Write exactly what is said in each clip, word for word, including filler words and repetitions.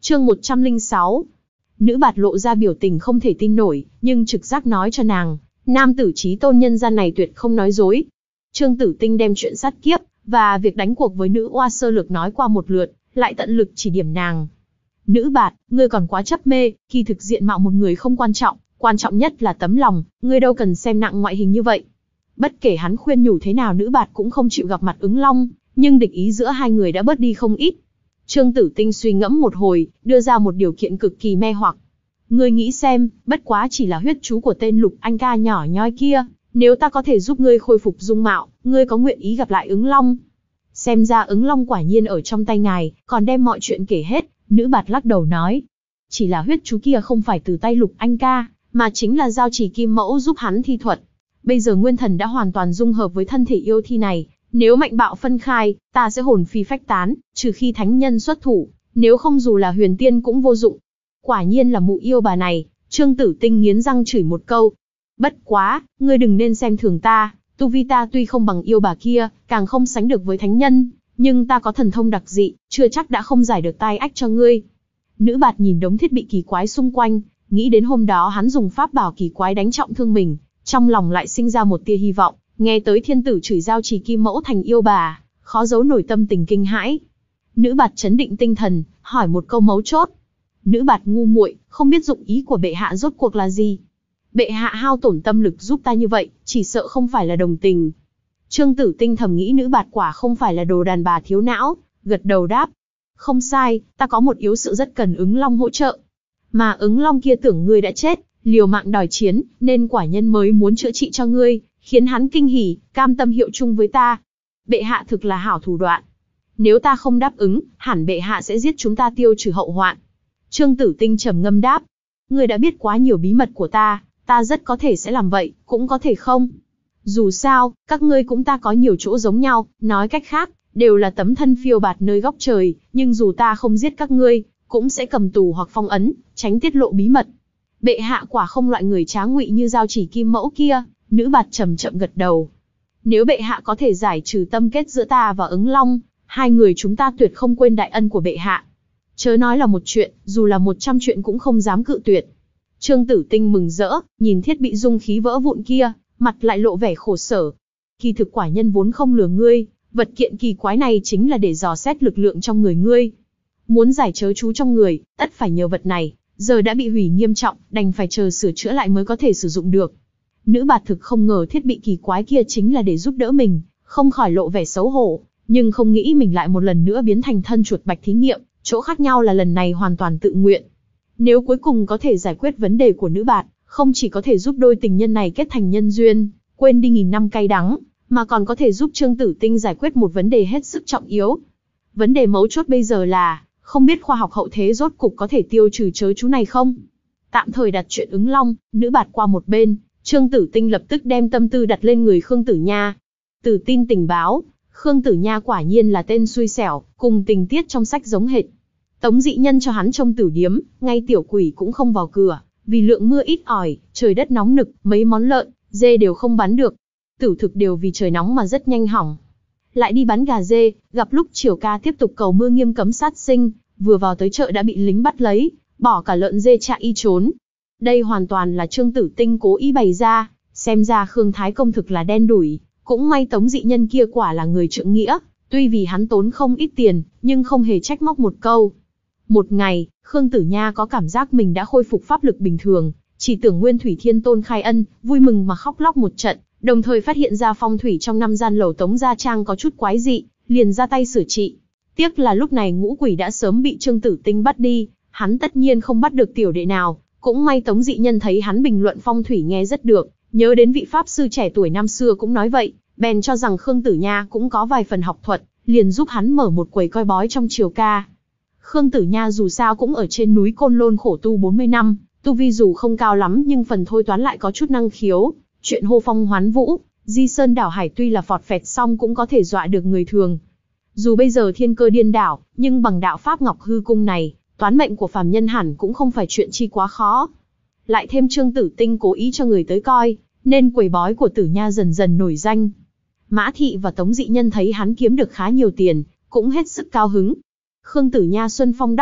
Chương một trăm lẻ sáu. Nữ Bạt lộ ra biểu tình không thể tin nổi, nhưng trực giác nói cho nàng, nam tử chí tôn nhân gian này tuyệt không nói dối. Trương Tử Tinh đem chuyện sát kiếp và việc đánh cuộc với nữ oa sơ lược nói qua một lượt, lại tận lực chỉ điểm nàng. Nữ Bạt, ngươi còn quá chấp mê, kỳ thực diện mạo một người không quan trọng, quan trọng nhất là tấm lòng, ngươi đâu cần xem nặng ngoại hình như vậy. Bất kể hắn khuyên nhủ thế nào Nữ Bạt cũng không chịu gặp mặt Ứng Long, nhưng địch ý giữa hai người đã bớt đi không ít. Trương Tử Tinh suy ngẫm một hồi, đưa ra một điều kiện cực kỳ mê hoặc. Ngươi nghĩ xem, bất quá chỉ là huyết chú của tên Lục Anh ca nhỏ nhoi kia, nếu ta có thể giúp ngươi khôi phục dung mạo, ngươi có nguyện ý gặp lại Ứng Long? Xem ra Ứng Long quả nhiên ở trong tay ngài, còn đem mọi chuyện kể hết. Nữ Bạt lắc đầu nói, chỉ là huyết chú kia không phải từ tay Lục Anh ca, mà chính là giao chỉ kim mẫu giúp hắn thi thuật. Bây giờ nguyên thần đã hoàn toàn dung hợp với thân thể yêu thi này, nếu mạnh bạo phân khai, ta sẽ hồn phi phách tán, trừ khi thánh nhân xuất thủ, nếu không dù là huyền tiên cũng vô dụng. Quả nhiên là mụ yêu bà này. Trương Tử Tinh nghiến răng chửi một câu. Bất quá, ngươi đừng nên xem thường ta, tu vi ta tuy không bằng yêu bà kia, càng không sánh được với thánh nhân, nhưng ta có thần thông đặc dị, chưa chắc đã không giải được tai ách cho ngươi. Nữ Bạt nhìn đống thiết bị kỳ quái xung quanh, nghĩ đến hôm đó hắn dùng pháp bảo kỳ quái đánh trọng thương mình, trong lòng lại sinh ra một tia hy vọng. Nghe tới thiên tử chửi giao trì kim mẫu thành yêu bà, khó giấu nổi tâm tình kinh hãi. Nữ Bạt chấn định tinh thần, hỏi một câu mấu chốt. Nữ Bạt ngu muội, không biết dụng ý của bệ hạ rốt cuộc là gì? Bệ hạ hao tổn tâm lực giúp ta như vậy, chỉ sợ không phải là đồng tình. Trương Tử Tinh thầm nghĩ Nữ Bạt quả không phải là đồ đàn bà thiếu não, gật đầu đáp. Không sai, ta có một yếu sự rất cần Ứng Long hỗ trợ. Mà Ứng Long kia tưởng ngươi đã chết, liều mạng đòi chiến, nên quả nhân mới muốn chữa trị cho ngươi, khiến hắn kinh hỉ, cam tâm hiệu chung với ta. Bệ hạ thực là hảo thủ đoạn. Nếu ta không đáp ứng, hẳn bệ hạ sẽ giết chúng ta tiêu trừ hậu hoạn. Trương Tử Tinh trầm ngâm đáp. Ngươi đã biết quá nhiều bí mật của ta, ta rất có thể sẽ làm vậy, cũng có thể không. Dù sao, các ngươi cũng ta có nhiều chỗ giống nhau, nói cách khác, đều là tấm thân phiêu bạt nơi góc trời, nhưng dù ta không giết các ngươi, cũng sẽ cầm tù hoặc phong ấn, tránh tiết lộ bí mật. Bệ hạ quả không loại người trá ngụy như giao chỉ kim mẫu kia. Nữ Bạt chậm chậm gật đầu. Nếu bệ hạ có thể giải trừ tâm kết giữa ta và Ứng Long, hai người chúng ta tuyệt không quên đại ân của bệ hạ. Chớ nói là một chuyện, dù là một trăm chuyện cũng không dám cự tuyệt. Trương Tử Tinh mừng rỡ, nhìn thiết bị dung khí vỡ vụn kia, mặt lại lộ vẻ khổ sở. Kỳ thực quả nhân vốn không lừa ngươi, vật kiện kỳ quái này chính là để dò xét lực lượng trong người ngươi. Muốn giải chớ chú trong người, tất phải nhờ vật này, giờ đã bị hủy nghiêm trọng, đành phải chờ sửa chữa lại mới có thể sử dụng được. Nữ Bạt thực không ngờ thiết bị kỳ quái kia chính là để giúp đỡ mình, không khỏi lộ vẻ xấu hổ, nhưng không nghĩ mình lại một lần nữa biến thành thân chuột bạch thí nghiệm, chỗ khác nhau là lần này hoàn toàn tự nguyện. Nếu cuối cùng có thể giải quyết vấn đề của Nữ Bạt, không chỉ có thể giúp đôi tình nhân này kết thành nhân duyên, quên đi nghìn năm cay đắng, mà còn có thể giúp Trương Tử Tinh giải quyết một vấn đề hết sức trọng yếu. Vấn đề mấu chốt bây giờ là, không biết khoa học hậu thế rốt cục có thể tiêu trừ chớ chú này không? Tạm thời đặt chuyện Ứng Long, Nữ Bạt qua một bên, Trương Tử Tinh lập tức đem tâm tư đặt lên người Khương Tử Nha. Từ tin tình báo, Khương Tử Nha quả nhiên là tên xui xẻo, cùng tình tiết trong sách giống hệt. Tống Dị Nhân cho hắn trông tử điếm, ngay tiểu quỷ cũng không vào cửa, vì lượng mưa ít ỏi, trời đất nóng nực, mấy món lợn, dê đều không bán được. Tử thực đều vì trời nóng mà rất nhanh hỏng. Lại đi bán gà dê, gặp lúc Triều Ca tiếp tục cầu mưa nghiêm cấm sát sinh, vừa vào tới chợ đã bị lính bắt lấy, bỏ cả lợn dê chạy y trốn. Đây hoàn toàn là Trương Tử Tinh cố ý bày ra, xem ra Khương Thái Công thực là đen đủi, cũng may Tống Dị Nhân kia quả là người trượng nghĩa, tuy vì hắn tốn không ít tiền, nhưng không hề trách móc một câu. Một ngày, Khương Tử Nha có cảm giác mình đã khôi phục pháp lực bình thường, chỉ tưởng Nguyên Thủy Thiên Tôn khai ân, vui mừng mà khóc lóc một trận, đồng thời phát hiện ra phong thủy trong năm gian lầu Tống Gia Trang có chút quái dị, liền ra tay sửa trị. Tiếc là lúc này ngũ quỷ đã sớm bị Trương Tử Tinh bắt đi, hắn tất nhiên không bắt được tiểu đệ nào. Cũng may Tống Dị Nhân thấy hắn bình luận phong thủy nghe rất được, nhớ đến vị pháp sư trẻ tuổi năm xưa cũng nói vậy, bèn cho rằng Khương Tử Nha cũng có vài phần học thuật, liền giúp hắn mở một quầy coi bói trong Triều Ca. Khương Tử Nha dù sao cũng ở trên núi Côn Lôn khổ tu bốn mươi năm, tu vi dù không cao lắm nhưng phần thôi toán lại có chút năng khiếu, chuyện hô phong hoán vũ, di sơn đảo hải tuy là phọt phẹt xong cũng có thể dọa được người thường. Dù bây giờ thiên cơ điên đảo, nhưng bằng đạo pháp Ngọc Hư Cung này, toán mệnh của phàm nhân hẳn cũng không phải chuyện chi quá khó. Lại thêm Trương Tử Tinh cố ý cho người tới coi, nên quầy bói của Tử Nha dần dần nổi danh. Mã Thị và Tống Dị Nhân thấy hắn kiếm được khá nhiều tiền, cũng hết sức cao hứng. Khương Tử Nha xuân phong đắc ý,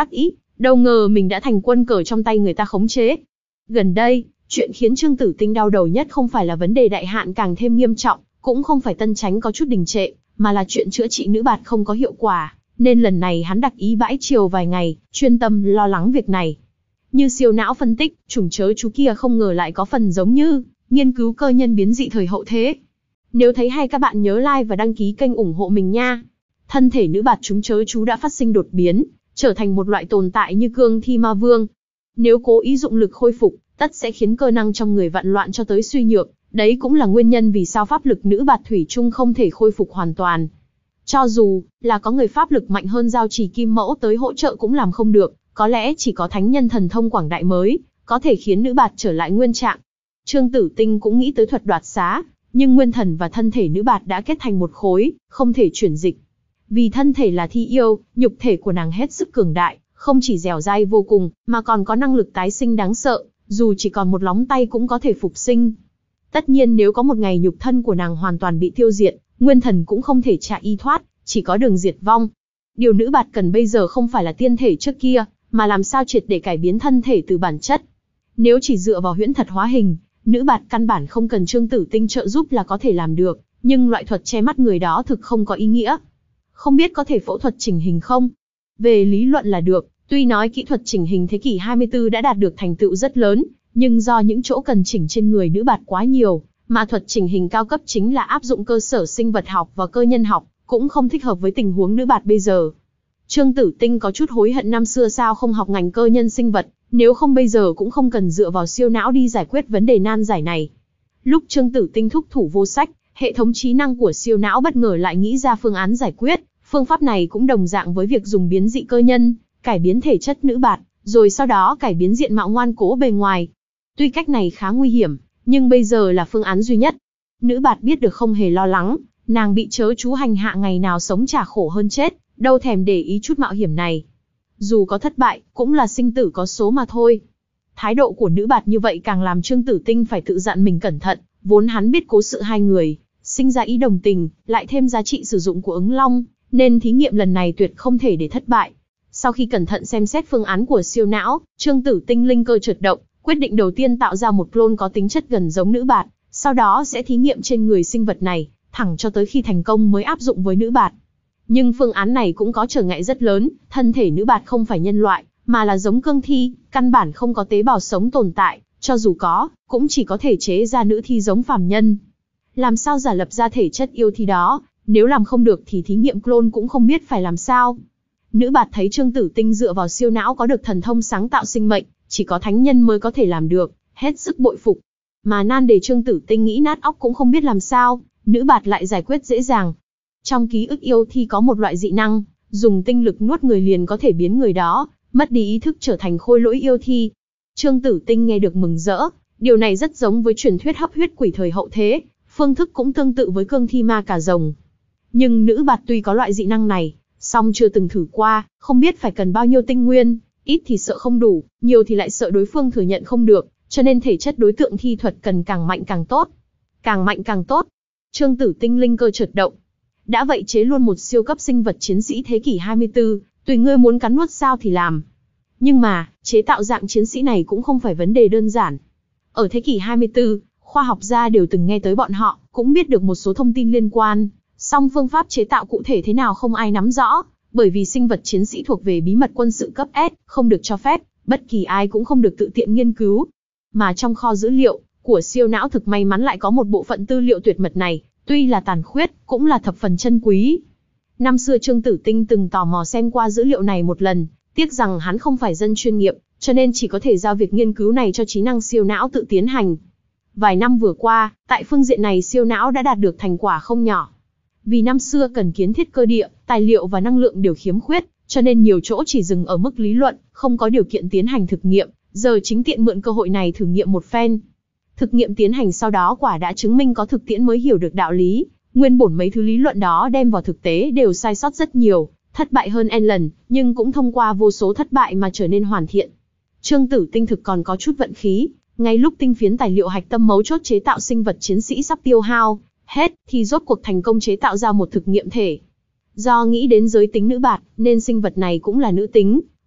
đâu ngờ mình đã thành quân cờ trong tay người ta khống chế. Gần đây, chuyện khiến Trương Tử Tinh đau đầu nhất không phải là vấn đề đại hạn càng thêm nghiêm trọng, cũng không phải Tân Chánh có chút đình trệ, mà là chuyện chữa trị nữ bạt không có hiệu quả, nên lần này hắn đặc ý bãi chiều vài ngày, chuyên tâm lo lắng việc này. Như siêu não phân tích, chủng chớ chú kia không ngờ lại có phần giống như nghiên cứu cơ nhân biến dị thời hậu thế. Nếu thấy hay các bạn nhớ like và đăng ký kênh ủng hộ mình nha. Thân thể nữ bạt chúng chớ chú đã phát sinh đột biến, trở thành một loại tồn tại như cương thi ma vương. Nếu cố ý dụng lực khôi phục, tất sẽ khiến cơ năng trong người vặn loạn cho tới suy nhược. Đấy cũng là nguyên nhân vì sao pháp lực nữ bạt thủy chung không thể khôi phục hoàn toàn. Cho dù là có người pháp lực mạnh hơn giao trì kim mẫu tới hỗ trợ cũng làm không được, có lẽ chỉ có thánh nhân thần thông quảng đại mới có thể khiến nữ bạt trở lại nguyên trạng. Trương Tử Tinh cũng nghĩ tới thuật đoạt xá, nhưng nguyên thần và thân thể nữ bạt đã kết thành một khối, không thể chuyển dịch. Vì thân thể là thi yêu, nhục thể của nàng hết sức cường đại, không chỉ dẻo dai vô cùng, mà còn có năng lực tái sinh đáng sợ, dù chỉ còn một lóng tay cũng có thể phục sinh. Tất nhiên nếu có một ngày nhục thân của nàng hoàn toàn bị tiêu diệt, nguyên thần cũng không thể chạy y thoát, chỉ có đường diệt vong. Điều nữ bạt cần bây giờ không phải là tiên thể trước kia, mà làm sao triệt để cải biến thân thể từ bản chất. Nếu chỉ dựa vào huyễn thật hóa hình, nữ bạt căn bản không cần Trương Tử Tinh trợ giúp là có thể làm được, nhưng loại thuật che mắt người đó thực không có ý nghĩa. Không biết có thể phẫu thuật chỉnh hình không? Về lý luận là được, tuy nói kỹ thuật chỉnh hình thế kỷ hai mươi tư đã đạt được thành tựu rất lớn, nhưng do những chỗ cần chỉnh trên người nữ bạt quá nhiều, mà thuật chỉnh hình cao cấp chính là áp dụng cơ sở sinh vật học và cơ nhân học, cũng không thích hợp với tình huống nữ bạt bây giờ. Trương Tử Tinh có chút hối hận năm xưa sao không học ngành cơ nhân sinh vật, nếu không bây giờ cũng không cần dựa vào siêu não đi giải quyết vấn đề nan giải này. Lúc Trương Tử Tinh thúc thủ vô sách, hệ thống trí năng của siêu não bất ngờ lại nghĩ ra phương án giải quyết. Phương pháp này cũng đồng dạng với việc dùng biến dị cơ nhân, cải biến thể chất nữ bạt, rồi sau đó cải biến diện mạo ngoan cố bề ngoài. Tuy cách này khá nguy hiểm, nhưng bây giờ là phương án duy nhất. Nữ bạt biết được không hề lo lắng, nàng bị chớ chú hành hạ ngày nào sống chả khổ hơn chết, đâu thèm để ý chút mạo hiểm này. Dù có thất bại, cũng là sinh tử có số mà thôi. Thái độ của nữ bạt như vậy càng làm Trương Tử Tinh phải tự dặn mình cẩn thận, vốn hắn biết cố sự hai người, sinh ra ý đồng tình, lại thêm giá trị sử dụng của ứng long, nên thí nghiệm lần này tuyệt không thể để thất bại. Sau khi cẩn thận xem xét phương án của siêu não, Trương Tử Tinh linh cơ chợt động, quyết định đầu tiên tạo ra một clone có tính chất gần giống nữ bạt, sau đó sẽ thí nghiệm trên người sinh vật này, thẳng cho tới khi thành công mới áp dụng với nữ bạt. Nhưng phương án này cũng có trở ngại rất lớn, thân thể nữ bạt không phải nhân loại, mà là giống cương thi, căn bản không có tế bào sống tồn tại, cho dù có, cũng chỉ có thể chế ra nữ thi giống phàm nhân. Làm sao giả lập ra thể chất yêu thi đó, nếu làm không được thì thí nghiệm clone cũng không biết phải làm sao. Nữ bạt thấy Trương Tử Tinh dựa vào siêu não có được thần thông sáng tạo sinh mệnh, chỉ có thánh nhân mới có thể làm được, hết sức bội phục. Mà nan đề Trương Tử Tinh nghĩ nát óc cũng không biết làm sao, nữ bạt lại giải quyết dễ dàng. Trong ký ức yêu thi có một loại dị năng, dùng tinh lực nuốt người liền có thể biến người đó mất đi ý thức trở thành khôi lỗi yêu thi. Trương Tử Tinh nghe được mừng rỡ, điều này rất giống với truyền thuyết hấp huyết quỷ thời hậu thế, phương thức cũng tương tự với cương thi ma cà rồng. Nhưng nữ bạt tuy có loại dị năng này, song chưa từng thử qua, không biết phải cần bao nhiêu tinh nguyên, ít thì sợ không đủ, nhiều thì lại sợ đối phương thừa nhận không được, cho nên thể chất đối tượng thi thuật cần càng mạnh càng tốt. Càng mạnh càng tốt. Trương Tử Tinh linh cơ chợt động. Đã vậy chế luôn một siêu cấp sinh vật chiến sĩ thế kỷ hai mươi tư, tùy ngươi muốn cắn nuốt sao thì làm. Nhưng mà, chế tạo dạng chiến sĩ này cũng không phải vấn đề đơn giản. Ở thế kỷ hai mươi tư, khoa học gia đều từng nghe tới bọn họ, cũng biết được một số thông tin liên quan. Song phương pháp chế tạo cụ thể thế nào không ai nắm rõ, bởi vì sinh vật chiến sĩ thuộc về bí mật quân sự cấp S, không được cho phép, bất kỳ ai cũng không được tự tiện nghiên cứu. Mà trong kho dữ liệu của siêu não thực may mắn lại có một bộ phận tư liệu tuyệt mật này, tuy là tàn khuyết, cũng là thập phần chân quý. Năm xưa Trương Tử Tinh từng tò mò xem qua dữ liệu này một lần, tiếc rằng hắn không phải dân chuyên nghiệp, cho nên chỉ có thể giao việc nghiên cứu này cho trí năng siêu não tự tiến hành. Vài năm vừa qua, tại phương diện này siêu não đã đạt được thành quả không nhỏ. Vì năm xưa cần kiến thiết cơ địa, tài liệu và năng lượng đều khiếm khuyết, cho nên nhiều chỗ chỉ dừng ở mức lý luận, không có điều kiện tiến hành thực nghiệm, giờ chính tiện mượn cơ hội này thử nghiệm một phen. Thực nghiệm tiến hành sau đó quả đã chứng minh có thực tiễn mới hiểu được đạo lý, nguyên bổn mấy thứ lý luận đó đem vào thực tế đều sai sót rất nhiều, thất bại hơn n lần, nhưng cũng thông qua vô số thất bại mà trở nên hoàn thiện. Trương Tử Tinh thực còn có chút vận khí, ngay lúc tinh phiến tài liệu hạch tâm mấu chốt chế tạo sinh vật chiến sĩ sắp tiêu hao hết, thì rốt cuộc thành công chế tạo ra một thực nghiệm thể. Do nghĩ đến giới tính nữ bạt, nên sinh vật này cũng là nữ tính,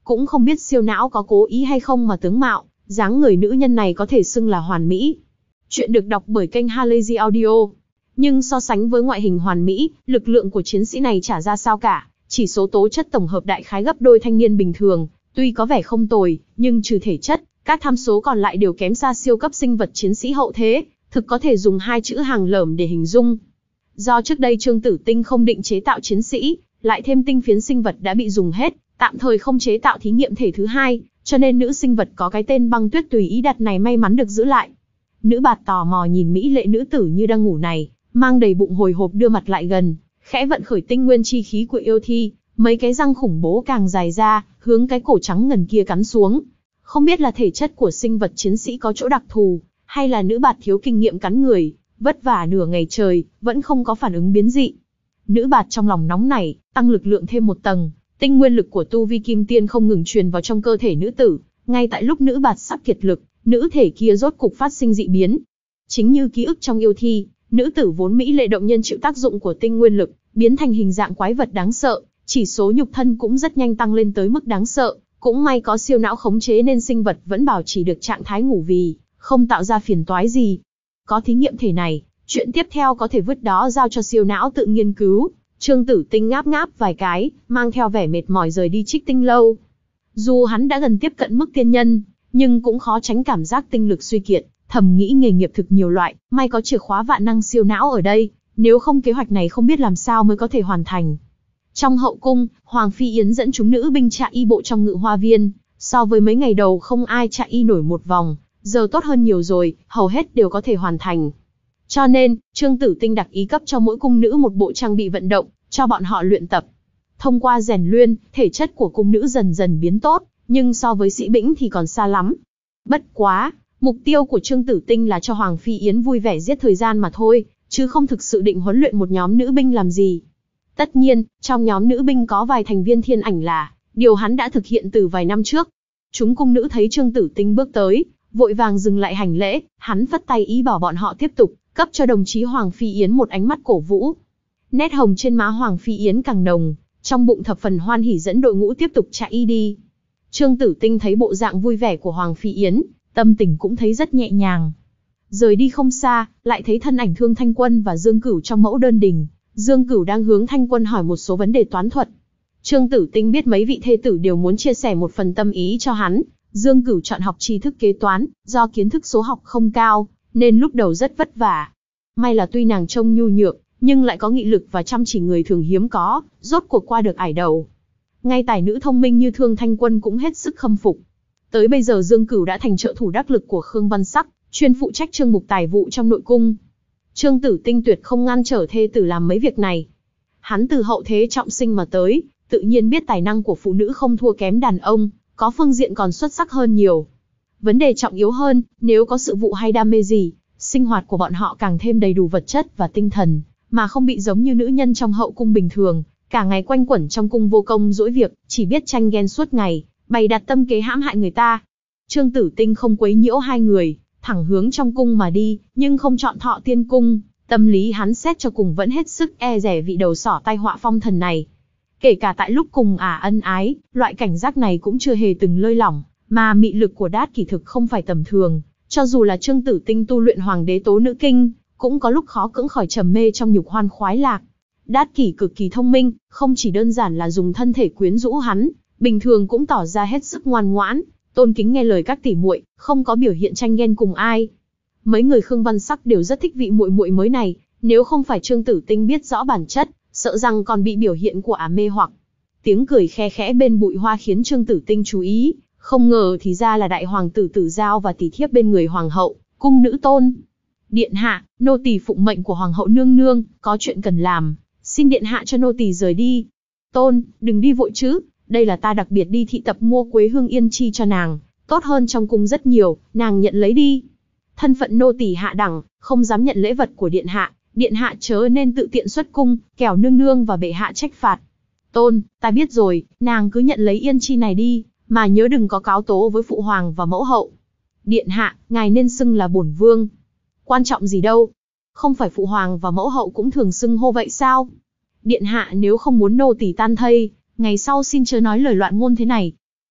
cũng không biết siêu não có cố ý hay không mà tướng mạo, dáng người nữ nhân này có thể xưng là hoàn mỹ. Chuyện được đọc bởi kênh Halazy Audio. Nhưng so sánh với ngoại hình hoàn mỹ, lực lượng của chiến sĩ này chả ra sao cả, chỉ số tố chất tổng hợp đại khái gấp đôi thanh niên bình thường, tuy có vẻ không tồi, nhưng trừ thể chất, các tham số còn lại đều kém xa siêu cấp sinh vật chiến sĩ hậu thế, thực có thể dùng hai chữ hàng lởm để hình dung. Do trước đây Trương Tử Tinh không định chế tạo chiến sĩ, lại thêm tinh phiến sinh vật đã bị dùng hết, tạm thời không chế tạo thí nghiệm thể thứ hai, cho nên nữ sinh vật có cái tên Băng Tuyết tùy ý đặt này may mắn được giữ lại. Nữ bạt tò mò nhìn mỹ lệ nữ tử như đang ngủ này, mang đầy bụng hồi hộp đưa mặt lại gần, khẽ vận khởi tinh nguyên chi khí của yêu thi, mấy cái răng khủng bố càng dài ra, hướng cái cổ trắng ngần kia cắn xuống. Không biết là thể chất của sinh vật chiến sĩ có chỗ đặc thù, hay là nữ bạt thiếu kinh nghiệm cắn người, vất vả nửa ngày trời, vẫn không có phản ứng biến dị. Nữ bạt trong lòng nóng nảy, tăng lực lượng thêm một tầng, tinh nguyên lực của tu vi kim tiên không ngừng truyền vào trong cơ thể nữ tử. Ngay tại lúc nữ bạt sắp kiệt lực, nữ thể kia rốt cục phát sinh dị biến. Chính như ký ức trong yêu thi, nữ tử vốn mỹ lệ động nhân chịu tác dụng của tinh nguyên lực, biến thành hình dạng quái vật đáng sợ, chỉ số nhục thân cũng rất nhanh tăng lên tới mức đáng sợ. Cũng may có siêu não khống chế nên sinh vật vẫn bảo trì được trạng thái ngủ vì, không tạo ra phiền toái gì. Có thí nghiệm thể này, chuyện tiếp theo có thể vứt đó giao cho siêu não tự nghiên cứu. Trương Tử Tinh ngáp ngáp vài cái, mang theo vẻ mệt mỏi rời đi Trích Tinh lâu. Dù hắn đã gần tiếp cận mức tiên nhân, nhưng cũng khó tránh cảm giác tinh lực suy kiệt, thầm nghĩ nghề nghiệp thực nhiều loại, may có chìa khóa vạn năng siêu não ở đây, nếu không kế hoạch này không biết làm sao mới có thể hoàn thành. Trong hậu cung, Hoàng Phi Yến dẫn chúng nữ binh chạy y bộ trong ngự hoa viên, so với mấy ngày đầu không ai chạy y nổi một vòng, giờ tốt hơn nhiều rồi, hầu hết đều có thể hoàn thành. Cho nên, Trương Tử Tinh đặc ý cấp cho mỗi cung nữ một bộ trang bị vận động, cho bọn họ luyện tập. Thông qua rèn luyện, thể chất của cung nữ dần dần biến tốt, nhưng so với sĩ bĩnh thì còn xa lắm. Bất quá, mục tiêu của Trương Tử Tinh là cho Hoàng Phi Yến vui vẻ giết thời gian mà thôi, chứ không thực sự định huấn luyện một nhóm nữ binh làm gì. Tất nhiên, trong nhóm nữ binh có vài thành viên thiên ảnh là, điều hắn đã thực hiện từ vài năm trước. Chúng cung nữ thấy Trương Tử Tinh bước tới, vội vàng dừng lại hành lễ, hắn phất tay ý bảo bọn họ tiếp tục, cấp cho đồng chí Hoàng Phi Yến một ánh mắt cổ vũ. Nét hồng trên má Hoàng Phi Yến càng nồng, trong bụng thập phần hoan hỉ dẫn đội ngũ tiếp tục chạy đi. Trương Tử Tinh thấy bộ dạng vui vẻ của Hoàng Phi Yến, tâm tình cũng thấy rất nhẹ nhàng. Rời đi không xa, lại thấy thân ảnh Thương Thanh Quân và Dương Cửu trong mẫu đơn đình. Dương Cửu đang hướng Thanh Quân hỏi một số vấn đề toán thuật. Trương Tử Tinh biết mấy vị thê tử đều muốn chia sẻ một phần tâm ý cho hắn. Dương Cửu chọn học tri thức kế toán, do kiến thức số học không cao, nên lúc đầu rất vất vả. May là tuy nàng trông nhu nhược, nhưng lại có nghị lực và chăm chỉ người thường hiếm có, rốt cuộc qua được ải đầu. Ngay tài nữ thông minh như Thương Thanh Quân cũng hết sức khâm phục. Tới bây giờ Dương Cửu đã thành trợ thủ đắc lực của Khương Văn Sắc, chuyên phụ trách chương mục tài vụ trong nội cung. Trương Tử Tinh tuyệt không ngăn trở thê tử làm mấy việc này. Hắn từ hậu thế trọng sinh mà tới, tự nhiên biết tài năng của phụ nữ không thua kém đàn ông, có phương diện còn xuất sắc hơn nhiều. Vấn đề trọng yếu hơn, nếu có sự vụ hay đam mê gì, sinh hoạt của bọn họ càng thêm đầy đủ vật chất và tinh thần, mà không bị giống như nữ nhân trong hậu cung bình thường, cả ngày quanh quẩn trong cung vô công dỗi việc, chỉ biết tranh ghen suốt ngày, bày đặt tâm kế hãm hại người ta. Trương Tử Tinh không quấy nhiễu hai người, thẳng hướng trong cung mà đi, nhưng không chọn Thọ Tiên cung, tâm lý hắn xét cho cùng vẫn hết sức e dè vị đầu sỏ tai họa phong thần này. Kể cả tại lúc cùng ả ân ái, loại cảnh giác này cũng chưa hề từng lơi lỏng, mà mị lực của Đát Kỷ thực không phải tầm thường, cho dù là Trương Tử Tinh tu luyện Hoàng đế tố nữ kinh, cũng có lúc khó cưỡng khỏi trầm mê trong nhục hoan khoái lạc. Đát Kỷ cực kỳ thông minh, không chỉ đơn giản là dùng thân thể quyến rũ hắn, bình thường cũng tỏ ra hết sức ngoan ngoãn, tôn kính nghe lời các tỷ muội, không có biểu hiện tranh ghen cùng ai. Mấy người Khương Văn Sắc đều rất thích vị muội muội mới này, nếu không phải Trương Tử Tinh biết rõ bản chất, sợ rằng còn bị biểu hiện của ả mê hoặc. Tiếng cười khe khẽ bên bụi hoa khiến Trương Tử Tinh chú ý, không ngờ thì ra là đại hoàng tử Tử Giao và tỷ thiếp bên người hoàng hậu, cung nữ Tôn. Điện hạ, nô tỳ phụng mệnh của hoàng hậu nương nương, có chuyện cần làm, xin điện hạ cho nô tỳ rời đi. Tôn, đừng đi vội chứ, đây là ta đặc biệt đi thị tập mua quế hương yên chi cho nàng, tốt hơn trong cung rất nhiều, nàng nhận lấy đi. Thân phận nô tỳ hạ đẳng, không dám nhận lễ vật của điện hạ, điện hạ chớ nên tự tiện xuất cung, kẻo nương nương và bệ hạ trách phạt. Tôn, ta biết rồi, nàng cứ nhận lấy yên chi này đi, mà nhớ đừng có cáo tố với phụ hoàng và mẫu hậu. Điện hạ, ngài nên xưng là bổn vương. Quan trọng gì đâu, không phải phụ hoàng và mẫu hậu cũng thường xưng hô vậy sao? Điện hạ nếu không muốn nô tỳ tan thây, ngày sau xin chớ nói lời loạn ngôn thế này.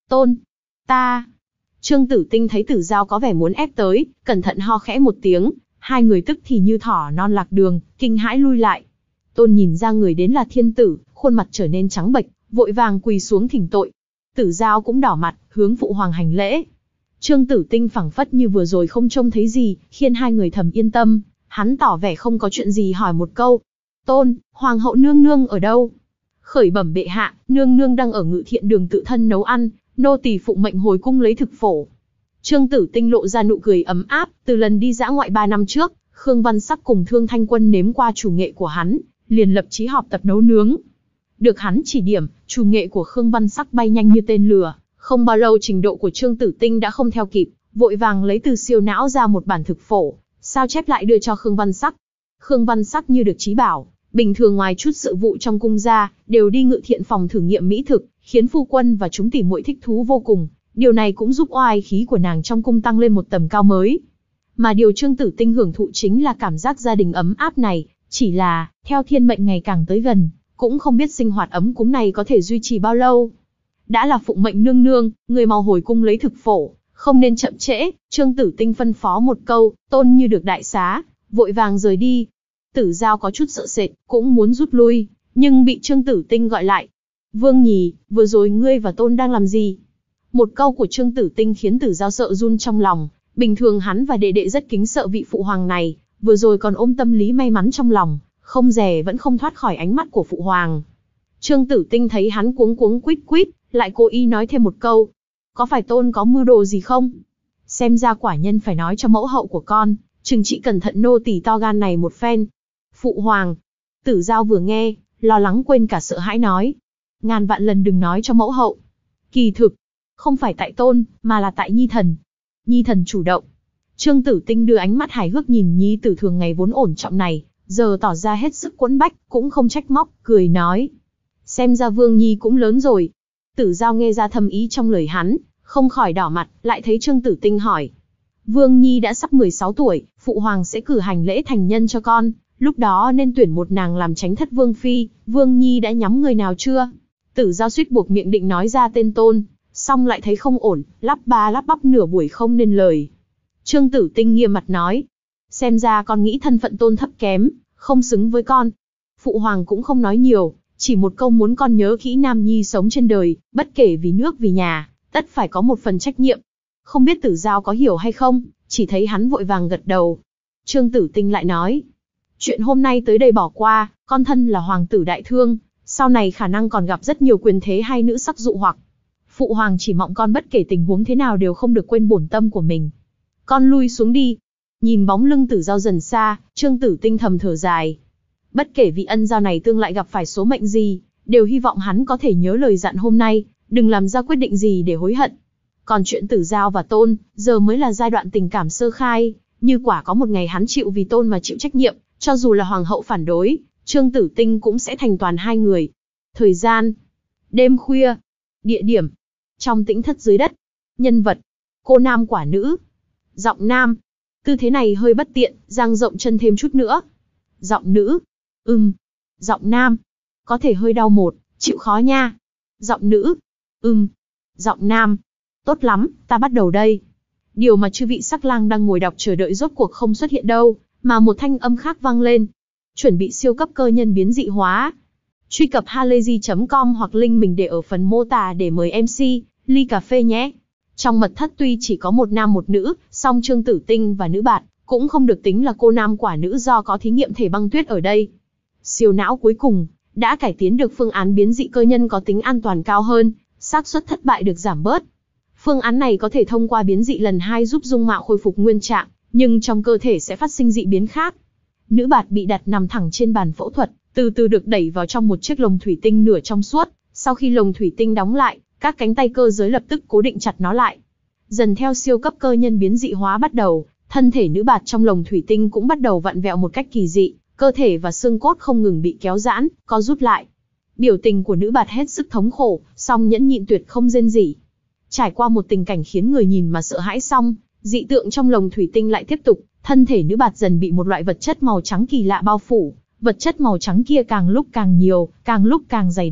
Tôn, ta. Trương Tử Tinh thấy Tử Giao có vẻ muốn ép tới, cẩn thận ho khẽ một tiếng, hai người tức thì như thỏ non lạc đường, kinh hãi lui lại. Tôn nhìn ra người đến là thiên tử, khuôn mặt trở nên trắng bệch, vội vàng quỳ xuống thỉnh tội. Tử Giao cũng đỏ mặt, hướng phụ hoàng hành lễ. Trương Tử Tinh phảng phất như vừa rồi không trông thấy gì, khiến hai người thầm yên tâm. Hắn tỏ vẻ không có chuyện gì hỏi một câu. Tôn, hoàng hậu nương nương ở đâu? Khởi bẩm bệ hạ, nương nương đang ở Ngự Thiện Đường tự thân nấu ăn, nô tỳ phụng mệnh hồi cung lấy thực phổ. Trương Tử Tinh lộ ra nụ cười ấm áp, từ lần đi dã ngoại ba năm trước, Khương Văn Sắc cùng Thương Thanh Quân nếm qua chủ nghệ của hắn, liền lập chí họp tập nấu nướng. Được hắn chỉ điểm, chủ nghệ của Khương Văn Sắc bay nhanh như tên lửa, không bao lâu trình độ của Trương Tử Tinh đã không theo kịp, vội vàng lấy từ siêu não ra một bản thực phổ, sao chép lại đưa cho Khương Văn Sắc. Khương Văn Sắc như được trí bảo, bình thường ngoài chút sự vụ trong cung ra, đều đi Ngự Thiện phòng thử nghiệm mỹ thực, khiến phu quân và chúng tỉ muội thích thú vô cùng. Điều này cũng giúp oai khí của nàng trong cung tăng lên một tầm cao mới. Mà điều Trương Tử Tinh hưởng thụ chính là cảm giác gia đình ấm áp này, chỉ là, theo thiên mệnh ngày càng tới gần, cũng không biết sinh hoạt ấm cúng này có thể duy trì bao lâu. Đã là phụng mệnh nương nương, người mau hồi cung lấy thực phổ, không nên chậm trễ. Trương Tử Tinh phân phó một câu, Tôn như được đại xá, vội vàng rời đi. Tử Giao có chút sợ sệt, cũng muốn rút lui, nhưng bị Trương Tử Tinh gọi lại. Vương Nhì, vừa rồi ngươi và Tôn đang làm gì? Một câu của Trương Tử Tinh khiến Tử Giao sợ run trong lòng. Bình thường hắn và đệ đệ rất kính sợ vị phụ hoàng này, vừa rồi còn ôm tâm lý may mắn trong lòng, không dè vẫn không thoát khỏi ánh mắt của phụ hoàng. Trương Tử Tinh thấy hắn cuống cuống quýt quýt, lại cố ý nói thêm một câu. Có phải Tôn có mưu đồ gì không? Xem ra quả nhân phải nói cho mẫu hậu của con, trừng trị cẩn thận nô tỳ to gan này một phen. Phụ hoàng. Tử Giao vừa nghe, lo lắng quên cả sợ hãi nói. Ngàn vạn lần đừng nói cho mẫu hậu. Kỳ thực, không phải tại Tôn, mà là tại Nhi thần. Nhi thần chủ động. Trương Tử Tinh đưa ánh mắt hài hước nhìn Nhi tử thường ngày vốn ổn trọng này, giờ tỏ ra hết sức quẫn bách, cũng không trách móc, cười nói. Xem ra Vương Nhi cũng lớn rồi. Tử Giao nghe ra thâm ý trong lời hắn, không khỏi đỏ mặt, lại thấy Trương Tử Tinh hỏi. Vương Nhi đã sắp mười sáu tuổi, phụ hoàng sẽ cử hành lễ thành nhân cho con, lúc đó nên tuyển một nàng làm chánh thất Vương Phi, Vương Nhi đã nhắm người nào chưa? Tử Giao suýt buộc miệng định nói ra tên Tôn, xong lại thấy không ổn, lắp ba lắp bắp nửa buổi không nên lời. Trương Tử Tinh nghiêm mặt nói. Xem ra con nghĩ thân phận Tôn thấp kém, không xứng với con. Phụ hoàng cũng không nói nhiều, chỉ một câu muốn con nhớ kỹ Nam Nhi sống trên đời, bất kể vì nước vì nhà, tất phải có một phần trách nhiệm. Không biết Tử Giao có hiểu hay không, chỉ thấy hắn vội vàng gật đầu. Trương Tử Tinh lại nói. Chuyện hôm nay tới đây bỏ qua, con thân là hoàng tử đại thương, sau này khả năng còn gặp rất nhiều quyền thế hay nữ sắc dụ hoặc. Phụ hoàng chỉ mong con bất kể tình huống thế nào đều không được quên bổn tâm của mình. Con lui xuống đi. Nhìn bóng lưng Tử Giao dần xa, Trương Tử Tinh thầm thở dài. Bất kể vị ân giao này tương lại gặp phải số mệnh gì, đều hy vọng hắn có thể nhớ lời dặn hôm nay, đừng làm ra quyết định gì để hối hận. Còn chuyện Tử Giao và Tôn, giờ mới là giai đoạn tình cảm sơ khai, như quả có một ngày hắn chịu vì Tôn mà chịu trách nhiệm, cho dù là hoàng hậu phản đối, Trương Tử Tinh cũng sẽ thành toàn hai người. Thời gian, đêm khuya, địa điểm, trong tĩnh thất dưới đất, nhân vật, cô nam quả nữ, giọng nam, tư thế này hơi bất tiện, dang rộng chân thêm chút nữa. Giọng nữ, ừm, giọng nam, có thể hơi đau một, chịu khó nha. Giọng nữ, ừm, giọng nam, tốt lắm, ta bắt đầu đây. Điều mà chư vị sắc lang đang ngồi đọc chờ đợi rốt cuộc không xuất hiện đâu, mà một thanh âm khác vang lên. Chuẩn bị siêu cấp cơ nhân biến dị hóa. Truy cập halayzi chấm com hoặc link mình để ở phần mô tả để mời em xê, ly cà phê nhé. Trong mật thất tuy chỉ có một nam một nữ, song Trương Tử Tinh và nữ bạt cũng không được tính là cô nam quả nữ do có thí nghiệm thể băng tuyết ở đây. Siêu não cuối cùng đã cải tiến được phương án biến dị cơ nhân có tính an toàn cao hơn, xác suất thất bại được giảm bớt. Phương án này có thể thông qua biến dị lần hai giúp dung mạo khôi phục nguyên trạng, nhưng trong cơ thể sẽ phát sinh dị biến khác. Nữ bạt bị đặt nằm thẳng trên bàn phẫu thuật, từ từ được đẩy vào trong một chiếc lồng thủy tinh nửa trong suốt. Sau khi lồng thủy tinh đóng lại, các cánh tay cơ giới lập tức cố định chặt nó lại. Dần theo siêu cấp cơ nhân biến dị hóa bắt đầu, thân thể nữ bạt trong lồng thủy tinh cũng bắt đầu vặn vẹo một cách kỳ dị, cơ thể và xương cốt không ngừng bị kéo giãn, co rút lại. Biểu tình của nữ bạt hết sức thống khổ, song nhẫn nhịn tuyệt không rên rỉ. Trải qua một tình cảnh khiến người nhìn mà sợ hãi xong, dị tượng trong lồng thủy tinh lại tiếp tục, thân thể nữ bạt dần bị một loại vật chất màu trắng kỳ lạ bao phủ, vật chất màu trắng kia càng lúc càng nhiều, càng lúc càng dày đặc,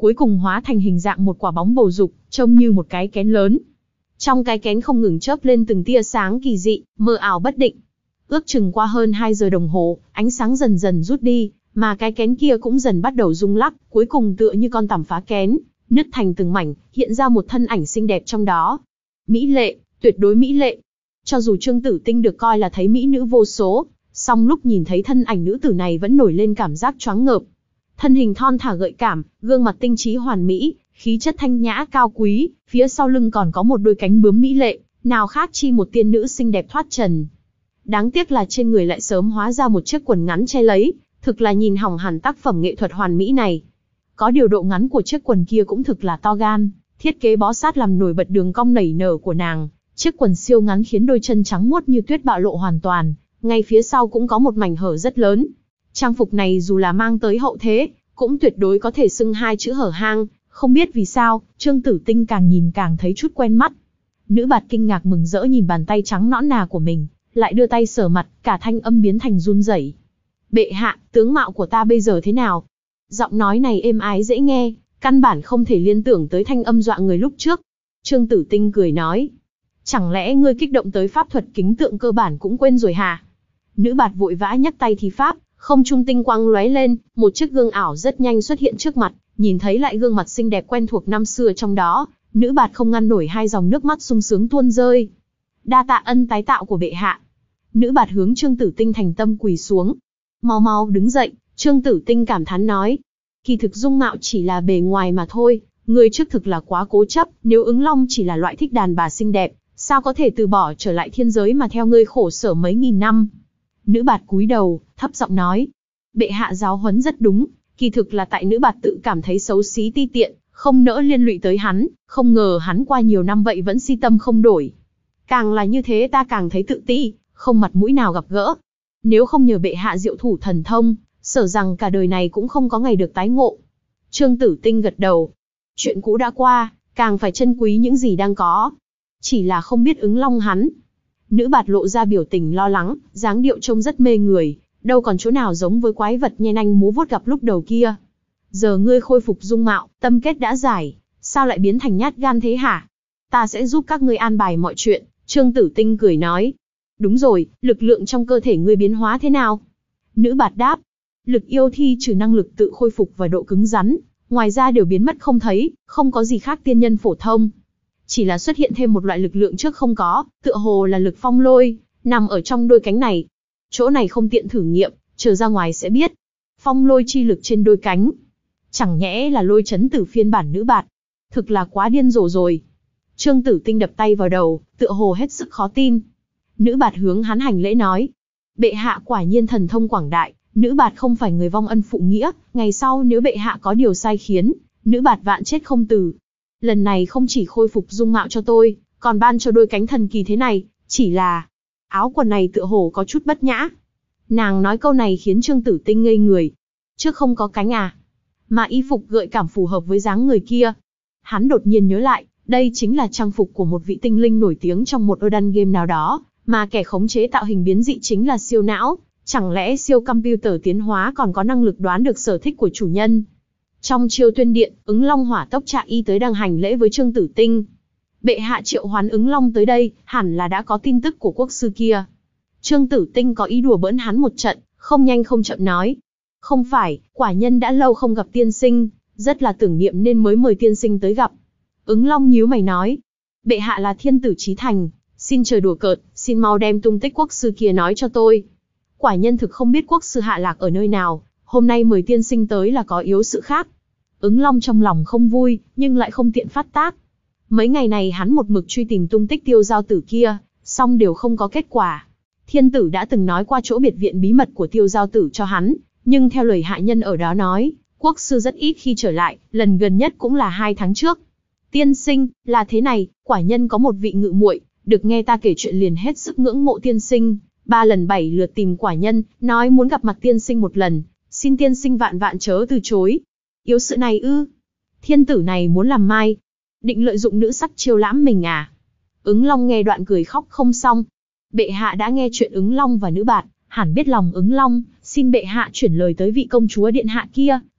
cuối cùng hóa thành hình dạng một quả bóng bầu dục, trông như một cái kén lớn. Trong cái kén không ngừng chớp lên từng tia sáng kỳ dị, mơ ảo bất định. Ước chừng qua hơn hai giờ đồng hồ, ánh sáng dần dần rút đi, mà cái kén kia cũng dần bắt đầu rung lắc, cuối cùng tựa như con tằm phá kén, nứt thành từng mảnh, hiện ra một thân ảnh xinh đẹp trong đó. Mỹ lệ, tuyệt đối mỹ lệ. Cho dù Trương Tử Tinh được coi là thấy mỹ nữ vô số, song lúc nhìn thấy thân ảnh nữ tử này vẫn nổi lên cảm giác choáng ngợp. Thân hình thon thả gợi cảm, gương mặt tinh trí hoàn mỹ, khí chất thanh nhã cao quý, phía sau lưng còn có một đôi cánh bướm mỹ lệ, nào khác chi một tiên nữ xinh đẹp thoát trần. Đáng tiếc là trên người lại sớm hóa ra một chiếc quần ngắn che lấy, thực là nhìn hỏng hẳn tác phẩm nghệ thuật hoàn mỹ này. Có điều độ ngắn của chiếc quần kia cũng thực là to gan, thiết kế bó sát làm nổi bật đường cong nảy nở của nàng. Chiếc quần siêu ngắn khiến đôi chân trắng muốt như tuyết bạo lộ hoàn toàn, ngay phía sau cũng có một mảnh hở rất lớn. Trang phục này dù là mang tới hậu thế, cũng tuyệt đối có thể xưng hai chữ hở hang. Không biết vì sao, Trương Tử Tinh càng nhìn càng thấy chút quen mắt. Nữ bạt kinh ngạc mừng rỡ nhìn bàn tay trắng nõn nà của mình, lại đưa tay sờ mặt, cả thanh âm biến thành run rẩy. Bệ hạ, tướng mạo của ta bây giờ thế nào? Giọng nói này êm ái dễ nghe, căn bản không thể liên tưởng tới thanh âm dọa người lúc trước. Trương Tử Tinh cười nói, chẳng lẽ ngươi kích động tới pháp thuật kính tượng cơ bản cũng quên rồi hả? Nữ bạt vội vã nhắc tay thi pháp, không trung tinh quang lóe lên, một chiếc gương ảo rất nhanh xuất hiện trước mặt, nhìn thấy lại gương mặt xinh đẹp quen thuộc năm xưa trong đó, nữ bạt không ngăn nổi hai dòng nước mắt sung sướng tuôn rơi. Đa tạ ân tái tạo của bệ hạ. Nữ bạt hướng Trương Tử Tinh thành tâm quỳ xuống. Mau mau đứng dậy, Trương Tử Tinh cảm thán nói. Kỳ thực dung mạo chỉ là bề ngoài mà thôi, người trước thực là quá cố chấp, nếu ứng long chỉ là loại thích đàn bà xinh đẹp, sao có thể từ bỏ trở lại thiên giới mà theo ngươi khổ sở mấy nghìn năm. Nữ bạt cúi đầu, thấp giọng nói. Bệ hạ giáo huấn rất đúng, kỳ thực là tại nữ bạt tự cảm thấy xấu xí ti tiện, không nỡ liên lụy tới hắn, không ngờ hắn qua nhiều năm vậy vẫn si tâm không đổi. Càng là như thế ta càng thấy tự ti, không mặt mũi nào gặp gỡ. Nếu không nhờ bệ hạ diệu thủ thần thông, sợ rằng cả đời này cũng không có ngày được tái ngộ. Trương Tử Tinh gật đầu. Chuyện cũ đã qua, càng phải trân quý những gì đang có. Chỉ là không biết ứng long hắn. Nữ bạt lộ ra biểu tình lo lắng, dáng điệu trông rất mê người, đâu còn chỗ nào giống với quái vật nhe nanh múa vuốt gặp lúc đầu kia. Giờ ngươi khôi phục dung mạo, tâm kết đã giải, sao lại biến thành nhát gan thế hả? Ta sẽ giúp các ngươi an bài mọi chuyện. Trương Tử Tinh cười nói. Đúng rồi, lực lượng trong cơ thể ngươi biến hóa thế nào? Nữ bạt đáp. Lực yêu thi trừ năng lực tự khôi phục và độ cứng rắn, ngoài ra đều biến mất không thấy, không có gì khác tiên nhân phổ thông. Chỉ là xuất hiện thêm một loại lực lượng trước không có, tựa hồ là lực phong lôi, nằm ở trong đôi cánh này. Chỗ này không tiện thử nghiệm, chờ ra ngoài sẽ biết. Phong lôi chi lực trên đôi cánh. Chẳng nhẽ là lôi chấn tử phiên bản nữ bạt. Thực là quá điên rồ rồi. Trương Tử Tinh đập tay vào đầu, tựa hồ hết sức khó tin. Nữ bạt hướng hắn hành lễ nói. Bệ hạ quả nhiên thần thông quảng đại, nữ bạt không phải người vong ân phụ nghĩa, ngày sau nếu bệ hạ có điều sai khiến, nữ bạt vạn chết không từ. Lần này không chỉ khôi phục dung mạo cho tôi, còn ban cho đôi cánh thần kỳ thế này, chỉ là áo quần này tựa hồ có chút bất nhã. Nàng nói câu này khiến Trương Tử Tinh ngây người. Trước không có cánh à? Mà y phục gợi cảm phù hợp với dáng người kia. Hắn đột nhiên nhớ lại, đây chính là trang phục của một vị tinh linh nổi tiếng trong một Erdan game nào đó, mà kẻ khống chế tạo hình biến dị chính là siêu não. Chẳng lẽ siêu computer tiến hóa còn có năng lực đoán được sở thích của chủ nhân? Trong Chiêu Tuyên Điện, ứng long hỏa tốc chạy y tới đang hành lễ với Trương Tử Tinh. Bệ hạ triệu hoán ứng long tới đây, hẳn là đã có tin tức của quốc sư kia. Trương Tử Tinh có ý đùa bỡn hắn một trận, không nhanh không chậm nói. Không phải, quả nhân đã lâu không gặp tiên sinh, rất là tưởng niệm nên mới mời tiên sinh tới gặp. Ứng long nhíu mày nói. Bệ hạ là thiên tử chí thành, xin trời đùa cợt, xin mau đem tung tích quốc sư kia nói cho tôi. Quả nhân thực không biết quốc sư hạ lạc ở nơi nào, hôm nay mời tiên sinh tới là có yếu sự khác. Ứng long trong lòng không vui, nhưng lại không tiện phát tác. Mấy ngày này hắn một mực truy tìm tung tích Tiêu Giao Tử kia, song đều không có kết quả. Thiên tử đã từng nói qua chỗ biệt viện bí mật của Tiêu Giao Tử cho hắn, nhưng theo lời hạ nhân ở đó nói, quốc sư rất ít khi trở lại, lần gần nhất cũng là hai tháng trước. Tiên sinh, là thế này, quả nhân có một vị ngự muội, được nghe ta kể chuyện liền hết sức ngưỡng mộ tiên sinh, ba lần bảy lượt tìm quả nhân, nói muốn gặp mặt tiên sinh một lần, xin tiên sinh vạn vạn chớ từ chối. Yếu sự này ư? Thiên tử này muốn làm mai, định lợi dụng nữ sắc chiêu lãm mình à? Ứng long nghe đoạn cười khóc không xong. Bệ hạ đã nghe chuyện ứng long và nữ bạt, hẳn biết lòng ứng long, xin bệ hạ chuyển lời tới vị công chúa điện hạ kia,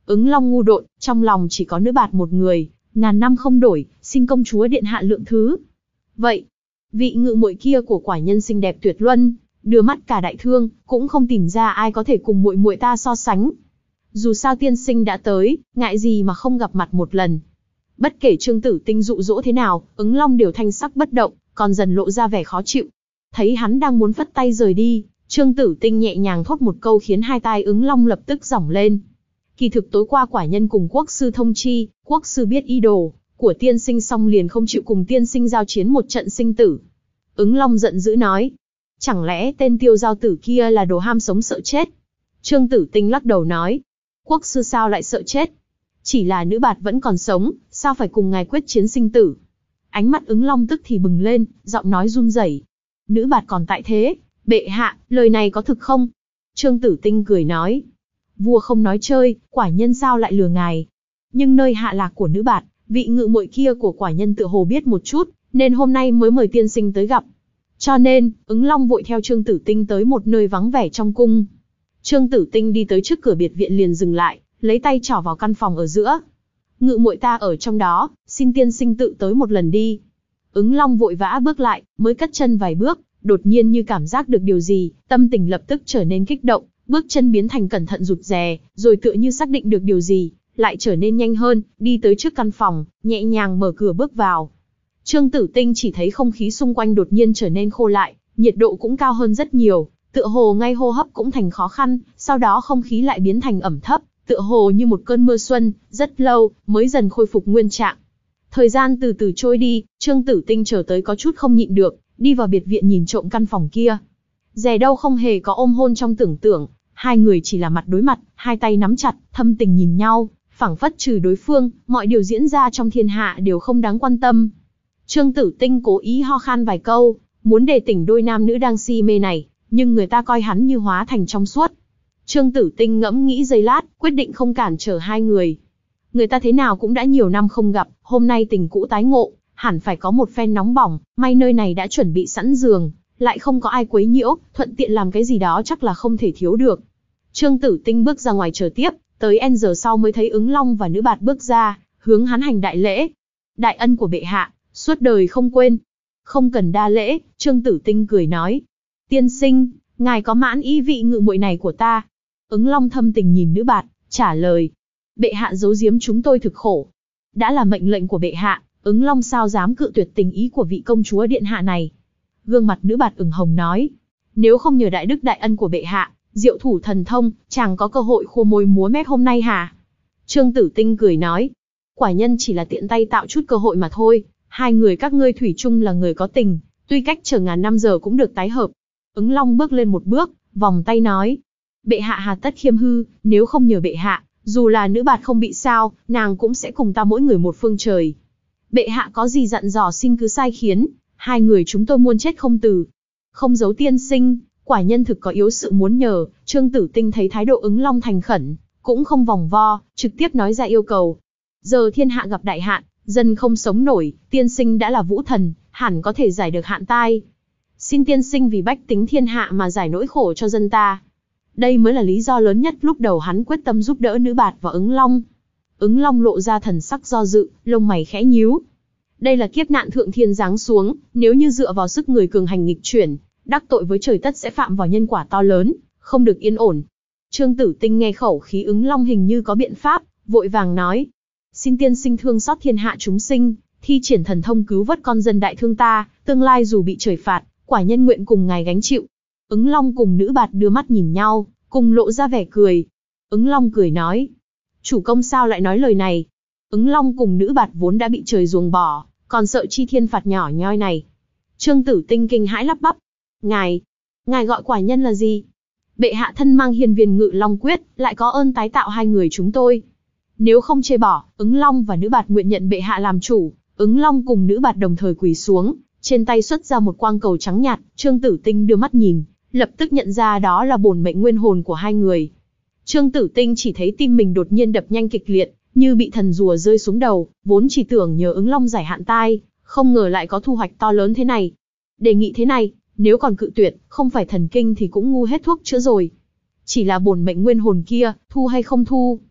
Ứng Long ngu độn, trong lòng chỉ có nữ bạt một người, ngàn năm không đổi, xin công chúa điện hạ lượng thứ. Vậy, vị ngự muội kia của quả nhân xinh đẹp tuyệt luân, đưa mắt cả đại thương, cũng không tìm ra ai có thể cùng muội muội ta so sánh. Dù sao tiên sinh đã tới, ngại gì mà không gặp mặt một lần. Bất kể Trương Tử Tinh dụ dỗ thế nào, Ứng Long đều thanh sắc bất động, còn dần lộ ra vẻ khó chịu. Thấy hắn đang muốn phất tay rời đi, Trương Tử Tinh nhẹ nhàng thốt một câu khiến hai tai Ứng Long lập tức giỏng lên. Kỳ thực tối qua quả nhân cùng quốc sư thông chi, quốc sư biết ý đồ của tiên sinh xong liền không chịu cùng tiên sinh giao chiến một trận sinh tử. Ứng Long giận dữ nói, chẳng lẽ tên Tiêu Giao Tử kia là đồ ham sống sợ chết? Trương Tử Tinh lắc đầu nói, quốc sư sao lại sợ chết? Chỉ là nữ bạt vẫn còn sống, sao phải cùng ngài quyết chiến sinh tử? Ánh mắt Ứng Long tức thì bừng lên, giọng nói run rẩy. Nữ bạt còn tại thế, bệ hạ, lời này có thực không? Trương Tử Tinh cười nói, vua không nói chơi, quả nhân sao lại lừa ngài? Nhưng nơi hạ lạc của nữ bạt, vị ngự muội kia của quả nhân tựa hồ biết một chút, nên hôm nay mới mời tiên sinh tới gặp. Cho nên, Ứng Long vội theo Trương Tử Tinh tới một nơi vắng vẻ trong cung. Trương Tử Tinh đi tới trước cửa biệt viện liền dừng lại, lấy tay trỏ vào căn phòng ở giữa. Ngự muội ta ở trong đó, xin tiên sinh tự tới một lần đi. Ứng Long vội vã bước lại, mới cất chân vài bước, đột nhiên như cảm giác được điều gì, tâm tình lập tức trở nên kích động, bước chân biến thành cẩn thận rụt rè, rồi tựa như xác định được điều gì, lại trở nên nhanh hơn, đi tới trước căn phòng, nhẹ nhàng mở cửa bước vào. Trương Tử Tinh chỉ thấy không khí xung quanh đột nhiên trở nên khô lại, nhiệt độ cũng cao hơn rất nhiều, tựa hồ ngay hô hấp cũng thành khó khăn, sau đó không khí lại biến thành ẩm thấp, tựa hồ như một cơn mưa xuân, rất lâu, mới dần khôi phục nguyên trạng. Thời gian từ từ trôi đi, Trương Tử Tinh chờ tới có chút không nhịn được, đi vào biệt viện nhìn trộm căn phòng kia. Dè đâu không hề có ôm hôn trong tưởng tượng, hai người chỉ là mặt đối mặt, hai tay nắm chặt, thâm tình nhìn nhau, phảng phất trừ đối phương, mọi điều diễn ra trong thiên hạ đều không đáng quan tâm. Trương Tử Tinh cố ý ho khan vài câu, muốn đề tỉnh đôi nam nữ đang si mê này, nhưng người ta coi hắn như hóa thành trong suốt. Trương Tử Tinh ngẫm nghĩ giây lát, quyết định không cản trở hai người. Người ta thế nào cũng đã nhiều năm không gặp, hôm nay tình cũ tái ngộ, hẳn phải có một phen nóng bỏng, may nơi này đã chuẩn bị sẵn giường, lại không có ai quấy nhiễu, thuận tiện làm cái gì đó chắc là không thể thiếu được. Trương Tử Tinh bước ra ngoài chờ tiếp, tới N giờ sau mới thấy Ứng Long và nữ bạt bước ra, hướng hắn hành đại lễ. Đại ân của bệ hạ, suốt đời không quên. Không cần đa lễ, Trương Tử Tinh cười nói. Tiên sinh, ngài có mãn ý vị ngự muội này của ta? Ứng Long thâm tình nhìn nữ bạt, trả lời. Bệ hạ giấu giếm chúng tôi thực khổ. Đã là mệnh lệnh của bệ hạ, Ứng Long sao dám cự tuyệt tình ý của vị công chúa điện hạ này. Gương mặt nữ bạt ửng hồng nói. Nếu không nhờ đại đức đại ân của bệ hạ, diệu thủ thần thông, chàng có cơ hội khua môi múa mép hôm nay hả? Trương Tử Tinh cười nói. Quả nhân chỉ là tiện tay tạo chút cơ hội mà thôi, hai người các ngươi thủy chung là người có tình, tuy cách chờ ngàn năm giờ cũng được tái hợp. Ứng Long bước lên một bước, vòng tay nói. Bệ hạ hà tất khiêm hư, nếu không nhờ bệ hạ, dù là nữ bạt không bị sao, nàng cũng sẽ cùng ta mỗi người một phương trời. Bệ hạ có gì dặn dò xin cứ sai khiến, hai người chúng tôi muôn chết không từ. Không giấu tiên sinh, quả nhân thực có yếu sự muốn nhờ. Trương Tử Tinh thấy thái độ Ứng Long thành khẩn, cũng không vòng vo, trực tiếp nói ra yêu cầu. Giờ thiên hạ gặp đại hạn, dân không sống nổi, tiên sinh đã là vũ thần, hẳn có thể giải được hạn tai. Xin tiên sinh vì bách tính thiên hạ mà giải nỗi khổ cho dân ta. Đây mới là lý do lớn nhất lúc đầu hắn quyết tâm giúp đỡ nữ bạt và Ứng Long. Ứng Long lộ ra thần sắc do dự, lông mày khẽ nhíu. Đây là kiếp nạn thượng thiên giáng xuống, nếu như dựa vào sức người cường hành nghịch chuyển, đắc tội với trời tất sẽ phạm vào nhân quả to lớn, không được yên ổn. Trương Tử Tinh nghe khẩu khí Ứng Long hình như có biện pháp, vội vàng nói. Xin tiên sinh thương xót thiên hạ chúng sinh, thi triển thần thông cứu vớt con dân đại thương ta, tương lai dù bị trời phạt, quả nhân nguyện cùng ngài gánh chịu. Ứng Long cùng nữ bạt đưa mắt nhìn nhau, cùng lộ ra vẻ cười. Ứng Long cười nói. Chủ công sao lại nói lời này? Ứng Long cùng nữ bạt vốn đã bị trời ruồng bỏ, còn sợ chi thiên phạt nhỏ nhoi này. Trương Tử Tinh kinh hãi lắp bắp. Ngài, ngài gọi quả nhân là gì? Bệ hạ thân mang hiên viên ngự long quyết, lại có ơn tái tạo hai người chúng tôi. Nếu không chê bỏ, Ứng Long và nữ bạt nguyện nhận bệ hạ làm chủ. Ứng Long cùng nữ bạt đồng thời quỳ xuống, trên tay xuất ra một quang cầu trắng nhạt. Trương Tử Tinh đưa mắt nhìn, lập tức nhận ra đó là bổn mệnh nguyên hồn của hai người. Trương Tử Tinh chỉ thấy tim mình đột nhiên đập nhanh kịch liệt, như bị thần rùa rơi xuống đầu, vốn chỉ tưởng nhờ Ứng Long giải hạn tai, không ngờ lại có thu hoạch to lớn thế này. Đề nghị thế này, nếu còn cự tuyệt, không phải thần kinh thì cũng ngu hết thuốc chữa rồi. Chỉ là bổn mệnh nguyên hồn kia, thu hay không thu?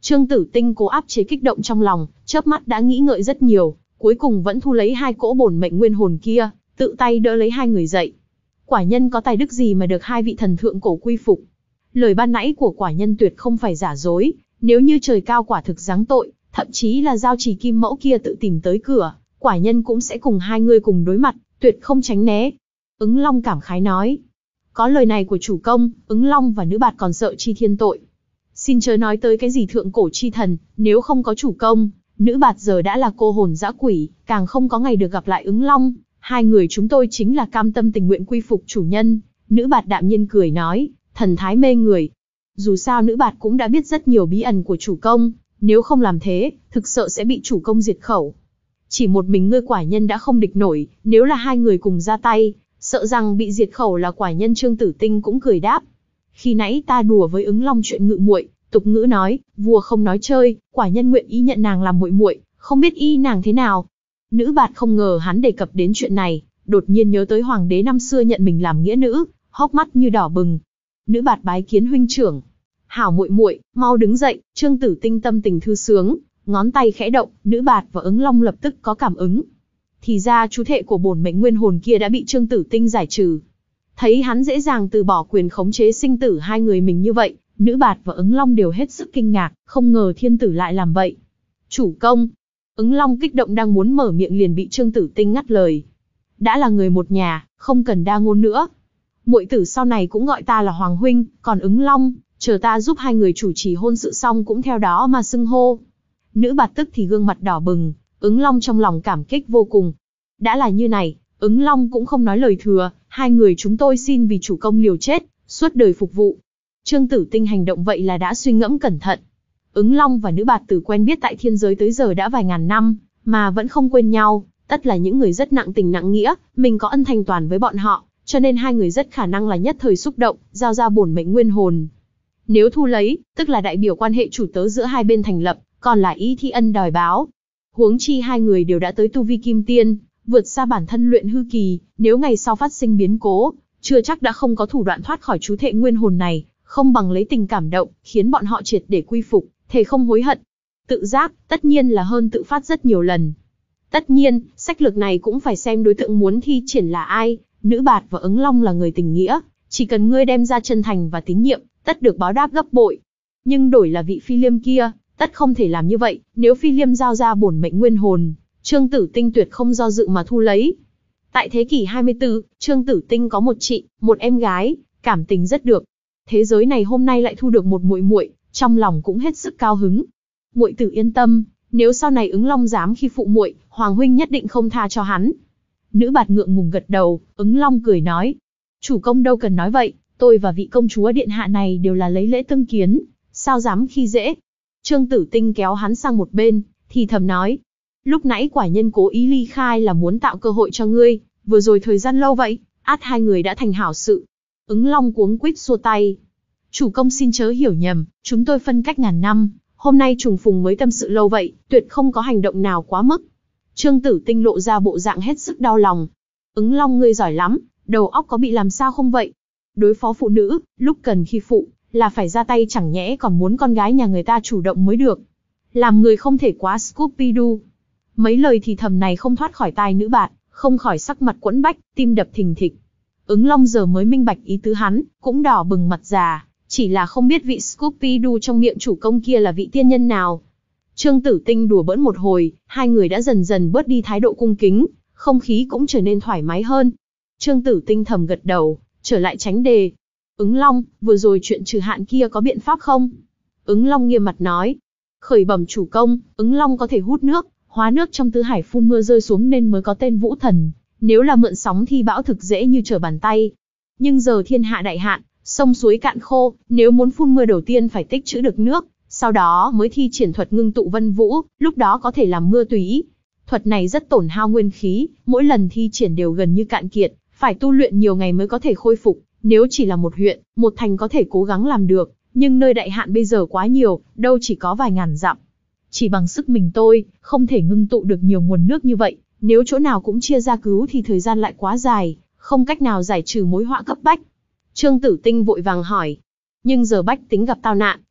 Trương Tử Tinh cố áp chế kích động trong lòng, chớp mắt đã nghĩ ngợi rất nhiều, cuối cùng vẫn thu lấy hai cỗ bổn mệnh nguyên hồn kia, tự tay đỡ lấy hai người dậy. Quả nhân có tài đức gì mà được hai vị thần thượng cổ quy phục? Lời ban nãy của quả nhân tuyệt không phải giả dối, nếu như trời cao quả thực giáng tội, thậm chí là giao trì kim mẫu kia tự tìm tới cửa, quả nhân cũng sẽ cùng hai người cùng đối mặt, tuyệt không tránh né. Ứng Long cảm khái nói. Có lời này của chủ công, Ứng Long và nữ bạt còn sợ chi thiên tội. Xin chớ nói tới cái gì thượng cổ chi thần, nếu không có chủ công, nữ bạt giờ đã là cô hồn dã quỷ, càng không có ngày được gặp lại Ứng Long. Hai người chúng tôi chính là cam tâm tình nguyện quy phục chủ nhân. Nữ bạt đạm nhiên cười nói, thần thái mê người. Dù sao nữ bạt cũng đã biết rất nhiều bí ẩn của chủ công, nếu không làm thế, thực sợ sẽ bị chủ công diệt khẩu. Chỉ một mình ngươi quả nhân đã không địch nổi, nếu là hai người cùng ra tay, sợ rằng bị diệt khẩu là quả nhân. Trương Tử Tinh cũng cười đáp. Khi nãy ta đùa với Ứng Long chuyện ngự muội, tục ngữ nói, vua không nói chơi, quả nhân nguyện ý nhận nàng làm muội muội, không biết y nàng thế nào. Nữ bạt không ngờ hắn đề cập đến chuyện này, đột nhiên nhớ tới hoàng đế năm xưa nhận mình làm nghĩa nữ, hốc mắt như đỏ bừng. Nữ bạt bái kiến huynh trưởng. Hảo muội muội, mau đứng dậy. Trương Tử Tinh tâm tình thư sướng, ngón tay khẽ động, nữ bạt và Ứng Long lập tức có cảm ứng. Thì ra chú thệ của bổn mệnh nguyên hồn kia đã bị Trương Tử Tinh giải trừ. Thấy hắn dễ dàng từ bỏ quyền khống chế sinh tử hai người mình như vậy, nữ bạt và Ứng Long đều hết sức kinh ngạc, không ngờ thiên tử lại làm vậy. Chủ công. Ứng Long kích động đang muốn mở miệng liền bị Trương Tử Tinh ngắt lời. Đã là người một nhà, không cần đa ngôn nữa. Muội tử sau này cũng gọi ta là Hoàng huynh, còn Ứng Long, chờ ta giúp hai người chủ trì hôn sự xong cũng theo đó mà xưng hô. Nữ bạt tức thì gương mặt đỏ bừng, Ứng Long trong lòng cảm kích vô cùng. Đã là như này, Ứng Long cũng không nói lời thừa, hai người chúng tôi xin vì chủ công liều chết, suốt đời phục vụ. Trương Tử Tinh hành động vậy là đã suy ngẫm cẩn thận. Ứng Long và nữ bạt tử quen biết tại thiên giới tới giờ đã vài ngàn năm, mà vẫn không quên nhau, tất là những người rất nặng tình nặng nghĩa, mình có ân thành toàn với bọn họ, cho nên hai người rất khả năng là nhất thời xúc động, giao ra bổn mệnh nguyên hồn. Nếu thu lấy, tức là đại biểu quan hệ chủ tớ giữa hai bên thành lập, còn là ý thi ân đòi báo. Huống chi hai người đều đã tới tu vi kim tiên, vượt xa bản thân luyện hư kỳ, nếu ngày sau phát sinh biến cố, chưa chắc đã không có thủ đoạn thoát khỏi chú thệ nguyên hồn này, không bằng lấy tình cảm động, khiến bọn họ triệt để quy phục, thề không hối hận. Tự giác, tất nhiên là hơn tự phát rất nhiều lần. Tất nhiên, sách lược này cũng phải xem đối tượng muốn thi triển là ai, nữ bạt và Ứng Long là người tình nghĩa, chỉ cần ngươi đem ra chân thành và tín nhiệm, tất được báo đáp gấp bội. Nhưng đổi là vị Phi Liêm kia, tất không thể làm như vậy, nếu Phi Liêm giao ra bổn mệnh nguyên hồn, Trương Tử Tinh tuyệt không do dự mà thu lấy. Tại thế kỷ hai mươi tư, Trương Tử Tinh có một chị, một em gái, cảm tình rất được. Thế giới này hôm nay lại thu được một muội muội, trong lòng cũng hết sức cao hứng. Muội tử yên tâm, nếu sau này Ứng Long dám khi phụ muội, Hoàng huynh nhất định không tha cho hắn. Nữ bạt ngượng ngùng gật đầu, Ứng Long cười nói. Chủ công đâu cần nói vậy, tôi và vị công chúa điện hạ này đều là lấy lễ tương kiến, sao dám khi dễ. Trương Tử Tinh kéo hắn sang một bên, thì thầm nói. Lúc nãy quả nhân cố ý ly khai là muốn tạo cơ hội cho ngươi, vừa rồi thời gian lâu vậy, át hai người đã thành hảo sự. Ứng Long cuống quýt xua tay. Chủ công xin chớ hiểu nhầm, chúng tôi phân cách ngàn năm, hôm nay trùng phùng mới tâm sự lâu vậy, tuyệt không có hành động nào quá mức. Trương Tử Tinh lộ ra bộ dạng hết sức đau lòng. Ứng Long ngươi giỏi lắm, đầu óc có bị làm sao không vậy? Đối phó phụ nữ, lúc cần khi phụ, là phải ra tay chẳng nhẽ còn muốn con gái nhà người ta chủ động mới được. Làm người không thể quá Scooby-Doo. Mấy lời thì thầm này không thoát khỏi tai nữ bạt, không khỏi sắc mặt quẫn bách, tim đập thình thịch. Ứng Long giờ mới minh bạch ý tứ hắn, cũng đỏ bừng mặt già, chỉ là không biết vị Scooby-Doo trong miệng chủ công kia là vị tiên nhân nào. Trương Tử Tinh đùa bỡn một hồi, hai người đã dần dần bớt đi thái độ cung kính, không khí cũng trở nên thoải mái hơn. Trương Tử Tinh thầm gật đầu, trở lại tránh đề. Ứng Long, vừa rồi chuyện trừ hạn kia có biện pháp không? Ứng Long nghiêm mặt nói. Khởi bẩm chủ công, Ứng Long có thể hút nước, hóa nước trong tứ hải phun mưa rơi xuống nên mới có tên Vũ Thần. Nếu là mượn sóng thì bão thực dễ như trở bàn tay. Nhưng giờ thiên hạ đại hạn, sông suối cạn khô, nếu muốn phun mưa đầu tiên phải tích trữ được nước, sau đó mới thi triển thuật ngưng tụ vân vũ, lúc đó có thể làm mưa tùy ý. Thuật này rất tổn hao nguyên khí, mỗi lần thi triển đều gần như cạn kiệt, phải tu luyện nhiều ngày mới có thể khôi phục. Nếu chỉ là một huyện, một thành có thể cố gắng làm được, nhưng nơi đại hạn bây giờ quá nhiều, đâu chỉ có vài ngàn dặm. Chỉ bằng sức mình tôi, không thể ngưng tụ được nhiều nguồn nước như vậy, nếu chỗ nào cũng chia ra cứu thì thời gian lại quá dài, không cách nào giải trừ mối họa cấp bách. Trương Tử Tinh vội vàng hỏi, nhưng giờ bách tính gặp tao nạn,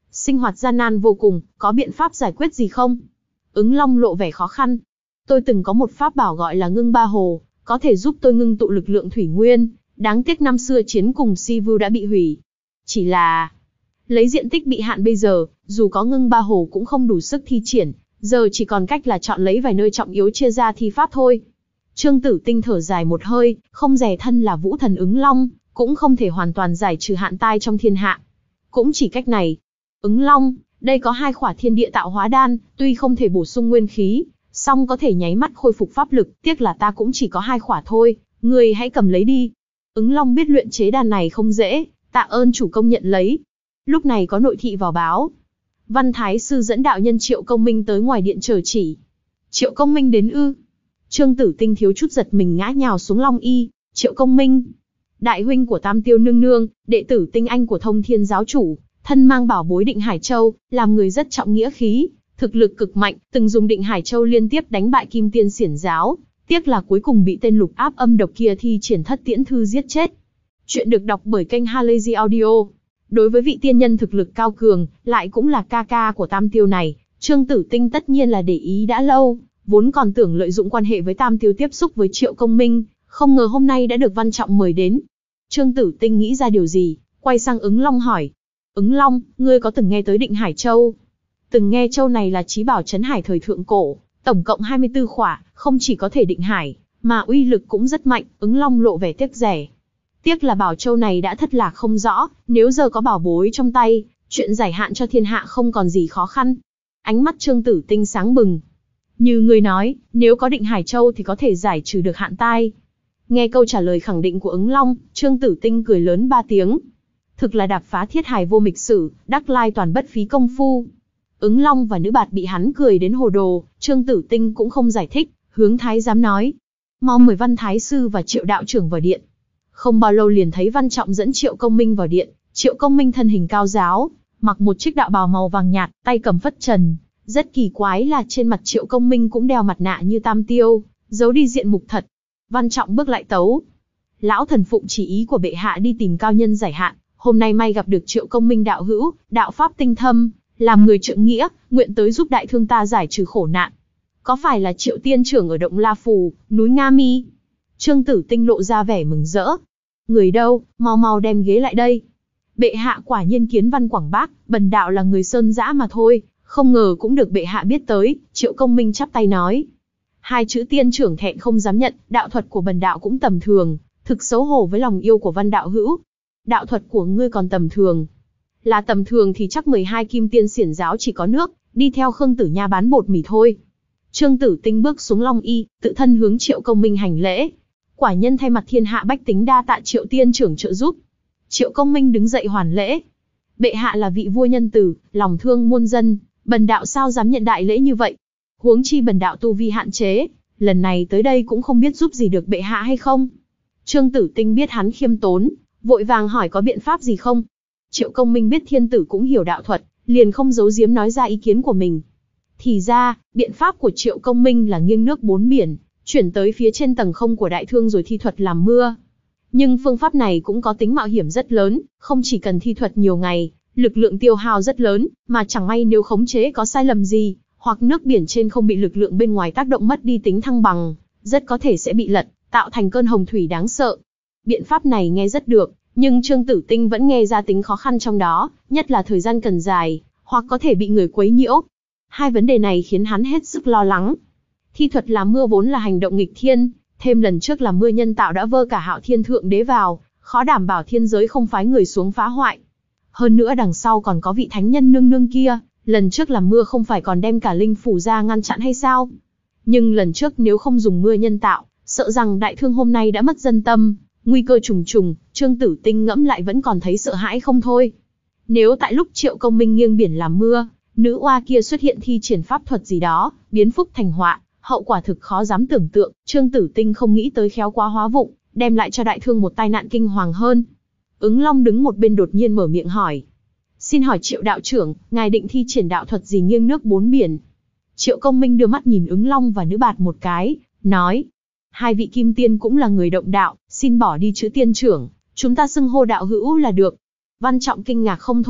Sinh hoạt gian nan vô cùng, có biện pháp giải quyết gì không? Ứng Long lộ vẻ khó khăn. Tôi từng có một pháp bảo gọi là ngưng ba hồ, có thể giúp tôi ngưng tụ lực lượng thủy nguyên, đáng tiếc năm xưa chiến cùng Sivu đã bị hủy. Chỉ là, lấy diện tích bị hạn bây giờ, dù có ngưng ba hồ cũng không đủ sức thi triển, giờ chỉ còn cách là chọn lấy vài nơi trọng yếu chia ra thi pháp thôi. Trương Tử Tinh thở dài một hơi, không dè thân là vũ thần Ứng Long, cũng không thể hoàn toàn giải trừ hạn tai trong thiên hạ. Cũng chỉ cách này. Ứng Long, đây có hai khỏa thiên địa tạo hóa đan, tuy không thể bổ sung nguyên khí, song có thể nháy mắt khôi phục pháp lực, tiếc là ta cũng chỉ có hai khỏa thôi, ngươi hãy cầm lấy đi. Ứng Long biết luyện chế đan này không dễ, tạ ơn chủ công nhận lấy. Lúc này có nội thị vào báo. Văn Thái Sư dẫn đạo nhân Triệu Công Minh tới ngoài điện chờ chỉ. Triệu Công Minh đến ư? Trương Tử Tinh thiếu chút giật mình ngã nhào xuống Long Y. Triệu Công Minh, đại huynh của Tam Tiêu nương nương, đệ tử tinh anh của Thông Thiên giáo chủ, thân mang bảo bối Định Hải Châu, làm người rất trọng nghĩa khí, thực lực cực mạnh, từng dùng Định Hải Châu liên tiếp đánh bại Kim Tiên Xiển giáo, tiếc là cuối cùng bị tên lục áp âm độc kia thi triển Thất Tiễn Thư giết chết. Chuyện được đọc bởi kênh Halazy Audio. Đối với vị tiên nhân thực lực cao cường, lại cũng là ca ca của Tam Tiêu này, Trương Tử Tinh tất nhiên là để ý đã lâu, vốn còn tưởng lợi dụng quan hệ với Tam Tiêu tiếp xúc với Triệu Công Minh, không ngờ hôm nay đã được Văn Trọng mời đến. Trương Tử Tinh nghĩ ra điều gì, quay sang Ứng Long hỏi. Ứng Long, ngươi có từng nghe tới Định Hải Châu? Từng nghe, châu này là chí bảo trấn hải thời thượng cổ, tổng cộng hai mươi tư khỏa, không chỉ có thể định hải, mà uy lực cũng rất mạnh. Ứng Long lộ vẻ tiếc rẻ. Tiếc là bảo châu này đã thất lạc không rõ, nếu giờ có bảo bối trong tay, chuyện giải hạn cho thiên hạ không còn gì khó khăn. Ánh mắt Trương Tử Tinh sáng bừng. Như ngươi nói, nếu có Định Hải Châu thì có thể giải trừ được hạn tai. Nghe câu trả lời khẳng định của Ứng Long, Trương Tử Tinh cười lớn ba tiếng. Thực là đạp phá thiết hải vô mịch sử, đắc lai toàn bất phí công phu. Ứng Long và nữ bạt bị hắn cười đến hồ đồ, Trương Tử Tinh cũng không giải thích, hướng thái giám nói. Mau mời Văn Thái Sư và Triệu đạo trưởng vào điện. Không bao lâu liền thấy Văn Trọng dẫn Triệu Công Minh vào điện. Triệu Công Minh thân hình cao giáo, mặc một chiếc đạo bào màu vàng nhạt, tay cầm phất trần. Rất kỳ quái là trên mặt Triệu Công Minh cũng đeo mặt nạ như Tam Tiêu, giấu đi diện mục thật. Văn Trọng bước lại tấu. Lão thần phụng chỉ ý của bệ hạ đi tìm cao nhân giải hạn, hôm nay may gặp được Triệu Công Minh đạo hữu, đạo pháp tinh thâm, làm người trượng nghĩa, nguyện tới giúp đại thương ta giải trừ khổ nạn. Có phải là Triệu tiên trưởng ở động La Phù, núi Nga Mi? Trương Tử Tinh lộ ra vẻ mừng rỡ. Người đâu, mau mau đem ghế lại đây. Bệ hạ quả nhiên kiến văn quảng bác, bần đạo là người sơn dã mà thôi, không ngờ cũng được bệ hạ biết tới. Triệu Công Minh chắp tay nói. Hai chữ tiên trưởng thẹn không dám nhận, đạo thuật của bần đạo cũng tầm thường, thực xấu hổ với lòng yêu của Văn đạo hữu. Đạo thuật của ngươi còn tầm thường? Là tầm thường thì chắc mười hai Kim Tiên Xiển giáo chỉ có nước, đi theo Khương Tử Nha bán bột mì thôi. Trương Tử Tinh bước xuống Long Y, tự thân hướng Triệu Công Minh hành lễ. Quả nhân thay mặt thiên hạ bách tính đa tạ Triệu tiên trưởng trợ giúp. Triệu Công Minh đứng dậy hoàn lễ. Bệ hạ là vị vua nhân từ, lòng thương muôn dân, bần đạo sao dám nhận đại lễ như vậy? Huống chi bần đạo tu vi hạn chế, lần này tới đây cũng không biết giúp gì được bệ hạ hay không. Trương Tử Tinh biết hắn khiêm tốn, vội vàng hỏi có biện pháp gì không. Triệu Công Minh biết thiên tử cũng hiểu đạo thuật, liền không giấu giếm nói ra ý kiến của mình. Thì ra, biện pháp của Triệu Công Minh là nghiêng nước bốn biển, chuyển tới phía trên tầng không của đại thương rồi thi thuật làm mưa. Nhưng phương pháp này cũng có tính mạo hiểm rất lớn, không chỉ cần thi thuật nhiều ngày, lực lượng tiêu hao rất lớn, mà chẳng may nếu khống chế có sai lầm gì, hoặc nước biển trên không bị lực lượng bên ngoài tác động mất đi tính thăng bằng, rất có thể sẽ bị lật, tạo thành cơn hồng thủy đáng sợ. Biện pháp này nghe rất được, nhưng Trương Tử Tinh vẫn nghe ra tính khó khăn trong đó, nhất là thời gian cần dài, hoặc có thể bị người quấy nhiễu. Hai vấn đề này khiến hắn hết sức lo lắng. Thi thuật làm mưa vốn là hành động nghịch thiên, thêm lần trước làm mưa nhân tạo đã vơ cả Hạo Thiên Thượng Đế vào, khó đảm bảo thiên giới không phái người xuống phá hoại. Hơn nữa đằng sau còn có vị thánh nhân nương nương kia, lần trước làm mưa không phải còn đem cả linh phủ ra ngăn chặn hay sao? Nhưng lần trước nếu không dùng mưa nhân tạo, sợ rằng đại thương hôm nay đã mất dân tâm, nguy cơ trùng trùng. Trương Tử Tinh ngẫm lại vẫn còn thấy sợ hãi không thôi. Nếu tại lúc Triệu Công Minh nghiêng biển làm mưa, nữ oa kia xuất hiện thi triển pháp thuật gì đó, biến phúc thành họa, hậu quả thực khó dám tưởng tượng. Trương Tử Tinh không nghĩ tới khéo quá hóa vụng, đem lại cho đại thương một tai nạn kinh hoàng hơn. Ứng Long đứng một bên đột nhiên mở miệng hỏi. Xin hỏi Triệu đạo trưởng, ngài định thi triển đạo thuật gì nghiêng nước bốn biển? Triệu Công Minh đưa mắt nhìn Ứng Long và nữ bạt một cái, nói. Hai vị kim tiên cũng là người động đạo, xin bỏ đi chữ tiên trưởng, chúng ta xưng hô đạo hữu là được. Văn Trọng kinh ngạc không thôi,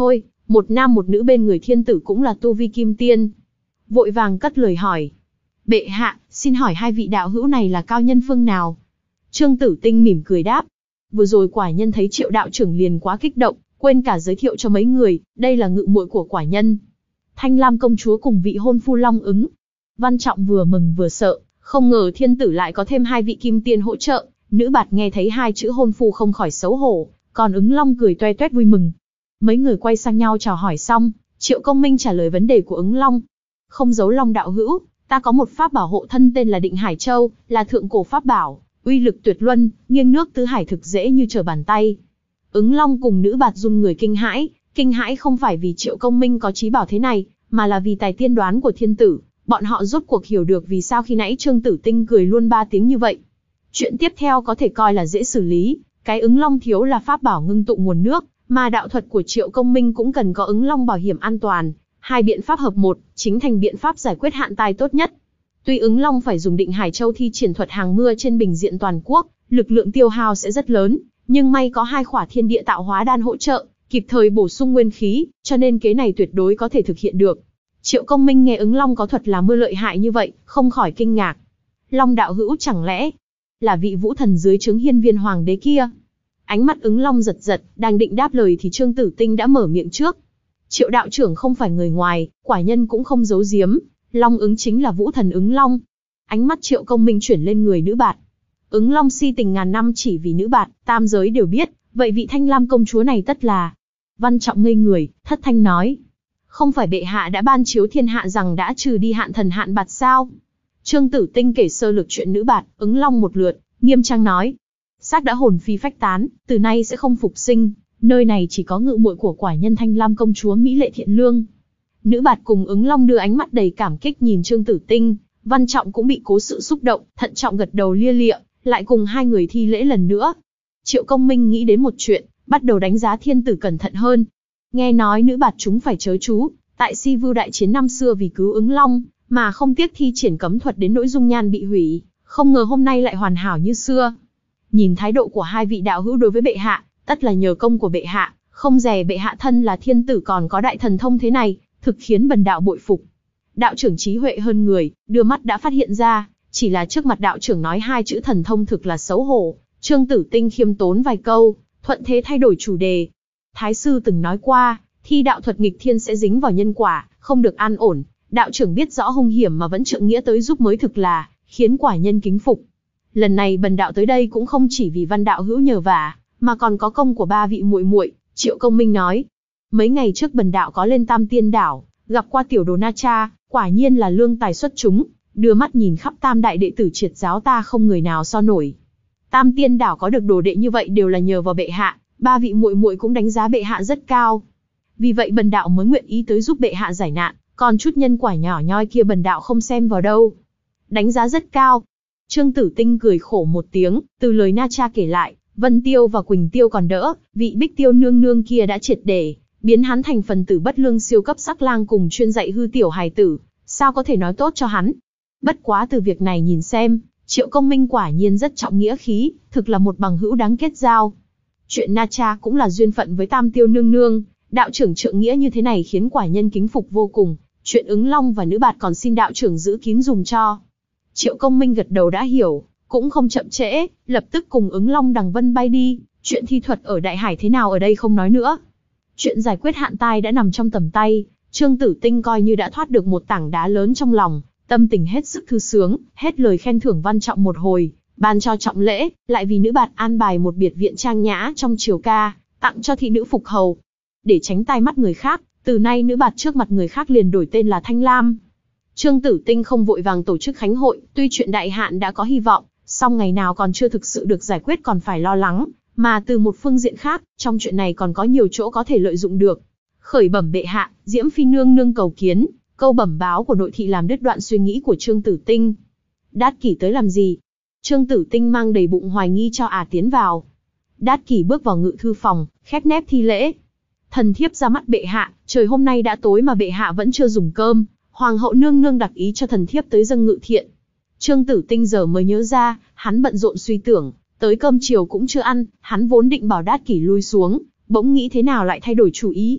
một nam một nữ bên người thiên tử cũng là tu vi kim tiên. Vội vàng cất lời hỏi. Bệ hạ, xin hỏi hai vị đạo hữu này là cao nhân phương nào? Trương Tử Tinh mỉm cười đáp. Vừa rồi quả nhân thấy Triệu đạo trưởng liền quá kích động, quên cả giới thiệu cho mấy người, đây là ngự muội của quả nhân. Thanh Lam công chúa cùng vị hôn phu Long Ứng. Văn Trọng vừa mừng vừa sợ, không ngờ thiên tử lại có thêm hai vị kim tiên hỗ trợ. Nữ bạt nghe thấy hai chữ hôn phu không khỏi xấu hổ, còn Ứng Long cười toe toét vui mừng. Mấy người quay sang nhau chào hỏi xong, Triệu Công Minh trả lời vấn đề của Ứng Long. Không giấu Long đạo hữu, ta có một pháp bảo hộ thân tên là Định Hải Châu, là thượng cổ pháp bảo, uy lực tuyệt luân, nghiêng nước tứ hải thực dễ như trở bàn tay. Ứng Long cùng nữ bạt run người kinh hãi, kinh hãi không phải vì Triệu Công Minh có trí bảo thế này, mà là vì tài tiên đoán của thiên tử. Bọn họ rốt cuộc hiểu được vì sao khi nãy Trương Tử Tinh cười luôn ba tiếng như vậy. Chuyện tiếp theo có thể coi là dễ xử lý, cái Ứng Long thiếu là pháp bảo ngưng tụ nguồn nước, mà đạo thuật của Triệu Công Minh cũng cần có Ứng Long bảo hiểm an toàn. Hai biện pháp hợp một, chính thành biện pháp giải quyết hạn tai tốt nhất. Tuy Ứng Long phải dùng Định Hải Châu thi triển thuật hàng mưa trên bình diện toàn quốc, lực lượng tiêu hao sẽ rất lớn, nhưng may có hai khỏa thiên địa tạo hóa đan hỗ trợ, kịp thời bổ sung nguyên khí, cho nên kế này tuyệt đối có thể thực hiện được. Triệu Công Minh nghe Ứng Long có thuật là mưa lợi hại như vậy, không khỏi kinh ngạc. Long đạo hữu chẳng lẽ là vị vũ thần dưới trướng Hiên Viên hoàng đế kia? Ánh mắt Ứng Long giật giật, đang định đáp lời thì Trương Tử Tinh đã mở miệng trước. Triệu đạo trưởng không phải người ngoài, quả nhân cũng không giấu giếm, Long Ứng chính là vũ thần Ứng Long. Ánh mắt Triệu Công Minh chuyển lên người nữ bạt. Ứng Long si tình ngàn năm chỉ vì nữ bạt, tam giới đều biết, vậy vị Thanh Lam công chúa này tất là... Văn Trọng ngây người, thất thanh nói. Không phải bệ hạ đã ban chiếu thiên hạ rằng đã trừ đi hạn thần hạn bạt sao? Trương Tử Tinh kể sơ lược chuyện nữ bạt, Ứng Long một lượt, nghiêm trang nói. Xác đã hồn phi phách tán, từ nay sẽ không phục sinh, nơi này chỉ có ngự muội của quả nhân Thanh Lam công chúa mỹ lệ thiện lương. Nữ bạt cùng Ứng Long đưa ánh mắt đầy cảm kích nhìn Trương Tử Tinh, Văn Trọng cũng bị cố sự xúc động, thận trọng gật đầu lia lịa, lại cùng hai người thi lễ lần nữa. Triệu Công Minh nghĩ đến một chuyện, bắt đầu đánh giá thiên tử cẩn thận hơn. Nghe nói nữ bạt chúng phải chớ chú, tại Si Vưu đại chiến năm xưa vì cứu Ứng Long, mà không tiếc thi triển cấm thuật đến nỗi dung nhan bị hủy, không ngờ hôm nay lại hoàn hảo như xưa. Nhìn thái độ của hai vị đạo hữu đối với bệ hạ, tất là nhờ công của bệ hạ, không dè bệ hạ thân là thiên tử còn có đại thần thông thế này, thực khiến bần đạo bội phục. Đạo trưởng trí huệ hơn người, đưa mắt đã phát hiện ra, chỉ là trước mặt đạo trưởng nói hai chữ thần thông thực là xấu hổ. Trương Tử Tinh khiêm tốn vài câu, thuận thế thay đổi chủ đề. Thái sư từng nói qua, thi đạo thuật nghịch thiên sẽ dính vào nhân quả, không được an ổn. Đạo trưởng biết rõ hung hiểm mà vẫn trượng nghĩa tới giúp mới thực là khiến quả nhân kính phục. Lần này bần đạo tới đây cũng không chỉ vì Văn đạo hữu nhờ vả, mà còn có công của ba vị muội muội. Triệu Công Minh nói. Mấy ngày trước bần đạo có lên Tam Tiên đảo, gặp qua tiểu đồ Na Cha, quả nhiên là lương tài xuất chúng, đưa mắt nhìn khắp tam đại đệ tử triệt giáo ta không người nào so nổi. Tam Tiên đảo có được đồ đệ như vậy đều là nhờ vào bệ hạ, ba vị muội muội cũng đánh giá bệ hạ rất cao. Vì vậy bần đạo mới nguyện ý tới giúp bệ hạ giải nạn, còn chút nhân quả nhỏ nhoi kia bần đạo không xem vào đâu. Đánh giá rất cao. Trương Tử Tinh cười khổ một tiếng, từ lời Na Cha kể lại, Vân Tiêu và Quỳnh Tiêu còn đỡ, vị Bích Tiêu nương nương kia đã triệt để biến hắn thành phần tử bất lương siêu cấp sắc lang cùng chuyên dạy hư tiểu hài tử, sao có thể nói tốt cho hắn. Bất quá từ việc này nhìn xem, Triệu Công Minh quả nhiên rất trọng nghĩa khí, thực là một bằng hữu đáng kết giao. Chuyện Na Cha cũng là duyên phận với Tam Tiêu nương nương, đạo trưởng trượng nghĩa như thế này khiến quả nhân kính phục vô cùng. Chuyện Ứng Long và nữ bạt còn xin đạo trưởng giữ kín dùm cho. Triệu Công Minh gật đầu đã hiểu, cũng không chậm trễ, lập tức cùng Ứng Long đằng vân bay đi. Chuyện thi thuật ở Đại Hải thế nào ở đây không nói nữa. Chuyện giải quyết hạn tai đã nằm trong tầm tay, Trương Tử Tinh coi như đã thoát được một tảng đá lớn trong lòng, tâm tình hết sức thư sướng, hết lời khen thưởng Văn Trọng một hồi, ban cho trọng lễ, lại vì nữ bạt an bài một biệt viện trang nhã trong triều ca, tặng cho thị nữ phục hầu. Để tránh tai mắt người khác, từ nay nữ bạt trước mặt người khác liền đổi tên là Thanh Lam. Trương Tử Tinh không vội vàng tổ chức khánh hội, tuy chuyện đại hạn đã có hy vọng, song ngày nào còn chưa thực sự được giải quyết còn phải lo lắng, mà từ một phương diện khác, trong chuyện này còn có nhiều chỗ có thể lợi dụng được. Khởi bẩm bệ hạ, Diễm Phi nương nương cầu kiến. Câu bẩm báo của nội thị làm đứt đoạn suy nghĩ của Trương Tử Tinh. Đát Kỷ tới làm gì? Trương Tử Tinh mang đầy bụng hoài nghi cho ả tiến vào. Đát Kỷ bước vào ngự thư phòng, khép nép thi lễ. Thần thiếp ra mắt bệ hạ, trời hôm nay đã tối mà bệ hạ vẫn chưa dùng cơm, hoàng hậu nương nương đặc ý cho thần thiếp tới dâng ngự thiện. Trương Tử Tinh giờ mới nhớ ra, hắn bận rộn suy tưởng, tới cơm chiều cũng chưa ăn, hắn vốn định bảo Đát Kỷ lui xuống, bỗng nghĩ thế nào lại thay đổi chủ ý.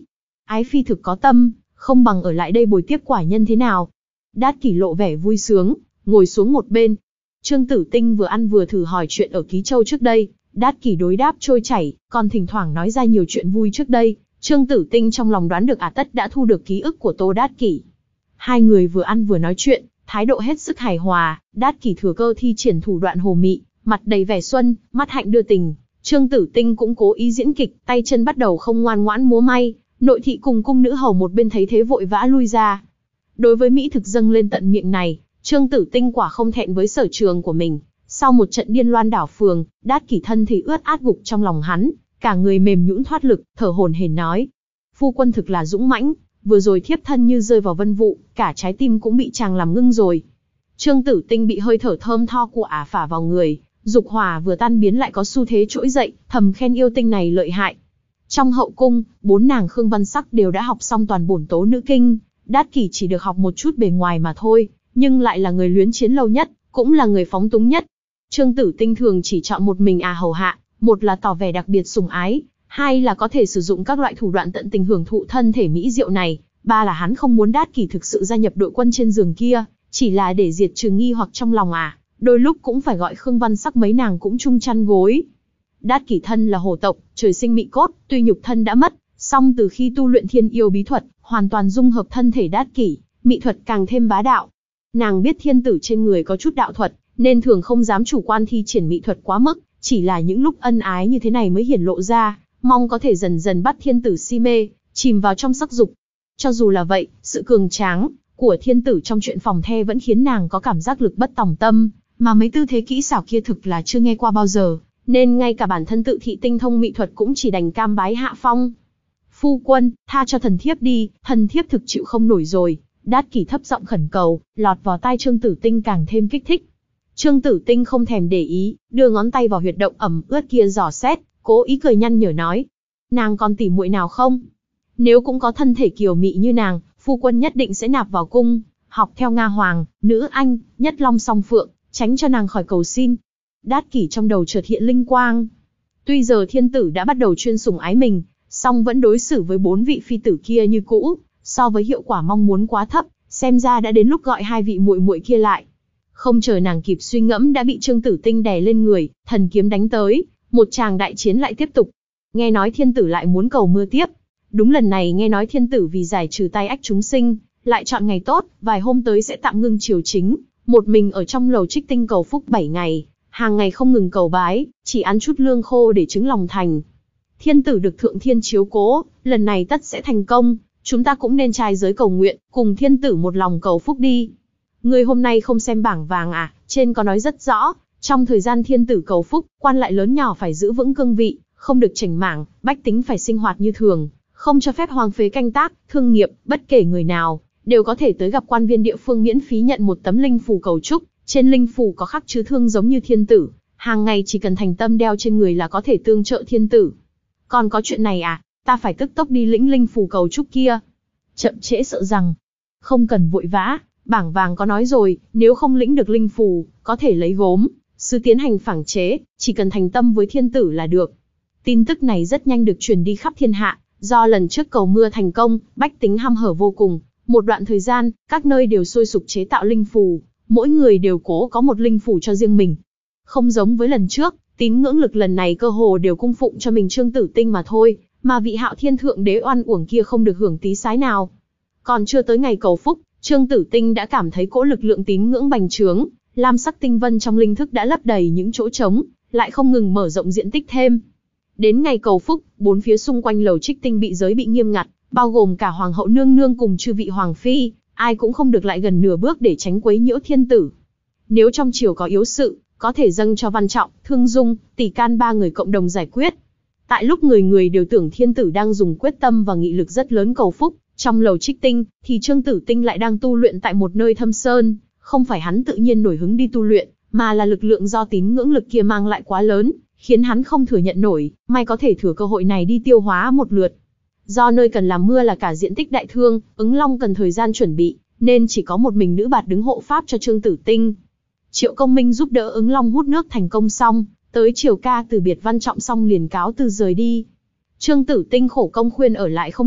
ái phi thực có tâm, không bằng ở lại đây bồi tiếp quả nhân thế nào. Đát Kỷ lộ vẻ vui sướng, ngồi xuống một bên. Trương Tử Tinh vừa ăn vừa thử hỏi chuyện ở Ký Châu trước đây, Đát Kỷ đối đáp trôi chảy, còn thỉnh thoảng nói ra nhiều chuyện vui trước đây. Trương Tử Tinh trong lòng đoán được à tất đã thu được ký ức của Tô Đát Kỷ. Hai người vừa ăn vừa nói chuyện, thái độ hết sức hài hòa. Đát Kỷ thừa cơ thi triển thủ đoạn hồ mị, mặt đầy vẻ xuân, mắt hạnh đưa tình. Trương Tử Tinh cũng cố ý diễn kịch, tay chân bắt đầu không ngoan ngoãn múa may. Nội thị cùng cung nữ hầu một bên thấy thế vội vã lui ra. Đối với mỹ thực dâng lên tận miệng này, Trương Tử Tinh quả không thẹn với sở trường của mình. Sau một trận điên loan đảo phường, Đát Kỷ thân thì ướt át gục trong lòng hắn, cả người mềm nhũn thoát lực, thở hổn hển nói: "Phu quân thực là dũng mãnh, vừa rồi thiếp thân như rơi vào vân vụ, cả trái tim cũng bị chàng làm ngưng rồi." Trương Tử Tinh bị hơi thở thơm tho của ả phả vào người, dục hỏa vừa tan biến lại có xu thế trỗi dậy, thầm khen yêu tinh này lợi hại. Trong hậu cung, bốn nàng Khương Văn Sắc đều đã học xong toàn bổn tố nữ kinh, Đát Kỷ chỉ được học một chút bề ngoài mà thôi, nhưng lại là người luyến chiến lâu nhất, cũng là người phóng túng nhất. Trương Tử Tinh thường chỉ chọn một mình à hầu hạ, một là tỏ vẻ đặc biệt sủng ái, hai là có thể sử dụng các loại thủ đoạn tận tình hưởng thụ thân thể mỹ diệu này, ba là hắn không muốn Đát Kỷ thực sự gia nhập đội quân trên giường kia, chỉ là để diệt trừ nghi hoặc trong lòng à, đôi lúc cũng phải gọi Khương Văn Sắc mấy nàng cũng chung chăn gối. Đát Kỷ thân là hổ tộc, trời sinh mị cốt, tuy nhục thân đã mất, song từ khi tu luyện thiên yêu bí thuật, hoàn toàn dung hợp thân thể Đát Kỷ, mị thuật càng thêm bá đạo. Nàng biết thiên tử trên người có chút đạo thuật, nên thường không dám chủ quan thi triển mị thuật quá mức, chỉ là những lúc ân ái như thế này mới hiển lộ ra, mong có thể dần dần bắt thiên tử si mê, chìm vào trong sắc dục. Cho dù là vậy, sự cường tráng của thiên tử trong chuyện phòng the vẫn khiến nàng có cảm giác lực bất tòng tâm, mà mấy tư thế kỹ xảo kia thực là chưa nghe qua bao giờ, nên ngay cả bản thân tự thị tinh thông mị thuật cũng chỉ đành cam bái hạ phong. "Phu quân, tha cho thần thiếp đi, thần thiếp thực chịu không nổi rồi." Đát Kỷ thấp giọng khẩn cầu, lọt vào tai Trương Tử Tinh càng thêm kích thích. Trương Tử Tinh không thèm để ý, đưa ngón tay vào huyệt động ẩm ướt kia dò xét, cố ý cười nhăn nhở nói: "Nàng còn tỉ muội nào không? Nếu cũng có thân thể kiều mị như nàng, phu quân nhất định sẽ nạp vào cung, học theo Nga Hoàng, Nữ Anh, Nhất Long Song Phượng, tránh cho nàng khỏi cầu xin." Đát Kỷ trong đầu chợt hiện linh quang. Tuy giờ thiên tử đã bắt đầu chuyên sủng ái mình, song vẫn đối xử với bốn vị phi tử kia như cũ, so với hiệu quả mong muốn quá thấp, xem ra đã đến lúc gọi hai vị muội muội kia lại. Không chờ nàng kịp suy ngẫm đã bị Trương Tử Tinh đè lên người, thần kiếm đánh tới, một tràng đại chiến lại tiếp tục. Nghe nói thiên tử lại muốn cầu mưa tiếp. Đúng lần này nghe nói thiên tử vì giải trừ tai ách chúng sinh, lại chọn ngày tốt, vài hôm tới sẽ tạm ngưng triều chính, một mình ở trong lầu Trích Tinh cầu phúc bảy ngày, hàng ngày không ngừng cầu bái, chỉ ăn chút lương khô để chứng lòng thành. Thiên tử được thượng thiên chiếu cố, lần này tất sẽ thành công, chúng ta cũng nên trai giới cầu nguyện, cùng thiên tử một lòng cầu phúc đi. Ngươi hôm nay không xem bảng vàng à, trên có nói rất rõ, trong thời gian thiên tử cầu phúc, quan lại lớn nhỏ phải giữ vững cương vị, không được chảnh mảng, bách tính phải sinh hoạt như thường, không cho phép hoang phế canh tác, thương nghiệp, bất kể người nào, đều có thể tới gặp quan viên địa phương miễn phí nhận một tấm linh phù cầu chúc, trên linh phù có khắc chữ thương giống như thiên tử, hàng ngày chỉ cần thành tâm đeo trên người là có thể tương trợ thiên tử. Còn có chuyện này à, ta phải tức tốc đi lĩnh linh phù cầu chúc kia. Chậm trễ sợ rằng, không cần vội vã, bảng vàng có nói rồi, nếu không lĩnh được linh phù, có thể lấy gốm, sứ tiến hành phẳng chế, chỉ cần thành tâm với thiên tử là được. Tin tức này rất nhanh được truyền đi khắp thiên hạ, do lần trước cầu mưa thành công, bách tính hăm hở vô cùng, một đoạn thời gian, các nơi đều sôi sục chế tạo linh phù, mỗi người đều cố có một linh phù cho riêng mình. Không giống với lần trước, tín ngưỡng lực lần này cơ hồ đều cung phụng cho mình Trương Tử Tinh mà thôi, mà vị Hạo Thiên Thượng Đế oan uổng kia không được hưởng tí sái nào. Còn chưa tới ngày cầu phúc, Trương Tử Tinh đã cảm thấy cỗ lực lượng tín ngưỡng bành trướng, lam sắc tinh vân trong linh thức đã lấp đầy những chỗ trống, lại không ngừng mở rộng diện tích thêm. Đến ngày cầu phúc, bốn phía xung quanh lầu Trích Tinh bị giới bị nghiêm ngặt, bao gồm cả hoàng hậu nương nương cùng chư vị hoàng phi, ai cũng không được lại gần nửa bước để tránh quấy nhiễu thiên tử. Nếu trong triều có yếu sự, có thể dâng cho Văn Trọng, Thương Dung, Tỷ Can ba người cộng đồng giải quyết. Tại lúc người người đều tưởng thiên tử đang dùng quyết tâm và nghị lực rất lớn cầu phúc, trong lầu Trích Tinh, thì Trương Tử Tinh lại đang tu luyện tại một nơi thâm sơn, không phải hắn tự nhiên nổi hứng đi tu luyện, mà là lực lượng do tín ngưỡng lực kia mang lại quá lớn, khiến hắn không thừa nhận nổi, may có thể thừa cơ hội này đi tiêu hóa một lượt. Do nơi cần làm mưa là cả diện tích đại thương, Ứng Long cần thời gian chuẩn bị, nên chỉ có một mình nữ bạt đứng hộ pháp cho Trương Tử Tinh. Triệu Công Minh giúp đỡ Ứng Long hút nước thành công xong, tới chiều ca từ biệt Văn Trọng xong liền cáo từ rời đi. Trương Tử Tinh khổ công khuyên ở lại không được,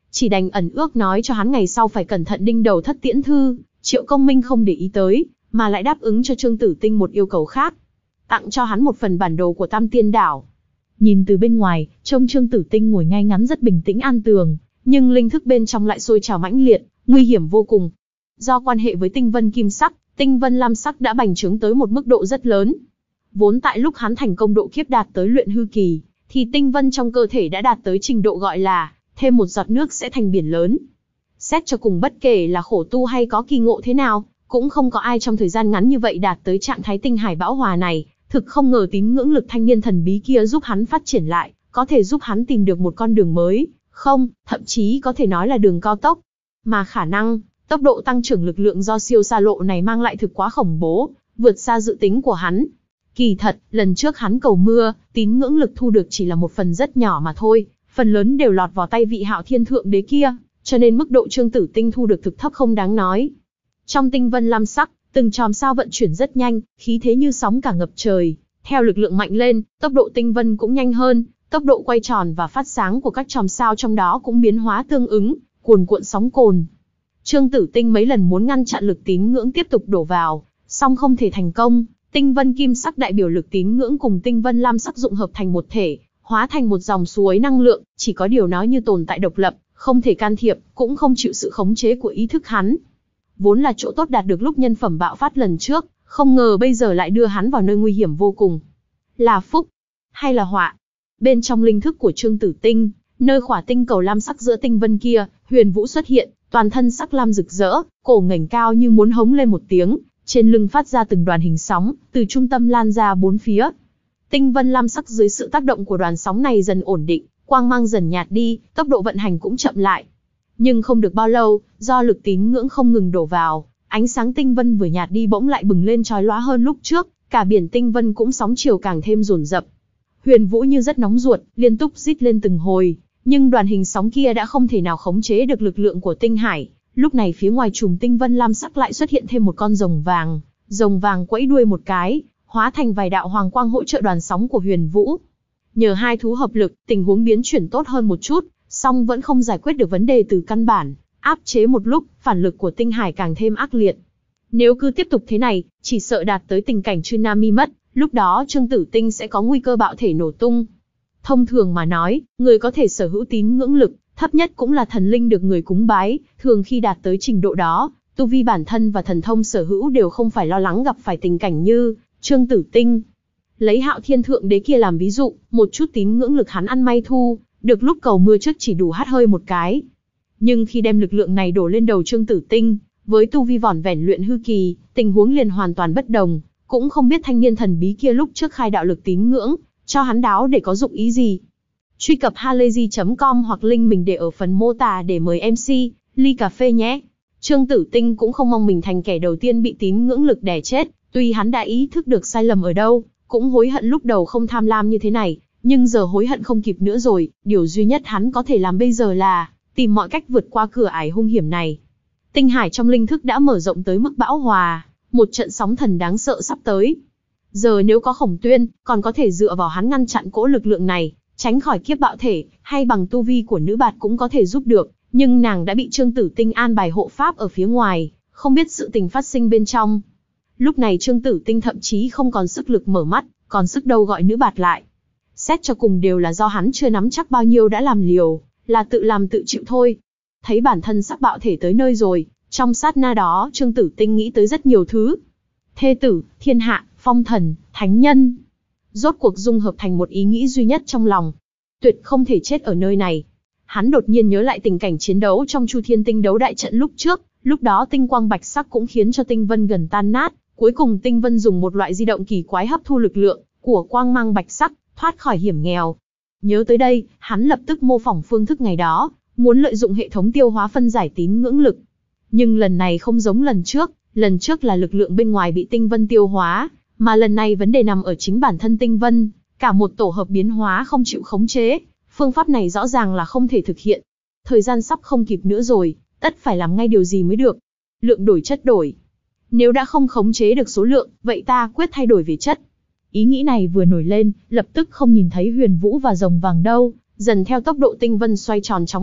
chỉ đành ẩn ước nói cho hắn ngày sau phải cẩn thận đinh đầu thất tiễn thư. Triệu Công Minh không để ý tới, mà lại đáp ứng cho Trương Tử Tinh một yêu cầu khác, tặng cho hắn một phần bản đồ của Tam Tiên Đảo. Nhìn từ bên ngoài, trông Trương Tử Tinh ngồi ngay ngắn rất bình tĩnh an tường, nhưng linh thức bên trong lại sôi trào mãnh liệt, nguy hiểm vô cùng. Do quan hệ với tinh vân kim sắc, tinh vân lam sắc đã bành trướng tới một mức độ rất lớn. Vốn tại lúc hắn thành công độ kiếp đạt tới luyện hư kỳ, thì tinh vân trong cơ thể đã đạt tới trình độ gọi là thêm một giọt nước sẽ thành biển lớn. Xét cho cùng bất kể là khổ tu hay có kỳ ngộ thế nào, cũng không có ai trong thời gian ngắn như vậy đạt tới trạng thái tinh hải bão hòa này. Thực không ngờ tín ngưỡng lực thanh niên thần bí kia giúp hắn phát triển lại, có thể giúp hắn tìm được một con đường mới, không, thậm chí có thể nói là đường cao tốc. Mà khả năng, tốc độ tăng trưởng lực lượng do siêu xa lộ này mang lại thực quá khủng bố, vượt xa dự tính của hắn. Kỳ thật, lần trước hắn cầu mưa, tín ngưỡng lực thu được chỉ là một phần rất nhỏ mà thôi, phần lớn đều lọt vào tay vị Hạo Thiên Thượng Đế kia, cho nên mức độ Trương Tử Tinh thu được thực thấp không đáng nói. Trong tinh vân lam sắc, từng chòm sao vận chuyển rất nhanh, khí thế như sóng cả ngập trời. Theo lực lượng mạnh lên, tốc độ tinh vân cũng nhanh hơn, tốc độ quay tròn và phát sáng của các chòm sao trong đó cũng biến hóa tương ứng, cuồn cuộn sóng cồn. Trương Tử Tinh mấy lần muốn ngăn chặn lực tín ngưỡng tiếp tục đổ vào, song không thể thành công. Tinh vân kim sắc đại biểu lực tín ngưỡng cùng tinh vân lam sắc dụng hợp thành một thể, hóa thành một dòng suối năng lượng, chỉ có điều nó như tồn tại độc lập, không thể can thiệp, cũng không chịu sự khống chế của ý thức hắn. Vốn là chỗ tốt đạt được lúc nhân phẩm bạo phát lần trước, không ngờ bây giờ lại đưa hắn vào nơi nguy hiểm vô cùng. Là phúc, hay là họa? Bên trong linh thức của Trương Tử Tinh, nơi khỏa tinh cầu lam sắc giữa tinh vân kia, Huyền Vũ xuất hiện, toàn thân sắc lam rực rỡ, cổ ngẩng cao như muốn hống lên một tiếng, trên lưng phát ra từng đoàn hình sóng, từ trung tâm lan ra bốn phía. Tinh vân lam sắc dưới sự tác động của đoàn sóng này dần ổn định, quang mang dần nhạt đi, tốc độ vận hành cũng chậm lại. Nhưng không được bao lâu, do lực tín ngưỡng không ngừng đổ vào, ánh sáng tinh vân vừa nhạt đi bỗng lại bừng lên chói lóa hơn lúc trước, cả biển tinh vân cũng sóng chiều càng thêm dồn dập. Huyền Vũ như rất nóng ruột, liên tục rít lên từng hồi, nhưng đoàn hình sóng kia đã không thể nào khống chế được lực lượng của tinh hải. Lúc này phía ngoài chùm tinh vân lam sắc lại xuất hiện thêm một con rồng vàng, rồng vàng quẫy đuôi một cái, hóa thành vài đạo hoàng quang hỗ trợ đoàn sóng của Huyền Vũ. Nhờ hai thú hợp lực, tình huống biến chuyển tốt hơn một chút, song vẫn không giải quyết được vấn đề từ căn bản, áp chế một lúc, phản lực của tinh hải càng thêm ác liệt. Nếu cứ tiếp tục thế này, chỉ sợ đạt tới tình cảnh tsunami mất, lúc đó Trương Tử Tinh sẽ có nguy cơ bạo thể nổ tung. Thông thường mà nói, người có thể sở hữu tín ngưỡng lực, thấp nhất cũng là thần linh được người cúng bái, thường khi đạt tới trình độ đó, tu vi bản thân và thần thông sở hữu đều không phải lo lắng gặp phải tình cảnh như Trương Tử Tinh. Lấy Hạo Thiên Thượng Đế kia làm ví dụ, một chút tín ngưỡng lực hắn ăn may thu, được lúc cầu mưa trước chỉ đủ hắt hơi một cái. Nhưng khi đem lực lượng này đổ lên đầu Trương Tử Tinh, với tu vi vỏn vẹn luyện hư kỳ, tình huống liền hoàn toàn bất đồng, cũng không biết thanh niên thần bí kia lúc trước khai đạo lực tín ngưỡng, cho hắn đáo để có dụng ý gì. Truy cập halayzi chấm com hoặc link mình để ở phần mô tả để mời em xê, ly cà phê nhé. Trương Tử Tinh cũng không mong mình thành kẻ đầu tiên bị tín ngưỡng lực đè chết, tuy hắn đã ý thức được sai lầm ở đâu, cũng hối hận lúc đầu không tham lam như thế này, nhưng giờ hối hận không kịp nữa rồi, điều duy nhất hắn có thể làm bây giờ là tìm mọi cách vượt qua cửa ải hung hiểm này. Tinh hải trong linh thức đã mở rộng tới mức bão hòa, một trận sóng thần đáng sợ sắp tới. Giờ nếu có Khổng Tuyên, còn có thể dựa vào hắn ngăn chặn cỗ lực lượng này, tránh khỏi kiếp bạo thể, hay bằng tu vi của nữ bạt cũng có thể giúp được, nhưng nàng đã bị Trương Tử Tinh an bài hộ pháp ở phía ngoài, không biết sự tình phát sinh bên trong. Lúc này Trương Tử Tinh thậm chí không còn sức lực mở mắt, còn sức đâu gọi nữ bạt lại. Xét cho cùng đều là do hắn chưa nắm chắc bao nhiêu đã làm liều, là tự làm tự chịu thôi. Thấy bản thân sắp bạo thể tới nơi rồi, trong sát na đó Trương Tử Tinh nghĩ tới rất nhiều thứ. Thê tử, thiên hạ, phong thần, thánh nhân. Rốt cuộc dung hợp thành một ý nghĩ duy nhất trong lòng. Tuyệt không thể chết ở nơi này. Hắn đột nhiên nhớ lại tình cảnh chiến đấu trong Chu Thiên Tinh đấu đại trận lúc trước, lúc đó tinh quang bạch sắc cũng khiến cho tinh vân gần tan nát, cuối cùng tinh vân dùng một loại di động kỳ quái hấp thu lực lượng của quang mang bạch sắc, thoát khỏi hiểm nghèo. Nhớ tới đây, hắn lập tức mô phỏng phương thức ngày đó, muốn lợi dụng hệ thống tiêu hóa phân giải tín ngưỡng lực. Nhưng lần này không giống lần trước, lần trước là lực lượng bên ngoài bị tinh vân tiêu hóa, mà lần này vấn đề nằm ở chính bản thân tinh vân, cả một tổ hợp biến hóa không chịu khống chế, phương pháp này rõ ràng là không thể thực hiện. Thời gian sắp không kịp nữa rồi, tất phải làm ngay điều gì mới được. Lượng đổi chất đổi. Nếu đã không khống chế được số lượng, vậy ta quyết thay đổi về chất. Ý nghĩ này vừa nổi lên, lập tức không nhìn thấy Huyền Vũ và rồng vàng đâu, dần theo tốc độ tinh vân xoay tròn chóng mặt,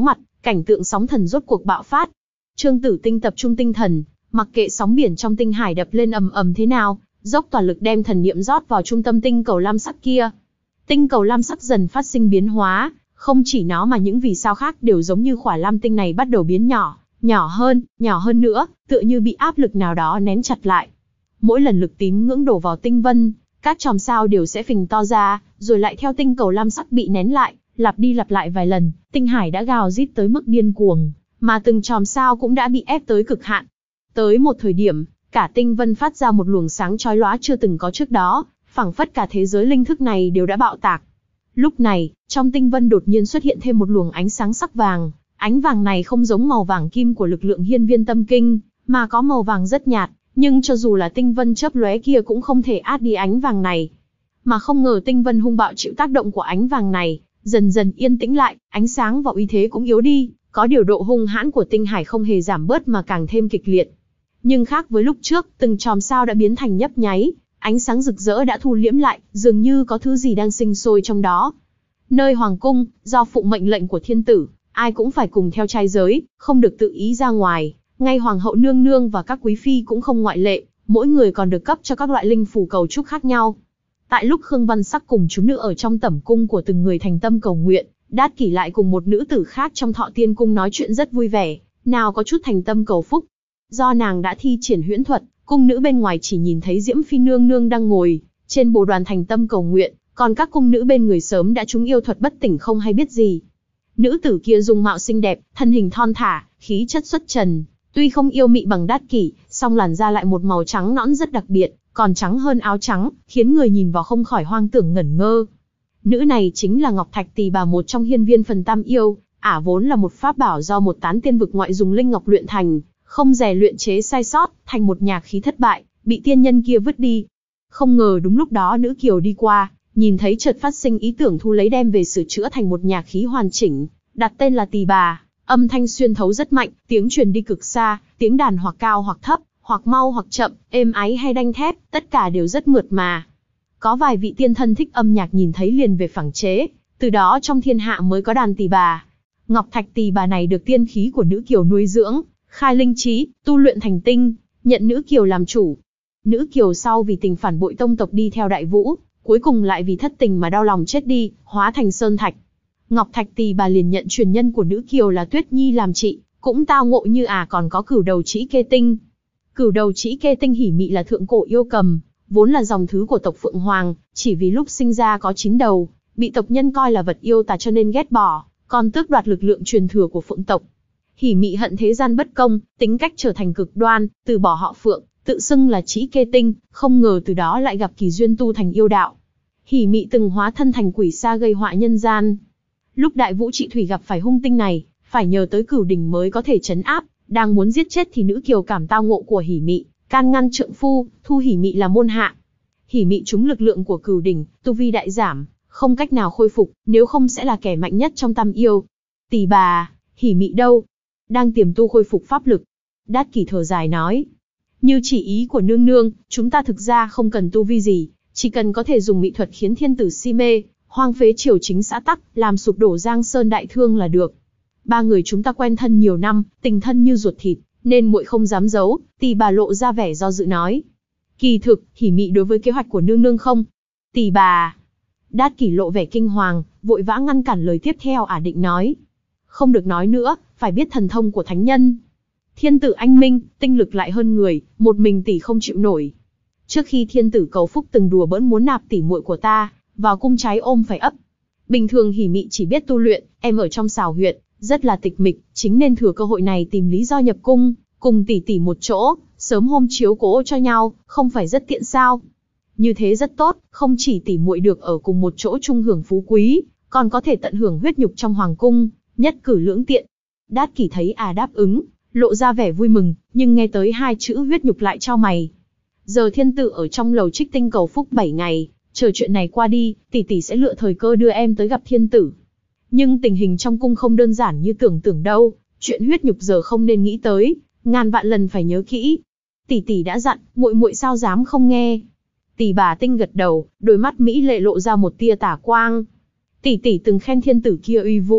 cảnh tượng sóng thần rốt cuộc bạo phát. Trương Tử Tinh tập trung tinh thần, mặc kệ sóng biển trong tinh hải đập lên ầm ầm thế nào, dốc toàn lực đem thần niệm rót vào trung tâm tinh cầu lam sắc kia. Tinh cầu lam sắc dần phát sinh biến hóa, không chỉ nó mà những vì sao khác đều giống như khỏa lam tinh này bắt đầu biến nhỏ, nhỏ hơn, nhỏ hơn nữa, tựa như bị áp lực nào đó nén chặt lại. Mỗi lần lực tín ngưỡng đổ vào tinh vân, các chòm sao đều sẽ phình to ra, rồi lại theo tinh cầu lam sắc bị nén lại, lặp đi lặp lại vài lần, tinh hải đã gào rít tới mức điên cuồng, mà từng chòm sao cũng đã bị ép tới cực hạn. Tới một thời điểm, cả tinh vân phát ra một luồng sáng chói lóa chưa từng có trước đó, phảng phất cả thế giới linh thức này đều đã bạo tạc. Lúc này, trong tinh vân đột nhiên xuất hiện thêm một luồng ánh sáng sắc vàng, ánh vàng này không giống màu vàng kim của lực lượng hiên viên tâm kinh, mà có màu vàng rất nhạt, nhưng cho dù là tinh vân chớp lóe kia cũng không thể át đi ánh vàng này. Mà không ngờ tinh vân hung bạo chịu tác động của ánh vàng này, dần dần yên tĩnh lại, ánh sáng và uy thế cũng yếu đi, có điều độ hung hãn của tinh hải không hề giảm bớt mà càng thêm kịch liệt. Nhưng khác với lúc trước, từng chòm sao đã biến thành nhấp nháy, ánh sáng rực rỡ đã thu liễm lại, dường như có thứ gì đang sinh sôi trong đó. Nơi hoàng cung, do phụ mệnh lệnh của thiên tử, ai cũng phải cùng theo trai giới, không được tự ý ra ngoài, ngay hoàng hậu nương nương và các quý phi cũng không ngoại lệ, mỗi người còn được cấp cho các loại linh phù cầu chúc khác nhau. Tại lúc Khương Văn Sắc cùng chúng nữ ở trong tẩm cung của từng người thành tâm cầu nguyện, Đát Kỷ lại cùng một nữ tử khác trong Thọ Tiên cung nói chuyện rất vui vẻ, nào có chút thành tâm cầu phúc. Do nàng đã thi triển huyễn thuật, cung nữ bên ngoài chỉ nhìn thấy Diễm Phi nương nương đang ngồi trên bồ đoàn thành tâm cầu nguyện, còn các cung nữ bên người sớm đã trúng yêu thuật bất tỉnh không hay biết gì. Nữ tử kia dung mạo xinh đẹp, thân hình thon thả, khí chất xuất trần, tuy không yêu mị bằng Đát Kỷ, song làn da lại một màu trắng nõn rất đặc biệt, còn trắng hơn áo trắng, khiến người nhìn vào không khỏi hoang tưởng ngẩn ngơ. Nữ này chính là Ngọc Thạch Tỳ Bà, một trong hiên viên phần tam yêu, ả vốn là một pháp bảo do một tán tiên vực ngoại dùng linh ngọc luyện thành, không dè luyện chế sai sót, thành một nhạc khí thất bại, bị tiên nhân kia vứt đi. Không ngờ đúng lúc đó nữ kiều đi qua, nhìn thấy chợt phát sinh ý tưởng thu lấy đem về sửa chữa thành một nhạc khí hoàn chỉnh, đặt tên là Tỳ Bà. Âm thanh xuyên thấu rất mạnh, tiếng truyền đi cực xa, tiếng đàn hoặc cao hoặc thấp, hoặc mau hoặc chậm, êm ái hay đanh thép, tất cả đều rất mượt mà. Có vài vị tiên thân thích âm nhạc nhìn thấy liền về phẳng chế, từ đó trong thiên hạ mới có đàn Tỳ Bà. Ngọc Thạch Tỳ Bà này được tiên khí của nữ kiều nuôi dưỡng, khai linh trí, tu luyện thành tinh, nhận nữ kiều làm chủ. Nữ kiều sau vì tình phản bội tông tộc đi theo Đại Vũ, cuối cùng lại vì thất tình mà đau lòng chết đi, hóa thành sơn thạch. Ngọc Thạch Tỳ Bà liền nhận truyền nhân của nữ kiều là Tuyết Nhi làm chị, cũng tao ngộ như à còn có Cửu Đầu Trĩ Kê Tinh. Cửu Đầu Trĩ Kê Tinh hỉ mị là thượng cổ yêu cầm, vốn là dòng thứ của tộc Phượng Hoàng, chỉ vì lúc sinh ra có chín đầu, bị tộc nhân coi là vật yêu tà cho nên ghét bỏ, còn tước đoạt lực lượng truyền thừa của Phượng tộc. Hỉ mị hận thế gian bất công, tính cách trở thành cực đoan, từ bỏ họ Phượng, tự xưng là Trĩ Kê Tinh, không ngờ từ đó lại gặp kỳ duyên tu thành yêu đạo. Hỉ mị từng hóa thân thành quỷ sa gây họa nhân gian. Lúc Đại Vũ trị thủy gặp phải hung tinh này, phải nhờ tới Cửu Đỉnh mới có thể trấn áp, đang muốn giết chết thì nữ kiều cảm tao ngộ của hỉ mị, can ngăn trượng phu, thu hỉ mị làm môn hạ. Hỉ mị trúng lực lượng của Cửu Đỉnh, tu vi đại giảm, không cách nào khôi phục, nếu không sẽ là kẻ mạnh nhất trong tam yêu. Tỳ Bà, hỉ mị đâu? Đang tiềm tu khôi phục pháp lực. Đát Kỷ thở dài nói, như chỉ ý của nương nương, chúng ta thực ra không cần tu vi gì, chỉ cần có thể dùng mị thuật khiến thiên tử si mê, hoang phế triều chính xã tắc, làm sụp đổ Giang Sơn đại thương là được. Ba người chúng ta quen thân nhiều năm, tình thân như ruột thịt, nên muội không dám giấu. Tỳ Bà lộ ra vẻ do dự nói, kỳ thực, hỉ mị đối với kế hoạch của nương nương không? Tỳ Bà. Đát Kỷ lộ vẻ kinh hoàng, vội vã ngăn cản lời tiếp theo ả định nói. Không được nói nữa, phải biết thần thông của thánh nhân. Thiên tử anh minh, tinh lực lại hơn người, một mình tỷ không chịu nổi. Trước khi thiên tử cầu phúc từng đùa bỡn muốn nạp tỷ muội của ta vào cung trái ôm phải ấp. Bình thường hỉ mị chỉ biết tu luyện, em ở trong xào huyệt, rất là tịch mịch, chính nên thừa cơ hội này tìm lý do nhập cung, cùng tỷ tỷ một chỗ, sớm hôm chiếu cố cho nhau, không phải rất tiện sao? Như thế rất tốt, không chỉ tỷ muội được ở cùng một chỗ chung hưởng phú quý, còn có thể tận hưởng huyết nhục trong hoàng cung, nhất cử lưỡng tiện. Đát Kỷ thấy à đáp ứng, lộ ra vẻ vui mừng, nhưng nghe tới hai chữ huyết nhục lại chau mày. Giờ thiên tử ở trong lầu Trích Tinh cầu phúc bảy ngày, chờ chuyện này qua đi, tỷ tỷ sẽ lựa thời cơ đưa em tới gặp thiên tử. Nhưng tình hình trong cung không đơn giản như tưởng tưởng đâu, chuyện huyết nhục giờ không nên nghĩ tới, ngàn vạn lần phải nhớ kỹ. Tỷ tỷ đã dặn, muội muội sao dám không nghe. Tỳ Bà tinh gật đầu, đôi mắt mỹ lệ lộ ra một tia tà quang. Tỷ tỷ từng khen thiên tử kia uy vũ,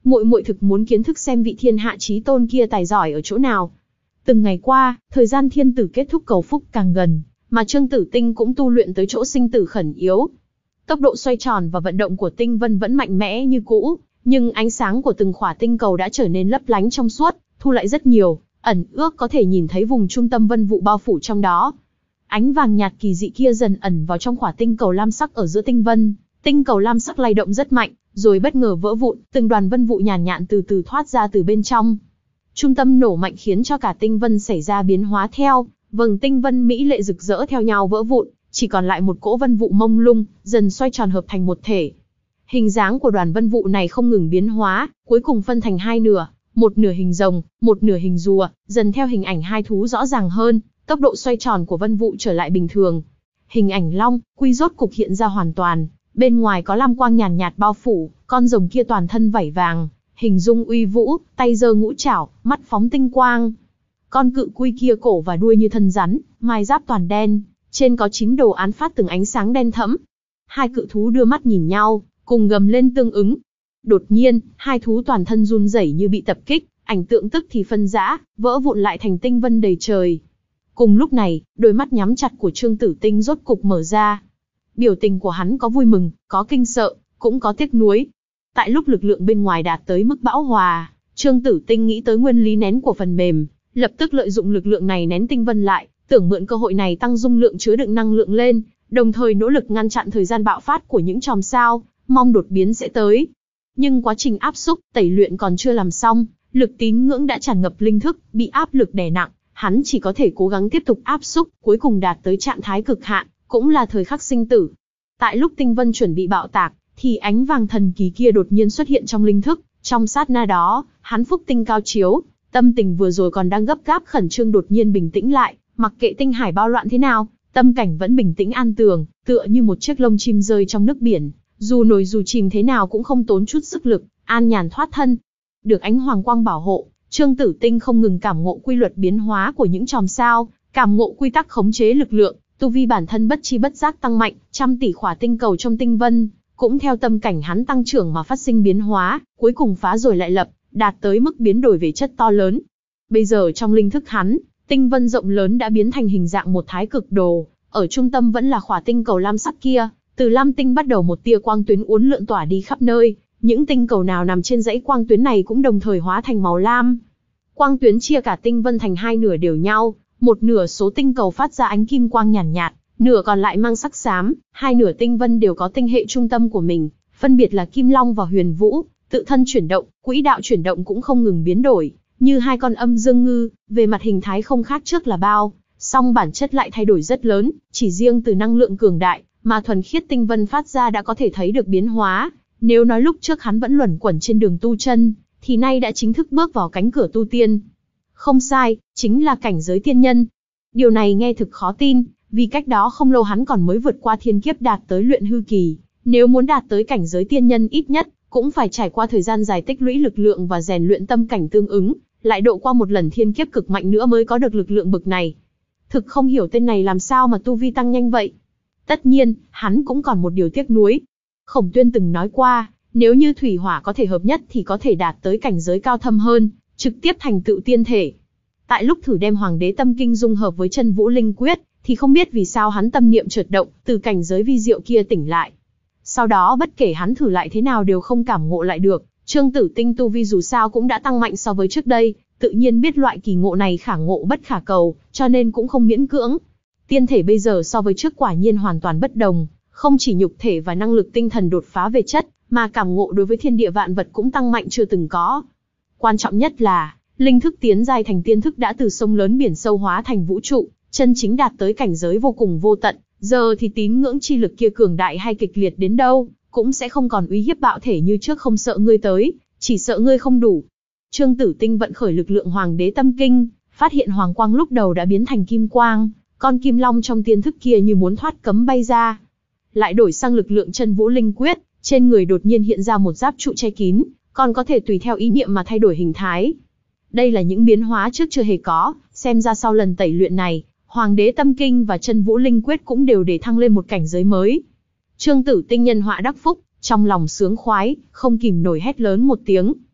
muội muội thực muốn kiến thức xem vị thiên hạ chí tôn kia tài giỏi ở chỗ nào. Từng ngày qua, thời gian thiên tử kết thúc cầu phúc càng gần, mà Trương Tử Tinh cũng tu luyện tới chỗ sinh tử khẩn yếu. Tốc độ xoay tròn và vận động của tinh vân vẫn mạnh mẽ như cũ, nhưng ánh sáng của từng khỏa tinh cầu đã trở nên lấp lánh trong suốt, thu lại rất nhiều, ẩn ước có thể nhìn thấy vùng trung tâm vân vụ bao phủ trong đó. Ánh vàng nhạt kỳ dị kia dần ẩn vào trong khỏa tinh cầu lam sắc ở giữa tinh vân, tinh cầu lam sắc lay động rất mạnh, rồi bất ngờ vỡ vụn, từng đoàn vân vụ nhàn nhạn từ từ thoát ra từ bên trong. Trung tâm nổ mạnh khiến cho cả tinh vân xảy ra biến hóa theo, vầng tinh vân mỹ lệ rực rỡ theo nhau vỡ vụn, chỉ còn lại một cỗ vân vụ mông lung, dần xoay tròn hợp thành một thể. Hình dáng của đoàn vân vụ này không ngừng biến hóa, cuối cùng phân thành hai nửa, một nửa hình rồng, một nửa hình rùa, dần theo hình ảnh hai thú rõ ràng hơn, tốc độ xoay tròn của vân vụ trở lại bình thường. Hình ảnh long, quy rốt cục hiện ra hoàn toàn, bên ngoài có lam quang nhàn nhạt bao phủ, con rồng kia toàn thân vảy vàng, hình dung uy vũ, tay giơ ngũ trảo, mắt phóng tinh quang. Con cự quy kia cổ và đuôi như thân rắn, mai giáp toàn đen, trên có chín đồ án phát từng ánh sáng đen thẫm. Hai cự thú đưa mắt nhìn nhau, cùng gầm lên tương ứng. Đột nhiên, hai thú toàn thân run rẩy như bị tập kích, ảnh tượng tức thì phân rã, vỡ vụn lại thành tinh vân đầy trời. Cùng lúc này, đôi mắt nhắm chặt của Trương Tử Tinh rốt cục mở ra. Biểu tình của hắn có vui mừng, có kinh sợ, cũng có tiếc nuối. Tại lúc lực lượng bên ngoài đạt tới mức bão hòa, Trương Tử Tinh nghĩ tới nguyên lý nén của phần mềm, lập tức lợi dụng lực lượng này nén tinh vân lại, tưởng mượn cơ hội này tăng dung lượng chứa đựng năng lượng lên, đồng thời nỗ lực ngăn chặn thời gian bạo phát của những chòm sao, mong đột biến sẽ tới. Nhưng quá trình áp xúc, tẩy luyện còn chưa làm xong, lực tín ngưỡng đã tràn ngập linh thức, bị áp lực đè nặng, hắn chỉ có thể cố gắng tiếp tục áp xúc, cuối cùng đạt tới trạng thái cực hạn, cũng là thời khắc sinh tử. Tại lúc tinh vân chuẩn bị bạo tạc, thì ánh vàng thần kỳ kia đột nhiên xuất hiện trong linh thức, trong sát na đó, hắn phúc tinh cao chiếu, tâm tình vừa rồi còn đang gấp gáp khẩn trương đột nhiên bình tĩnh lại, mặc kệ tinh hải bao loạn thế nào, tâm cảnh vẫn bình tĩnh an tường, tựa như một chiếc lông chim rơi trong nước biển, dù nổi dù chìm thế nào cũng không tốn chút sức lực, an nhàn thoát thân. Được ánh hoàng quang bảo hộ, Trương Tử Tinh không ngừng cảm ngộ quy luật biến hóa của những chòm sao, cảm ngộ quy tắc khống chế lực lượng, tu vi bản thân bất chi bất giác tăng mạnh, trăm tỷ khỏa tinh cầu trong tinh vân, cũng theo tâm cảnh hắn tăng trưởng mà phát sinh biến hóa, cuối cùng phá rồi lại lập, đạt tới mức biến đổi về chất to lớn. Bây giờ trong linh thức hắn, tinh vân rộng lớn đã biến thành hình dạng một thái cực đồ, ở trung tâm vẫn là khỏa tinh cầu lam sắc kia, từ lam tinh bắt đầu một tia quang tuyến uốn lượn tỏa đi khắp nơi, những tinh cầu nào nằm trên dãy quang tuyến này cũng đồng thời hóa thành màu lam. Quang tuyến chia cả tinh vân thành hai nửa đều nhau, một nửa số tinh cầu phát ra ánh kim quang nhàn nhạt, nhạt, nửa còn lại mang sắc xám, hai nửa tinh vân đều có tinh hệ trung tâm của mình, phân biệt là Kim Long và Huyền Vũ, tự thân chuyển động, quỹ đạo chuyển động cũng không ngừng biến đổi, như hai con âm dương ngư, về mặt hình thái không khác trước là bao, song bản chất lại thay đổi rất lớn, chỉ riêng từ năng lượng cường đại mà thuần khiết tinh vân phát ra đã có thể thấy được biến hóa. Nếu nói lúc trước hắn vẫn luẩn quẩn trên đường tu chân, thì nay đã chính thức bước vào cánh cửa tu tiên. Không sai, chính là cảnh giới tiên nhân. Điều này nghe thực khó tin, vì cách đó không lâu hắn còn mới vượt qua thiên kiếp đạt tới luyện hư kỳ. Nếu muốn đạt tới cảnh giới tiên nhân ít nhất, cũng phải trải qua thời gian dài tích lũy lực lượng và rèn luyện tâm cảnh tương ứng, lại độ qua một lần thiên kiếp cực mạnh nữa mới có được lực lượng bực này. Thực không hiểu tên này làm sao mà tu vi tăng nhanh vậy. Tất nhiên, hắn cũng còn một điều tiếc nuối. Khổng Tuyên từng nói qua, nếu như thủy hỏa có thể hợp nhất thì có thể đạt tới cảnh giới cao thâm hơn, trực tiếp thành tựu tiên thể. Tại lúc thử đem Hoàng Đế Tâm Kinh dung hợp với Chân Vũ Linh Quyết, thì không biết vì sao hắn tâm niệm chợt động, từ cảnh giới vi diệu kia tỉnh lại. Sau đó bất kể hắn thử lại thế nào đều không cảm ngộ lại được. Trương Tử Tinh tu vi dù sao cũng đã tăng mạnh so với trước đây, tự nhiên biết loại kỳ ngộ này khả ngộ bất khả cầu, cho nên cũng không miễn cưỡng. Tiên thể bây giờ so với trước quả nhiên hoàn toàn bất đồng, không chỉ nhục thể và năng lực tinh thần đột phá về chất, mà cảm ngộ đối với thiên địa vạn vật cũng tăng mạnh chưa từng có. Quan trọng nhất là, linh thức tiến giai thành tiên thức đã từ sông lớn biển sâu hóa thành vũ trụ, chân chính đạt tới cảnh giới vô cùng vô tận, giờ thì tín ngưỡng chi lực kia cường đại hay kịch liệt đến đâu, cũng sẽ không còn uy hiếp bạo thể như trước, không sợ ngươi tới, chỉ sợ ngươi không đủ. Trương Tử Tinh vận khởi lực lượng Hoàng Đế Tâm Kinh, phát hiện hoàng quang lúc đầu đã biến thành kim quang, con kim long trong tiên thức kia như muốn thoát cấm bay ra. Lại đổi sang lực lượng Chân Vũ Linh Quyết, trên người đột nhiên hiện ra một giáp trụ che kín, còn có thể tùy theo ý niệm mà thay đổi hình thái. Đây là những biến hóa trước chưa hề có, xem ra sau lần tẩy luyện này, Hoàng Đế Tâm Kinh và Chân Vũ Linh Quyết cũng đều để thăng lên một cảnh giới mới. Trương Tử Tinh nhân họa đắc phúc, trong lòng sướng khoái, không kìm nổi hét lớn một tiếng.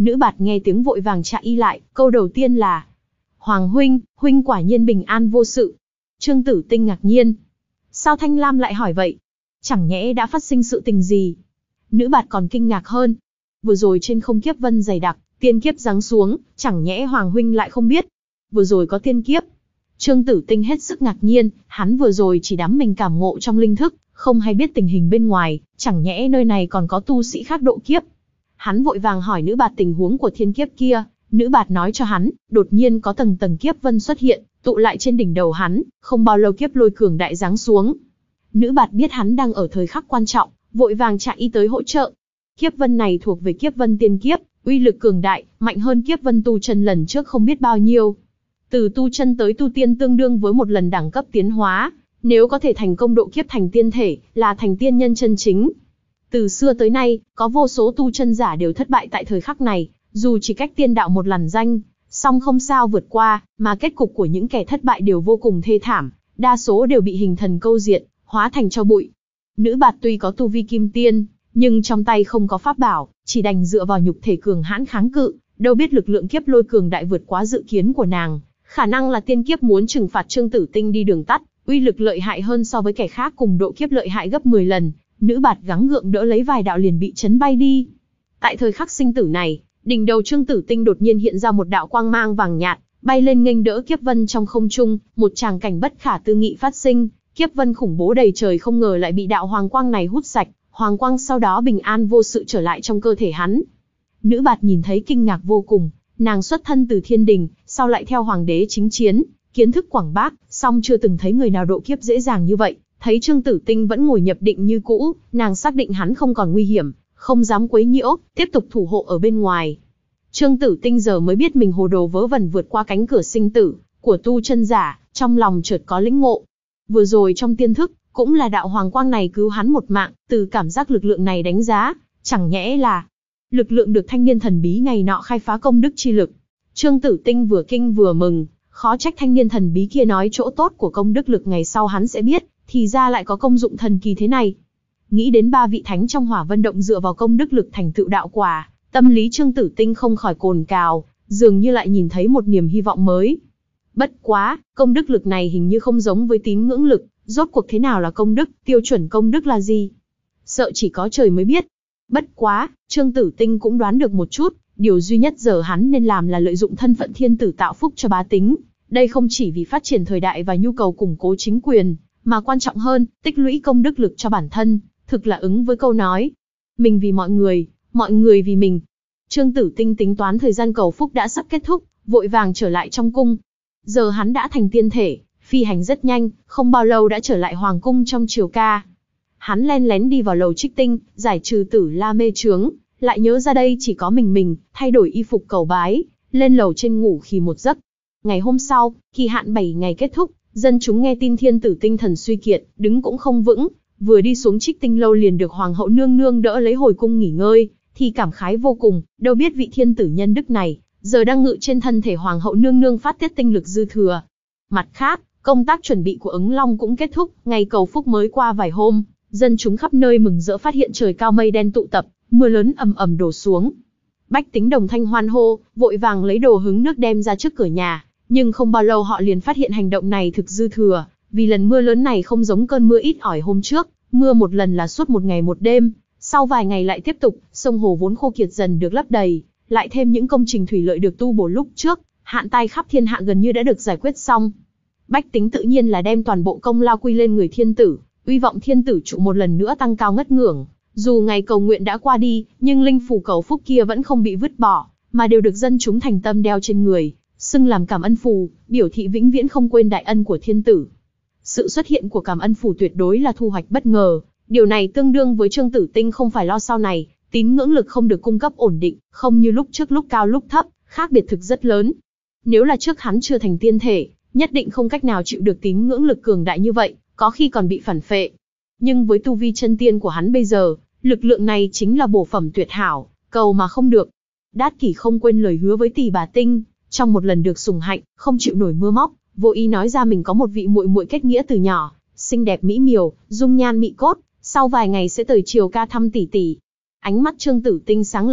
Nữ bạt nghe tiếng vội vàng chạy y lại, câu đầu tiên là: Hoàng huynh, huynh quả nhiên bình an vô sự. Trương Tử Tinh ngạc nhiên. Sao Thanh Lam lại hỏi vậy? Chẳng nhẽ đã phát sinh sự tình gì? Nữ bạt còn kinh ngạc hơn. Vừa rồi trên không kiếp vân dày đặc, tiên kiếp giáng xuống, chẳng nhẽ Hoàng huynh lại không biết? Vừa rồi có tiên kiếp. Trương Tử Tinh hết sức ngạc nhiên, hắn vừa rồi chỉ đắm mình cảm ngộ trong linh thức, không hay biết tình hình bên ngoài, chẳng nhẽ nơi này còn có tu sĩ khác độ kiếp. Hắn vội vàng hỏi nữ bạt tình huống của thiên kiếp kia, nữ bạt nói cho hắn, đột nhiên có tầng tầng kiếp vân xuất hiện, tụ lại trên đỉnh đầu hắn, không bao lâu kiếp lôi cường đại giáng xuống. Nữ bạt biết hắn đang ở thời khắc quan trọng, vội vàng chạy y tới hỗ trợ. Kiếp vân này thuộc về kiếp vân tiên kiếp, uy lực cường đại, mạnh hơn kiếp vân tu chân lần trước không biết bao nhiêu. Từ tu chân tới tu tiên tương đương với một lần đẳng cấp tiến hóa, nếu có thể thành công độ kiếp thành tiên thể, là thành tiên nhân chân chính. Từ xưa tới nay, có vô số tu chân giả đều thất bại tại thời khắc này, dù chỉ cách tiên đạo một làn danh, song không sao vượt qua, mà kết cục của những kẻ thất bại đều vô cùng thê thảm, đa số đều bị hình thần câu diệt, hóa thành tro bụi. Nữ bạt tuy có tu vi kim tiên, nhưng trong tay không có pháp bảo, chỉ đành dựa vào nhục thể cường hãn kháng cự, đâu biết lực lượng kiếp lôi cường đại vượt quá dự kiến của nàng, khả năng là tiên kiếp muốn trừng phạt Trương Tử Tinh đi đường tắt, uy lực lợi hại hơn so với kẻ khác cùng độ kiếp lợi hại gấp mười lần, nữ bạt gắng gượng đỡ lấy vài đạo liền bị chấn bay đi. Tại thời khắc sinh tử này, đỉnh đầu Trương Tử Tinh đột nhiên hiện ra một đạo quang mang vàng nhạt, bay lên nghênh đỡ kiếp vân trong không trung, một tràng cảnh bất khả tư nghị phát sinh, kiếp vân khủng bố đầy trời không ngờ lại bị đạo hoàng quang này hút sạch, hoàng quang sau đó bình an vô sự trở lại trong cơ thể hắn. Nữ bạt nhìn thấy kinh ngạc vô cùng, nàng xuất thân từ thiên đình, sau lại theo hoàng đế chính chiến, kiến thức quảng bác, song chưa từng thấy người nào độ kiếp dễ dàng như vậy. Thấy Trương Tử Tinh vẫn ngồi nhập định như cũ, nàng xác định hắn không còn nguy hiểm, không dám quấy nhiễu, tiếp tục thủ hộ ở bên ngoài. Trương Tử Tinh giờ mới biết mình hồ đồ vớ vẩn vượt qua cánh cửa sinh tử của tu chân giả, trong lòng chợt có lĩnh ngộ. Vừa rồi trong tiên thức, cũng là đạo hoàng quang này cứu hắn một mạng, từ cảm giác lực lượng này đánh giá, chẳng nhẽ là lực lượng được thanh niên thần bí ngày nọ khai phá công đức chi lực. Trương Tử Tinh vừa kinh vừa mừng, khó trách thanh niên thần bí kia nói chỗ tốt của công đức lực ngày sau hắn sẽ biết, thì ra lại có công dụng thần kỳ thế này. Nghĩ đến ba vị thánh trong Hỏa Vân Động dựa vào công đức lực thành tựu đạo quả, tâm lý Trương Tử Tinh không khỏi cồn cào, dường như lại nhìn thấy một niềm hy vọng mới. Bất quá, công đức lực này hình như không giống với tín ngưỡng lực, rốt cuộc thế nào là công đức, tiêu chuẩn công đức là gì? Sợ chỉ có trời mới biết. Bất quá, Trương Tử Tinh cũng đoán được một chút, điều duy nhất giờ hắn nên làm là lợi dụng thân phận thiên tử tạo phúc cho bá tính. Đây không chỉ vì phát triển thời đại và nhu cầu củng cố chính quyền, mà quan trọng hơn, tích lũy công đức lực cho bản thân, thực là ứng với câu nói. Mình vì mọi người, mọi người vì mình. Trương Tử Tinh tính toán thời gian cầu phúc đã sắp kết thúc, vội vàng trở lại trong cung. Giờ hắn đã thành tiên thể, phi hành rất nhanh, không bao lâu đã trở lại hoàng cung trong triều ca. Hắn len lén đi vào lầu Trích Tinh, giải trừ Tử La mê chướng, lại nhớ ra đây chỉ có mình mình, thay đổi y phục cầu bái, lên lầu trên ngủ khì một giấc. Ngày hôm sau, kỳ hạn bảy ngày kết thúc, dân chúng nghe tin thiên tử tinh thần suy kiệt, đứng cũng không vững, vừa đi xuống Trích Tinh lâu liền được hoàng hậu nương nương đỡ lấy hồi cung nghỉ ngơi, thì cảm khái vô cùng, đâu biết vị thiên tử nhân đức này, giờ đang ngự trên thân thể hoàng hậu nương nương phát tiết tinh lực dư thừa. Mặt khác, công tác chuẩn bị của ứng long cũng kết thúc, ngày cầu phúc mới qua vài hôm, dân chúng khắp nơi mừng rỡ phát hiện trời cao mây đen tụ tập, mưa lớn ầm ầm đổ xuống. Bách tính đồng thanh hoan hô, vội vàng lấy đồ hứng nước đem ra trước cửa nhà, nhưng không bao lâu họ liền phát hiện hành động này thực dư thừa, vì lần mưa lớn này không giống cơn mưa ít ỏi hôm trước, mưa một lần là suốt một ngày một đêm, sau vài ngày lại tiếp tục, sông hồ vốn khô kiệt dần được lấp đầy, lại thêm những công trình thủy lợi được tu bổ lúc trước, hạn tai khắp thiên hạ gần như đã được giải quyết xong. Bách tính tự nhiên là đem toàn bộ công lao quy lên người thiên tử, uy vọng thiên tử trụ một lần nữa tăng cao ngất ngưỡng. Dù ngày cầu nguyện đã qua đi, nhưng linh phù cầu phúc kia vẫn không bị vứt bỏ, mà đều được dân chúng thành tâm đeo trên người, xưng làm cảm ơn phù, biểu thị vĩnh viễn không quên đại ân của thiên tử. Sự xuất hiện của cảm ơn phù tuyệt đối là thu hoạch bất ngờ, điều này tương đương với Trương Tử Tinh không phải lo sau này, tín ngưỡng lực không được cung cấp ổn định, không như lúc trước lúc cao lúc thấp, khác biệt thực rất lớn. Nếu là trước hắn chưa thành tiên thể, nhất định không cách nào chịu được tín ngưỡng lực cường đại như vậy, có khi còn bị phản phệ. Nhưng với tu vi chân tiên của hắn bây giờ, lực lượng này chính là bổ phẩm tuyệt hảo, cầu mà không được. Đát Kỷ không quên lời hứa với Tỷ Bà Tinh, trong một lần được sủng hạnh, không chịu nổi mưa móc, vô ý nói ra mình có một vị muội muội kết nghĩa từ nhỏ, xinh đẹp mỹ miều, dung nhan mị cốt, sau vài ngày sẽ tới triều ca thăm tỷ tỷ. Ánh mắt Trương Tử Tinh sáng lên,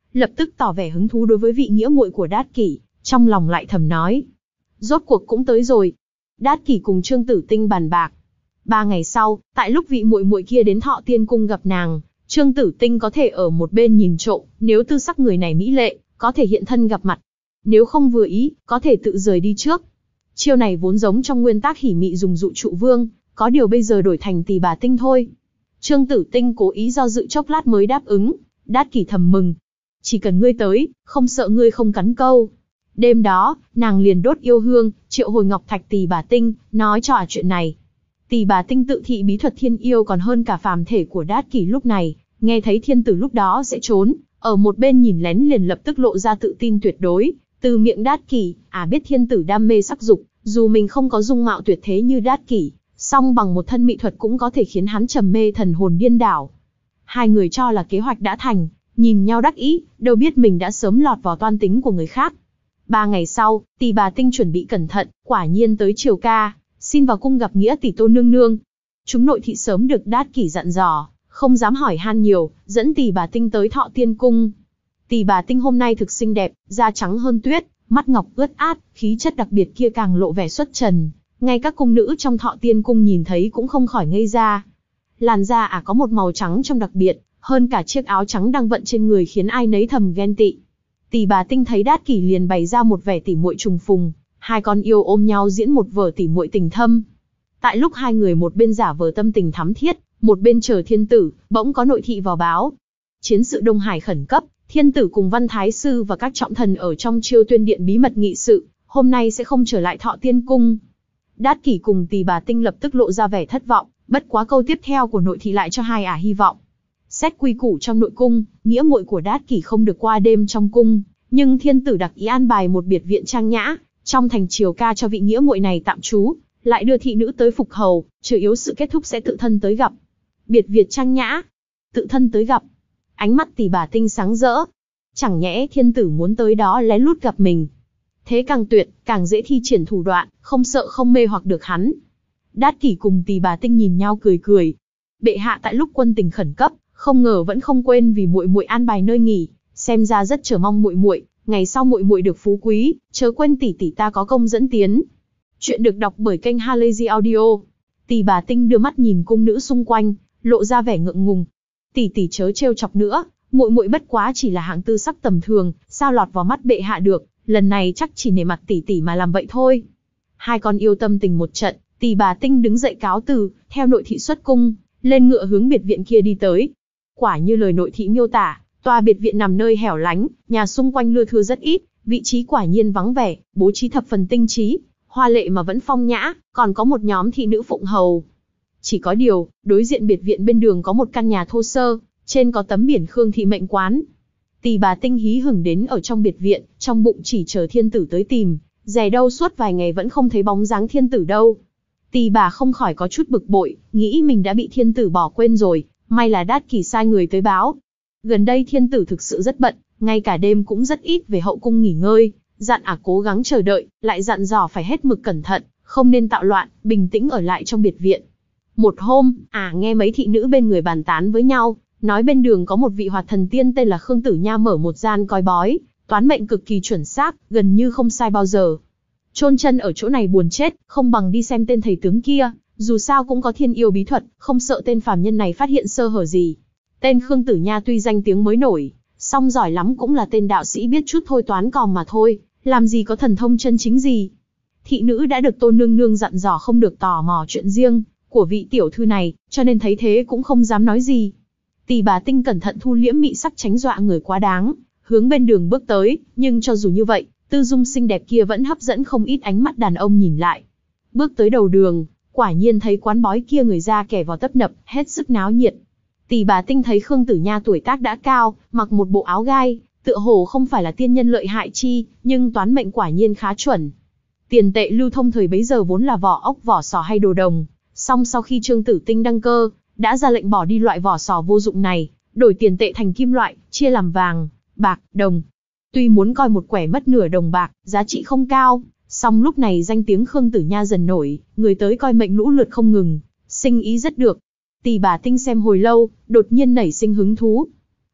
lập tức tỏ vẻ hứng thú đối với vị nghĩa muội của Đát Kỷ, trong lòng lại thầm nói. Rốt cuộc cũng tới rồi. Đát Kỷ cùng Trương Tử Tinh bàn bạc. Ba ngày sau, tại lúc vị muội muội kia đến Thọ Tiên Cung gặp nàng, Trương Tử Tinh có thể ở một bên nhìn trộm, nếu tư sắc người này mỹ lệ, có thể hiện thân gặp mặt. Nếu không vừa ý, có thể tự rời đi trước. Chiêu này vốn giống trong nguyên tắc Hỉ Mị dùng dụ trụ vương, có điều bây giờ đổi thành Tỳ Bà Tinh thôi. Trương Tử Tinh cố ý do dự chốc lát mới đáp ứng. Đát Kỷ thầm mừng. Chỉ cần ngươi tới, không sợ ngươi không cắn câu. Đêm đó, nàng liền đốt yêu hương, triệu hồi Ngọc Thạch Tỳ Bà Tinh, nói cho chuyện này. Tỳ Bà Tinh tự thị bí thuật thiên yêu còn hơn cả phàm thể của Đát Kỷ lúc này, nghe thấy thiên tử lúc đó sẽ trốn, ở một bên nhìn lén liền lập tức lộ ra tự tin tuyệt đối. Từ miệng Đát Kỷ, à biết thiên tử đam mê sắc dục, dù mình không có dung mạo tuyệt thế như Đát Kỷ, song bằng một thân mỹ thuật cũng có thể khiến hắn trầm mê thần hồn điên đảo. Hai người cho là kế hoạch đã thành, nhìn nhau đắc ý, đâu biết mình đã sớm lọt vào toan tính của người khác. Ba ngày sau, Tỳ Bà Tinh chuẩn bị cẩn thận, quả nhiên tới triều ca, xin vào cung gặp nghĩa tỷ Tô nương nương. Chúng nội thị sớm được Đát Kỷ dặn dò, không dám hỏi han nhiều, dẫn Tỳ Bà Tinh tới Thọ Tiên Cung. Tỳ Bà Tinh hôm nay thực xinh đẹp, da trắng hơn tuyết, mắt ngọc ướt át, khí chất đặc biệt kia càng lộ vẻ xuất trần. Ngay các cung nữ trong Thọ Tiên Cung nhìn thấy cũng không khỏi ngây ra. Làn da ả có một màu trắng trong đặc biệt, hơn cả chiếc áo trắng đang vận trên người khiến ai nấy thầm ghen tị. Tỳ Bà Tinh thấy Đát Kỷ liền bày ra một vẻ tỉ muội trùng phùng, hai con yêu ôm nhau diễn một vở tỉ muội tình thâm. Tại lúc hai người một bên giả vờ tâm tình thắm thiết, một bên chờ thiên tử, bỗng có nội thị vào báo. Chiến sự Đông Hải khẩn cấp, thiên tử cùng Văn Thái Sư và các trọng thần ở trong Chiêu Tuyên Điện bí mật nghị sự, hôm nay sẽ không trở lại Thọ Tiên Cung. Đát Kỷ cùng Tỳ Bà Tinh lập tức lộ ra vẻ thất vọng, bất quá câu tiếp theo của nội thị lại cho hai ả hy vọng. Xét quy củ trong nội cung, nghĩa muội của Đát Kỷ không được qua đêm trong cung, nhưng thiên tử đặc ý an bài một biệt viện trang nhã trong thành triều ca cho vị nghĩa muội này tạm trú, lại đưa thị nữ tới phục hầu, trừ yếu sự kết thúc sẽ tự thân tới gặp. Biệt viện trang nhã, tự thân tới gặp. Ánh mắt Tỳ Bà Tinh sáng rỡ. Chẳng nhẽ thiên tử muốn tới đó lén lút gặp mình. Thế càng tuyệt, càng dễ thi triển thủ đoạn, không sợ không mê hoặc được hắn. Đát Kỷ cùng Tỳ Bà Tinh nhìn nhau cười cười. Bệ hạ tại lúc quân tình khẩn cấp, không ngờ vẫn không quên vì muội muội an bài nơi nghỉ, xem ra rất chờ mong muội muội, ngày sau muội muội được phú quý, chớ quên tỷ tỷ ta có công dẫn tiến. Chuyện được đọc bởi kênh Halazy Audio. Tỳ Bà Tinh đưa mắt nhìn cung nữ xung quanh, lộ ra vẻ ngượng ngùng. Tỷ tỷ chớ trêu chọc nữa, muội muội bất quá chỉ là hạng tư sắc tầm thường, sao lọt vào mắt bệ hạ được, lần này chắc chỉ nể mặt tỷ tỷ mà làm vậy thôi. Hai con yêu tâm tình một trận, Tỳ Bà Tinh đứng dậy cáo từ, theo nội thị xuất cung, lên ngựa hướng biệt viện kia đi tới. Quả như lời nội thị miêu tả, tòa biệt viện nằm nơi hẻo lánh, nhà xung quanh lưa thưa rất ít, vị trí quả nhiên vắng vẻ, bố trí thập phần tinh trí, hoa lệ mà vẫn phong nhã, còn có một nhóm thị nữ phụng hầu. Chỉ có điều, đối diện biệt viện bên đường có một căn nhà thô sơ, trên có tấm biển Khương thị mệnh quán. Tỳ Bà Tinh hí hửng đến ở trong biệt viện, trong bụng chỉ chờ thiên tử tới tìm, dè đâu suốt vài ngày vẫn không thấy bóng dáng thiên tử đâu. Tỳ bà không khỏi có chút bực bội, nghĩ mình đã bị thiên tử bỏ quên rồi, may là Đát Kỷ sai người tới báo. Gần đây thiên tử thực sự rất bận, ngay cả đêm cũng rất ít về hậu cung nghỉ ngơi, dặn ả cố gắng chờ đợi, lại dặn dò phải hết mực cẩn thận, không nên tạo loạn, bình tĩnh ở lại trong biệt viện. Một hôm, ả nghe mấy thị nữ bên người bàn tán với nhau, nói bên đường có một vị hoạt thần tiên tên là Khương Tử Nha mở một gian coi bói, toán mệnh cực kỳ chuẩn xác, gần như không sai bao giờ. Chôn chân ở chỗ này buồn chết, không bằng đi xem tên thầy tướng kia, dù sao cũng có thiên yêu bí thuật, không sợ tên phàm nhân này phát hiện sơ hở gì. Tên Khương Tử Nha tuy danh tiếng mới nổi, song giỏi lắm cũng là tên đạo sĩ biết chút thôi toán còm mà thôi, làm gì có thần thông chân chính gì. Thị nữ đã được Tô nương nương dặn dò không được tò mò chuyện riêng của vị tiểu thư này, cho nên thấy thế cũng không dám nói gì. Tỳ Bà Tinh cẩn thận thu liễm mị sắc tránh dọa người quá đáng, hướng bên đường bước tới, nhưng cho dù như vậy, tư dung xinh đẹp kia vẫn hấp dẫn không ít ánh mắt đàn ông nhìn lại. Bước tới đầu đường, quả nhiên thấy quán bói kia người ra kẻ vào tấp nập, hết sức náo nhiệt. Tỳ Bà Tinh thấy Khương Tử Nha tuổi tác đã cao, mặc một bộ áo gai, tựa hồ không phải là tiên nhân lợi hại chi, nhưng toán mệnh quả nhiên khá chuẩn. Tiền tệ lưu thông thời bấy giờ vốn là vỏ ốc, vỏ sò hay đồ đồng, song sau khi Trương Tử Tinh đăng cơ, đã ra lệnh bỏ đi loại vỏ sò vô dụng này, đổi tiền tệ thành kim loại, chia làm vàng, bạc, đồng. Tuy muốn coi một quẻ mất nửa đồng bạc, giá trị không cao, song lúc này danh tiếng Khương Tử Nha dần nổi, người tới coi mệnh lũ lượt không ngừng, sinh ý rất được. Tỳ Bà Tinh xem hồi lâu, đột nhiên nảy sinh hứng thú.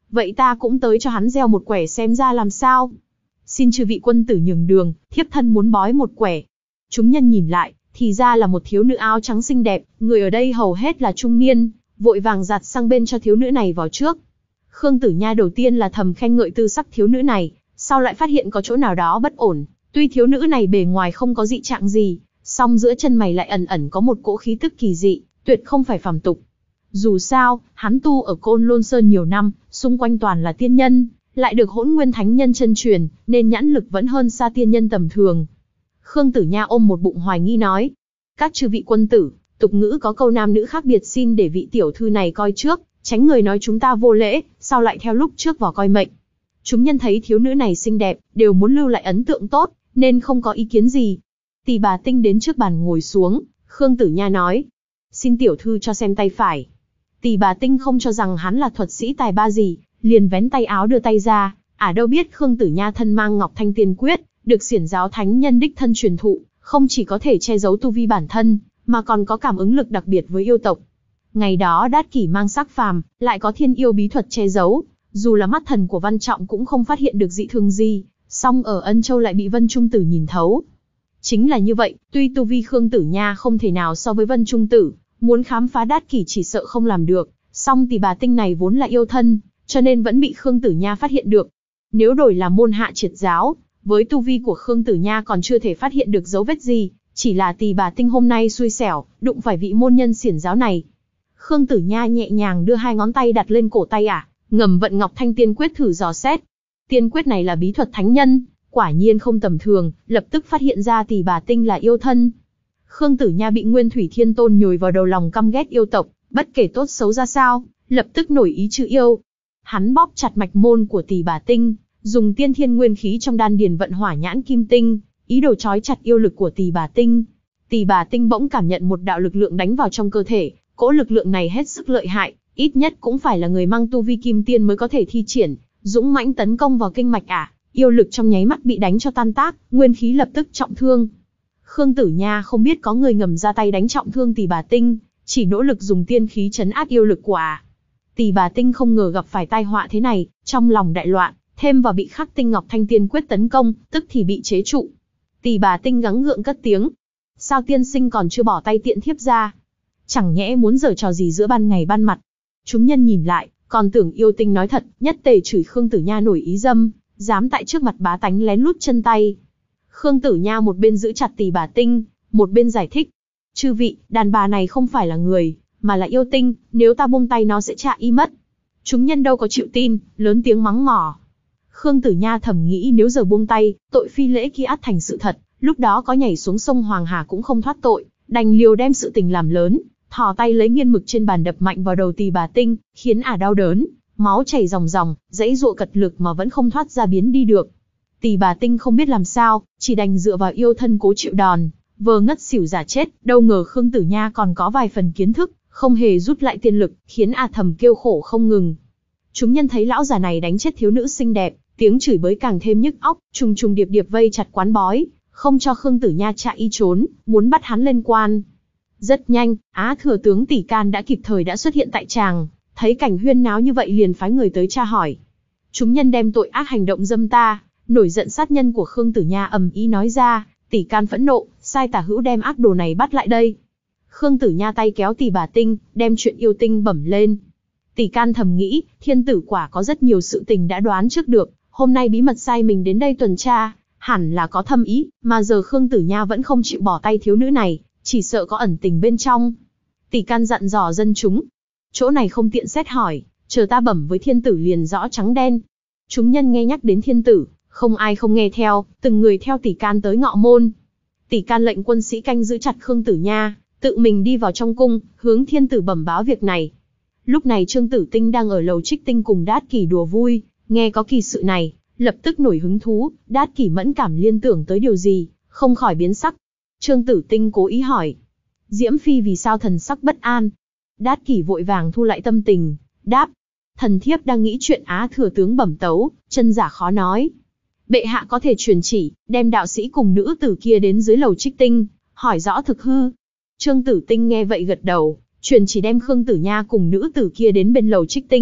vậy ta cũng tới cho hắn gieo một quẻ xem ra làm sao. Xin chư vị quân tử nhường đường, thiếp thân muốn bói một quẻ. Chúng nhân nhìn lại, thì ra là một thiếu nữ áo trắng xinh đẹp, người ở đây hầu hết là trung niên, vội vàng giặt sang bên cho thiếu nữ này vào trước. Khương Tử Nha đầu tiên là thầm khen ngợi tư sắc thiếu nữ này, sau lại phát hiện có chỗ nào đó bất ổn. Tuy thiếu nữ này bề ngoài không có dị trạng gì, song giữa chân mày lại ẩn ẩn có một cỗ khí tức kỳ dị, tuyệt không phải phàm tục. Dù sao, hắn tu ở Côn Lôn Sơn nhiều năm, xung quanh toàn là tiên nhân, lại được Hỗn Nguyên Thánh Nhân chân truyền, nên nhãn lực vẫn hơn xa tiên nhân tầm thường. Khương Tử Nha ôm một bụng hoài nghi nói: các chư vị quân tử, tục ngữ có câu nam nữ khác biệt, xin để vị tiểu thư này coi trước, tránh người nói chúng ta vô lễ, sao lại theo lúc trước vào coi mệnh. Chúng nhân thấy thiếu nữ này xinh đẹp, đều muốn lưu lại ấn tượng tốt, nên không có ý kiến gì. Tỷ Bà Tinh đến trước bàn ngồi xuống, Khương Tử Nha nói: xin tiểu thư cho xem tay phải. Tỷ Bà Tinh không cho rằng hắn là thuật sĩ tài ba gì, liền vén tay áo đưa tay ra, ả à đâu biết Khương Tử Nha thân mang Ngọc Thanh Tiên Quyết, được Xiển Giáo Thánh Nhân đích thân truyền thụ, không chỉ có thể che giấu tu vi bản thân, mà còn có cảm ứng lực đặc biệt với yêu tộc. Ngày đó Đát Kỷ mang sắc phàm, lại có thiên yêu bí thuật che giấu, dù là mắt thần của Văn Trọng cũng không phát hiện được dị thường gì, song ở Ân Châu lại bị Vân Trung Tử nhìn thấu. Chính là như vậy, tuy tu vi Khương Tử Nha không thể nào so với Vân Trung Tử, muốn khám phá Đát Kỷ chỉ sợ không làm được, song Tỷ Bà Tinh này vốn là yêu thân, cho nên vẫn bị Khương Tử Nha phát hiện được. Nếu đổi là môn hạ triệt giáo, với tu vi của Khương Tử Nha còn chưa thể phát hiện được dấu vết gì, chỉ là Tỷ Bà Tinh hôm nay xui xẻo, đụng phải vị môn nhân Xiển Giáo này. Khương Tử Nha nhẹ nhàng đưa hai ngón tay đặt lên cổ tay ả, ngầm vận Ngọc Thanh Tiên Quyết thử dò xét. Tiên Quyết này là bí thuật thánh nhân, quả nhiên không tầm thường, lập tức phát hiện ra Tỷ Bà Tinh là yêu thân. Khương Tử Nha bị Nguyên Thủy Thiên Tôn nhồi vào đầu lòng căm ghét yêu tộc, bất kể tốt xấu ra sao, lập tức nổi ý trừ yêu. Hắn bóp chặt mạch môn của Tỷ Bà Tinh, dùng tiên thiên nguyên khí trong đan điền vận Hỏa Nhãn Kim Tinh, ý đồ trói chặt yêu lực của Tỷ Bà Tinh. Tỷ Bà Tinh bỗng cảm nhận một đạo lực lượng đánh vào trong cơ thể, cỗ lực lượng này hết sức lợi hại, ít nhất cũng phải là người mang tu vi kim tiên mới có thể thi triển, dũng mãnh tấn công vào kinh mạch ả, yêu lực trong nháy mắt bị đánh cho tan tác, nguyên khí lập tức trọng thương. Khương Tử Nha không biết có người ngầm ra tay đánh trọng thương Tỷ Bà Tinh, chỉ nỗ lực dùng tiên khí trấn áp yêu lực của ả. Tỷ Bà Tinh không ngờ gặp phải tai họa thế này, trong lòng đại loạn, thêm vào bị Khắc Tinh Ngọc Thanh Tiên Quyết tấn công, tức thì bị chế trụ. Tỷ Bà Tinh gắng gượng cất tiếng: sao tiên sinh còn chưa bỏ tay tiện thiếp ra? Chẳng nhẽ muốn giở trò gì giữa ban ngày ban mặt? Chúng nhân nhìn lại, còn tưởng yêu tinh nói thật, nhất tề chửi Khương Tử Nha nổi ý dâm, dám tại trước mặt bá tánh lén lút chân tay. Khương Tử Nha một bên giữ chặt Tỷ Bà Tinh, một bên giải thích: chư vị, đàn bà này không phải là người, mà là yêu tinh, nếu ta buông tay nó sẽ trả y mất. Chúng nhân đâu có chịu tin, lớn tiếng mắng mỏ. Khương Tử Nha thầm nghĩ nếu giờ buông tay, tội phi lễ kia ắt thành sự thật, lúc đó có nhảy xuống sông Hoàng Hà cũng không thoát tội, đành liều đem sự tình làm lớn, thò tay lấy nghiên mực trên bàn đập mạnh vào đầu Tỷ Bà Tinh, khiến ả đau đớn, máu chảy ròng ròng, dãy dụa cật lực mà vẫn không thoát ra biến đi được. Tỷ Bà Tinh không biết làm sao, chỉ đành dựa vào yêu thân cố chịu đòn, vờ ngất xỉu giả chết. Đâu ngờ Khương Tử Nha còn có vài phần kiến thức, không hề rút lại tiên lực, khiến ả thầm kêu khổ không ngừng. Chúng nhân thấy lão già này đánh chết thiếu nữ xinh đẹp, tiếng chửi bới càng thêm nhức óc, trùng trùng điệp điệp vây chặt quán bói, không cho Khương Tử Nha chạy y trốn, muốn bắt hắn lên quan. Rất nhanh, Á Thừa tướng Tỷ Can đã kịp thời đã xuất hiện tại tràng, thấy cảnh huyên náo như vậy liền phái người tới tra hỏi. Chúng nhân đem tội ác hành động dâm ta, nổi giận sát nhân của Khương Tử Nha ầm ĩ nói ra. Tỷ Can phẫn nộ, sai tả hữu đem ác đồ này bắt lại đây. Khương Tử Nha tay kéo Tỷ Bà Tinh, đem chuyện yêu tinh bẩm lên. Tỷ Can thầm nghĩ, thiên tử quả có rất nhiều sự tình đã đoán trước được, hôm nay bí mật sai mình đến đây tuần tra, hẳn là có thâm ý, mà giờ Khương Tử Nha vẫn không chịu bỏ tay thiếu nữ này, chỉ sợ có ẩn tình bên trong. Tỷ Can dặn dò dân chúng, chỗ này không tiện xét hỏi, chờ ta bẩm với thiên tử liền rõ trắng đen. Chúng nhân nghe nhắc đến thiên tử, không ai không nghe theo, từng người theo Tỷ Can tới ngọ môn. Tỷ Can lệnh quân sĩ canh giữ chặt Khương Tử Nha, tự mình đi vào trong cung, hướng thiên tử bẩm báo việc này. Lúc này Trương Tử Tinh đang ở lầu Trích Tinh cùng Đát Kỷ đùa vui, nghe có kỳ sự này, lập tức nổi hứng thú. Đát Kỷ mẫn cảm liên tưởng tới điều gì, không khỏi biến sắc. Trương Tử Tinh cố ý hỏi: Diễm Phi vì sao thần sắc bất an? Đát Kỷ vội vàng thu lại tâm tình, đáp: thần thiếp đang nghĩ chuyện Á Thừa tướng bẩm tấu, chân giả khó nói. Bệ hạ có thể truyền chỉ, đem đạo sĩ cùng nữ tử kia đến dưới lầu Trích Tinh, hỏi rõ thực hư. Trương Tử Tinh nghe vậy gật đầu, truyền chỉ đem Khương Tử Nha cùng nữ tử kia đến bên lầu Trích Tinh,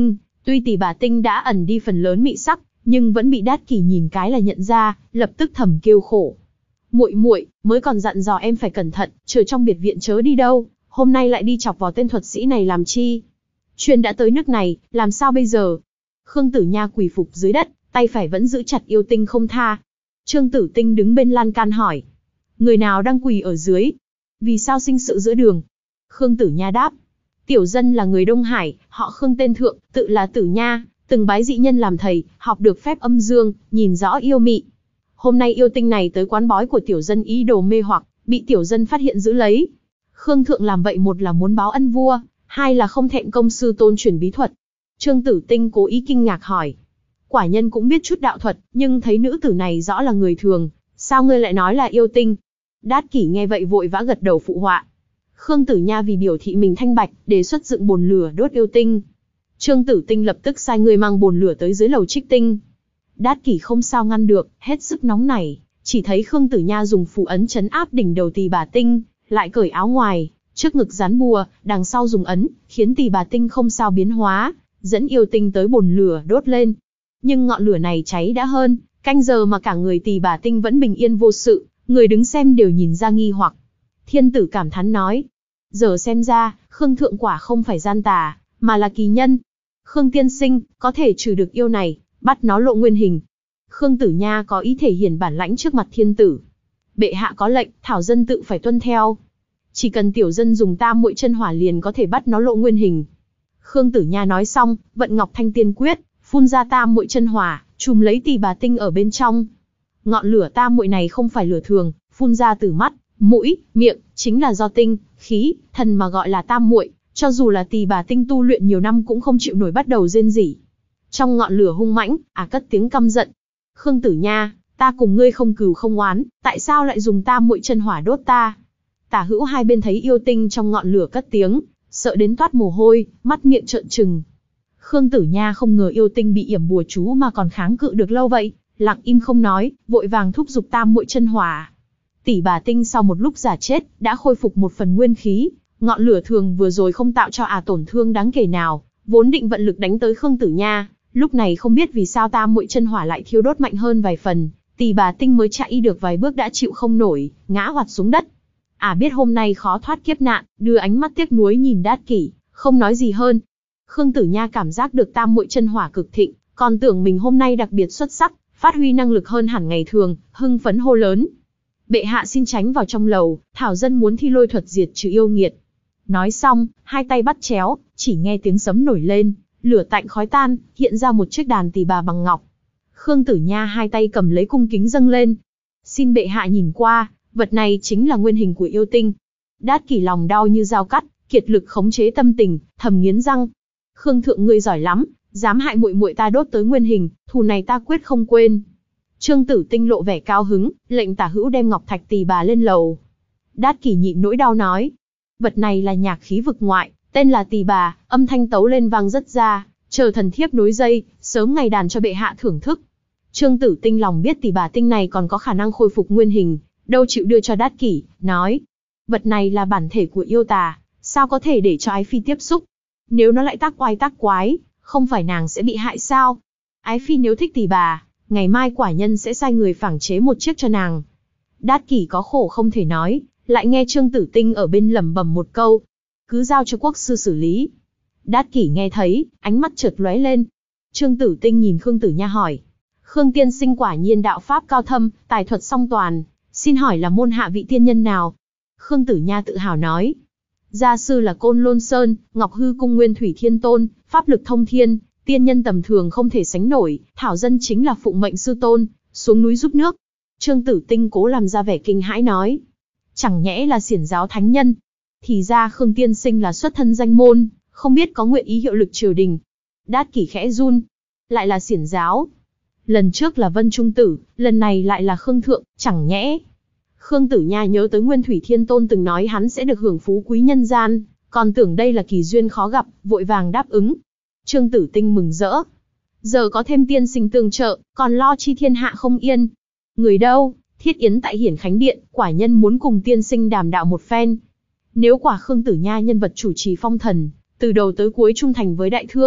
Tuy tỷ bà Tinh đã ẩn đi phần lớn mị sắc, nhưng vẫn bị Đát Kỷ nhìn cái là nhận ra, lập tức thầm kêu khổ. Muội muội, mới còn dặn dò em phải cẩn thận, chờ trong biệt viện chớ đi đâu, hôm nay lại đi chọc vào tên thuật sĩ này làm chi? Chuyện đã tới nước này, làm sao bây giờ? Khương Tử Nha quỳ phục dưới đất, tay phải vẫn giữ chặt yêu tinh không tha. Trương Tử Tinh đứng bên lan can hỏi. Người nào đang quỳ ở dưới? Vì sao sinh sự giữa đường? Khương Tử Nha đáp. Tiểu dân là người Đông Hải, họ Khương tên Thượng, tự là Tử Nha, từng bái dị nhân làm thầy, học được phép âm dương, nhìn rõ yêu mị. Hôm nay yêu tinh này tới quán bói của tiểu dân ý đồ mê hoặc, bị tiểu dân phát hiện giữ lấy. Khương Thượng làm vậy một là muốn báo ân vua, hai là không thẹn công sư tôn truyền bí thuật. Trương Tử Tinh cố ý kinh ngạc hỏi. Quả nhân cũng biết chút đạo thuật, nhưng thấy nữ tử này rõ là người thường, sao ngươi lại nói là yêu tinh? Đát Kỷ nghe vậy vội vã gật đầu phụ họa. Khương Tử Nha vì biểu thị mình thanh bạch, đề xuất dựng bồn lửa đốt yêu tinh. Trương Tử Tinh lập tức sai người mang bồn lửa tới dưới lầu trích tinh. Đát Kỷ không sao ngăn được, hết sức nóng nảy, chỉ thấy Khương Tử Nha dùng phù ấn chấn áp đỉnh đầu Tỳ Bà Tinh, lại cởi áo ngoài, trước ngực dán bùa, đằng sau dùng ấn, khiến Tỳ Bà Tinh không sao biến hóa, dẫn yêu tinh tới bồn lửa đốt lên. Nhưng ngọn lửa này cháy đã hơn canh giờ mà cả người Tỳ Bà Tinh vẫn bình yên vô sự, người đứng xem đều nhìn ra nghi hoặc. Thiên tử cảm thán nói, giờ xem ra, Khương Thượng quả không phải gian tà, mà là kỳ nhân. Khương tiên sinh, có thể trừ được yêu này, bắt nó lộ nguyên hình. Khương Tử Nha có ý thể hiện bản lãnh trước mặt thiên tử. Bệ hạ có lệnh, thảo dân tự phải tuân theo. Chỉ cần tiểu dân dùng tam muội chân hỏa liền có thể bắt nó lộ nguyên hình. Khương Tử Nha nói xong, vận Ngọc Thanh Tiên Quyết, phun ra tam muội chân hỏa, trùm lấy Tỳ Bà Tinh ở bên trong. Ngọn lửa tam muội này không phải lửa thường, phun ra từ mắt, mũi, miệng, chính là do tinh, khí, thần mà gọi là tam muội. Cho dù là Tỳ Bà Tinh tu luyện nhiều năm cũng không chịu nổi, bắt đầu rên rỉ. Trong ngọn lửa hung mãnh, à cất tiếng căm giận. Khương Tử Nha, ta cùng ngươi không cừu không oán, tại sao lại dùng tam muội chân hỏa đốt ta? Tả hữu hai bên thấy yêu tinh trong ngọn lửa cất tiếng, sợ đến toát mồ hôi, mắt miệng trợn trừng. Khương Tử Nha không ngờ yêu tinh bị yểm bùa chú mà còn kháng cự được lâu vậy, lặng im không nói, vội vàng thúc giục tam muội chân hỏa. Tỳ Bà Tinh sau một lúc giả chết, đã khôi phục một phần nguyên khí, ngọn lửa thường vừa rồi không tạo cho à tổn thương đáng kể nào, vốn định vận lực đánh tới Khương Tử Nha, lúc này không biết vì sao tam muội chân hỏa lại thiêu đốt mạnh hơn vài phần, Tỳ Bà Tinh mới chạy được vài bước đã chịu không nổi, ngã hoạt xuống đất. À biết hôm nay khó thoát kiếp nạn, đưa ánh mắt tiếc nuối nhìn Đát Kỷ, không nói gì hơn. Khương Tử Nha cảm giác được tam muội chân hỏa cực thịnh, còn tưởng mình hôm nay đặc biệt xuất sắc, phát huy năng lực hơn hẳn ngày thường, hưng phấn hô lớn. Bệ hạ xin tránh vào trong lầu, thảo dân muốn thi lôi thuật diệt trừ yêu nghiệt. Nói xong, hai tay bắt chéo, chỉ nghe tiếng sấm nổi lên, lửa tạnh khói tan, hiện ra một chiếc đàn tỳ bà bằng ngọc. Khương Tử Nha hai tay cầm lấy cung kính dâng lên. Xin bệ hạ nhìn qua, vật này chính là nguyên hình của yêu tinh. Đát Kỷ lòng đau như dao cắt, kiệt lực khống chế tâm tình, thầm nghiến răng. Khương Thượng ngươi giỏi lắm, dám hại muội muội ta đốt tới nguyên hình, thù này ta quyết không quên. Trương Tử Tinh lộ vẻ cao hứng, lệnh tả hữu đem ngọc thạch tỳ bà lên lầu. Đát Kỷ nhịn nỗi đau nói, vật này là nhạc khí vực ngoại, tên là tỳ bà, âm thanh tấu lên vang rất ra, chờ thần thiếp nối dây, sớm ngày đàn cho bệ hạ thưởng thức. Trương Tử Tinh lòng biết tỳ bà tinh này còn có khả năng khôi phục nguyên hình, đâu chịu đưa cho Đát Kỷ, nói, vật này là bản thể của yêu tà, sao có thể để cho ái phi tiếp xúc? Nếu nó lại tác oai tác quái, không phải nàng sẽ bị hại sao? Ái phi nếu thích tỳ bà, ngày mai quả nhân sẽ sai người phảng chế một chiếc cho nàng. Đát Kỷ có khổ không thể nói, lại nghe Trương Tử Tinh ở bên lẩm bẩm một câu, cứ giao cho quốc sư xử lý. Đát Kỷ nghe thấy, ánh mắt chợt lóe lên. Trương Tử Tinh nhìn Khương Tử Nha hỏi, Khương tiên sinh quả nhiên đạo pháp cao thâm, tài thuật song toàn, xin hỏi là môn hạ vị tiên nhân nào? Khương Tử Nha tự hào nói, gia sư là Côn Lôn Sơn, Ngọc Hư Cung Nguyên Thủy Thiên Tôn, pháp lực thông thiên, tiên nhân tầm thường không thể sánh nổi, thảo dân chính là phụng mệnh sư tôn, xuống núi giúp nước. Trương Tử Tinh cố làm ra vẻ kinh hãi nói, chẳng nhẽ là xiển giáo thánh nhân? Thì ra Khương tiên sinh là xuất thân danh môn, không biết có nguyện ý hiệu lực triều đình. Đát Kỷ khẽ run, lại là xiển giáo. Lần trước là Vân Trung Tử, lần này lại là Khương Thượng, chẳng nhẽ. Khương Tử Nha nhớ tới Nguyên Thủy Thiên Tôn từng nói hắn sẽ được hưởng phú quý nhân gian, còn tưởng đây là kỳ duyên khó gặp, vội vàng đáp ứng. Trương Tử Tinh mừng rỡ. Giờ có thêm tiên sinh tương trợ, còn lo chi thiên hạ không yên. Người đâu? Thiết yến tại Hiển Khánh Điện, quả nhân muốn cùng tiên sinh đàm đạo một phen. Nếu quả Khương Tử Nha nhân vật chủ trì phong thần, từ đầu tới cuối trung thành với đại thương,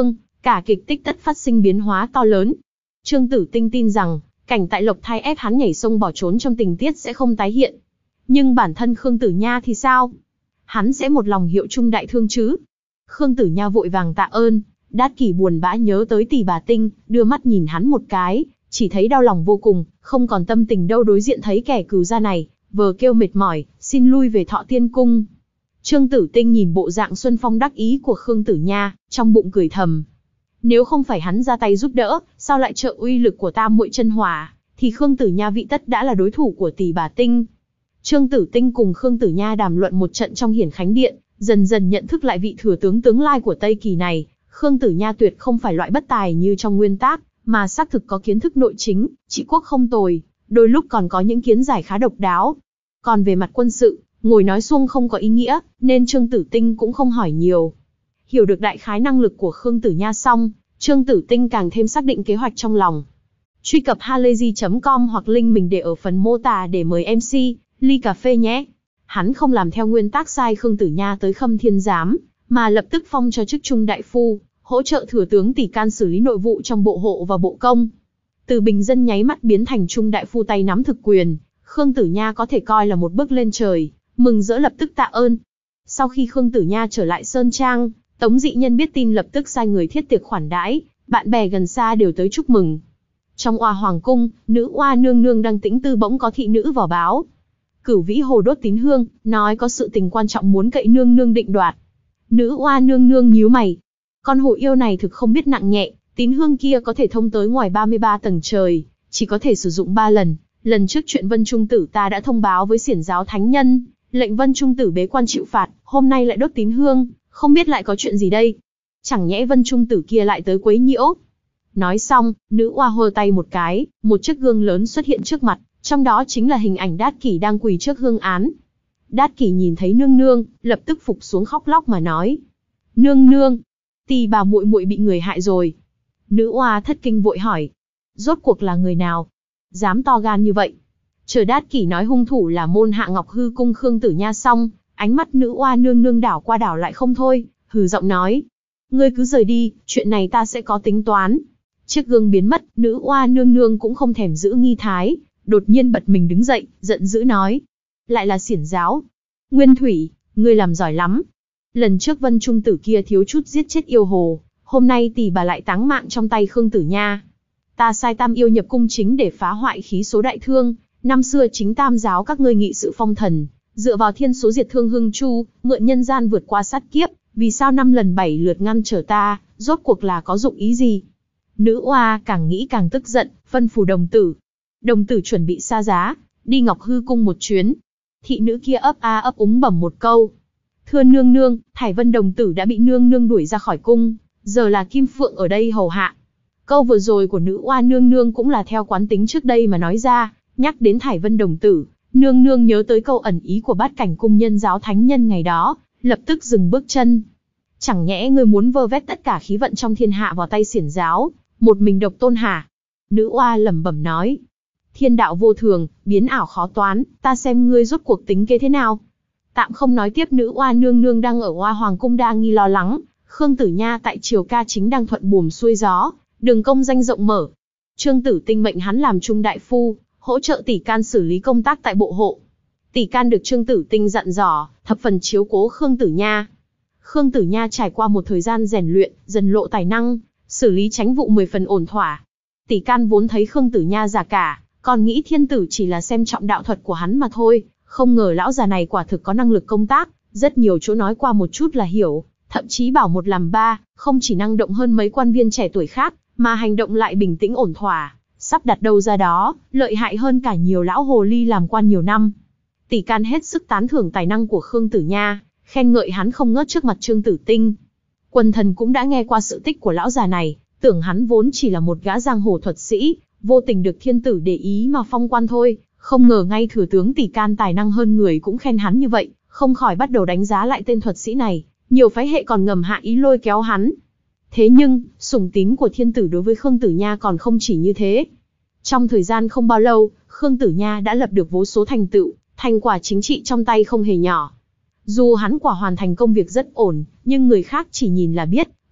cả kịch tích tất phát sinh biến hóa to lớn. Trương Tử Tinh tin rằng, cảnh tại Lộc Thai ép hắn nhảy sông bỏ trốn trong tình tiết sẽ không tái hiện. Nhưng bản thân Khương Tử Nha thì sao? Hắn sẽ một lòng hiệu chung đại thương chứ? Khương Tử Nha vội vàng tạ ơn, Đát Kỷ buồn bã nhớ tới Tỷ Bà Tinh, đưa mắt nhìn hắn một cái, chỉ thấy đau lòng vô cùng, không còn tâm tình đâu đối diện thấy kẻ cừu gia này, vờ kêu mệt mỏi, xin lui về Thọ Tiên Cung. Trương Tử Tinh nhìn bộ dạng xuân phong đắc ý của Khương Tử Nha, trong bụng cười thầm. Nếu không phải hắn ra tay giúp đỡ, sao lại trợ uy lực của Tam Muội Chân Hỏa, thì Khương Tử Nha vị tất đã là đối thủ của Tỷ Bà Tinh. Trương Tử Tinh cùng Khương Tử Nha đàm luận một trận trong Hiển Khánh Điện, dần dần nhận thức lại vị thừa tướng tướng lai của Tây Kỳ này. Khương Tử Nha tuyệt không phải loại bất tài như trong nguyên tác, mà xác thực có kiến thức nội chính, trị quốc không tồi, đôi lúc còn có những kiến giải khá độc đáo. Còn về mặt quân sự, ngồi nói suông không có ý nghĩa, nên Trương Tử Tinh cũng không hỏi nhiều. Hiểu được đại khái năng lực của Khương Tử Nha xong, Trương Tử Tinh càng thêm xác định kế hoạch trong lòng. Truy cập halayzi chấm com hoặc link mình để ở phần mô tả để mời em xê, ly cà phê nhé. Hắn không làm theo nguyên tắc sai Khương Tử Nha tới Khâm Thiên Giám, mà lập tức phong cho chức trung đại phu, hỗ trợ thừa tướng Tỷ Can xử lý nội vụ trong bộ hộ và bộ công. Từ bình dân nháy mắt biến thành trung đại phu tay nắm thực quyền, Khương Tử Nha có thể coi là một bước lên trời, mừng rỡ lập tức tạ ơn. Sau khi Khương Tử Nha trở lại Sơn Trang, Tống Dị Nhân biết tin lập tức sai người thiết tiệc khoản đãi, bạn bè gần xa đều tới chúc mừng. Trong Oa Hoàng cung, nữ Oa nương nương đang tĩnh tư bỗng có thị nữ vào báo. Cửu Vĩ Hồ đốt tín hương, nói có sự tình quan trọng muốn cậy nương nương định đoạt. Nữ Oa nương nương nhíu mày. Con hồ yêu này thực không biết nặng nhẹ, tín hương kia có thể thông tới ngoài ba mươi ba tầng trời, chỉ có thể sử dụng ba lần. Lần trước chuyện Vân Trung Tử ta đã thông báo với xiển giáo thánh nhân, lệnh Vân Trung Tử bế quan chịu phạt, hôm nay lại đốt tín hương, không biết lại có chuyện gì đây? Chẳng nhẽ Vân Trung Tử kia lại tới quấy nhiễu? Nói xong, nữ Oa hơ tay một cái, một chiếc gương lớn xuất hiện trước mặt, trong đó chính là hình ảnh Đát Kỷ đang quỳ trước hương án. Đát Kỷ nhìn thấy nương nương, lập tức phục xuống khóc lóc mà nói: "Nương nương, Tỷ bà muội muội bị người hại rồi." Nữ Oa thất kinh vội hỏi: "Rốt cuộc là người nào? Dám to gan như vậy?" Chờ Đát Kỷ nói hung thủ là môn hạ Ngọc Hư cung Khương Tử Nha xong, ánh mắt nữ Oa nương nương đảo qua đảo lại không thôi, hừ giọng nói: "Ngươi cứ rời đi, chuyện này ta sẽ có tính toán." Chiếc gương biến mất, nữ Oa nương nương cũng không thèm giữ nghi thái, đột nhiên bật mình đứng dậy, giận dữ nói: "Lại là xiển giáo? Nguyên Thủy, ngươi làm giỏi lắm. Lần trước Vân Trung Tử kia thiếu chút giết chết yêu hồ, hôm nay Tỷ bà lại táng mạng trong tay Khương Tử Nha. Ta sai Tam yêu nhập cung chính để phá hoại khí số đại thương, năm xưa chính Tam giáo các ngươi nghị sự phong thần, dựa vào thiên số diệt thương hưng chu, mượn nhân gian vượt qua sát kiếp, vì sao năm lần bảy lượt ngăn trở ta, rốt cuộc là có dụng ý gì?" Nữ Oa càng nghĩ càng tức giận, phân phù đồng tử. Đồng tử chuẩn bị xa giá, đi Ngọc Hư cung một chuyến. Thị nữ kia ấp a ấp úng bẩm một câu: "Thưa nương nương, Thải Vân đồng tử đã bị nương nương đuổi ra khỏi cung, giờ là Kim Phượng ở đây hầu hạ." Câu vừa rồi của nữ Oa nương nương cũng là theo quán tính trước đây mà nói ra, nhắc đến Thải Vân đồng tử, nương nương nhớ tới câu ẩn ý của Bát Cảnh cung nhân giáo thánh nhân ngày đó, lập tức dừng bước chân. "Chẳng nhẽ ngươi muốn vơ vét tất cả khí vận trong thiên hạ vào tay xiển giáo, một mình độc tôn hả?" Nữ Oa lẩm bẩm nói: "Thiên đạo vô thường, biến ảo khó toán, ta xem ngươi rốt cuộc tính kế thế nào." Tạm không nói tiếp nữ Oa nương nương đang ở Oa Hoàng cung đa nghi lo lắng, Khương Tử Nha tại triều ca chính đang thuận buồm xuôi gió, đường công danh rộng mở. Trương Tử Tinh mệnh hắn làm trung đại phu, hỗ trợ Tỷ Can xử lý công tác tại bộ hộ. Tỷ Can được Trương Tử Tinh dặn dò, thập phần chiếu cố Khương Tử Nha. Khương Tử Nha trải qua một thời gian rèn luyện, dần lộ tài năng, xử lý chánh vụ mười phần ổn thỏa. Tỷ Can vốn thấy Khương Tử Nha già cả, còn nghĩ thiên tử chỉ là xem trọng đạo thuật của hắn mà thôi, không ngờ lão già này quả thực có năng lực công tác, rất nhiều chỗ nói qua một chút là hiểu, thậm chí bảo một làm ba, không chỉ năng động hơn mấy quan viên trẻ tuổi khác, mà hành động lại bình tĩnh ổn thỏa, sắp đặt đâu ra đó, lợi hại hơn cả nhiều lão hồ ly làm quan nhiều năm. Tỷ Can hết sức tán thưởng tài năng của Khương Tử Nha, khen ngợi hắn không ngớt trước mặt Trương Tử Tinh. Quần thần cũng đã nghe qua sự tích của lão già này, tưởng hắn vốn chỉ là một gã giang hồ thuật sĩ, vô tình được thiên tử để ý mà phong quan thôi, không ngờ ngay thừa tướng Tỷ Can tài năng hơn người cũng khen hắn như vậy, không khỏi bắt đầu đánh giá lại tên thuật sĩ này, nhiều phái hệ còn ngầm hạ ý lôi kéo hắn. Thế nhưng, sủng tín của thiên tử đối với Khương Tử Nha còn không chỉ như thế. Trong thời gian không bao lâu, Khương Tử Nha đã lập được vô số thành tựu, thành quả chính trị trong tay không hề nhỏ. Dù hắn quả hoàn thành công việc rất ổn, nhưng người khác chỉ nhìn là biết,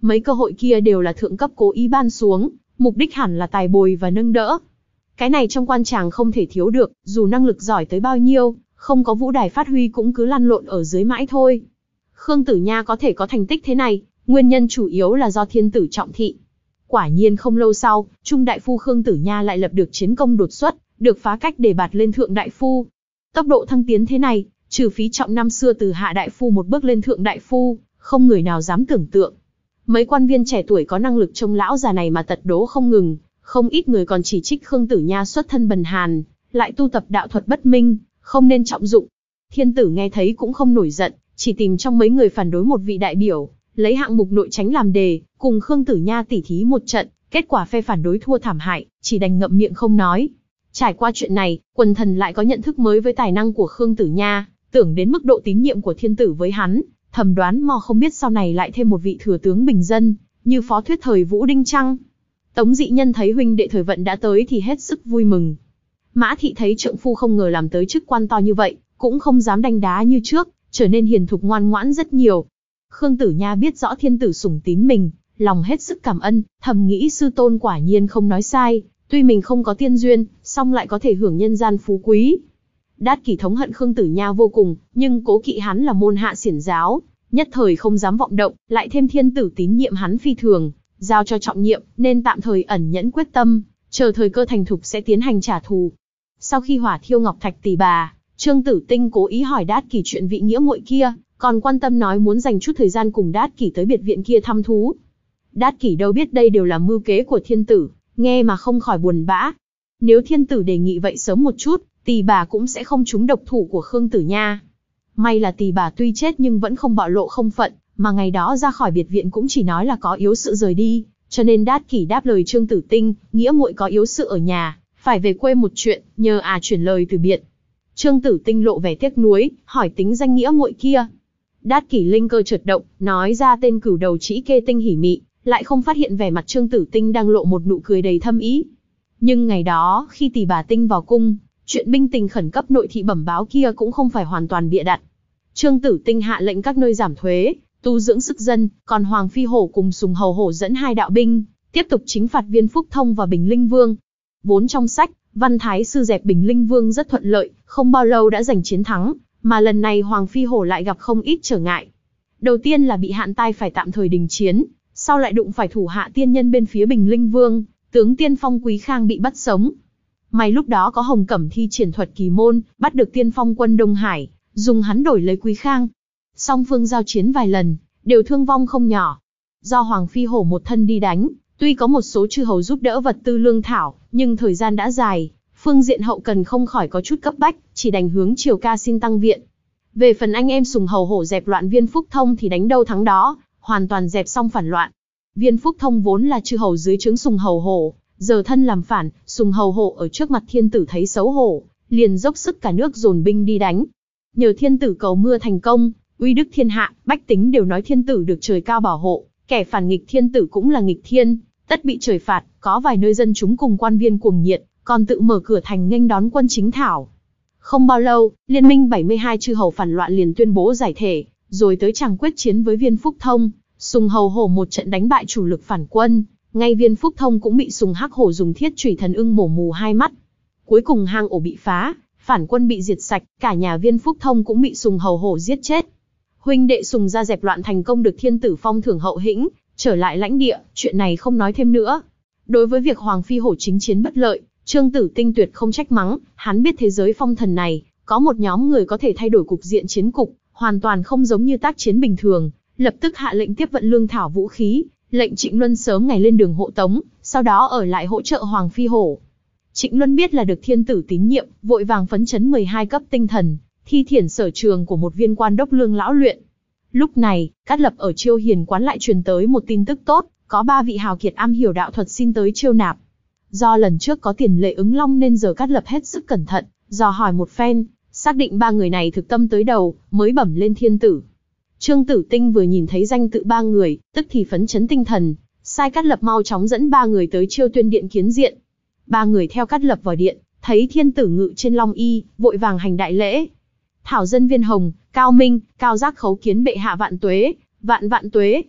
Mấy cơ hội kia đều là thượng cấp cố ý ban xuống, mục đích hẳn là tài bồi và nâng đỡ. Cái này trong quan tràng không thể thiếu được, dù năng lực giỏi tới bao nhiêu, không có vũ đài phát huy cũng cứ lăn lộn ở dưới mãi thôi. Khương Tử Nha có thể có thành tích thế này, nguyên nhân chủ yếu là do thiên tử trọng thị. Quả nhiên không lâu sau, Trung đại phu Khương Tử Nha lại lập được chiến công đột xuất, được phá cách đề bạt lên thượng đại phu. Tốc độ thăng tiến thế này, trừ Phí Trọng năm xưa từ hạ đại phu một bước lên thượng đại phu, không người nào dám tưởng tượng. Mấy quan viên trẻ tuổi có năng lực trông lão già này mà tật đố không ngừng, không ít người còn chỉ trích Khương Tử Nha xuất thân bần hàn, lại tu tập đạo thuật bất minh, không nên trọng dụng. Thiên tử nghe thấy cũng không nổi giận, chỉ tìm trong mấy người phản đối một vị đại biểu, lấy hạng mục nội tránh làm đề, cùng Khương Tử Nha tỉ thí một trận, kết quả phe phản đối thua thảm hại, chỉ đành ngậm miệng không nói. Trải qua chuyện này, quần thần lại có nhận thức mới với tài năng của Khương Tử Nha, tưởng đến mức độ tín nhiệm của thiên tử với hắn, thầm đoán mò không biết sau này lại thêm một vị thừa tướng bình dân, như phó thuyết thời Vũ Đinh chăng. Tống Dị Nhân thấy huynh đệ thời vận đã tới thì hết sức vui mừng. Mã Thị thấy trượng phu không ngờ làm tới chức quan to như vậy, cũng không dám đanh đá như trước, trở nên hiền thục ngoan ngoãn rất nhiều. Khương Tử Nha biết rõ thiên tử sủng tín mình, lòng hết sức cảm ân, thầm nghĩ sư tôn quả nhiên không nói sai, tuy mình không có tiên duyên, song lại có thể hưởng nhân gian phú quý. Đát Kỷ thống hận Khương Tử Nha vô cùng, nhưng cố kỵ hắn là môn hạ xiển giáo, nhất thời không dám vọng động, lại thêm thiên tử tín nhiệm hắn phi thường, giao cho trọng nhiệm, nên tạm thời ẩn nhẫn quyết tâm, chờ thời cơ thành thục sẽ tiến hành trả thù. Sau khi hỏa thiêu Ngọc Thạch tỷ bà, Trương Tử Tinh cố ý hỏi Đát Kỷ chuyện vị nghĩa muội kia, còn quan tâm nói muốn dành chút thời gian cùng Đát Kỷ tới biệt viện kia thăm thú. Đát Kỷ đâu biết đây đều là mưu kế của thiên tử, nghe mà không khỏi buồn bã. Nếu thiên tử đề nghị vậy sớm một chút, tỷ bà cũng sẽ không trúng độc thủ của Khương Tử Nha. May là tỷ bà tuy chết nhưng vẫn không bạo lộ không phận, mà ngày đó ra khỏi biệt viện cũng chỉ nói là có yếu sự rời đi, cho nên Đát Kỷ đáp lời Trương Tử Tinh, nghĩa muội có yếu sự ở nhà, phải về quê một chuyện, nhờ à chuyển lời từ biệt. Trương Tử Tinh lộ vẻ tiếc nuối, hỏi tính danh nghĩa muội kia. Đát Kỷ linh cơ chợt động, nói ra tên cửu đầu trĩ kê tinh hỉ mị, lại không phát hiện vẻ mặt Trương Tử Tinh đang lộ một nụ cười đầy thâm ý. Nhưng ngày đó, khi tỷ bà Tinh vào cung, chuyện binh tình khẩn cấp nội thị bẩm báo kia cũng không phải hoàn toàn bịa đặt. Trương Tử Tinh hạ lệnh các nơi giảm thuế, tu dưỡng sức dân, còn Hoàng Phi Hổ cùng Sùng Hầu Hổ dẫn hai đạo binh, tiếp tục chính phạt Viên Phúc Thông và Bình Linh Vương. Vốn trong sách, Văn Thái Sư dẹp Bình Linh Vương rất thuận lợi, không bao lâu đã giành chiến thắng, mà lần này Hoàng Phi Hổ lại gặp không ít trở ngại. Đầu tiên là bị hạn tai phải tạm thời đình chiến, sau lại đụng phải thủ hạ tiên nhân bên phía Bình Linh Vương, tướng tiên phong Quý Khang bị bắt sống. May lúc đó có Hồng Cẩm thi triển thuật kỳ môn, bắt được tiên phong quân Đông Hải, dùng hắn đổi lấy Quý Khang. Song phương giao chiến vài lần, đều thương vong không nhỏ. Do Hoàng Phi Hổ một thân đi đánh, tuy có một số chư hầu giúp đỡ vật tư lương thảo, nhưng thời gian đã dài, phương diện hậu cần không khỏi có chút cấp bách, chỉ đành hướng Triều Ca xin tăng viện. Về phần anh em Sùng Hầu Hổ dẹp loạn Viên Phúc Thông thì đánh đâu thắng đó, hoàn toàn dẹp xong phản loạn. Viên Phúc Thông vốn là chư hầu dưới trướng Sùng Hầu Hổ, giờ thân làm phản, Sùng Hầu Hổ ở trước mặt thiên tử thấy xấu hổ, liền dốc sức cả nước dồn binh đi đánh. Nhờ thiên tử cầu mưa thành công, uy đức thiên hạ, bách tính đều nói thiên tử được trời cao bảo hộ, kẻ phản nghịch thiên tử cũng là nghịch thiên, tất bị trời phạt. Có vài nơi dân chúng cùng quan viên cuồng nhiệt, còn tự mở cửa thành nghênh đón quân chính thảo. Không bao lâu, liên minh bảy mươi hai chư hầu phản loạn liền tuyên bố giải thể, rồi tới chàng quyết chiến với Viên Phúc Thông. Sùng Hầu Hổ một trận đánh bại chủ lực phản quân, ngay Viên Phúc Thông cũng bị Sùng Hắc Hổ dùng thiết chủy thần ưng mổ mù hai mắt. Cuối cùng hang ổ bị phá, phản quân bị diệt sạch, cả nhà Viên Phúc Thông cũng bị Sùng Hầu Hổ giết chết. Huynh đệ Sùng gia dẹp loạn thành công, được thiên tử phong thưởng hậu hĩnh, trở lại lãnh địa, chuyện này không nói thêm nữa. Đối với việc Hoàng Phi Hổ chính chiến bất lợi, Trương Tử Tinh tuyệt không trách mắng, hắn biết thế giới phong thần này, có một nhóm người có thể thay đổi cục diện chiến cục, hoàn toàn không giống như tác chiến bình thường, lập tức hạ lệnh tiếp vận lương thảo vũ khí, lệnh Trịnh Luân sớm ngày lên đường hộ tống, sau đó ở lại hỗ trợ Hoàng Phi Hổ. Trịnh Luân biết là được thiên tử tín nhiệm, vội vàng phấn chấn mười hai cấp tinh thần, thi triển sở trường của một viên quan đốc lương lão luyện. Lúc này, Cát Lập ở Chiêu Hiền quán lại truyền tới một tin tức tốt, có ba vị hào kiệt am hiểu đạo thuật xin tới chiêu nạp. Do lần trước có tiền lệ ứng long nên giờ Cát Lập hết sức cẩn thận, dò hỏi một phen, xác định ba người này thực tâm tới đầu, mới bẩm lên thiên tử. Trương Tử Tinh vừa nhìn thấy danh tự ba người, tức thì phấn chấn tinh thần, sai Cát Lập mau chóng dẫn ba người tới Chiêu Tuyên điện kiến diện. Ba người theo Cát Lập vào điện, thấy thiên tử ngự trên long y, vội vàng hành đại lễ. Thảo dân Viên Hồng, Cao Minh, Cao Giác khấu kiến bệ hạ vạn tuế, vạn vạn tuế.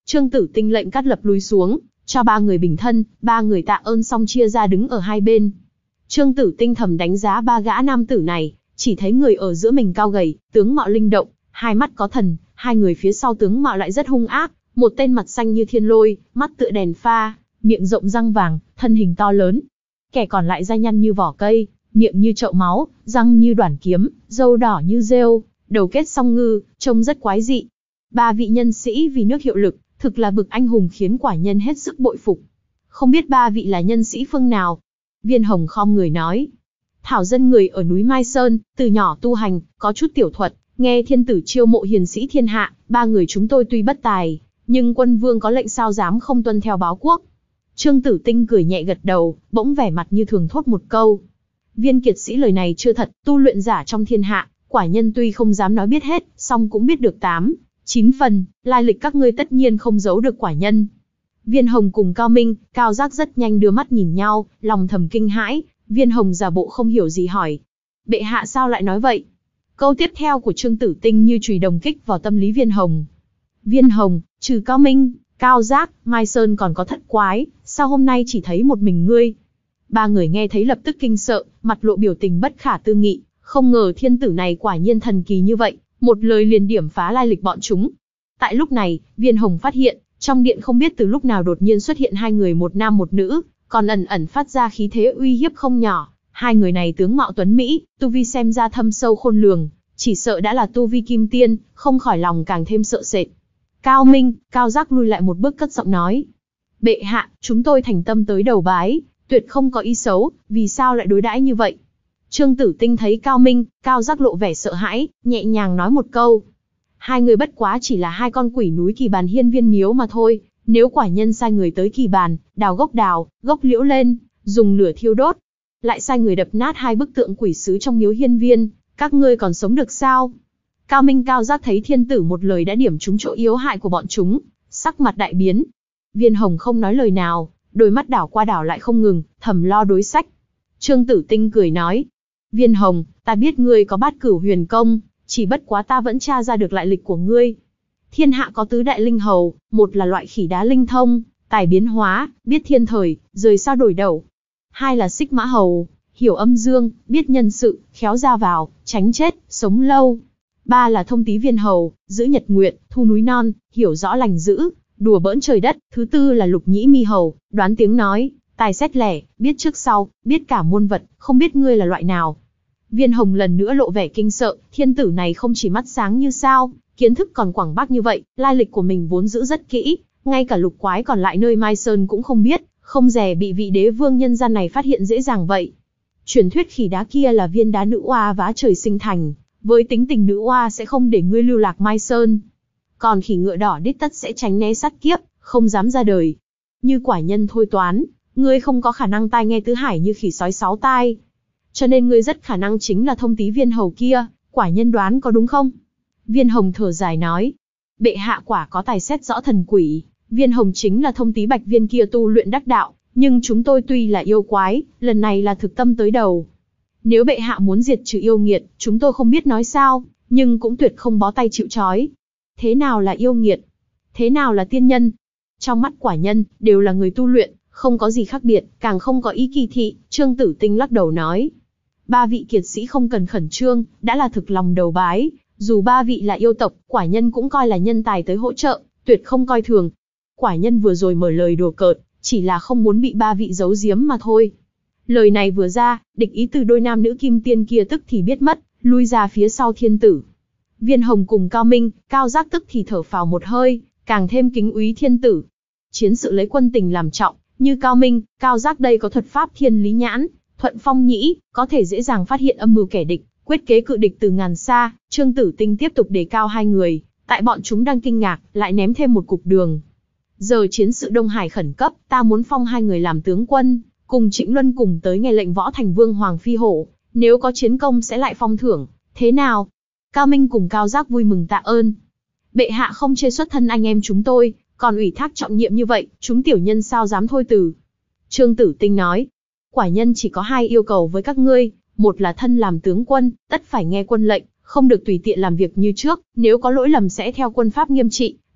Trương Tử Tinh lệnh cắt lập lui xuống, cho ba người bình thân, ba người tạ ơn xong chia ra đứng ở hai bên. Trương Tử Tinh thầm đánh giá ba gã nam tử này, chỉ thấy người ở giữa mình cao gầy, tướng mạo linh động, hai mắt có thần, hai người phía sau tướng mạo lại rất hung ác, một tên mặt xanh như thiên lôi, mắt tựa đèn pha, miệng rộng răng vàng, thân hình to lớn. Kẻ còn lại da nhăn như vỏ cây, miệng như chậu máu, răng như đoản kiếm, râu đỏ như rêu, đầu kết song ngư, trông rất quái dị. Ba vị nhân sĩ vì nước hiệu lực, thực là bực anh hùng khiến quả nhân hết sức bội phục. Không biết ba vị là nhân sĩ phương nào? Viên Hồng khom người nói. Thảo dân người ở núi Mai Sơn, từ nhỏ tu hành, có chút tiểu thuật, nghe thiên tử chiêu mộ hiền sĩ thiên hạ, ba người chúng tôi tuy bất tài, nhưng quân vương có lệnh sao dám không tuân theo báo quốc. Trương Tử Tinh cười nhẹ gật đầu, bỗng vẻ mặt như thường thốt một câu. Viên kiệt sĩ lời này chưa thật, tu luyện giả trong thiên hạ, quả nhân tuy không dám nói biết hết, song cũng biết được tám, chín phần, lai lịch các ngươi tất nhiên không giấu được quả nhân. Viên Hồng cùng Cao Minh, Cao Giác rất nhanh đưa mắt nhìn nhau, lòng thầm kinh hãi. Viên Hồng giả bộ không hiểu gì hỏi. Bệ hạ sao lại nói vậy? Câu tiếp theo của Trương Tử Tinh như chùy đồng kích vào tâm lý Viên Hồng. Viên Hồng, trừ Cao Minh, Cao Giác, Mai Sơn còn có Thất Quái, sao hôm nay chỉ thấy một mình ngươi? Ba người nghe thấy lập tức kinh sợ, mặt lộ biểu tình bất khả tư nghị, không ngờ thiên tử này quả nhiên thần kỳ như vậy, một lời liền điểm phá lai lịch bọn chúng. Tại lúc này, Viên Hồng phát hiện, trong điện không biết từ lúc nào đột nhiên xuất hiện hai người một nam một nữ, còn ẩn ẩn phát ra khí thế uy hiếp không nhỏ. Hai người này tướng mạo tuấn mỹ, tu vi xem ra thâm sâu khôn lường, chỉ sợ đã là tu vi kim tiên, không khỏi lòng càng thêm sợ sệt. Cao Minh, Cao Giác lui lại một bước cất giọng nói. Bệ hạ, chúng tôi thành tâm tới đầu bái, tuyệt không có ý xấu, vì sao lại đối đãi như vậy? Trương Tử Tinh thấy Cao Minh, Cao Giác lộ vẻ sợ hãi, nhẹ nhàng nói một câu. Hai người bất quá chỉ là hai con quỷ núi Kỳ Bàn Hiên Viên Miếu mà thôi, nếu quả nhân sai người tới Kỳ Bàn, đào gốc đào, gốc liễu lên, dùng lửa thiêu đốt, lại sai người đập nát hai bức tượng quỷ sứ trong miếu Hiên Viên, các ngươi còn sống được sao? Cao Minh Cao Giác thấy thiên tử một lời đã điểm trúng chỗ yếu hại của bọn chúng, sắc mặt đại biến. Viên Hồng không nói lời nào, đôi mắt đảo qua đảo lại không ngừng, thầm lo đối sách. Trương Tử Tinh cười nói. Viên Hồng, ta biết ngươi có Bát Cửu Huyền Công, chỉ bất quá ta vẫn tra ra được lại lịch của ngươi. Thiên hạ có tứ đại linh hầu, một là loại khỉ đá linh thông, tài biến hóa, biết thiên thời, rời sao đổi đầu. Hai là xích mã hầu, hiểu âm dương, biết nhân sự, khéo ra vào, tránh chết, sống lâu. Ba là thông tý viên hầu, giữ nhật nguyện, thu núi non, hiểu rõ lành dữ, đùa bỡn trời đất. Thứ tư là lục nhĩ mi hầu, đoán tiếng nói, tài xét lẻ, biết trước sau, biết cả muôn vật, không biết ngươi là loại nào. Viên Hồng lần nữa lộ vẻ kinh sợ, thiên tử này không chỉ mắt sáng như sao, kiến thức còn quảng bác như vậy, lai lịch của mình vốn giữ rất kỹ, ngay cả lục quái còn lại nơi Mai Sơn cũng không biết, không dè bị vị đế vương nhân gian này phát hiện dễ dàng vậy. Truyền thuyết khỉ đá kia là viên đá nữ oa vá trời sinh thành, với tính tình nữ oa sẽ không để ngươi lưu lạc Mai Sơn. Còn khỉ ngựa đỏ đích tất sẽ tránh né sát kiếp, không dám ra đời. Như quả nhân thôi toán, ngươi không có khả năng tai nghe tứ hải như khỉ sói sáu tai. Cho nên ngươi rất khả năng chính là thông tý viên hầu kia, quả nhân đoán có đúng không? Viên Hồng thở dài nói. Bệ hạ quả có tài xét rõ thần quỷ, Viên Hồng chính là thông tý bạch viên kia tu luyện đắc đạo, nhưng chúng tôi tuy là yêu quái, lần này là thực tâm tới đầu. Nếu bệ hạ muốn diệt trừ yêu nghiệt, chúng tôi không biết nói sao, nhưng cũng tuyệt không bó tay chịu trói. Thế nào là yêu nghiệt? Thế nào là tiên nhân? Trong mắt quả nhân, đều là người tu luyện, không có gì khác biệt, càng không có ý kỳ thị. Trương Tử Tinh lắc đầu nói. Ba vị kiệt sĩ không cần khẩn trương, đã là thực lòng đầu bái. Dù ba vị là yêu tộc, quả nhân cũng coi là nhân tài tới hỗ trợ, tuyệt không coi thường. Quả nhân vừa rồi mở lời đùa cợt, chỉ là không muốn bị ba vị giấu giếm mà thôi. Lời này vừa ra, địch ý từ đôi nam nữ kim tiên kia tức thì biết mất, lui ra phía sau thiên tử. Viên Hồng cùng Cao Minh, Cao Giác tức thì thở phào một hơi, càng thêm kính úy thiên tử. Chiến sự lấy quân tình làm trọng, như Cao Minh, Cao Giác đây có thuật pháp thiên lý nhãn, thuận phong nhĩ, có thể dễ dàng phát hiện âm mưu kẻ địch, quyết kế cự địch từ ngàn xa. Trương Tử Tinh tiếp tục đề cao hai người, tại bọn chúng đang kinh ngạc, lại ném thêm một cục đường. Giờ chiến sự Đông Hải khẩn cấp, ta muốn phong hai người làm tướng quân, cùng Trịnh Luân cùng tới nghe lệnh võ thành vương Hoàng Phi Hổ, nếu có chiến công sẽ lại phong thưởng, thế nào? Cao Minh cùng Cao Giác vui mừng tạ ơn. Bệ hạ không chê xuất thân anh em chúng tôi, còn ủy thác trọng nhiệm như vậy, chúng tiểu nhân sao dám thôi từ. Trương Tử Tinh nói, quả nhân chỉ có hai yêu cầu với các ngươi, một là thân làm tướng quân, tất phải nghe quân lệnh, không được tùy tiện làm việc như trước, nếu có lỗi lầm sẽ theo quân pháp nghiêm trị,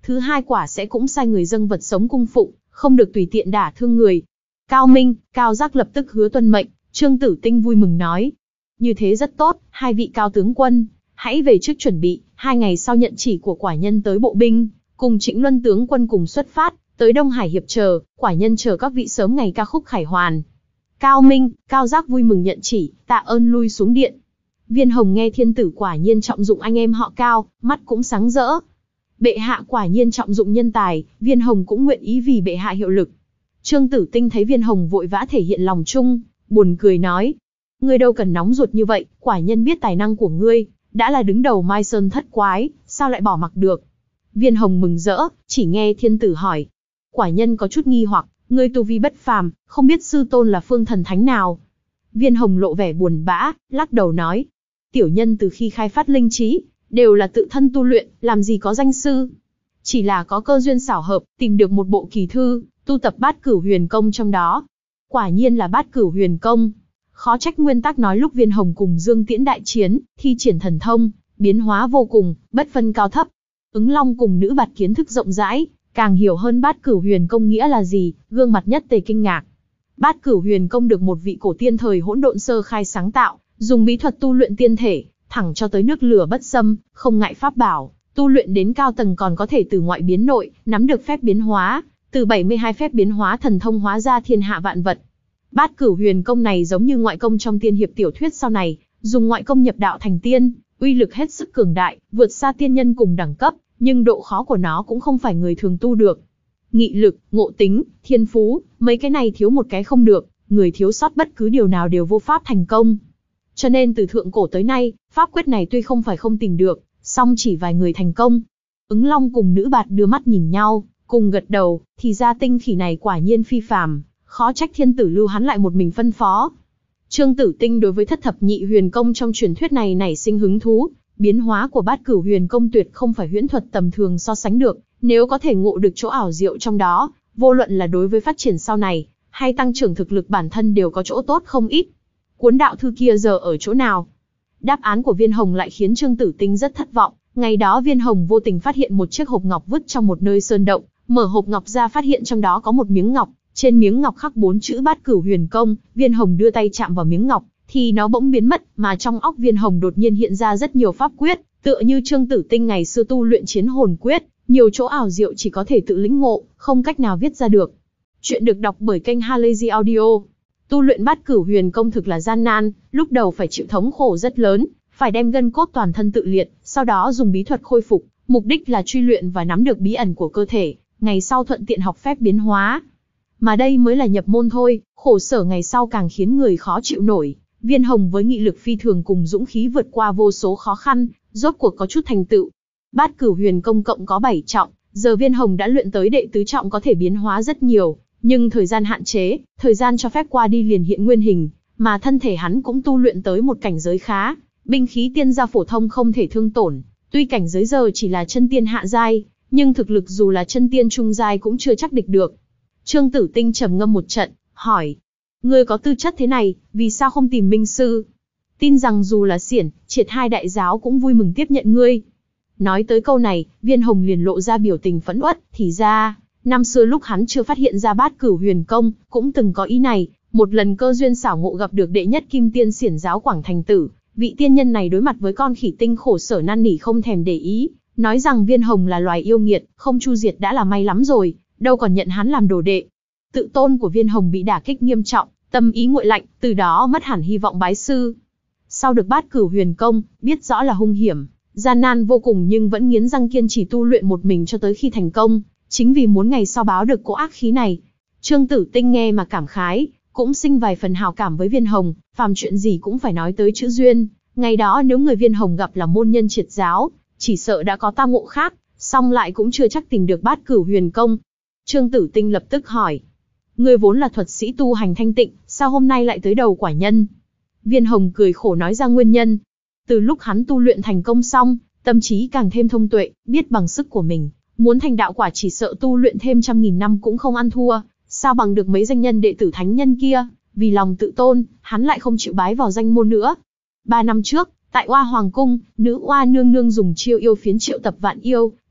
thứ hai quả sẽ cũng sai người dâng vật sống cung phụng, không được tùy tiện đả thương người. Cao Minh, Cao Giác lập tức hứa tuân mệnh. Trương Tử Tinh vui mừng nói, như thế rất tốt, hai vị cao tướng quân, hãy về trước chuẩn bị, hai ngày sau nhận chỉ của quả nhân tới bộ binh, cùng Trịnh Luân tướng quân cùng xuất phát, tới Đông Hải hiệp chờ, quả nhân chờ các vị sớm ngày ca khúc khải hoàn. Cao Minh, Cao Giác vui mừng nhận chỉ, tạ ơn lui xuống điện. Viên Hồng nghe thiên tử quả nhiên trọng dụng anh em họ Cao, mắt cũng sáng rỡ. Bệ hạ quả nhiên trọng dụng nhân tài, Viên Hồng cũng nguyện ý vì bệ hạ hiệu lực. Trương Tử Tinh thấy Viên Hồng vội vã thể hiện lòng trung, buồn cười nói, ngươi đâu cần nóng ruột như vậy, quả nhân biết tài năng của ngươi, đã là đứng đầu Mai Sơn thất quái, sao lại bỏ mặc được. Viên Hồng mừng rỡ, chỉ nghe thiên tử hỏi, quả nhân có chút nghi hoặc, ngươi tu vi bất phàm, không biết sư tôn là phương thần thánh nào. Viên Hồng lộ vẻ buồn bã, lắc đầu nói, tiểu nhân từ khi khai phát linh trí, đều là tự thân tu luyện, làm gì có danh sư. Chỉ là có cơ duyên xảo hợp, tìm được một bộ kỳ thư, tu tập bát cửu huyền công trong đó. Quả nhiên là bát cửu huyền công. Khó trách nguyên tắc nói lúc Viên Hồng cùng Dương Tiễn đại chiến, thi triển thần thông, biến hóa vô cùng, bất phân cao thấp. Ứng Long cùng Nữ Bạt kiến thức rộng rãi, càng hiểu hơn bát cửu huyền công nghĩa là gì, gương mặt nhất tề kinh ngạc. Bát cửu huyền công được một vị cổ tiên thời hỗn độn sơ khai sáng tạo, dùng bí thuật tu luyện tiên thể, thẳng cho tới nước lửa bất xâm, không ngại pháp bảo, tu luyện đến cao tầng còn có thể từ ngoại biến nội, nắm được phép biến hóa, từ bảy mươi hai phép biến hóa thần thông hóa ra thiên hạ vạn vật. Bát cửu huyền công này giống như ngoại công trong tiên hiệp tiểu thuyết sau này, dùng ngoại công nhập đạo thành tiên, uy lực hết sức cường đại, vượt xa tiên nhân cùng đẳng cấp, nhưng độ khó của nó cũng không phải người thường tu được. Nghị lực, ngộ tính, thiên phú, mấy cái này thiếu một cái không được, người thiếu sót bất cứ điều nào đều vô pháp thành công. Cho nên từ thượng cổ tới nay, pháp quyết này tuy không phải không tìm được, song chỉ vài người thành công. Ứng Long cùng Nữ Bạt đưa mắt nhìn nhau, cùng gật đầu, thì ra tinh khỉ này quả nhiên phi phàm, khó trách thiên tử lưu hắn lại một mình phân phó. Trương Tử Tinh đối với thất thập nhị huyền công trong truyền thuyết này nảy sinh hứng thú, biến hóa của bát cửu huyền công tuyệt không phải huyễn thuật tầm thường so sánh được, nếu có thể ngộ được chỗ ảo diệu trong đó, vô luận là đối với phát triển sau này, hay tăng trưởng thực lực bản thân đều có chỗ tốt không ít. Cuốn đạo thư kia giờ ở chỗ nào? Đáp án của Viên Hồng lại khiến Trương Tử Tinh rất thất vọng. Ngày đó Viên Hồng vô tình phát hiện một chiếc hộp ngọc vứt trong một nơi sơn động, mở hộp ngọc ra phát hiện trong đó có một miếng ngọc, trên miếng ngọc khắc bốn chữ bát cửu huyền công. Viên Hồng đưa tay chạm vào miếng ngọc, thì nó bỗng biến mất, mà trong óc Viên Hồng đột nhiên hiện ra rất nhiều pháp quyết, tựa như Trương Tử Tinh ngày xưa tu luyện chiến hồn quyết, nhiều chỗ ảo diệu chỉ có thể tự lĩnh ngộ, không cách nào viết ra được. Chuyện được đọc bởi kênh Halazy Audio. Tu luyện bát cửu huyền công thực là gian nan, lúc đầu phải chịu thống khổ rất lớn, phải đem gân cốt toàn thân tự liệt, sau đó dùng bí thuật khôi phục, mục đích là truy luyện và nắm được bí ẩn của cơ thể, ngày sau thuận tiện học phép biến hóa. Mà đây mới là nhập môn thôi, khổ sở ngày sau càng khiến người khó chịu nổi. Viên Hồng với nghị lực phi thường cùng dũng khí vượt qua vô số khó khăn, rốt cuộc có chút thành tựu. Bát cửu huyền công cộng có bảy trọng, giờ Viên Hồng đã luyện tới đệ tứ trọng có thể biến hóa rất nhiều. Nhưng thời gian hạn chế, thời gian cho phép qua đi liền hiện nguyên hình, mà thân thể hắn cũng tu luyện tới một cảnh giới khá, binh khí tiên gia phổ thông không thể thương tổn, tuy cảnh giới giờ chỉ là chân tiên hạ giai, nhưng thực lực dù là chân tiên trung giai cũng chưa chắc địch được. Trương Tử Tinh trầm ngâm một trận, hỏi, ngươi có tư chất thế này, vì sao không tìm minh sư? Tin rằng dù là Xiển, Triệt hai đại giáo cũng vui mừng tiếp nhận ngươi. Nói tới câu này, Viên Hồng liền lộ ra biểu tình phẫn uất, thì ra năm xưa lúc hắn chưa phát hiện ra bát cửu huyền công, cũng từng có ý này, một lần cơ duyên xảo ngộ gặp được đệ nhất kim tiên Xiển giáo Quảng Thành Tử, vị tiên nhân này đối mặt với con khỉ tinh khổ sở năn nỉ không thèm để ý, nói rằng Viên Hồng là loài yêu nghiệt, không chu diệt đã là may lắm rồi, đâu còn nhận hắn làm đồ đệ. Tự tôn của Viên Hồng bị đả kích nghiêm trọng, tâm ý nguội lạnh, từ đó mất hẳn hy vọng bái sư. Sau được bát cửu huyền công, biết rõ là hung hiểm, gian nan vô cùng nhưng vẫn nghiến răng kiên trì tu luyện một mình cho tới khi thành công. Chính vì muốn ngày sau báo được cỗ ác khí này. Trương Tử Tinh nghe mà cảm khái, cũng sinh vài phần hào cảm với Viên Hồng, phàm chuyện gì cũng phải nói tới chữ duyên. Ngày đó nếu người Viên Hồng gặp là môn nhân Triệt giáo, chỉ sợ đã có tao ngộ khác, song lại cũng chưa chắc tìm được bát cửu huyền công. Trương Tử Tinh lập tức hỏi, ngươi vốn là thuật sĩ tu hành thanh tịnh, sao hôm nay lại tới đầu quả nhân? Viên Hồng cười khổ nói ra nguyên nhân. Từ lúc hắn tu luyện thành công xong, tâm trí càng thêm thông tuệ, biết bằng sức của mình. Muốn thành đạo quả chỉ sợ tu luyện thêm trăm nghìn năm cũng không ăn thua, sao bằng được mấy danh nhân đệ tử thánh nhân kia, vì lòng tự tôn, hắn lại không chịu bái vào danh môn nữa. Ba năm trước, tại Oa Hoàng Cung, nữ Oa nương nương dùng chiêu yêu phiến triệu tập vạn yêu,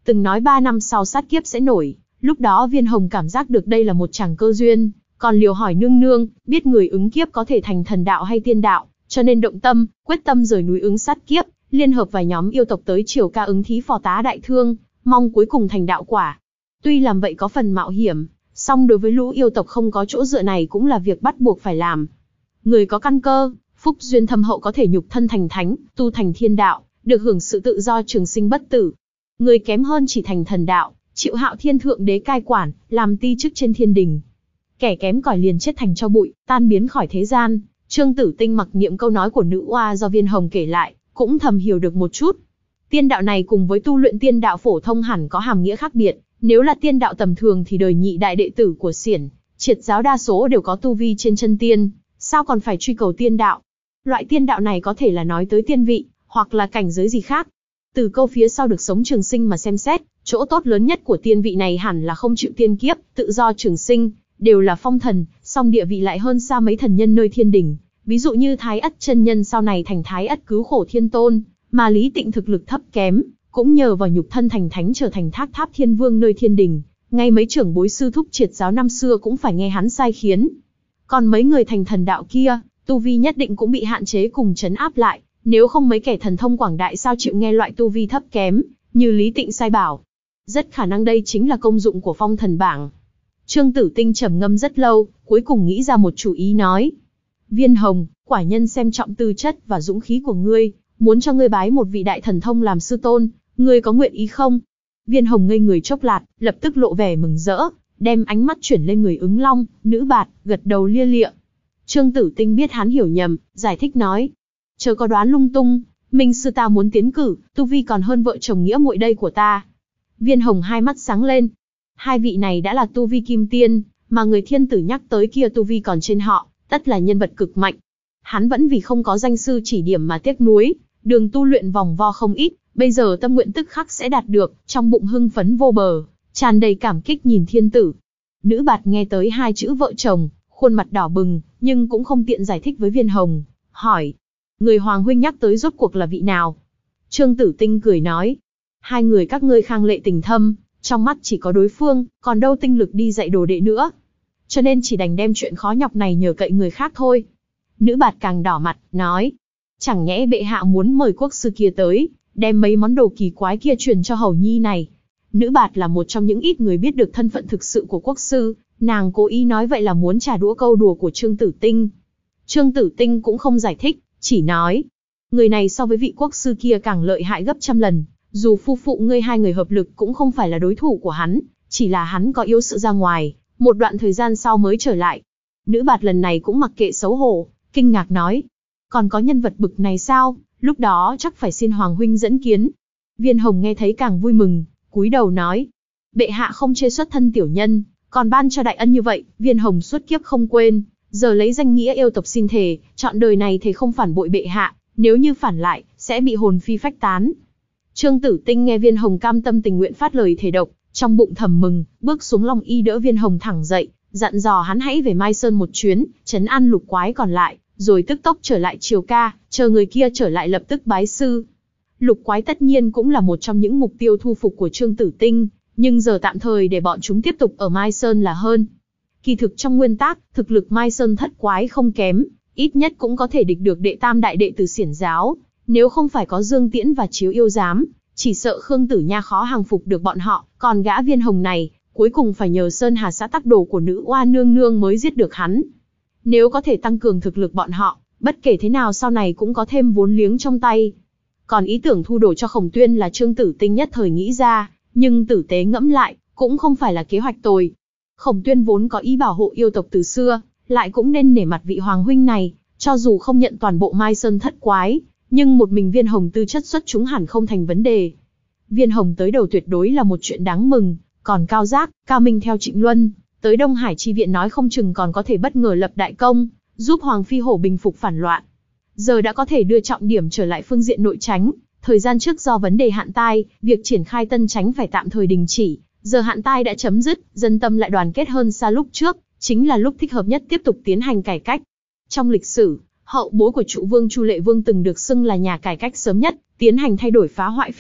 từng nói ba năm sau sát kiếp sẽ nổi. Lúc đó Viên Hồng cảm giác được đây là một chàng cơ duyên, còn liều hỏi nương nương, biết người ứng kiếp có thể thành thần đạo hay tiên đạo, cho nên động tâm, quyết tâm rời núi ứng sát kiếp, liên hợp vài nhóm yêu tộc tới triều ca ứng thí phò tá đại thương, mong cuối cùng thành đạo quả. Tuy làm vậy có phần mạo hiểm, song đối với lũ yêu tộc không có chỗ dựa này cũng là việc bắt buộc phải làm. Người có căn cơ, phúc duyên thâm hậu có thể nhục thân thành thánh, tu thành thiên đạo, được hưởng sự tự do trường sinh bất tử. Người kém hơn chỉ thành thần đạo, chịu Hạo Thiên thượng đế cai quản, làm ti chức trên thiên đình. Kẻ kém cỏi liền chết thành tro bụi, tan biến khỏi thế gian. Trương Tử Tinh mặc niệm câu nói của nữ oa do Viên Hồng kể lại, cũng thầm hiểu được một chút. Tiên đạo này cùng với tu luyện tiên đạo phổ thông hẳn có hàm nghĩa khác biệt. Nếu là tiên đạo tầm thường thì đời nhị đại đệ tử của Xiển, Triệt giáo đa số đều có tu vi trên chân tiên, sao còn phải truy cầu tiên đạo? Loại tiên đạo này có thể là nói tới tiên vị, hoặc là cảnh giới gì khác. Từ câu phía sau được sống trường sinh mà xem xét, chỗ tốt lớn nhất của tiên vị này hẳn là không chịu tiên kiếp, tự do trường sinh, đều là phong thần, song địa vị lại hơn xa mấy thần nhân nơi thiên đình. Ví dụ như Thái Ất chân nhân sau này thành Thái Ất cứu khổ thiên tôn, mà Lý Tịnh thực lực thấp kém, cũng nhờ vào nhục thân thành thánh trở thành Thác Tháp Thiên Vương nơi thiên đình. Ngay mấy trưởng bối sư thúc Triệt giáo năm xưa cũng phải nghe hắn sai khiến. Còn mấy người thành thần đạo kia, tu vi nhất định cũng bị hạn chế cùng trấn áp lại, nếu không mấy kẻ thần thông quảng đại sao chịu nghe loại tu vi thấp kém, như Lý Tịnh sai bảo. Rất khả năng đây chính là công dụng của phong thần bảng. Trương Tử Tinh trầm ngâm rất lâu, cuối cùng nghĩ ra một chủ ý nói. Viên Hồng, quả nhân xem trọng tư chất và dũng khí của ngươi, muốn cho ngươi bái một vị đại thần thông làm sư tôn, ngươi có nguyện ý không? Viên Hồng ngây người chốc lát, lập tức lộ vẻ mừng rỡ, đem ánh mắt chuyển lên người ứng long, nữ bạt, gật đầu lia lịa. Trương Tử Tinh biết hắn hiểu nhầm, giải thích nói. Chớ có đoán lung tung, minh sư ta muốn tiến cử, tu vi còn hơn vợ chồng nghĩa muội đây của ta. Viên Hồng hai mắt sáng lên. Hai vị này đã là tu vi kim tiên, mà người thiên tử nhắc tới kia tu vi còn trên họ, tất là nhân vật cực mạnh. Hắn vẫn vì không có danh sư chỉ điểm mà tiếc nuối, đường tu luyện vòng vo không ít, bây giờ tâm nguyện tức khắc sẽ đạt được, trong bụng hưng phấn vô bờ, tràn đầy cảm kích nhìn thiên tử. Nữ bạt nghe tới hai chữ vợ chồng, khuôn mặt đỏ bừng, nhưng cũng không tiện giải thích với Viên Hồng, hỏi. Người Hoàng huynh nhắc tới rốt cuộc là vị nào? Trương Tử Tinh cười nói. Hai người các ngươi khang lệ tình thâm, trong mắt chỉ có đối phương, còn đâu tinh lực đi dạy đồ đệ nữa. Cho nên chỉ đành đem chuyện khó nhọc này nhờ cậy người khác thôi. Nữ bạt càng đỏ mặt, nói. Chẳng nhẽ bệ hạ muốn mời quốc sư kia tới, đem mấy món đồ kỳ quái kia truyền cho hầu nhi này. Nữ bạt là một trong những ít người biết được thân phận thực sự của quốc sư, nàng cố ý nói vậy là muốn trả đũa câu đùa của Trương Tử Tinh. Trương Tử Tinh cũng không giải thích, chỉ nói. Người này so với vị quốc sư kia càng lợi hại gấp trăm lần, dù phu phụ ngươi hai người hợp lực cũng không phải là đối thủ của hắn, chỉ là hắn có yếu sự ra ngoài, một đoạn thời gian sau mới trở lại. Nữ bạt lần này cũng mặc kệ xấu hổ, kinh ngạc nói. Còn có nhân vật bực này sao, lúc đó chắc phải xin Hoàng huynh dẫn kiến. Viên Hồng nghe thấy càng vui mừng, cúi đầu nói. Bệ hạ không chê xuất thân tiểu nhân, còn ban cho đại ân như vậy, Viên Hồng suốt kiếp không quên, giờ lấy danh nghĩa yêu tộc xin thề, chọn đời này thề không phản bội bệ hạ, nếu như phản lại, sẽ bị hồn phi phách tán. Trương Tử Tinh nghe Viên Hồng cam tâm tình nguyện phát lời thề độc, trong bụng thầm mừng, bước xuống Long Y đỡ Viên Hồng thẳng dậy, dặn dò hắn hãy về Mai Sơn một chuyến, trấn an lục quái còn lại, rồi tức tốc trở lại triều ca, chờ người kia trở lại lập tức bái sư. Lục quái tất nhiên cũng là một trong những mục tiêu thu phục của Trương Tử Tinh, nhưng giờ tạm thời để bọn chúng tiếp tục ở Mai Sơn là hơn. Kỳ thực trong nguyên tắc, thực lực Mai Sơn thất quái không kém, ít nhất cũng có thể địch được đệ tam đại đệ tử Xiển giáo. Nếu không phải có Dương Tiễn và Chiếu Yêu Giám, chỉ sợ Khương Tử Nha khó hàng phục được bọn họ. Còn gã Viên Hồng này, cuối cùng phải nhờ Sơn Hà xã tắc đồ của nữ oa nương nương mới giết được hắn. Nếu có thể tăng cường thực lực bọn họ, bất kể thế nào sau này cũng có thêm vốn liếng trong tay. Còn ý tưởng thu đồ cho Khổng Tuyên là Trương Tử Tinh nhất thời nghĩ ra, nhưng tử tế ngẫm lại, cũng không phải là kế hoạch tồi. Khổng Tuyên vốn có ý bảo hộ yêu tộc từ xưa, lại cũng nên nể mặt vị hoàng huynh này, cho dù không nhận toàn bộ Mai Sơn thất quái, nhưng một mình Viên Hồng tư chất xuất chúng hẳn không thành vấn đề. Viên Hồng tới đầu tuyệt đối là một chuyện đáng mừng, còn Cao Giác, Cao Minh theo Trịnh Luân, tới Đông Hải chi viện nói không chừng còn có thể bất ngờ lập đại công, giúp Hoàng Phi Hổ bình phục phản loạn. Giờ đã có thể đưa trọng điểm trở lại phương diện nội tránh, thời gian trước do vấn đề hạn tai, việc triển khai tân tránh phải tạm thời đình chỉ, giờ hạn tai đã chấm dứt, dân tâm lại đoàn kết hơn xa lúc trước, chính là lúc thích hợp nhất tiếp tục tiến hành cải cách. Trong lịch sử, hậu bối của Trụ Vương Chu Lệ Vương từng được xưng là nhà cải cách sớm nhất, tiến hành thay đổi phá hoại phép tắc,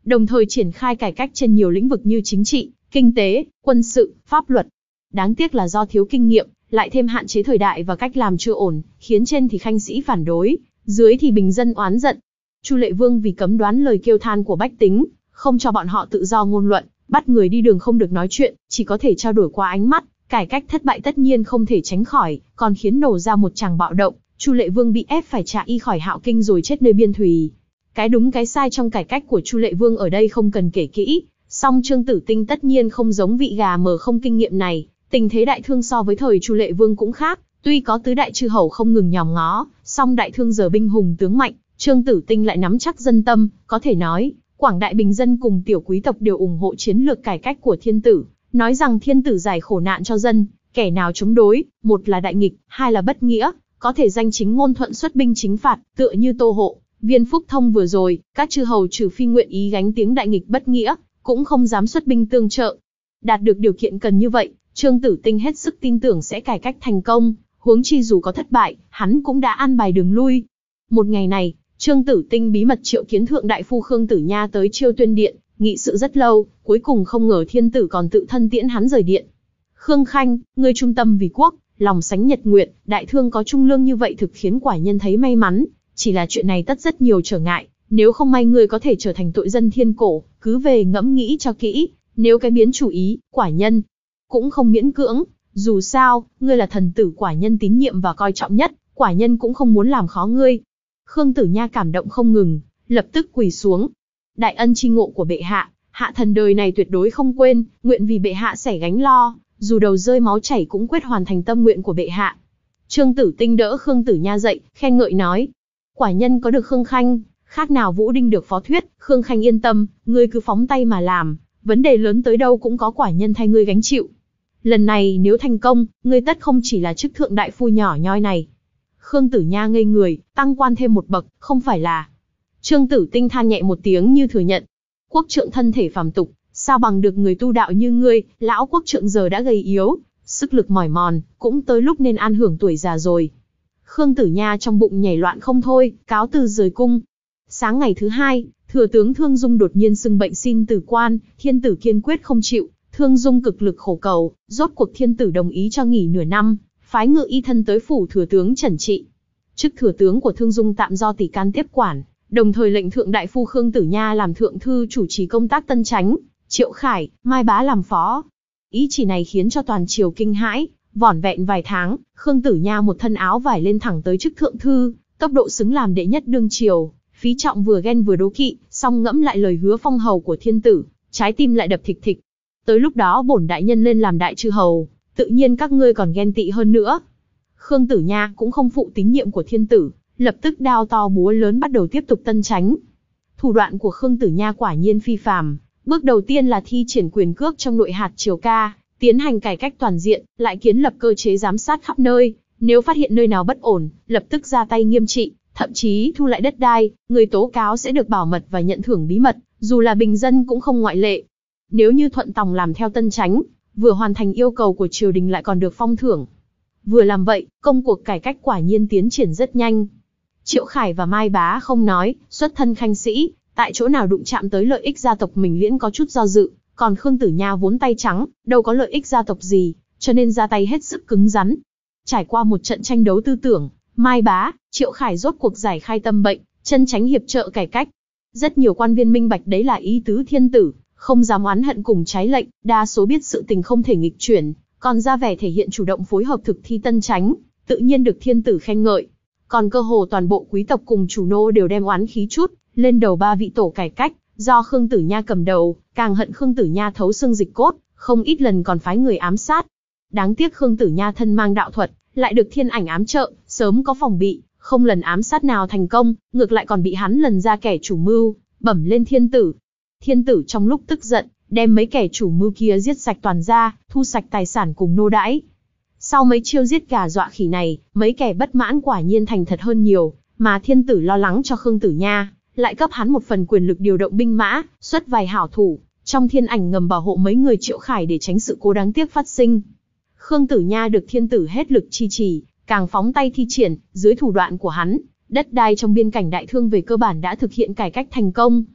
đồng thời triển khai cải cách trên nhiều lĩnh vực như chính trị, kinh tế, quân sự, pháp luật. Đáng tiếc là do thiếu kinh nghiệm, lại thêm hạn chế thời đại và cách làm chưa ổn, khiến trên thì khanh sĩ phản đối, dưới thì bình dân oán giận. Chu Lệ Vương vì cấm đoán lời kêu than của bách tính, không cho bọn họ tự do ngôn luận, bắt người đi đường không được nói chuyện, chỉ có thể trao đổi qua ánh mắt. Cải cách thất bại tất nhiên không thể tránh khỏi, còn khiến nổ ra một tràng bạo động. Chu Lệ Vương bị ép phải trả y khỏi Hạo Kinh rồi chết nơi biên thùy. Cái đúng cái sai trong cải cách của Chu Lệ Vương ở đây không cần kể kỹ, song Trương Tử Tinh tất nhiên không giống vị gà mờ không kinh nghiệm này. Tình thế đại thương so với thời Chu Lệ Vương cũng khác, tuy có tứ đại chư hầu không ngừng nhòm ngó, song đại thương giờ binh hùng tướng mạnh, Trương Tử Tinh lại nắm chắc dân tâm, có thể nói, quảng đại bình dân cùng tiểu quý tộc đều ủng hộ chiến lược cải cách của thiên tử, nói rằng thiên tử giải khổ nạn cho dân, kẻ nào chống đối, một là đại nghịch, hai là bất nghĩa, có thể danh chính ngôn thuận xuất binh chính phạt, tựa như Tô Hộ, Viên Phúc Thông vừa rồi, các chư hầu trừ phi nguyện ý gánh tiếng đại nghịch bất nghĩa, cũng không dám xuất binh tương trợ. Đạt được điều kiện cần như vậy, Trương Tử Tinh hết sức tin tưởng sẽ cải cách thành công, huống chi dù có thất bại, hắn cũng đã an bài đường lui. Một ngày này, Trương Tử Tinh bí mật triệu kiến thượng đại phu Khương Tử Nha tới Chiêu Tuyên Điện, nghị sự rất lâu, cuối cùng không ngờ thiên tử còn tự thân tiễn hắn rời điện. Khương Khanh, ngươi trung tâm vì quốc, lòng sánh nhật nguyện, đại thương có trung lương như vậy thực khiến quả nhân thấy may mắn, chỉ là chuyện này tất rất nhiều trở ngại, nếu không may ngươi có thể trở thành tội dân thiên cổ, cứ về ngẫm nghĩ cho kỹ, nếu cái biến chủ ý, quả nhân cũng không miễn cưỡng, dù sao, ngươi là thần tử quả nhân tín nhiệm và coi trọng nhất, quả nhân cũng không muốn làm khó ngươi. Khương Tử Nha cảm động không ngừng, lập tức quỳ xuống. Đại ân chi ngộ của bệ hạ, hạ thần đời này tuyệt đối không quên, nguyện vì bệ hạ sẻ gánh lo, dù đầu rơi máu chảy cũng quyết hoàn thành tâm nguyện của bệ hạ. Trương Tử Tinh đỡ Khương Tử Nha dậy, khen ngợi nói: quả nhân có được Khương Khanh, khác nào Vũ Đinh được Phó Thuyết, Khương Khanh yên tâm, ngươi cứ phóng tay mà làm, vấn đề lớn tới đâu cũng có quả nhân thay ngươi gánh chịu. Lần này nếu thành công, ngươi tất không chỉ là chức thượng đại phu nhỏ nhoi này. Khương Tử Nha ngây người, tăng quan thêm một bậc, không phải là. Trương Tử Tinh than nhẹ một tiếng như thừa nhận. Quốc trượng thân thể phàm tục, sao bằng được người tu đạo như ngươi, lão quốc trượng giờ đã gầy yếu, sức lực mỏi mòn, cũng tới lúc nên an hưởng tuổi già rồi. Khương Tử Nha trong bụng nhảy loạn không thôi, cáo từ rời cung. Sáng ngày thứ hai, thừa tướng Thương Dung đột nhiên xưng bệnh xin từ quan, thiên tử kiên quyết không chịu, Thương Dung cực lực khổ cầu, rốt cuộc thiên tử đồng ý cho nghỉ nửa năm, phái ngự y thân tới phủ thừa tướng trần trị. Chức thừa tướng của Thương Dung tạm do tỷ can tiếp quản, đồng thời lệnh thượng đại phu Khương Tử Nha làm thượng thư chủ trì công tác tân chánh, Triệu Khải, Mai Bá làm phó. Ý chỉ này khiến cho toàn triều kinh hãi, vỏn vẹn vài tháng, Khương Tử Nha một thân áo vải lên thẳng tới chức thượng thư, tốc độ xứng làm đệ nhất đương triều. Phí Trọng vừa ghen vừa đố kỵ, song ngẫm lại lời hứa phong hầu của thiên tử, trái tim lại đập thịch thịch. Tới lúc đó bổn đại nhân lên làm đại chư hầu, tự nhiên các ngươi còn ghen tị hơn nữa. Khương Tử Nha cũng không phụ tín nhiệm của thiên tử, lập tức đao to búa lớn bắt đầu tiếp tục tân chánh. Thủ đoạn của Khương Tử Nha quả nhiên phi phàm, bước đầu tiên là thi triển quyền cước trong nội hạt triều ca, tiến hành cải cách toàn diện, lại kiến lập cơ chế giám sát khắp nơi, nếu phát hiện nơi nào bất ổn, lập tức ra tay nghiêm trị, thậm chí thu lại đất đai, người tố cáo sẽ được bảo mật và nhận thưởng bí mật, dù là bình dân cũng không ngoại lệ. Nếu như thuận tòng làm theo tân chánh, vừa hoàn thành yêu cầu của triều đình lại còn được phong thưởng. Vừa làm vậy, công cuộc cải cách quả nhiên tiến triển rất nhanh. Triệu Khải và Mai Bá không nói, xuất thân khanh sĩ, tại chỗ nào đụng chạm tới lợi ích gia tộc mình liễn có chút do dự, còn Khương Tử Nha vốn tay trắng, đâu có lợi ích gia tộc gì, cho nên ra tay hết sức cứng rắn. Trải qua một trận tranh đấu tư tưởng, Mai Bá, Triệu Khải rốt cuộc giải khai tâm bệnh, chân chánh hiệp trợ cải cách. Rất nhiều quan viên minh bạch đấy là ý tứ thiên tử, không dám oán hận cùng trái lệnh, đa số biết sự tình không thể nghịch chuyển, còn ra vẻ thể hiện chủ động phối hợp thực thi tân chánh, tự nhiên được thiên tử khen ngợi. Còn cơ hồ toàn bộ quý tộc cùng chủ nô đều đem oán khí chút lên đầu ba vị tổ cải cách, do Khương Tử Nha cầm đầu, càng hận Khương Tử Nha thấu xương dịch cốt, không ít lần còn phái người ám sát. Đáng tiếc Khương Tử Nha thân mang đạo thuật, lại được thiên ảnh ám trợ, sớm có phòng bị, không lần ám sát nào thành công, ngược lại còn bị hắn lần ra kẻ chủ mưu, bẩm lên thiên tử. Thiên tử trong lúc tức giận, đem mấy kẻ chủ mưu kia giết sạch toàn gia, thu sạch tài sản cùng nô đãi. Sau mấy chiêu giết gà dọa khỉ này, mấy kẻ bất mãn quả nhiên thành thật hơn nhiều, mà thiên tử lo lắng cho Khương Tử Nha, lại cấp hắn một phần quyền lực điều động binh mã, xuất vài hảo thủ, trong thiên ảnh ngầm bảo hộ mấy người Triệu Khải để tránh sự cố đáng tiếc phát sinh. Khương Tử Nha được thiên tử hết lực chi trì, càng phóng tay thi triển, dưới thủ đoạn của hắn, đất đai trong biên cảnh đại thương về cơ bản đã thực hiện cải cách thành công.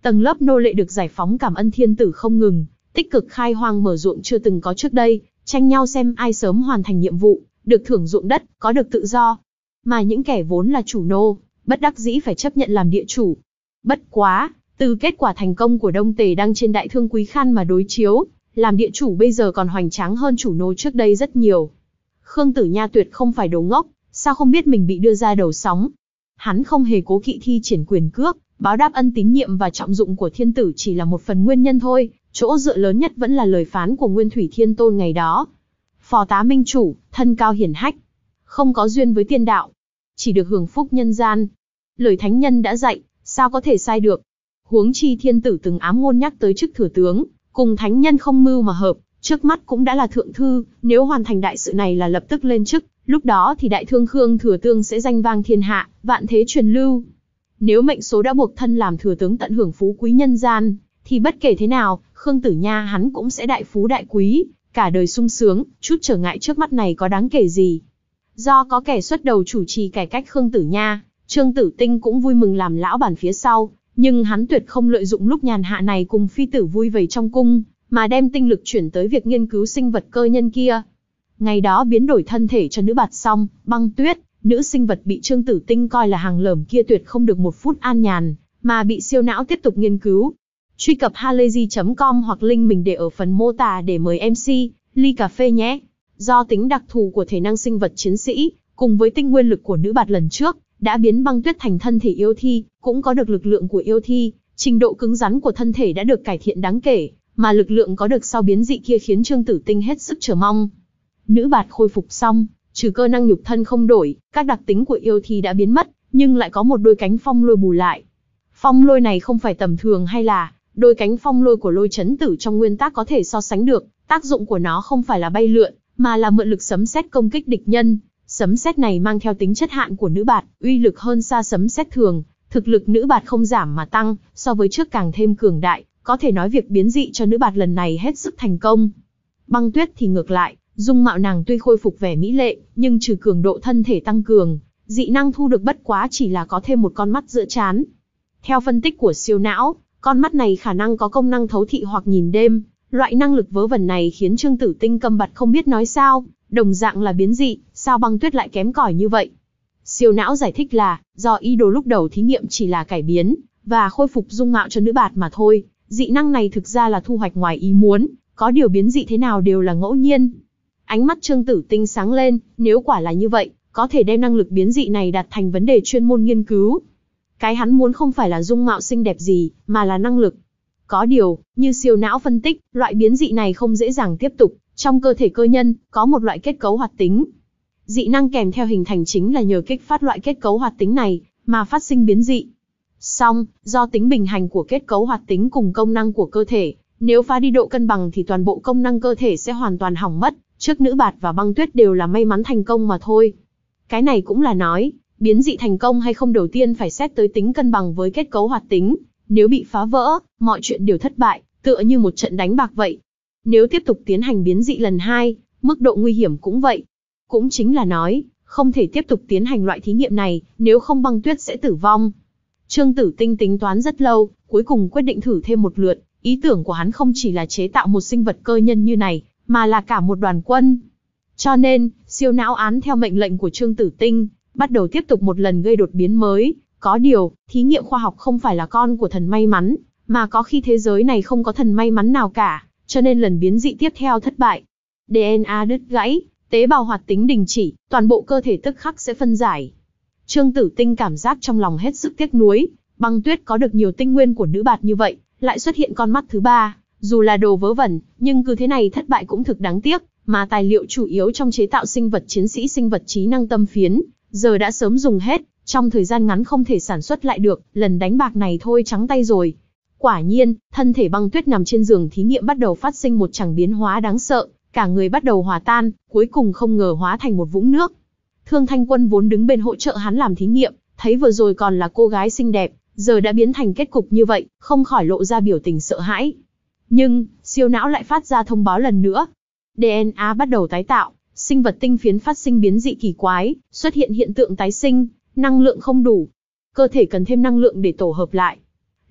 Tầng lớp nô lệ được giải phóng cảm ơn thiên tử không ngừng, tích cực khai hoang mở ruộng chưa từng có trước đây, tranh nhau xem ai sớm hoàn thành nhiệm vụ, được thưởng ruộng đất, có được tự do. Mà những kẻ vốn là chủ nô, bất đắc dĩ phải chấp nhận làm địa chủ. Bất quá, từ kết quả thành công của Đông Tề đăng trên Đại Thương Quý Khăn mà đối chiếu, làm địa chủ bây giờ còn hoành tráng hơn chủ nô trước đây rất nhiều. Khương Tử Nha tuyệt không phải đồ ngốc, sao không biết mình bị đưa ra đầu sóng. Hắn không hề cố kỵ thi triển quyền cước, báo đáp ân tín nhiệm và trọng dụng của thiên tử chỉ là một phần nguyên nhân thôi, chỗ dựa lớn nhất vẫn là lời phán của Nguyên Thủy Thiên Tôn ngày đó. Phò tá minh chủ, thân cao hiển hách, không có duyên với tiên đạo, chỉ được hưởng phúc nhân gian. Lời thánh nhân đã dạy, sao có thể sai được. Huống chi thiên tử từng ám ngôn nhắc tới chức thừa tướng, cùng thánh nhân không mưu mà hợp, trước mắt cũng đã là thượng thư, nếu hoàn thành đại sự này là lập tức lên chức, lúc đó thì đại thương Khương thừa tướng sẽ danh vang thiên hạ, vạn thế truyền lưu. Nếu mệnh số đã buộc thân làm thừa tướng tận hưởng phú quý nhân gian, thì bất kể thế nào, Khương Tử Nha hắn cũng sẽ đại phú đại quý, cả đời sung sướng, chút trở ngại trước mắt này có đáng kể gì. Do có kẻ xuất đầu chủ trì cải cách Khương Tử Nha, Trương Tử Tinh cũng vui mừng làm lão bản phía sau, nhưng hắn tuyệt không lợi dụng lúc nhàn hạ này cùng phi tử vui vầy trong cung, mà đem tinh lực chuyển tới việc nghiên cứu sinh vật cơ nhân kia. Ngày đó biến đổi thân thể cho nữ bạt xong, Băng Tuyết, nữ sinh vật bị Trương Tử Tinh coi là hàng lởm kia tuyệt không được một phút an nhàn, mà bị siêu não tiếp tục nghiên cứu. Truy cập halayzi chấm com hoặc link mình để ở phần mô tả để mời em xê, ly cà phê nhé. Do tính đặc thù của thể năng sinh vật chiến sĩ, cùng với tinh nguyên lực của nữ bạt lần trước, đã biến Băng Tuyết thành thân thể yêu thi, cũng có được lực lượng của yêu thi, trình độ cứng rắn của thân thể đã được cải thiện đáng kể, mà lực lượng có được sau biến dị kia khiến Trương Tử Tinh hết sức chờ mong. Nữ bạt khôi phục xong, trừ cơ năng nhục thân không đổi, các đặc tính của yêu thi đã biến mất, nhưng lại có một đôi cánh phong lôi bù lại. Phong lôi này không phải tầm thường hay là đôi cánh phong lôi của lôi chấn tử trong nguyên tắc có thể so sánh được, tác dụng của nó không phải là bay lượn, mà là mượn lực sấm sét công kích địch nhân. Sấm sét này mang theo tính chất hạn của nữ bạt, uy lực hơn xa sấm sét thường, thực lực nữ bạt không giảm mà tăng, so với trước càng thêm cường đại, có thể nói việc biến dị cho nữ bạt lần này hết sức thành công. Băng Tuyết thì ngược lại, dung mạo nàng tuy khôi phục vẻ mỹ lệ, nhưng trừ cường độ thân thể tăng cường, dị năng thu được bất quá chỉ là có thêm một con mắt giữa trán. Theo phân tích của siêu não, con mắt này khả năng có công năng thấu thị hoặc nhìn đêm, loại năng lực vớ vẩn này khiến Trương Tử Tinh câm bặt không biết nói sao, đồng dạng là biến dị, sao Băng Tuyết lại kém cỏi như vậy? Siêu não giải thích là, do ý đồ lúc đầu thí nghiệm chỉ là cải biến, và khôi phục dung mạo cho nữ bạt mà thôi, dị năng này thực ra là thu hoạch ngoài ý muốn, có điều biến dị thế nào đều là ngẫu nhiên. Ánh mắt Trương Tử Tinh sáng lên, nếu quả là như vậy, có thể đem năng lực biến dị này đặt thành vấn đề chuyên môn nghiên cứu. Cái hắn muốn không phải là dung mạo xinh đẹp gì, mà là năng lực. Có điều, như siêu não phân tích, loại biến dị này không dễ dàng tiếp tục, trong cơ thể cơ nhân, có một loại kết cấu hoạt tính. Dị năng kèm theo hình thành chính là nhờ kích phát loại kết cấu hoạt tính này, mà phát sinh biến dị. Song, do tính bình hành của kết cấu hoạt tính cùng công năng của cơ thể, nếu phá đi độ cân bằng thì toàn bộ công năng cơ thể sẽ hoàn toàn hỏng mất, trước nữ bạt và Băng Tuyết đều là may mắn thành công mà thôi. Cái này cũng là nói, biến dị thành công hay không đầu tiên phải xét tới tính cân bằng với kết cấu hoạt tính, nếu bị phá vỡ, mọi chuyện đều thất bại, tựa như một trận đánh bạc vậy. Nếu tiếp tục tiến hành biến dị lần hai, mức độ nguy hiểm cũng vậy. Cũng chính là nói, không thể tiếp tục tiến hành loại thí nghiệm này, nếu không Băng Tuyết sẽ tử vong. Trương Tử Tinh tính toán rất lâu, cuối cùng quyết định thử thêm một lượt, ý tưởng của hắn không chỉ là chế tạo một sinh vật cơ nhân như này, mà là cả một đoàn quân. Cho nên, siêu não án theo mệnh lệnh của Trương Tử Tinh, bắt đầu tiếp tục một lần gây đột biến mới. Có điều, thí nghiệm khoa học không phải là con của thần may mắn, mà có khi thế giới này không có thần may mắn nào cả, cho nên lần biến dị tiếp theo thất bại. đê en a đứt gãy, tế bào hoạt tính đình chỉ, toàn bộ cơ thể tức khắc sẽ phân giải. Trương Tử Tinh cảm giác trong lòng hết sức tiếc nuối, Băng Tuyết có được nhiều tinh nguyên của nữ bạt như vậy, lại xuất hiện con mắt thứ ba, dù là đồ vớ vẩn, nhưng cứ thế này thất bại cũng thực đáng tiếc, mà tài liệu chủ yếu trong chế tạo sinh vật chiến sĩ sinh vật trí năng tâm phiến, giờ đã sớm dùng hết, trong thời gian ngắn không thể sản xuất lại được, lần đánh bạc này thôi trắng tay rồi. Quả nhiên, thân thể Băng Tuyết nằm trên giường thí nghiệm bắt đầu phát sinh một chàng biến hóa đáng sợ, cả người bắt đầu hòa tan, cuối cùng không ngờ hóa thành một vũng nước. Thương Thanh Quân vốn đứng bên hỗ trợ hắn làm thí nghiệm, thấy vừa rồi còn là cô gái xinh đẹp, giờ đã biến thành kết cục như vậy, không khỏi lộ ra biểu tình sợ hãi. Nhưng, siêu não lại phát ra thông báo lần nữa. đê en a bắt đầu tái tạo, sinh vật tinh phiến phát sinh biến dị kỳ quái, xuất hiện hiện tượng tái sinh, năng lượng không đủ. Cơ thể cần thêm năng lượng để tổ hợp lại.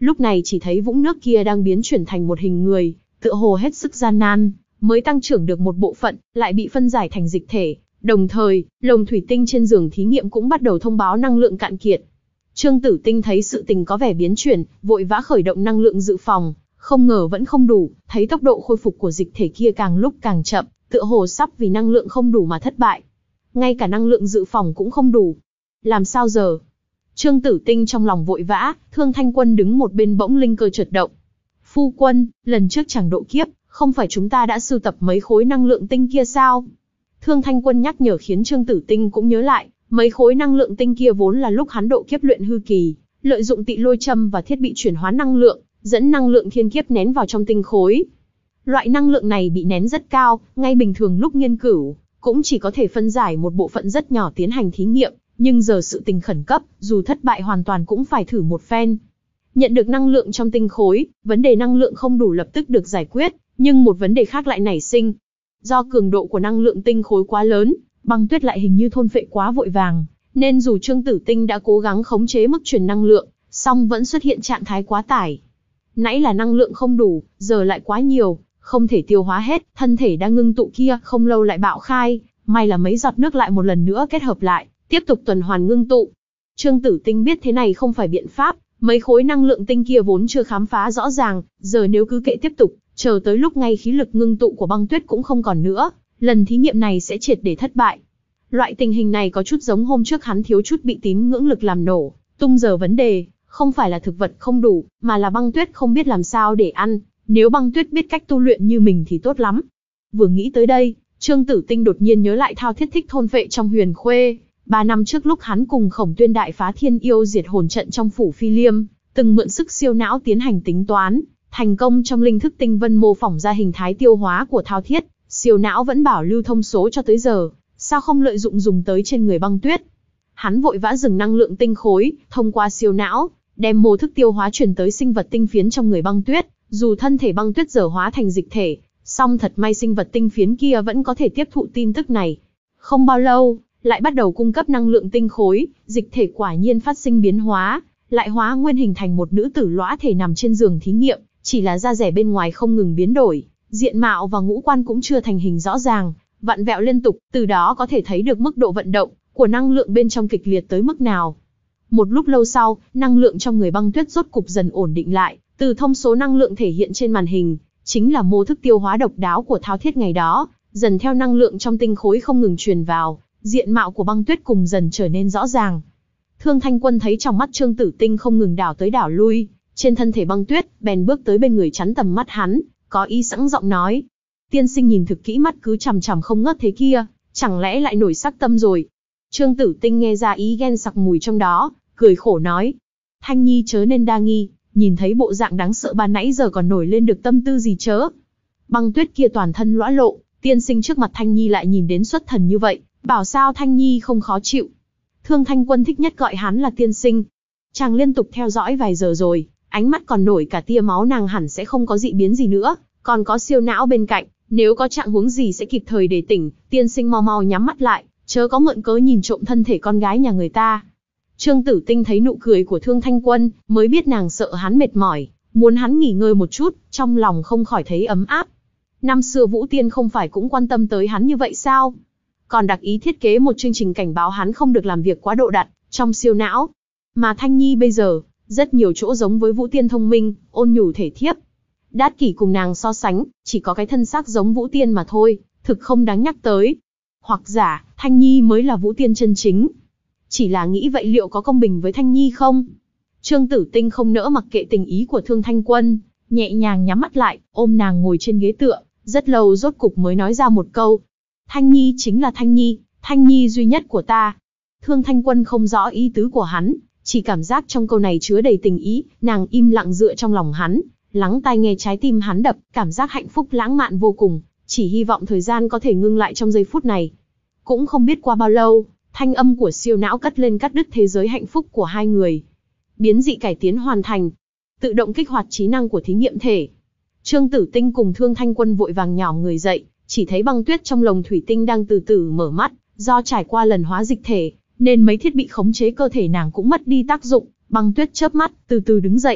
lúc này chỉ thấy vũng nước kia đang biến chuyển thành một hình người, tựa hồ hết sức gian nan, mới tăng trưởng được một bộ phận, lại bị phân giải thành dịch thể. Đồng thời, lồng thủy tinh trên giường thí nghiệm cũng bắt đầu thông báo năng lượng cạn kiệt. Trương Tử Tinh thấy sự tình có vẻ biến chuyển, vội vã khởi động năng lượng dự phòng, không ngờ vẫn không đủ, thấy tốc độ khôi phục của dịch thể kia càng lúc càng chậm, tựa hồ sắp vì năng lượng không đủ mà thất bại. Ngay cả năng lượng dự phòng cũng không đủ. Làm sao giờ? Trương Tử Tinh trong lòng vội vã, Thương Thanh Quân đứng một bên bỗng linh cơ chợt động. Phu quân, lần trước chẳng độ kiếp, không phải chúng ta đã sưu tập mấy khối năng lượng tinh kia sao? Thương Thanh Quân nhắc nhở khiến Trương Tử Tinh cũng nhớ lại, mấy khối năng lượng tinh kia vốn là lúc hắn độ kiếp luyện hư kỳ, lợi dụng tị lôi châm và thiết bị chuyển hóa năng lượng, dẫn năng lượng thiên kiếp nén vào trong tinh khối. Loại năng lượng này bị nén rất cao, ngay bình thường lúc nghiên cứu, cũng chỉ có thể phân giải một bộ phận rất nhỏ tiến hành thí nghiệm, nhưng giờ sự tình khẩn cấp, dù thất bại hoàn toàn cũng phải thử một phen. Nhận được năng lượng trong tinh khối, vấn đề năng lượng không đủ lập tức được giải quyết, nhưng một vấn đề khác lại nảy sinh. Do cường độ của năng lượng tinh khối quá lớn, băng tuyết lại hình như thôn phệ quá vội vàng, nên dù Trương Tử Tinh đã cố gắng khống chế mức truyền năng lượng, song vẫn xuất hiện trạng thái quá tải. Nãy là năng lượng không đủ, giờ lại quá nhiều, không thể tiêu hóa hết, thân thể đang ngưng tụ kia không lâu lại bạo khai, may là mấy giọt nước lại một lần nữa kết hợp lại, tiếp tục tuần hoàn ngưng tụ. Trương Tử Tinh biết thế này không phải biện pháp, mấy khối năng lượng tinh kia vốn chưa khám phá rõ ràng, giờ nếu cứ kệ tiếp tục, chờ tới lúc ngay khí lực ngưng tụ của băng tuyết cũng không còn nữa, lần thí nghiệm này sẽ triệt để thất bại. Loại tình hình này có chút giống hôm trước hắn thiếu chút bị tín ngưỡng lực làm nổ, tung giờ vấn đề, không phải là thực vật không đủ, mà là băng tuyết không biết làm sao để ăn, nếu băng tuyết biết cách tu luyện như mình thì tốt lắm. Vừa nghĩ tới đây, Trương Tử Tinh đột nhiên nhớ lại thao thiết thích thôn vệ trong huyền khuê. Ba năm trước lúc hắn cùng Khổng Tuyên đại phá thiên yêu diệt hồn trận trong phủ Phi Liêm, từng mượn sức siêu não tiến hành tính toán, thành công trong linh thức tinh vân mô phỏng ra hình thái tiêu hóa của thao thiết, siêu não vẫn bảo lưu thông số cho tới giờ, sao không lợi dụng dùng tới trên người băng tuyết. Hắn vội vã dừng năng lượng tinh khối, thông qua siêu não, đem mô thức tiêu hóa truyền tới sinh vật tinh phiến trong người băng tuyết, dù thân thể băng tuyết giờ hóa thành dịch thể, song thật may sinh vật tinh phiến kia vẫn có thể tiếp thụ tin tức này. Không bao lâu, lại bắt đầu cung cấp năng lượng tinh khối, dịch thể quả nhiên phát sinh biến hóa, lại hóa nguyên hình thành một nữ tử lõa thể nằm trên giường thí nghiệm, chỉ là da rẻ bên ngoài không ngừng biến đổi, diện mạo và ngũ quan cũng chưa thành hình rõ ràng, vặn vẹo liên tục, từ đó có thể thấy được mức độ vận động của năng lượng bên trong kịch liệt tới mức nào. Một lúc lâu sau, năng lượng trong người băng tuyết rốt cục dần ổn định lại, từ thông số năng lượng thể hiện trên màn hình, chính là mô thức tiêu hóa độc đáo của thao thiết ngày đó, dần theo năng lượng trong tinh khối không ngừng truyền vào, diện mạo của băng tuyết cùng dần trở nên rõ ràng. Thương Thanh Quân thấy trong mắt Trương Tử Tinh không ngừng đảo tới đảo lui, trên thân thể băng tuyết, bèn bước tới bên người chắn tầm mắt hắn, có ý sẵn giọng nói. Tiên sinh nhìn thực kỹ mắt cứ chằm chằm không ngớt thế kia, chẳng lẽ lại nổi sắc tâm rồi? Trương Tử Tinh nghe ra ý ghen sặc mùi trong đó, cười khổ nói. Thanh Nhi chớ nên đa nghi, nhìn thấy bộ dạng đáng sợ ban nãy giờ còn nổi lên được tâm tư gì chớ. Băng tuyết kia toàn thân lõa lộ, tiên sinh trước mặt Thanh Nhi lại nhìn đến xuất thần như vậy, bảo sao Thanh Nhi không khó chịu. Thương Thanh Quân thích nhất gọi hắn là tiên sinh. Chàng liên tục theo dõi vài giờ rồi, ánh mắt còn nổi cả tia máu, nàng hẳn sẽ không có dị biến gì nữa, còn có siêu não bên cạnh, nếu có trạng huống gì sẽ kịp thời đề tỉnh, tiên sinh mau mau nhắm mắt lại, chớ có mượn cớ nhìn trộm thân thể con gái nhà người ta. Trương Tử Tinh thấy nụ cười của Thương Thanh Quân, mới biết nàng sợ hắn mệt mỏi, muốn hắn nghỉ ngơi một chút, trong lòng không khỏi thấy ấm áp. Năm xưa Vũ Tiên không phải cũng quan tâm tới hắn như vậy sao? Còn đặc ý thiết kế một chương trình cảnh báo hắn không được làm việc quá độ đặn trong siêu não. Mà Thanh Nhi bây giờ, rất nhiều chỗ giống với Vũ Tiên thông minh, ôn nhủ thể thiếp. Đát Kỷ cùng nàng so sánh, chỉ có cái thân xác giống Vũ Tiên mà thôi, thực không đáng nhắc tới. Hoặc giả, Thanh Nhi mới là Vũ Tiên chân chính. Chỉ là nghĩ vậy liệu có công bình với Thanh Nhi không? Trương Tử Tinh không nỡ mặc kệ tình ý của Thương Thanh Quân, nhẹ nhàng nhắm mắt lại, ôm nàng ngồi trên ghế tựa, rất lâu rốt cục mới nói ra một câu. Thanh Nhi chính là Thanh Nhi, Thanh Nhi duy nhất của ta. Thương Thanh Quân không rõ ý tứ của hắn, chỉ cảm giác trong câu này chứa đầy tình ý, nàng im lặng dựa trong lòng hắn, lắng tai nghe trái tim hắn đập, cảm giác hạnh phúc lãng mạn vô cùng, chỉ hy vọng thời gian có thể ngưng lại trong giây phút này. Cũng không biết qua bao lâu, thanh âm của siêu não cất lên cắt đứt thế giới hạnh phúc của hai người. Biến dị cải tiến hoàn thành, tự động kích hoạt trí năng của thí nghiệm thể. Trương Tử Tinh cùng Thương Thanh Quân vội vàng nhỏm người dậy, chỉ thấy băng tuyết trong lồng thủy tinh đang từ từ mở mắt, do trải qua lần hóa dịch thể, nên mấy thiết bị khống chế cơ thể nàng cũng mất đi tác dụng, băng tuyết chớp mắt, từ từ đứng dậy.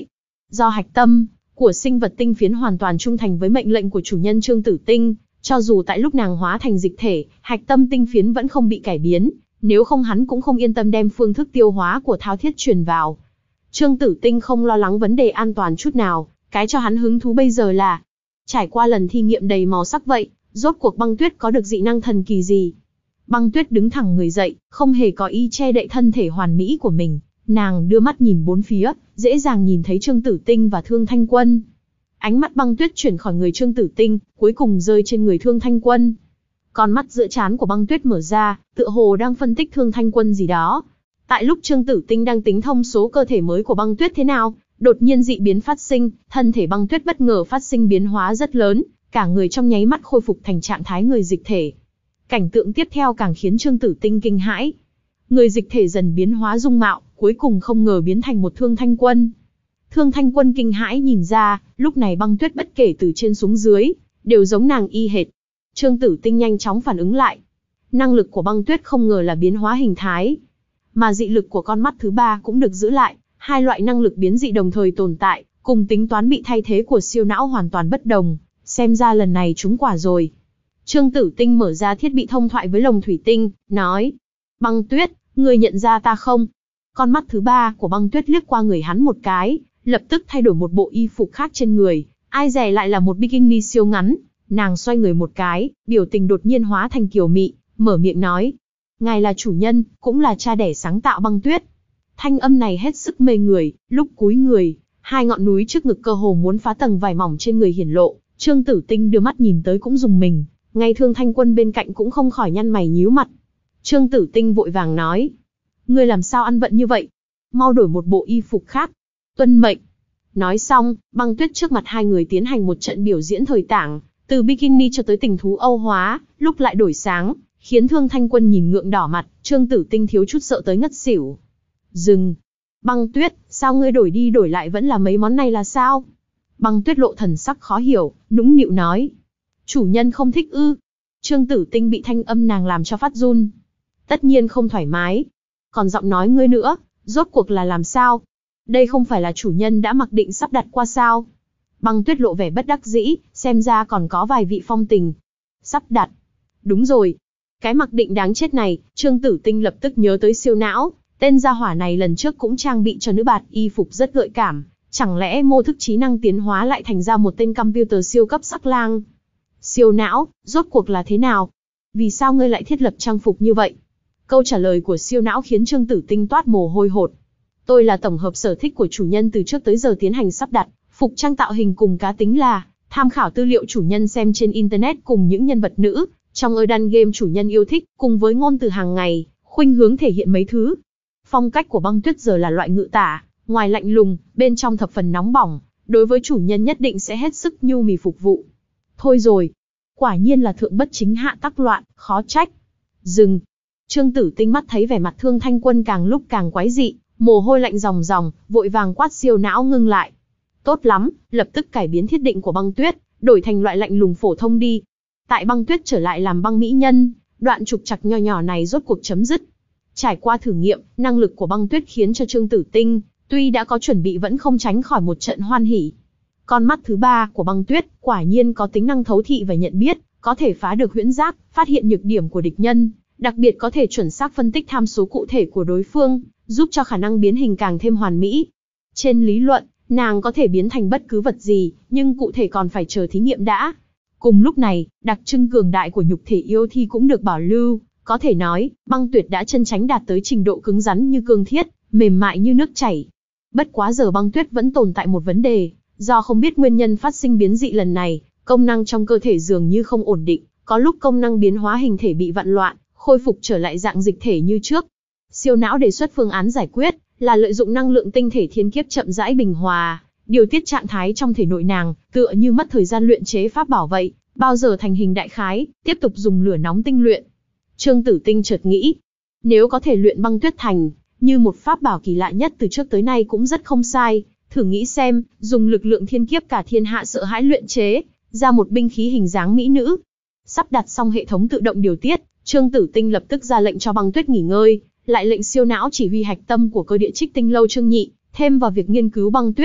Do hạch tâm của sinh vật tinh phiến hoàn toàn trung thành với mệnh lệnh của chủ nhân Trương Tử Tinh, cho dù tại lúc nàng hóa thành dịch thể, hạch tâm tinh phiến vẫn không bị cải biến, nếu không hắn cũng không yên tâm đem phương thức tiêu hóa của thao thiết truyền vào. Trương Tử Tinh không lo lắng vấn đề an toàn chút nào, cái cho hắn hứng thú bây giờ là trải qua lần thí nghiệm đầy màu sắc vậy, rốt cuộc Băng Tuyết có được dị năng thần kỳ gì? Băng Tuyết đứng thẳng người dậy, không hề có ý che đậy thân thể hoàn mỹ của mình, nàng đưa mắt nhìn bốn phía, dễ dàng nhìn thấy Trương Tử Tinh và Thương Thanh Quân. Ánh mắt Băng Tuyết chuyển khỏi người Trương Tử Tinh, cuối cùng rơi trên người Thương Thanh Quân. Con mắt giữa trán của Băng Tuyết mở ra, tựa hồ đang phân tích Thương Thanh Quân gì đó. Tại lúc Trương Tử Tinh đang tính thông số cơ thể mới của Băng Tuyết thế nào, đột nhiên dị biến phát sinh, thân thể Băng Tuyết bất ngờ phát sinh biến hóa rất lớn, cả người trong nháy mắt khôi phục thành trạng thái người dịch thể. Cảnh tượng tiếp theo càng khiến Trương Tử Tinh kinh hãi. Người dịch thể dần biến hóa dung mạo, cuối cùng không ngờ biến thành một Thương Thanh Quân. Thương Thanh Quân kinh hãi nhìn ra, lúc này Băng Tuyết bất kể từ trên xuống dưới, đều giống nàng y hệt. Trương Tử Tinh nhanh chóng phản ứng lại. Năng lực của Băng Tuyết không ngờ là biến hóa hình thái, mà dị lực của con mắt thứ ba cũng được giữ lại, hai loại năng lực biến dị đồng thời tồn tại, cùng tính toán bị thay thế của siêu não hoàn toàn bất đồng, xem ra lần này trúng quả rồi. Trương Tử Tinh mở ra thiết bị thông thoại với lồng thủy tinh, nói: Băng Tuyết, ngươi nhận ra ta không? Con mắt thứ ba của Băng Tuyết liếc qua người hắn một cái, lập tức thay đổi một bộ y phục khác trên người, ai dè lại là một bikini siêu ngắn. Nàng xoay người một cái, biểu tình đột nhiên hóa thành kiều mị, mở miệng nói: Ngài là chủ nhân, cũng là cha đẻ sáng tạo Băng Tuyết. Thanh âm này hết sức mê người, lúc cúi người, hai ngọn núi trước ngực cơ hồ muốn phá tầng vải mỏng trên người hiển lộ. Trương Tử Tinh đưa mắt nhìn tới cũng rùng mình, ngay Thương Thanh Quân bên cạnh cũng không khỏi nhăn mày nhíu mặt. Trương Tử Tinh vội vàng nói: Ngươi làm sao ăn vận như vậy? Mau đổi một bộ y phục khác. Tuân mệnh. Nói xong, Băng Tuyết trước mặt hai người tiến hành một trận biểu diễn thời tảng, từ bikini cho tới tình thú Âu hóa, lúc lại đổi sáng, khiến Thương Thanh Quân nhìn ngượng đỏ mặt, Trương Tử Tinh thiếu chút sợ tới ngất xỉu. Dừng. Băng Tuyết, sao ngươi đổi đi đổi lại vẫn là mấy món này là sao? Băng Tuyết lộ thần sắc khó hiểu, nũng nịu nói: Chủ nhân không thích ư? Trương Tử Tinh bị thanh âm nàng làm cho phát run. Tất nhiên không thoải mái. Còn giọng nói ngươi nữa, rốt cuộc là làm sao? Đây không phải là chủ nhân đã mặc định sắp đặt qua sao? Băng Tuyết lộ vẻ bất đắc dĩ, xem ra còn có vài vị phong tình. Sắp đặt. Đúng rồi. Cái mặc định đáng chết này, Trương Tử Tinh lập tức nhớ tới siêu não. Tên gia hỏa này lần trước cũng trang bị cho nữ bạt y phục rất gợi cảm. Chẳng lẽ mô thức trí năng tiến hóa lại thành ra một tên computer siêu cấp sắc lang? Siêu não, rốt cuộc là thế nào? Vì sao ngươi lại thiết lập trang phục như vậy? Câu trả lời của siêu não khiến Trương Tử Tinh toát mồ hôi hột. Tôi là tổng hợp sở thích của chủ nhân từ trước tới giờ tiến hành sắp đặt, phục trang tạo hình cùng cá tính là tham khảo tư liệu chủ nhân xem trên internet cùng những nhân vật nữ trong Erdan game chủ nhân yêu thích, cùng với ngôn từ hàng ngày, khuynh hướng thể hiện mấy thứ. Phong cách của Băng Tuyết giờ là loại ngự tả, ngoài lạnh lùng, bên trong thập phần nóng bỏng, đối với chủ nhân nhất định sẽ hết sức nhu mì phục vụ. Thôi rồi, quả nhiên là thượng bất chính hạ tắc loạn, khó trách. Dừng. Trương Tử Tinh mắt thấy vẻ mặt Thương Thanh Quân càng lúc càng quái dị, mồ hôi lạnh ròng ròng, vội vàng quát siêu não ngưng lại. Tốt lắm, lập tức cải biến thiết định của Băng Tuyết, đổi thành loại lạnh lùng phổ thông đi. Tại Băng Tuyết trở lại làm băng mỹ nhân, đoạn trục trặc nho nhỏ này rốt cuộc chấm dứt. Trải qua thử nghiệm, năng lực của Băng Tuyết khiến cho Trương Tử Tinh, tuy đã có chuẩn bị vẫn không tránh khỏi một trận hoan hỉ. Con mắt thứ ba của Băng Tuyết quả nhiên có tính năng thấu thị và nhận biết, có thể phá được huyễn giác, phát hiện nhược điểm của địch nhân, đặc biệt có thể chuẩn xác phân tích tham số cụ thể của đối phương, giúp cho khả năng biến hình càng thêm hoàn mỹ. Trên lý luận, nàng có thể biến thành bất cứ vật gì, nhưng cụ thể còn phải chờ thí nghiệm đã. Cùng lúc này, đặc trưng cường đại của nhục thể yêu thi cũng được bảo lưu, có thể nói, Băng Tuyệt đã chân chánh đạt tới trình độ cứng rắn như cương thiết, mềm mại như nước chảy. Bất quá giờ Băng Tuyết vẫn tồn tại một vấn đề, do không biết nguyên nhân phát sinh biến dị lần này, công năng trong cơ thể dường như không ổn định, có lúc công năng biến hóa hình thể bị vặn loạn, khôi phục trở lại dạng dịch thể như trước. Siêu não đề xuất phương án giải quyết, là lợi dụng năng lượng tinh thể thiên kiếp chậm rãi bình hòa, điều tiết trạng thái trong thể nội nàng, tựa như mất thời gian luyện chế pháp bảo vậy, bao giờ thành hình đại khái, tiếp tục dùng lửa nóng tinh luyện. Trương Tử Tinh chợt nghĩ, nếu có thể luyện Băng Tuyết thành như một pháp bảo kỳ lạ nhất từ trước tới nay cũng rất không sai, thử nghĩ xem, dùng lực lượng thiên kiếp cả thiên hạ sợ hãi luyện chế ra một binh khí hình dáng mỹ nữ. Sắp đặt xong hệ thống tự động điều tiết, Trương Tử Tinh lập tức ra lệnh cho Băng Tuyết nghỉ ngơi, lại lệnh siêu não chỉ huy hạch tâm của cơ địa Trích Tinh lâu Trương Nhị, thêm vào việc nghiên cứu Băng Tuyết.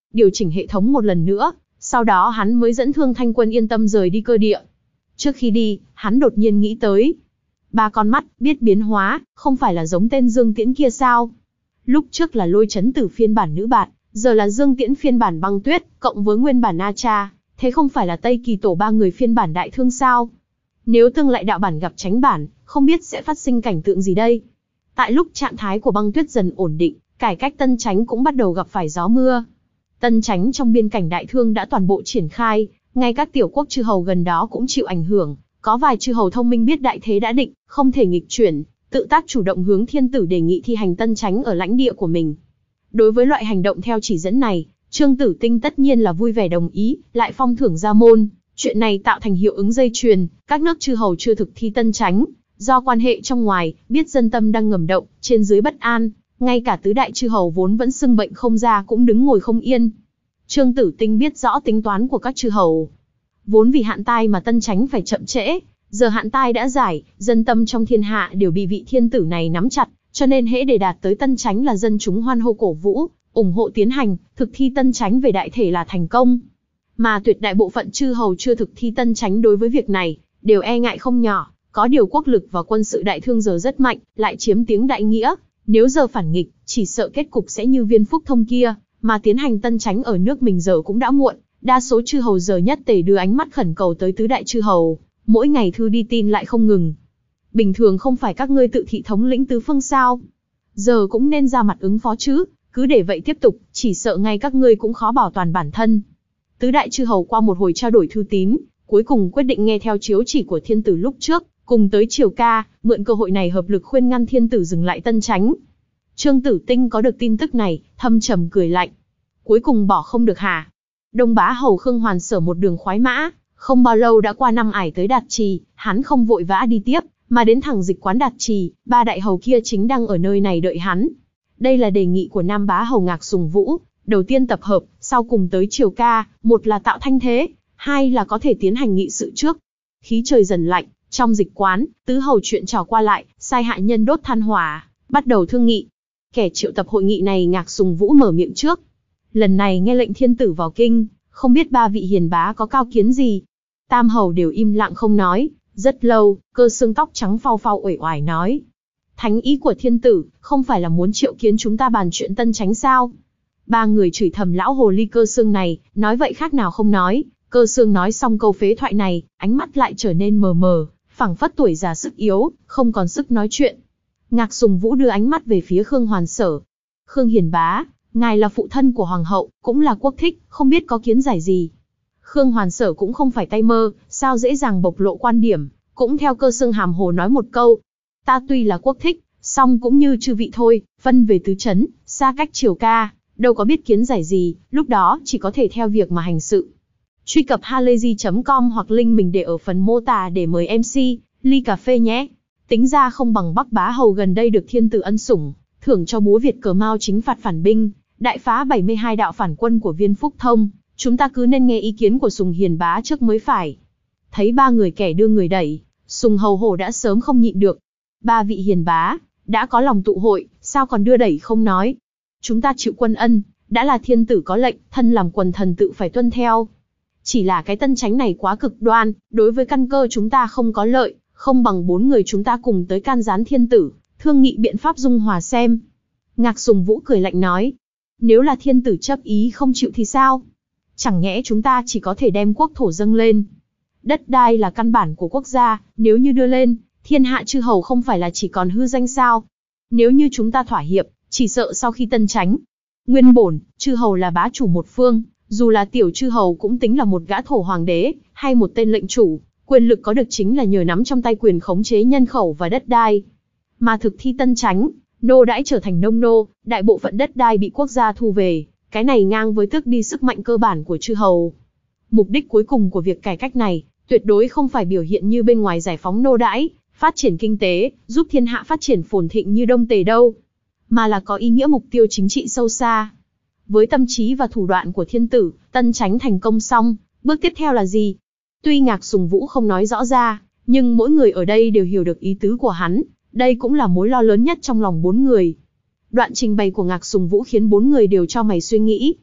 điều chỉnh hệ thống một lần nữa, sau đó hắn mới dẫn Thương Thanh Quân yên tâm rời đi cơ địa. Trước khi đi, hắn đột nhiên nghĩ tới. Ba con mắt, biết biến hóa, không phải là giống tên Dương Tiễn kia sao? Lúc trước là Lôi Chấn Tử phiên bản nữ bạn, giờ là Dương Tiễn phiên bản băng tuyết, cộng với nguyên bản Na Cha, thế không phải là Tây Kỳ Tổ ba người phiên bản đại thương sao? Nếu tương lại đạo bản gặp tránh bản, không biết sẽ phát sinh cảnh tượng gì đây? Tại lúc trạng thái của băng tuyết dần ổn định, cải cách Tân Chánh cũng bắt đầu gặp phải gió mưa. Tân Chánh trong biên cảnh đại thương đã toàn bộ triển khai, ngay các tiểu quốc chư hầu gần đó cũng chịu ảnh hưởng, có vài chư hầu thông minh biết đại thế đã định, không thể nghịch chuyển, tự tác chủ động hướng thiên tử đề nghị thi hành Tân Chánh ở lãnh địa của mình. Đối với loại hành động theo chỉ dẫn này, Trương Tử Tinh tất nhiên là vui vẻ đồng ý, lại phong thưởng ra môn. Chuyện này tạo thành hiệu ứng dây chuyền, các nước chư hầu chưa thực thi Tân Chánh, do quan hệ trong ngoài, biết dân tâm đang ngầm động, trên dưới bất an, ngay cả tứ đại chư hầu vốn vẫn sưng bệnh không ra cũng đứng ngồi không yên. Trương Tử Tinh biết rõ tính toán của các chư hầu. Vốn vì hạn tai mà Tân Chánh phải chậm trễ, giờ hạn tai đã giải, dân tâm trong thiên hạ đều bị vị thiên tử này nắm chặt, cho nên hễ để đạt tới Tân Chánh là dân chúng hoan hô cổ vũ, ủng hộ tiến hành, thực thi Tân Chánh về đại thể là thành công. Mà tuyệt đại bộ phận chư hầu chưa thực thi Tân Chánh đối với việc này, đều e ngại không nhỏ, có điều quốc lực và quân sự đại thương giờ rất mạnh, lại chiếm tiếng đại nghĩa, nếu giờ phản nghịch, chỉ sợ kết cục sẽ như Viên Phúc Thông kia, mà tiến hành Tân Chánh ở nước mình giờ cũng đã muộn, đa số chư hầu giờ nhất tề đưa ánh mắt khẩn cầu tới tứ đại chư hầu, mỗi ngày thư đi tin lại không ngừng. Bình thường không phải các ngươi tự thị thống lĩnh tứ phương sao? Giờ cũng nên ra mặt ứng phó chứ, cứ để vậy tiếp tục, chỉ sợ ngay các ngươi cũng khó bảo toàn bản thân. Tứ đại chư hầu qua một hồi trao đổi thư tín, cuối cùng quyết định nghe theo chiếu chỉ của thiên tử lúc trước, cùng tới Triều Ca, mượn cơ hội này hợp lực khuyên ngăn thiên tử dừng lại Tân Chánh. Trương Tử Tinh có được tin tức này, thâm trầm cười lạnh. Cuối cùng bỏ không được hả? Đông Bá hầu Khương Hoàn Sở một đường khoái mã, không bao lâu đã qua năm ải tới Đạt Trì, hắn không vội vã đi tiếp, mà đến thẳng dịch quán Đạt Trì, ba đại hầu kia chính đang ở nơi này đợi hắn. Đây là đề nghị của Nam Bá hầu Ngạc Sùng Vũ, đầu tiên tập hợp, sau cùng tới Triều Ca, một là tạo thanh thế, hai là có thể tiến hành nghị sự trước. Khí trời dần lạnh, trong dịch quán, tứ hầu chuyện trò qua lại, sai hạ nhân đốt than hỏa, bắt đầu thương nghị. Kẻ triệu tập hội nghị này Ngạc Sùng Vũ mở miệng trước. Lần này nghe lệnh thiên tử vào kinh, không biết ba vị hiền bá có cao kiến gì. Tam hầu đều im lặng không nói, rất lâu, Cơ Xương tóc trắng phau phau uể oải nói. Thánh ý của thiên tử, không phải là muốn triệu kiến chúng ta bàn chuyện Tân Chánh sao? Ba người chửi thầm lão hồ ly Cơ Xương này, nói vậy khác nào không nói. Cơ Xương nói xong câu phế thoại này, ánh mắt lại trở nên mờ mờ, phảng phất tuổi già sức yếu, không còn sức nói chuyện. Ngạc Sùng Vũ đưa ánh mắt về phía Khương Hoàn Sở. Khương hiền bá, ngài là phụ thân của hoàng hậu, cũng là quốc thích, không biết có kiến giải gì. Khương Hoàn Sở cũng không phải tay mơ, sao dễ dàng bộc lộ quan điểm, cũng theo Cơ Xương hàm hồ nói một câu. Ta tuy là quốc thích, song cũng như chư vị thôi, phân về tứ trấn, xa cách Triều Ca, đâu có biết kiến giải gì, lúc đó chỉ có thể theo việc mà hành sự. Truy cập halayzi chấm com hoặc link mình để ở phần mô tả để mời em xê, ly cà phê nhé. Tính ra không bằng Bắc Bá hầu gần đây được thiên tử ân sủng, thưởng cho búa Việt cờ Mao chính phạt phản binh, đại phá bảy mươi hai đạo phản quân của Viên Phúc Thông, chúng ta cứ nên nghe ý kiến của Sùng hiền bá trước mới phải. Thấy ba người kẻ đưa người đẩy, Sùng hầu hổ đã sớm không nhịn được. Ba vị hiền bá, đã có lòng tụ hội, sao còn đưa đẩy không nói. Chúng ta chịu quân ân, đã là thiên tử có lệnh, thân làm quần thần tự phải tuân theo. Chỉ là cái Tân Chánh này quá cực đoan, đối với căn cơ chúng ta không có lợi, không bằng bốn người chúng ta cùng tới can gián thiên tử, thương nghị biện pháp dung hòa xem. Ngạc Sùng Vũ cười lạnh nói, nếu là thiên tử chấp ý không chịu thì sao? Chẳng nhẽ chúng ta chỉ có thể đem quốc thổ dâng lên. Đất đai là căn bản của quốc gia, nếu như đưa lên, thiên hạ chư hầu không phải là chỉ còn hư danh sao? Nếu như chúng ta thỏa hiệp, chỉ sợ sau khi Tân Chánh, nguyên bổn, chư hầu là bá chủ một phương, dù là tiểu chư hầu cũng tính là một gã thổ hoàng đế, hay một tên lệnh chủ, quyền lực có được chính là nhờ nắm trong tay quyền khống chế nhân khẩu và đất đai. Mà thực thi Tân Chánh, nô đãi trở thành nông nô, đại bộ phận đất đai bị quốc gia thu về, cái này ngang với tước đi sức mạnh cơ bản của chư hầu. Mục đích cuối cùng của việc cải cách này, tuyệt đối không phải biểu hiện như bên ngoài giải phóng nô đãi, phát triển kinh tế, giúp thiên hạ phát triển phồn thịnh như Đông Tề đâu, mà là có ý nghĩa mục tiêu chính trị sâu xa. Với tâm trí và thủ đoạn của thiên tử, Tân Chánh thành công xong, bước tiếp theo là gì? Tuy Ngạc Sùng Vũ không nói rõ ra, nhưng mỗi người ở đây đều hiểu được ý tứ của hắn, đây cũng là mối lo lớn nhất trong lòng bốn người. Đoạn trình bày của Ngạc Sùng Vũ khiến bốn người đều cho mày suy nghĩ.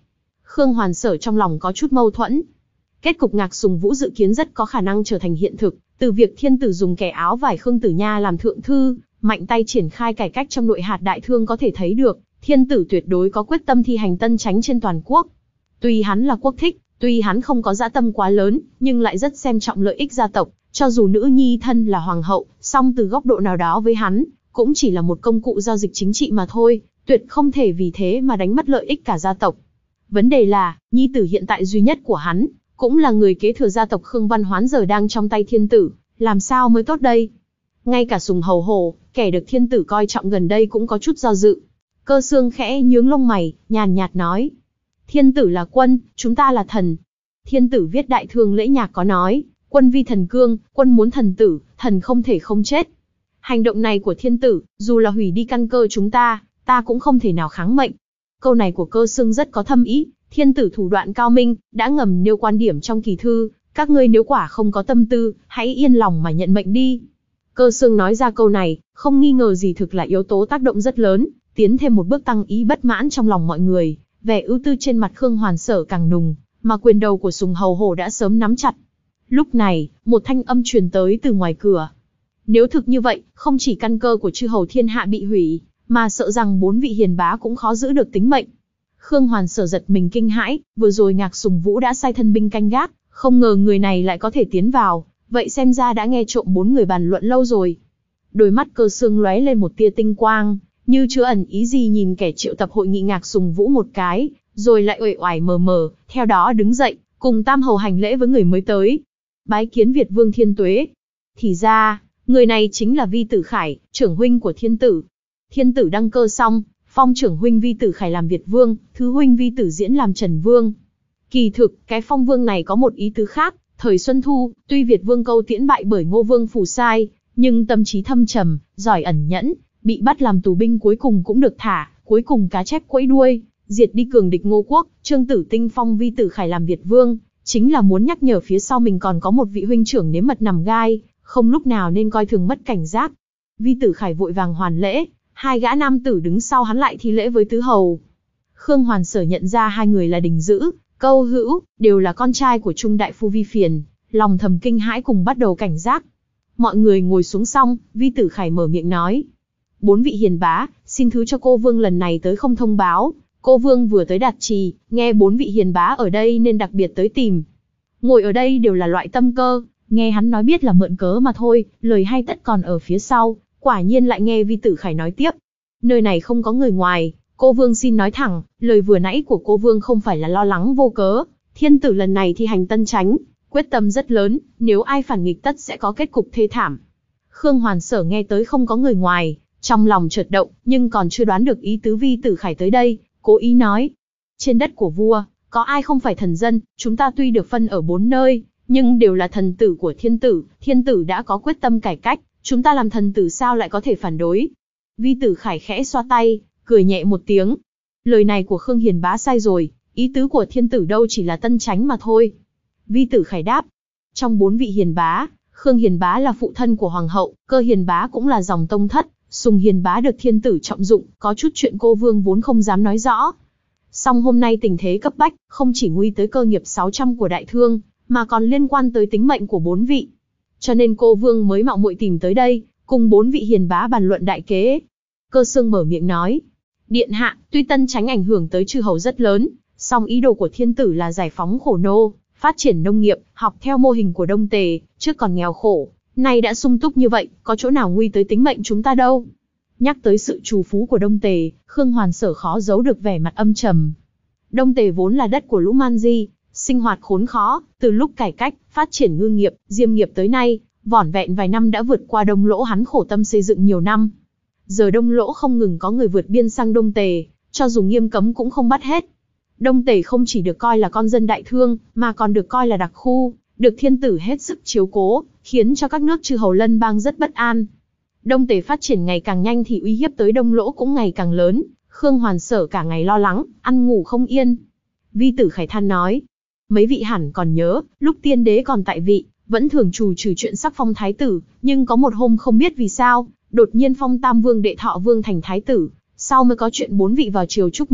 Khương Hoàn Sở trong lòng có chút mâu thuẫn. Kết cục Ngạc Sùng Vũ dự kiến rất có khả năng trở thành hiện thực, từ việc thiên tử dùng kẻ áo vải Khương Tử Nha làm thượng thư, mạnh tay triển khai cải cách trong nội hạt đại thương có thể thấy được, thiên tử tuyệt đối có quyết tâm thi hành tân chánh trên toàn quốc. Tuy hắn là quốc thích, tuy hắn không có dã tâm quá lớn, nhưng lại rất xem trọng lợi ích gia tộc, cho dù nữ nhi thân là hoàng hậu, song từ góc độ nào đó với hắn, cũng chỉ là một công cụ giao dịch chính trị mà thôi, tuyệt không thể vì thế mà đánh mất lợi ích cả gia tộc. Vấn đề là, nhi tử hiện tại duy nhất của hắn, cũng là người kế thừa gia tộc Khương Văn Hoán giờ đang trong tay thiên tử, làm sao mới tốt đây? Ngay cả Sùng Hầu Hổ, kẻ được thiên tử coi trọng gần đây cũng có chút do dự. Cơ Xương khẽ nhướng lông mày, nhàn nhạt nói. Thiên tử là quân, chúng ta là thần. Thiên tử viết đại thương lễ nhạc có nói, quân vi thần cương, quân muốn thần tử, thần không thể không chết. Hành động này của thiên tử, dù là hủy đi căn cơ chúng ta, ta cũng không thể nào kháng mệnh. Câu này của Cơ Xương rất có thâm ý, thiên tử thủ đoạn cao minh, đã ngầm nêu quan điểm trong kỳ thư, các ngươi nếu quả không có tâm tư, hãy yên lòng mà nhận mệnh đi. Cơ Xương nói ra câu này, không nghi ngờ gì thực là yếu tố tác động rất lớn, tiến thêm một bước tăng ý bất mãn trong lòng mọi người, vẻ ưu tư trên mặt Khương Hoàn Sở càng nùng, mà quyền đầu của Sùng Hầu Hổ đã sớm nắm chặt. Lúc này, một thanh âm truyền tới từ ngoài cửa. Nếu thực như vậy, không chỉ căn cơ của chư hầu thiên hạ bị hủy, mà sợ rằng bốn vị hiền bá cũng khó giữ được tính mệnh. Khương Hoàn Sở giật mình kinh hãi, vừa rồi Ngạc Sùng Vũ đã sai thân binh canh gác, không ngờ người này lại có thể tiến vào, vậy xem ra đã nghe trộm bốn người bàn luận lâu rồi. Đôi mắt Cơ Xương lóe lên một tia tinh quang, như chưa ẩn ý gì nhìn kẻ triệu tập hội nghị Ngạc Sùng Vũ một cái, rồi lại uể oải mờ mờ, theo đó đứng dậy, cùng tam hầu hành lễ với người mới tới. Bái kiến Việt Vương Thiên Tuế. Thì ra, người này chính là Vi Tử Khải, trưởng huynh của thiên tử. Thiên tử đăng cơ xong, phong trưởng huynh Vi Tử Khải làm Việt Vương, thứ huynh Vi Tử Diễn làm Trần Vương. Kỳ thực, cái phong vương này có một ý tứ khác. Thời Xuân Thu, tuy Việt Vương Câu Tiễn bại bởi Ngô Vương Phù Sai, nhưng tâm trí thâm trầm, giỏi ẩn nhẫn, bị bắt làm tù binh cuối cùng cũng được thả, cuối cùng cá chép quẫy đuôi, diệt đi cường địch Ngô Quốc. Trương Tử Tinh phong Vi Tử Khải làm Việt Vương, chính là muốn nhắc nhở phía sau mình còn có một vị huynh trưởng nếm mật nằm gai, không lúc nào nên coi thường mất cảnh giác. Vi Tử Khải vội vàng hoàn lễ, hai gã nam tử đứng sau hắn lại thi lễ với tứ hầu. Khương Hoàn Sở nhận ra hai người là Đình Dữ, Câu Hữu, đều là con trai của Trung đại phu Vi Phiền, lòng thầm kinh hãi cùng bắt đầu cảnh giác. Mọi người ngồi xuống xong, Vi Tử Khải mở miệng nói. Bốn vị hiền bá, xin thứ cho cô Vương lần này tới không thông báo. Cô Vương vừa tới Đạt Trì, nghe bốn vị hiền bá ở đây nên đặc biệt tới tìm. Ngồi ở đây đều là loại tâm cơ, nghe hắn nói biết là mượn cớ mà thôi, lời hay tất còn ở phía sau. Quả nhiên lại nghe Vi Tử Khải nói tiếp. Nơi này không có người ngoài, cô Vương xin nói thẳng, lời vừa nãy của cô Vương không phải là lo lắng vô cớ. Thiên tử lần này thi hành tân chánh, quyết tâm rất lớn, nếu ai phản nghịch tất sẽ có kết cục thê thảm. Khương Hoàn Sở nghe tới không có người ngoài, trong lòng chợt động, nhưng còn chưa đoán được ý tứ Vi Tử Khải tới đây, cố ý nói. Trên đất của vua, có ai không phải thần dân, chúng ta tuy được phân ở bốn nơi, nhưng đều là thần tử của thiên tử, thiên tử đã có quyết tâm cải cách, chúng ta làm thần tử sao lại có thể phản đối. Vi Tử Khải khẽ xoa tay, cười nhẹ một tiếng. Lời này của Khương Hiền bá sai rồi, ý tứ của thiên tử đâu chỉ là tân chánh mà thôi. Vi Tử Khải đáp. Trong bốn vị hiền bá, Khương Hiền bá là phụ thân của hoàng hậu, Cơ Hiền bá cũng là dòng tông thất, Sùng Hiền bá được thiên tử trọng dụng, có chút chuyện cô Vương vốn không dám nói rõ. Song hôm nay tình thế cấp bách, không chỉ nguy tới cơ nghiệp sáu trăm của đại thương, mà còn liên quan tới tính mệnh của bốn vị. Cho nên cô Vương mới mạo muội tìm tới đây, cùng bốn vị hiền bá bàn luận đại kế. Cơ Xương mở miệng nói. Điện hạ, tuy tân chánh ảnh hưởng tới chư hầu rất lớn, song ý đồ của thiên tử là giải phóng khổ nô, phát triển nông nghiệp, học theo mô hình của Đông Tề, trước còn nghèo khổ, nay đã sung túc như vậy, có chỗ nào nguy tới tính mệnh chúng ta đâu. Nhắc tới sự trù phú của Đông Tề, Khương Hoàn Sở khó giấu được vẻ mặt âm trầm. Đông Tề vốn là đất của lũ man di, sinh hoạt khốn khó, từ lúc cải cách, phát triển ngư nghiệp, diêm nghiệp tới nay, vỏn vẹn vài năm đã vượt qua Đông Lỗ hắn khổ tâm xây dựng nhiều năm. Giờ Đông Lỗ không ngừng có người vượt biên sang Đông Tề, cho dù nghiêm cấm cũng không bắt hết. Đông Tề không chỉ được coi là con dân đại thương, mà còn được coi là đặc khu, được thiên tử hết sức chiếu cố, khiến cho các nước chư hầu lân bang rất bất an. Đông Tề phát triển ngày càng nhanh thì uy hiếp tới Đông Lỗ cũng ngày càng lớn, Khương Hoàn Sở cả ngày lo lắng, ăn ngủ không yên. Vi Tử Khải than nói, mấy vị hẳn còn nhớ, lúc tiên đế còn tại vị, vẫn thường trù trừ chuyện sắc phong thái tử, nhưng có một hôm không biết vì sao, đột nhiên phong Tam Vương Đệ Thọ Vương thành thái tử, sau mới có chuyện bốn vị vào triều chúc mừng,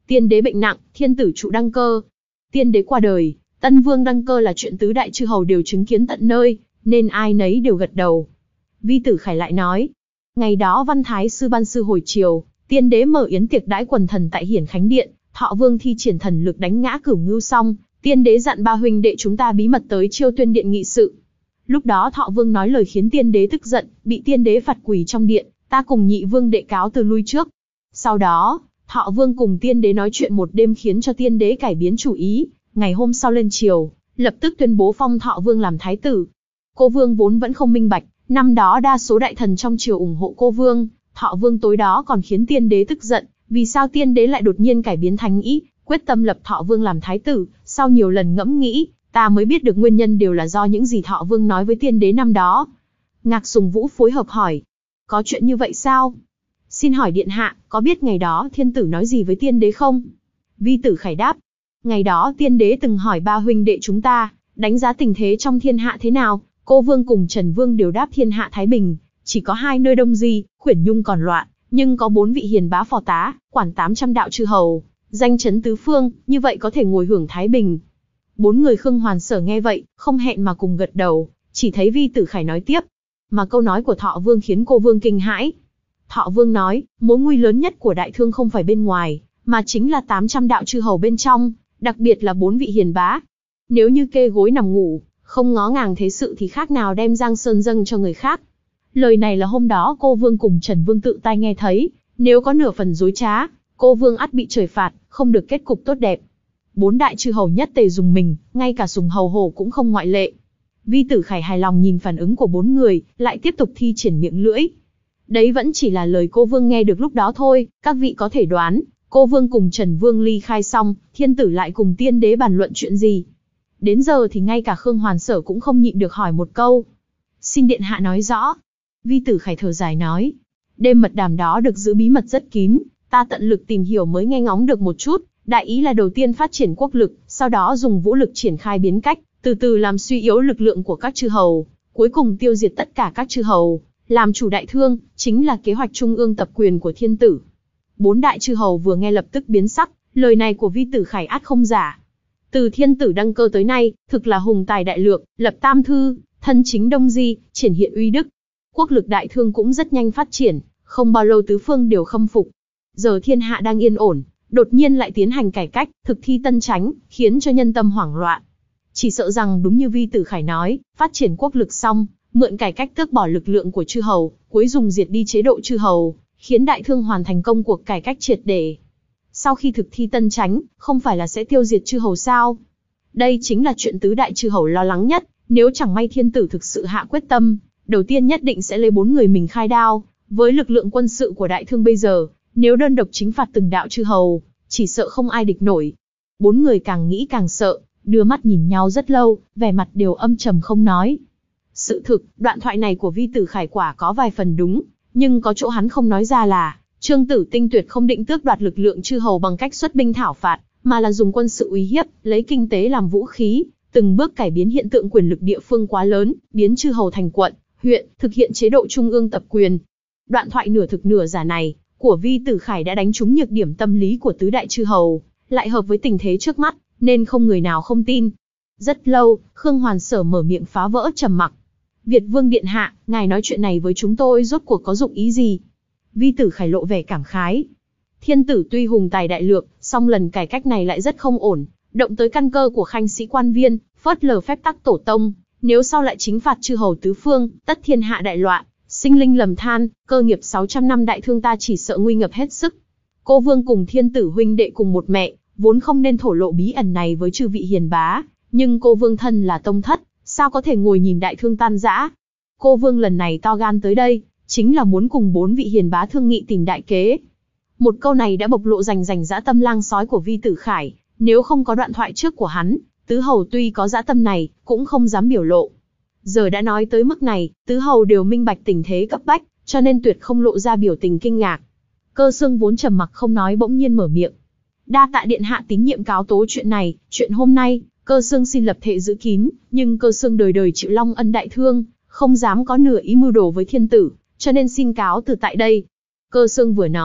Tiên đế bệnh nặng, thiên tử trụ đăng cơ. Tiên đế qua đời, tân vương đăng cơ là chuyện tứ đại chư hầu đều chứng kiến tận nơi, nên ai nấy đều gật đầu. Vi Tử Khải lại nói, ngày đó Văn Thái sư ban sư hồi chiều, tiên đế mở yến tiệc đãi quần thần tại Hiển Khánh Điện, Thọ Vương thi triển thần lực đánh ngã Cửu Ngưu xong, tiên đế dặn ba huynh đệ chúng ta bí mật tới Chiêu Tuyên Điện nghị sự. Lúc đó Thọ Vương nói lời khiến tiên đế tức giận, bị tiên đế phạt quỳ trong điện, ta cùng nhị vương đệ cáo từ lui trước. Sau đó, Thọ Vương cùng tiên đế nói chuyện một đêm khiến cho tiên đế cải biến chủ ý, ngày hôm sau lên triều, lập tức tuyên bố phong Thọ Vương làm thái tử. Cô Vương vốn vẫn không minh bạch, năm đó đa số đại thần trong triều ủng hộ cô Vương, Thọ Vương tối đó còn khiến tiên đế tức giận, vì sao tiên đế lại đột nhiên cải biến thành ý, quyết tâm lập Thọ Vương làm thái tử. Sau nhiều lần ngẫm nghĩ, ta mới biết được nguyên nhân đều là do những gì Thọ Vương nói với tiên đế năm đó. Ngạc Sùng Vũ phối hợp hỏi, có chuyện như vậy sao? Xin hỏi điện hạ, có biết ngày đó thiên tử nói gì với tiên đế không? Vi Tử Khải đáp, ngày đó tiên đế từng hỏi ba huynh đệ chúng ta, đánh giá tình thế trong thiên hạ thế nào, cô Vương cùng Trần Vương đều đáp thiên hạ thái bình, chỉ có hai nơi Đông Di, Khuyển Nhung còn loạn, nhưng có bốn vị hiền bá phò tá, quản tám trăm đạo chư hầu, danh chấn tứ phương, như vậy có thể ngồi hưởng thái bình. Bốn người Khương Hoàn Sở nghe vậy, không hẹn mà cùng gật đầu, chỉ thấy Vi Tử Khải nói tiếp, mà câu nói của Thọ Vương khiến cô Vương kinh hãi. Thọ Vương nói, mối nguy lớn nhất của đại thương không phải bên ngoài, mà chính là tám trăm đạo chư hầu bên trong, đặc biệt là bốn vị hiền bá. Nếu như kê gối nằm ngủ, không ngó ngàng thế sự thì khác nào đem Giang Sơn dâng cho người khác. Lời này là hôm đó cô Vương cùng Trần Vương tự tai nghe thấy, nếu có nửa phần dối trá, cô Vương ắt bị trời phạt, không được kết cục tốt đẹp. Bốn đại chư hầu nhất tề dùng mình, ngay cả Sùng Hầu Hổ cũng không ngoại lệ. Vi Tử Khải hài lòng nhìn phản ứng của bốn người, lại tiếp tục thi triển miệng lưỡi. Đấy vẫn chỉ là lời cô Vương nghe được lúc đó thôi, các vị có thể đoán, cô Vương cùng Trần Vương ly khai xong, thiên tử lại cùng tiên đế bàn luận chuyện gì. Đến giờ thì ngay cả Khương Hoàn Sở cũng không nhịn được hỏi một câu. Xin điện hạ nói rõ. Vi Tử Khải thở dài nói, đêm mật đàm đó được giữ bí mật rất kín, ta tận lực tìm hiểu mới nghe ngóng được một chút, đại ý là đầu tiên phát triển quốc lực, sau đó dùng vũ lực triển khai biến cách, từ từ làm suy yếu lực lượng của các chư hầu, cuối cùng tiêu diệt tất cả các chư hầu, làm chủ đại thương, chính là kế hoạch trung ương tập quyền của thiên tử. Bốn đại chư hầu vừa nghe lập tức biến sắc, lời này của Vi Tử Khải ắt không giả. Từ thiên tử đăng cơ tới nay, thực là hùng tài đại lược, lập tam thư, thân chính Đông Di, triển hiện uy đức. Quốc lực đại thương cũng rất nhanh phát triển, không bao lâu tứ phương đều khâm phục. Giờ thiên hạ đang yên ổn, đột nhiên lại tiến hành cải cách, thực thi tân chánh, khiến cho nhân tâm hoảng loạn. Chỉ sợ rằng đúng như Vi Tử Khải nói, phát triển quốc lực xong, mượn cải cách tước bỏ lực lượng của chư hầu, cuối dùng diệt đi chế độ chư hầu, khiến đại thương hoàn thành công cuộc cải cách triệt để. Sau khi thực thi tân chánh, không phải là sẽ tiêu diệt chư hầu sao? Đây chính là chuyện tứ đại chư hầu lo lắng nhất, nếu chẳng may thiên tử thực sự hạ quyết tâm, đầu tiên nhất định sẽ lấy bốn người mình khai đao. Với lực lượng quân sự của đại thương bây giờ, nếu đơn độc chính phạt từng đạo chư hầu, chỉ sợ không ai địch nổi. Bốn người càng nghĩ càng sợ, đưa mắt nhìn nhau rất lâu, vẻ mặt đều âm trầm không nói. Sự thực, đoạn thoại này của Vi Tử Khải quả có vài phần đúng, nhưng có chỗ hắn không nói ra là, Trương Tử Tinh tuyệt không định tước đoạt lực lượng chư hầu bằng cách xuất binh thảo phạt, mà là dùng quân sự uy hiếp, lấy kinh tế làm vũ khí, từng bước cải biến hiện tượng quyền lực địa phương quá lớn, biến chư hầu thành quận, huyện, thực hiện chế độ trung ương tập quyền. Đoạn thoại nửa thực nửa giả này của Vi Tử Khải đã đánh trúng nhược điểm tâm lý của tứ đại chư hầu, lại hợp với tình thế trước mắt, nên không người nào không tin. Rất lâu, Khương Hoàn Sở mở miệng phá vỡ trầm mặc. Việt Vương điện hạ, ngài nói chuyện này với chúng tôi rốt cuộc có dụng ý gì? Vi Tử Khải lộ vẻ cảm khái. Thiên tử tuy hùng tài đại lược, song lần cải cách này lại rất không ổn, động tới căn cơ của khanh sĩ quan viên, phớt lờ phép tắc tổ tông. Nếu sau lại chính phạt chư hầu tứ phương, tất thiên hạ đại loạn, sinh linh lầm than, cơ nghiệp sáu trăm năm đại thương ta chỉ sợ nguy ngập hết sức. Cô Vương cùng thiên tử huynh đệ cùng một mẹ, vốn không nên thổ lộ bí ẩn này với chư vị hiền bá, nhưng cô Vương thân là tông thất, sao có thể ngồi nhìn đại thương tan rã. Cô Vương lần này to gan tới đây, chính là muốn cùng bốn vị hiền bá thương nghị tìm đại kế. Một câu này đã bộc lộ rành rành dã tâm lang sói của Vi Tử Khải, nếu không có đoạn thoại trước của hắn, tứ hầu tuy có dã tâm này, cũng không dám biểu lộ. Giờ đã nói tới mức này, tứ hầu đều minh bạch tình thế cấp bách, cho nên tuyệt không lộ ra biểu tình kinh ngạc. Cơ Xương vốn trầm mặc không nói bỗng nhiên mở miệng. Đa tạ điện hạ tín nhiệm cáo tố chuyện này, chuyện hôm nay, Cơ Xương xin lập thệ giữ kín, nhưng Cơ Xương đời đời chịu long ân đại thương, không dám có nửa ý mưu đồ với thiên tử, cho nên xin cáo từ tại đây. Cơ Xương vừa nói,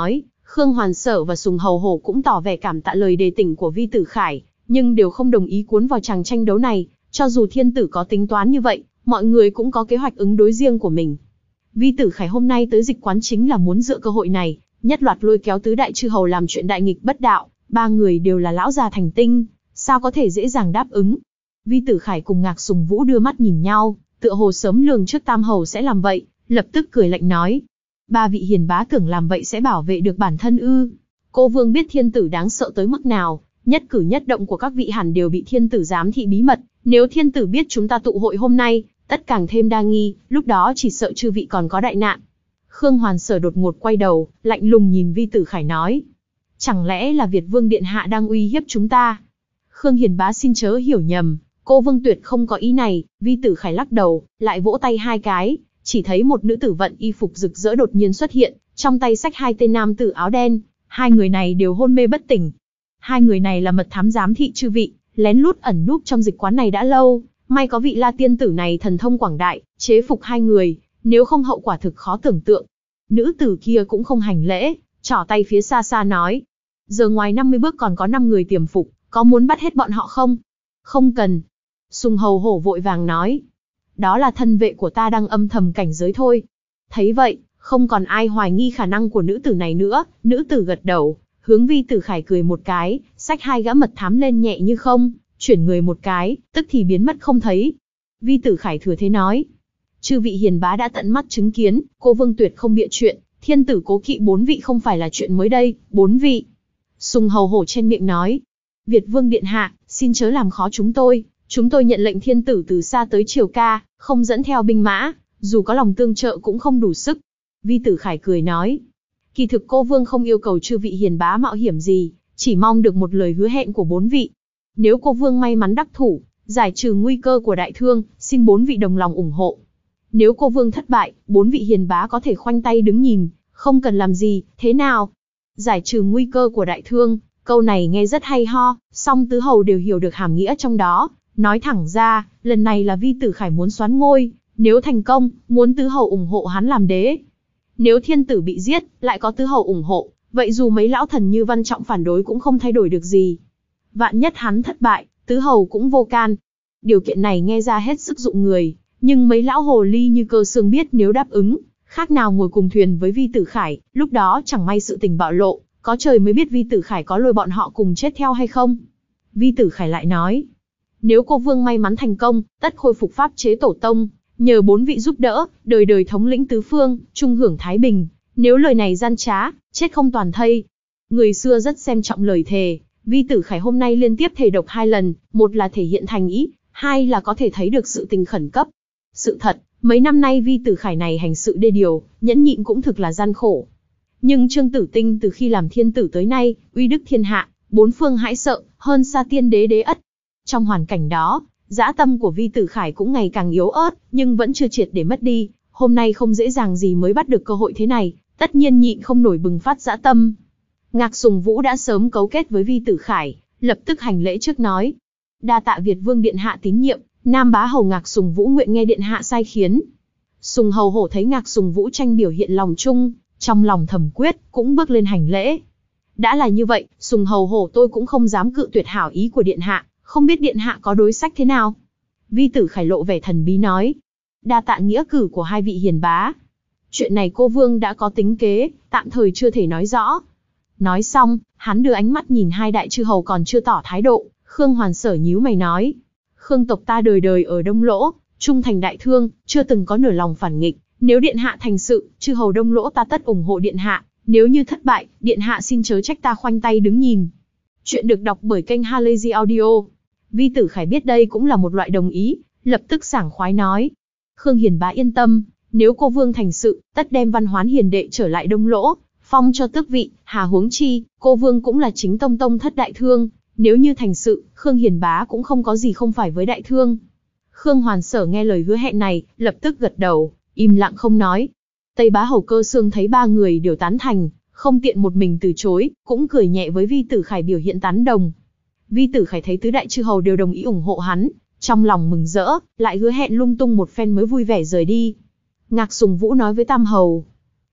Khương Hoàn Sở và Sùng Hầu Hổ cũng tỏ vẻ cảm tạ lời đề tỉnh của Vi Tử Khải, nhưng đều không đồng ý cuốn vào chàng tranh đấu này. Cho dù thiên tử có tính toán như vậy, mọi người cũng có kế hoạch ứng đối riêng của mình. Vi Tử Khải hôm nay tới dịch quán chính là muốn dựa cơ hội này, nhất loạt lôi kéo tứ đại chư hầu làm chuyện đại nghịch bất đạo. Ba người đều là lão già thành tinh, sao có thể dễ dàng đáp ứng. Vi Tử Khải cùng Ngạc Sùng Vũ đưa mắt nhìn nhau, tựa hồ sớm lường trước Tam Hầu sẽ làm vậy, lập tức cười lạnh nói: ba vị hiền bá tưởng làm vậy sẽ bảo vệ được bản thân ư? Cô vương biết thiên tử đáng sợ tới mức nào, nhất cử nhất động của các vị hẳn đều bị thiên tử giám thị bí mật. Nếu thiên tử biết chúng ta tụ hội hôm nay, tất càng thêm đa nghi, lúc đó chỉ sợ chư vị còn có đại nạn. Khương Hoàn Sở đột ngột quay đầu, lạnh lùng nhìn Vi Tử Khải nói: chẳng lẽ là Việt Vương điện hạ đang uy hiếp chúng ta? Khương hiền bá xin chớ hiểu nhầm, cô vương tuyệt không có ý này. Vi Tử Khải lắc đầu, lại vỗ tay hai cái, chỉ thấy một nữ tử vận y phục rực rỡ đột nhiên xuất hiện, trong tay xách hai tên nam tử áo đen. Hai người này đều hôn mê bất tỉnh. Hai người này là mật thám giám thị chư vị, lén lút ẩn núp trong dịch quán này đã lâu. May có vị La tiên tử này thần thông quảng đại, chế phục hai người, nếu không hậu quả thực khó tưởng tượng. Nữ tử kia cũng không hành lễ, trỏ tay phía xa xa nói: giờ ngoài năm mươi bước còn có năm người tiềm phục, có muốn bắt hết bọn họ không? Không cần. Sùng Hầu Hổ vội vàng nói: đó là thân vệ của ta đang âm thầm cảnh giới thôi. Thấy vậy, không còn ai hoài nghi khả năng của nữ tử này nữa. Nữ tử gật đầu, hướng Vi Tử Khải cười một cái, xách hai gã mật thám lên nhẹ như không, chuyển người một cái, tức thì biến mất không thấy. Vi Tử Khải thừa thế nói: chư vị hiền bá đã tận mắt chứng kiến, cô vương tuyệt không bịa chuyện, thiên tử cố kỵ bốn vị không phải là chuyện mới đây. Bốn vị. Sùng Hầu Hổ trên miệng nói: Việt Vương điện hạ, xin chớ làm khó chúng tôi. Chúng tôi nhận lệnh thiên tử từ xa tới triều ca, không dẫn theo binh mã, dù có lòng tương trợ cũng không đủ sức. Vi Tử Khải cười nói: kỳ thực cô vương không yêu cầu chư vị hiền bá mạo hiểm gì, chỉ mong được một lời hứa hẹn của bốn vị. Nếu cô vương may mắn đắc thủ, giải trừ nguy cơ của đại thương, xin bốn vị đồng lòng ủng hộ. Nếu cô vương thất bại, bốn vị hiền bá có thể khoanh tay đứng nhìn, không cần làm gì, thế nào? Giải trừ nguy cơ của đại thương, câu này nghe rất hay ho, song tứ hầu đều hiểu được hàm nghĩa trong đó. Nói thẳng ra, lần này là Vi Tử Khải muốn soán ngôi, nếu thành công, muốn tứ hầu ủng hộ hắn làm đế. Nếu thiên tử bị giết, lại có tứ hầu ủng hộ, vậy dù mấy lão thần như Văn Trọng phản đối cũng không thay đổi được gì. Vạn nhất hắn thất bại, tứ hầu cũng vô can. Điều kiện này nghe ra hết sức dụng người, nhưng mấy lão hồ ly như Cơ Xương biết nếu đáp ứng, khác nào ngồi cùng thuyền với Vi Tử Khải, lúc đó chẳng may sự tình bạo lộ, có trời mới biết Vi Tử Khải có lôi bọn họ cùng chết theo hay không. Vi Tử Khải lại nói: nếu cô vương may mắn thành công, tất khôi phục pháp chế tổ tông, nhờ bốn vị giúp đỡ, đời đời thống lĩnh tứ phương, trung hưởng thái bình. Nếu lời này gian trá, chết không toàn thây. Người xưa rất xem trọng lời thề, Vi Tử Khải hôm nay liên tiếp thề độc hai lần, một là thể hiện thành ý, hai là có thể thấy được sự tình khẩn cấp. Sự thật, mấy năm nay Vi Tử Khải này hành sự đê điều, nhẫn nhịn cũng thực là gian khổ. Nhưng Trương Tử Tinh từ khi làm thiên tử tới nay, uy đức thiên hạ, bốn phương hãi sợ, hơn xa tiên đế đế ất. Trong hoàn cảnh đó, dã tâm của Vi Tử Khải cũng ngày càng yếu ớt, nhưng vẫn chưa triệt để mất đi. Hôm nay không dễ dàng gì mới bắt được cơ hội thế này, tất nhiên nhịn không nổi bừng phát dã tâm. Ngạc Sùng Vũ đã sớm cấu kết với Vi Tử Khải, lập tức hành lễ trước nói: đa tạ Việt Vương điện hạ tín nhiệm, Nam bá hầu Ngạc Sùng Vũ nguyện nghe điện hạ sai khiến. Sùng Hầu Hổ thấy Ngạc Sùng Vũ tranh biểu hiện lòng trung, trong lòng thầm quyết, cũng bước lên hành lễ. Đã là như vậy, Sùng Hầu Hổ tôi cũng không dám cự tuyệt hảo ý của điện hạ, không biết điện hạ có đối sách thế nào? Vi Tử Khải lộ vẻ thần bí nói: đa tạ nghĩa cử của hai vị hiền bá. Chuyện này cô vương đã có tính kế, tạm thời chưa thể nói rõ. Nói xong, hắn đưa ánh mắt nhìn hai đại chư hầu còn chưa tỏ thái độ. Khương Hoàn Sở nhíu mày nói: Khương tộc ta đời đời ở Đông Lỗ, trung thành đại thương, chưa từng có nửa lòng phản nghịch. Nếu điện hạ thành sự, chư hầu Đông Lỗ ta tất ủng hộ điện hạ. Nếu như thất bại, điện hạ xin chớ trách ta khoanh tay đứng nhìn. Chuyện được đọc bởi kênh Halazy Audio. Vi Tử Khải biết đây cũng là một loại đồng ý, lập tức sảng khoái nói: Khương hiền bá yên tâm, nếu cô vương thành sự, tất đem Văn Hoán hiền đệ trở lại Đông Lỗ, phong cho tước vị. Hà huống chi, cô vương cũng là chính tông tông thất đại thương, nếu như thành sự, Khương hiền bá cũng không có gì không phải với đại thương. Khương Hoàn Sở nghe lời hứa hẹn này, lập tức gật đầu, im lặng không nói. Tây bá hầu Cơ Xương thấy ba người đều tán thành, không tiện một mình từ chối, cũng cười nhẹ với Vi Tử Khải biểu hiện tán đồng. Vi Tử Khải thấy tứ đại chư hầu đều đồng ý ủng hộ hắn, trong lòng mừng rỡ, lại hứa hẹn lung tung một phen mới vui vẻ rời đi. Ngạc Sùng Vũ nói với Tam hầu: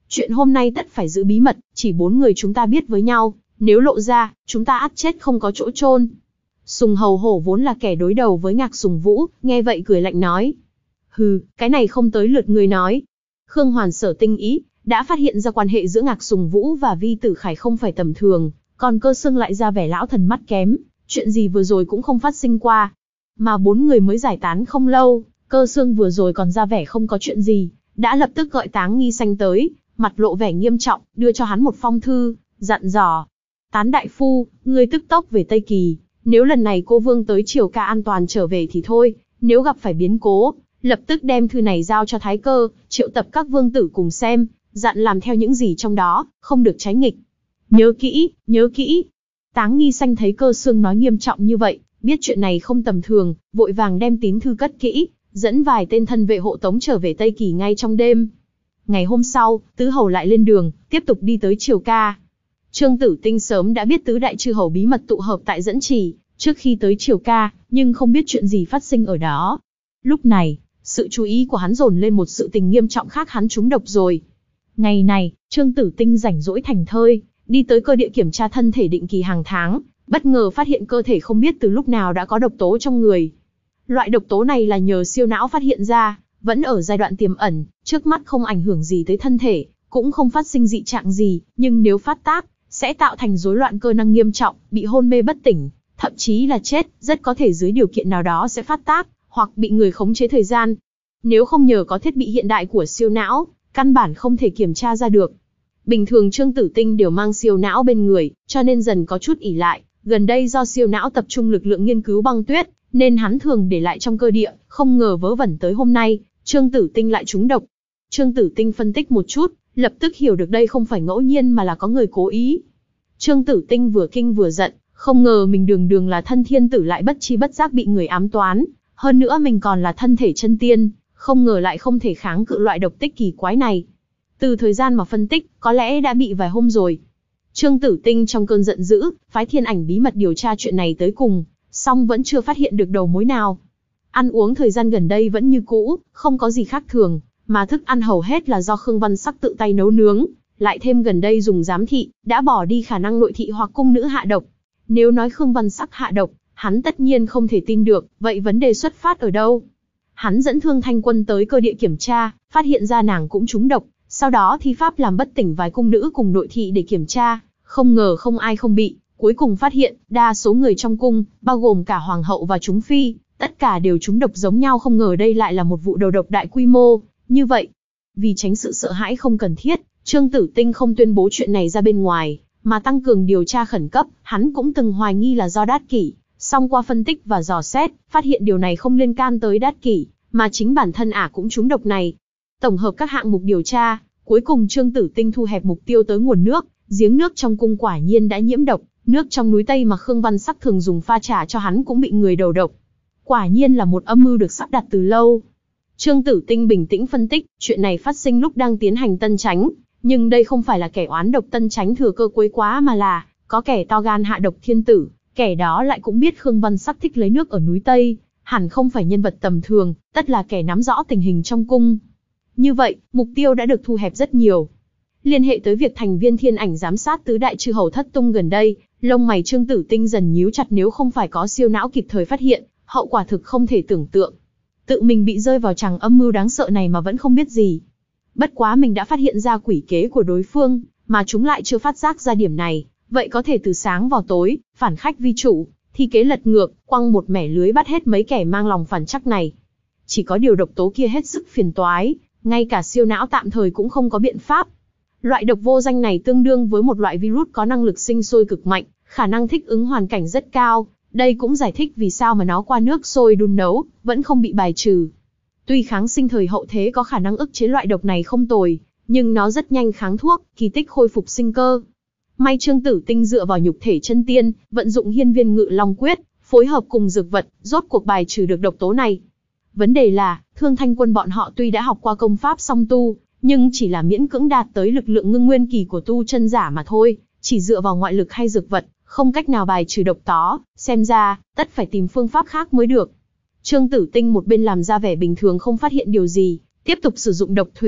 Chuyện hôm nay tất phải giữ bí mật, chỉ bốn người chúng ta biết với nhau, nếu lộ ra, chúng ta ắt chết không có chỗ chôn. Sùng Hầu Hổ vốn là kẻ đối đầu với Ngạc Sùng Vũ, nghe vậy cười lạnh nói. Hừ, cái này không tới lượt ngươi nói. Khương Hoàn Sở tinh ý, đã phát hiện ra quan hệ giữa Ngạc Sùng Vũ và Vi Tử Khải không phải tầm thường, còn Cơ Xương lại ra vẻ lão thần mắt kém, chuyện gì vừa rồi cũng không phát sinh qua. Mà bốn người mới giải tán không lâu, Cơ Xương vừa rồi còn ra vẻ không có chuyện gì, đã lập tức gọi Táng Nghi Xanh tới, mặt lộ vẻ nghiêm trọng, đưa cho hắn một phong thư, dặn dò. Tán đại phu, ngươi tức tốc về Tây Kỳ, nếu lần này cô Vương tới Triều Ca an toàn trở về thì thôi, nếu gặp phải biến cố, lập tức đem thư này giao cho Thái Cơ, triệu tập các vương tử cùng xem, dặn làm theo những gì trong đó, không được trái nghịch. Nhớ kỹ, nhớ kỹ. Táng Nghi Xanh thấy Cơ Xương nói nghiêm trọng như vậy, biết chuyện này không tầm thường, vội vàng đem tín thư cất kỹ, dẫn vài tên thân vệ hộ tống trở về Tây Kỳ ngay trong đêm. Ngày hôm sau, tứ hầu lại lên đường, tiếp tục đi tới Triều Ca. Trương Tử Tinh sớm đã biết tứ đại chư hầu bí mật tụ hợp tại Dẫn Trì, trước khi tới Triều Ca, nhưng không biết chuyện gì phát sinh ở đó. Lúc này, sự chú ý của hắn dồn lên một sự tình nghiêm trọng khác, hắn trúng độc rồi. Ngày này, Trương Tử Tinh rảnh rỗi thành thơi, đi tới cơ địa kiểm tra thân thể định kỳ hàng tháng, bất ngờ phát hiện cơ thể không biết từ lúc nào đã có độc tố trong người. Loại độc tố này là nhờ siêu não phát hiện ra, vẫn ở giai đoạn tiềm ẩn, trước mắt không ảnh hưởng gì tới thân thể, cũng không phát sinh dị trạng gì, nhưng nếu phát tác, sẽ tạo thành rối loạn cơ năng nghiêm trọng, bị hôn mê bất tỉnh, thậm chí là chết, rất có thể dưới điều kiện nào đó sẽ phát tác, hoặc bị người khống chế thời gian. Nếu không nhờ có thiết bị hiện đại của siêu não, căn bản không thể kiểm tra ra được. Bình thường Trương Tử Tinh đều mang siêu não bên người, cho nên dần có chút ỷ lại, gần đây do siêu não tập trung lực lượng nghiên cứu băng tuyết, nên hắn thường để lại trong cơ địa, không ngờ vớ vẩn tới hôm nay, Trương Tử Tinh lại trúng độc. Trương Tử Tinh phân tích một chút, lập tức hiểu được đây không phải ngẫu nhiên mà là có người cố ý. Trương Tử Tinh vừa kinh vừa giận, không ngờ mình đường đường là thân thiên tử lại bất chi bất giác bị người ám toán, hơn nữa mình còn là thân thể chân tiên, không ngờ lại không thể kháng cự loại độc tích kỳ quái này. Từ thời gian mà phân tích, có lẽ đã bị vài hôm rồi. Trương Tử Tinh trong cơn giận dữ, phái Thiên Ảnh bí mật điều tra chuyện này tới cùng, song vẫn chưa phát hiện được đầu mối nào. Ăn uống thời gian gần đây vẫn như cũ, không có gì khác thường, mà thức ăn hầu hết là do Khương Văn Sắc tự tay nấu nướng, lại thêm gần đây dùng giám thị, đã bỏ đi khả năng nội thị hoặc cung nữ hạ độc. Nếu nói Khương Văn Sắc hạ độc, hắn tất nhiên không thể tin được, vậy vấn đề xuất phát ở đâu? Hắn dẫn Thương Thanh Quân tới cơ địa kiểm tra, phát hiện ra nàng cũng trúng độc, sau đó thi pháp làm bất tỉnh vài cung nữ cùng nội thị để kiểm tra, không ngờ không ai không bị, cuối cùng phát hiện, đa số người trong cung, bao gồm cả hoàng hậu và chúng phi, tất cả đều trúng độc giống nhau, không ngờ đây lại là một vụ đầu độc đại quy mô, như vậy. Vì tránh sự sợ hãi không cần thiết, Trương Tử Tinh không tuyên bố chuyện này ra bên ngoài, mà tăng cường điều tra khẩn cấp, hắn cũng từng hoài nghi là do Đát Kỷ, song qua phân tích và dò xét, phát hiện điều này không liên can tới Đát Kỷ, mà chính bản thân ả cũng trúng độc này. Tổng hợp các hạng mục điều tra, cuối cùng Trương Tử Tinh thu hẹp mục tiêu tới nguồn nước, giếng nước trong cung quả nhiên đã nhiễm độc, nước trong núi Tây mà Khương Văn Sắc thường dùng pha trà cho hắn cũng bị người đầu độc. Quả nhiên là một âm mưu được sắp đặt từ lâu. Trương Tử Tinh bình tĩnh phân tích, chuyện này phát sinh lúc đang tiến hành Tân Chánh, nhưng đây không phải là kẻ oán độc Tân Chánh thừa cơ quấy quá mà là, có kẻ to gan hạ độc thiên tử, kẻ đó lại cũng biết Khương Văn Sắc thích lấy nước ở núi Tây, hẳn không phải nhân vật tầm thường, tất là kẻ nắm rõ tình hình trong cung. Như vậy, mục tiêu đã được thu hẹp rất nhiều. Liên hệ tới việc thành viên Thiên Ảnh giám sát tứ đại chư hầu thất tung gần đây, lông mày Trương Tử Tinh dần nhíu chặt, nếu không phải có siêu não kịp thời phát hiện, hậu quả thực không thể tưởng tượng. Tự mình bị rơi vào tràng âm mưu đáng sợ này mà vẫn không biết gì. Bất quá mình đã phát hiện ra quỷ kế của đối phương, mà chúng lại chưa phát giác ra điểm này, vậy có thể từ sáng vào tối, phản khách vi chủ, thi kế lật ngược, quăng một mẻ lưới bắt hết mấy kẻ mang lòng phản trắc này. Chỉ có điều độc tố kia hết sức phiền toái, ngay cả siêu não tạm thời cũng không có biện pháp. Loại độc vô danh này tương đương với một loại virus có năng lực sinh sôi cực mạnh, khả năng thích ứng hoàn cảnh rất cao. Đây cũng giải thích vì sao mà nó qua nước sôi đun nấu, vẫn không bị bài trừ. Tuy kháng sinh thời hậu thế có khả năng ức chế loại độc này không tồi, nhưng nó rất nhanh kháng thuốc, kỳ tích khôi phục sinh cơ. May Trương Tử Tinh dựa vào nhục thể chân tiên, vận dụng hiên viên ngự long quyết, phối hợp cùng dược vật, rốt cuộc bài trừ được độc tố này. Vấn đề là, Thương Thanh Quân bọn họ tuy đã học qua công pháp song tu, nhưng chỉ là miễn cưỡng đạt tới lực lượng ngưng nguyên kỳ của tu chân giả mà thôi, chỉ dựa vào ngoại lực hay dược vật, không cách nào bài trừ độc tố, xem ra, tất phải tìm phương pháp khác mới được. Trương Tử Tinh một bên làm ra vẻ bình thường không phát hiện điều gì, tiếp tục sử dụng độc thủy,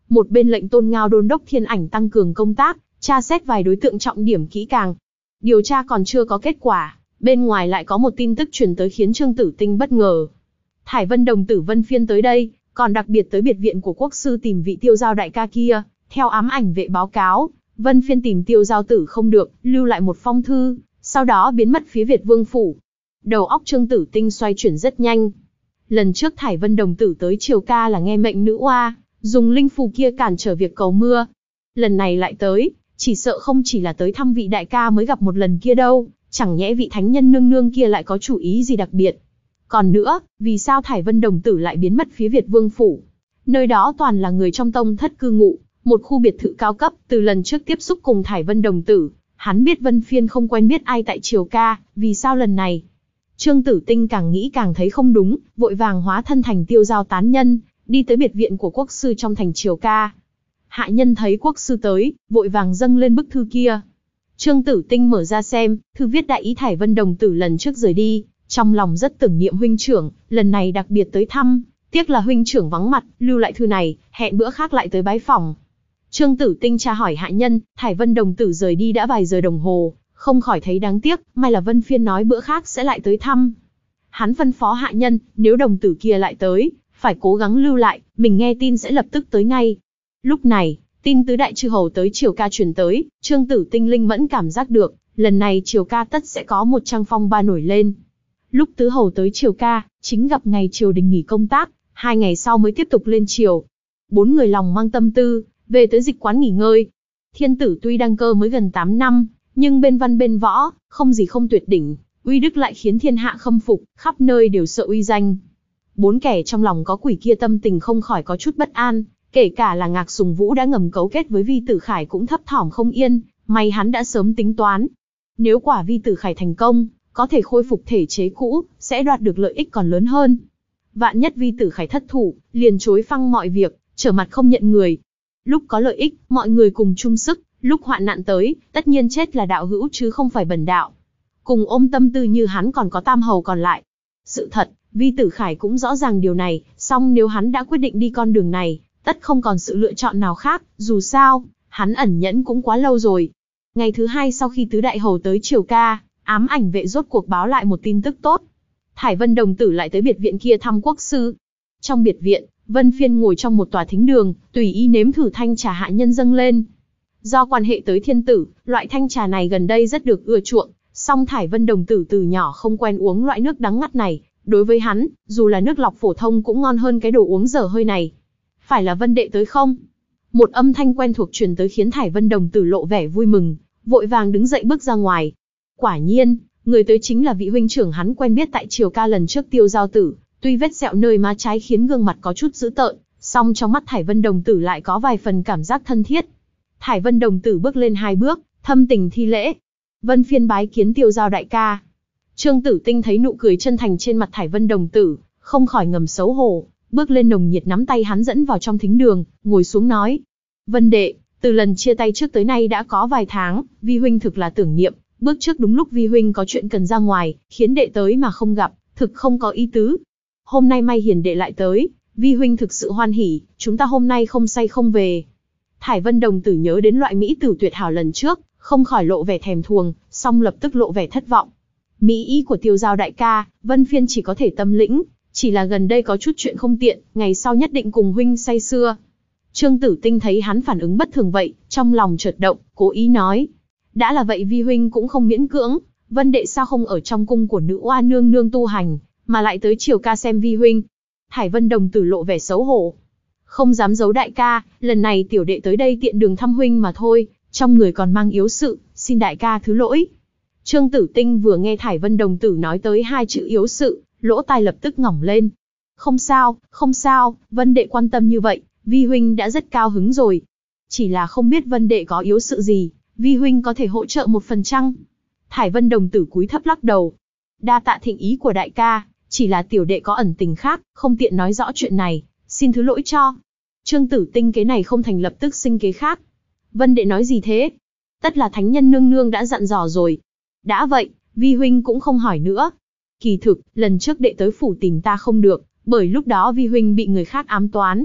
Một bên lệnh Tôn Ngao đôn đốc Thiên Ảnh tăng cường công tác, tra xét vài đối tượng trọng điểm kỹ càng. Điều tra còn chưa có kết quả, bên ngoài lại có một tin tức truyền tới khiến Trương Tử Tinh bất ngờ. Thải Vân đồng tử Vân Phiên tới đây, còn đặc biệt tới biệt viện của quốc sư tìm vị Tiêu Giao đại ca kia. Theo ám ảnh vệ báo cáo, Vân Phiên tìm Tiêu Giao tử không được, lưu lại một phong thư, sau đó biến mất phía Việt Vương phủ. Đầu óc Trương Tử Tinh xoay chuyển rất nhanh. Lần trước Thải Vân đồng tử tới Triều Ca là nghe mệnh nữ oa, dùng linh phù kia cản trở việc cầu mưa. Lần này lại tới, chỉ sợ không chỉ là tới thăm vị đại ca mới gặp một lần kia đâu, chẳng nhẽ vị thánh nhân nương nương kia lại có chủ ý gì đặc biệt. Còn nữa, vì sao Thải Vân đồng tử lại biến mất phía Việt Vương phủ? Nơi đó toàn là người trong tông thất cư ngụ, một khu biệt thự cao cấp. Từ lần trước tiếp xúc cùng Thải Vân đồng tử, hắn biết Vân Phiên không quen biết ai tại Triều Ca, vì sao lần này? Trương Tử Tinh càng nghĩ càng thấy không đúng, vội vàng hóa thân thành Tiêu Giao tán nhân, đi tới biệt viện của quốc sư trong thành Triều Ca. Hạ nhân thấy quốc sư tới, vội vàng dâng lên bức thư kia. Trương Tử Tinh mở ra xem, thư viết đại ý Thải Vân đồng tử lần trước rời đi, trong lòng rất tưởng niệm huynh trưởng, lần này đặc biệt tới thăm, tiếc là huynh trưởng vắng mặt, lưu lại thư này, hẹn bữa khác lại tới bái phỏng. Trương Tử Tinh tra hỏi hạ nhân, Thải Vân đồng tử rời đi đã vài giờ đồng hồ, không khỏi thấy đáng tiếc, may là Vân Phiên nói bữa khác sẽ lại tới thăm. Hắn phân phó hạ nhân, nếu đồng tử kia lại tới, phải cố gắng lưu lại, mình nghe tin sẽ lập tức tới ngay. Lúc này, tin tứ đại chư hầu tới Triều Ca truyền tới, Trương Tử Tinh linh mẫn cảm giác được, lần này Triều Ca tất sẽ có một trang phong ba nổi lên. Lúc tứ hầu tới Triều Ca, chính gặp ngày triều đình nghỉ công tác, hai ngày sau mới tiếp tục lên triều. Bốn người lòng mang tâm tư, về tới dịch quán nghỉ ngơi. Thiên tử tuy đăng cơ mới gần tám năm, nhưng bên văn bên võ, không gì không tuyệt đỉnh, uy đức lại khiến thiên hạ khâm phục, khắp nơi đều sợ uy danh. Bốn kẻ trong lòng có quỷ kia tâm tình không khỏi có chút bất an, kể cả là Ngạc Sùng Vũ đã ngầm cấu kết với Vi Tử Khải cũng thấp thỏm không yên, may hắn đã sớm tính toán. Nếu quả Vi Tử Khải thành công, có thể khôi phục thể chế cũ, sẽ đoạt được lợi ích còn lớn hơn. Vạn nhất Vi Tử Khải thất thủ, liền chối phăng mọi việc, trở mặt không nhận người. Lúc có lợi ích, mọi người cùng chung sức, lúc hoạn nạn tới, tất nhiên chết là đạo hữu chứ không phải bần đạo. Cùng ôm tâm tư như hắn còn có tam hầu còn lại. Sự thật, Vi Tử Khải cũng rõ ràng điều này, song nếu hắn đã quyết định đi con đường này, tất không còn sự lựa chọn nào khác, dù sao, hắn ẩn nhẫn cũng quá lâu rồi. Ngày thứ hai sau khi tứ đại hầu tới Triều Ca, ám ảnh vệ rốt cuộc báo lại một tin tức tốt. Thải Vân đồng tử lại tới biệt viện kia thăm quốc sư. Trong biệt viện, Vân Phiên ngồi trong một tòa thính đường, tùy ý nếm thử thanh trà hạ nhân dâng lên. Do quan hệ tới thiên tử, loại thanh trà này gần đây rất được ưa chuộng, song Thải Vân đồng tử từ nhỏ không quen uống loại nước đắng ngắt này, đối với hắn, dù là nước lọc phổ thông cũng ngon hơn cái đồ uống dở hơi này. Phải là Vân đệ tới không? Một âm thanh quen thuộc truyền tới khiến Thải Vân đồng tử lộ vẻ vui mừng, vội vàng đứng dậy bước ra ngoài. Quả nhiên, người tới chính là vị huynh trưởng hắn quen biết tại Triều Ca lần trước Tiêu Giao tử, tuy vết sẹo nơi má trái khiến gương mặt có chút dữ tợn, song trong mắt Thải Vân đồng tử lại có vài phần cảm giác thân thiết. Thải Vân đồng tử bước lên hai bước, thâm tình thi lễ. Vân Phiên bái kiến Tiêu Giao đại ca. Trương Tử Tinh thấy nụ cười chân thành trên mặt Thải Vân đồng tử, không khỏi ngầm xấu hổ, bước lên nồng nhiệt nắm tay hắn dẫn vào trong thính đường, ngồi xuống nói: Vân đệ, từ lần chia tay trước tới nay đã có vài tháng, vi huynh thực là tưởng niệm, bước trước đúng lúc vi huynh có chuyện cần ra ngoài, khiến đệ tới mà không gặp, thực không có ý tứ. Hôm nay may hiền đệ lại tới, vi huynh thực sự hoan hỉ, chúng ta hôm nay không say không về. Thải Vân đồng tử nhớ đến loại mỹ tử tuyệt hảo lần trước, không khỏi lộ vẻ thèm thuồng, song lập tức lộ vẻ thất vọng. Mỹ ý của Tiêu Giao đại ca, Vân Phiên chỉ có thể tâm lĩnh, chỉ là gần đây có chút chuyện không tiện, ngày sau nhất định cùng huynh say sưa. Trương Tử Tinh thấy hắn phản ứng bất thường vậy, trong lòng chợt động, cố ý nói: đã là vậy vi huynh cũng không miễn cưỡng, Vân đệ sao không ở trong cung của nữ oa nương nương tu hành, mà lại tới Triều Ca xem vi huynh. Thải Vân đồng tử lộ vẻ xấu hổ. Không dám giấu đại ca, lần này tiểu đệ tới đây tiện đường thăm huynh mà thôi, trong người còn mang yếu sự, xin đại ca thứ lỗi. Trương Tử Tinh vừa nghe Thải Vân đồng tử nói tới hai chữ yếu sự, lỗ tai lập tức ngỏng lên. Không sao, không sao, Vân đệ quan tâm như vậy, vi huynh đã rất cao hứng rồi. Chỉ là không biết Vân đệ có yếu sự gì, vi huynh có thể hỗ trợ một phần chăng? Thải Vân đồng tử cúi thấp lắc đầu. Đa tạ thịnh ý của đại ca, chỉ là tiểu đệ có ẩn tình khác, không tiện nói rõ chuyện này, xin thứ lỗi cho. Trương Tử Tinh kế này không thành lập tức sinh kế khác. Vân đệ nói gì thế? Tất là thánh nhân nương nương đã dặn dò rồi. Đã vậy, vi huynh cũng không hỏi nữa. Kỳ thực, lần trước đệ tới phủ tìm ta không được, bởi lúc đó vi huynh bị người khác ám toán.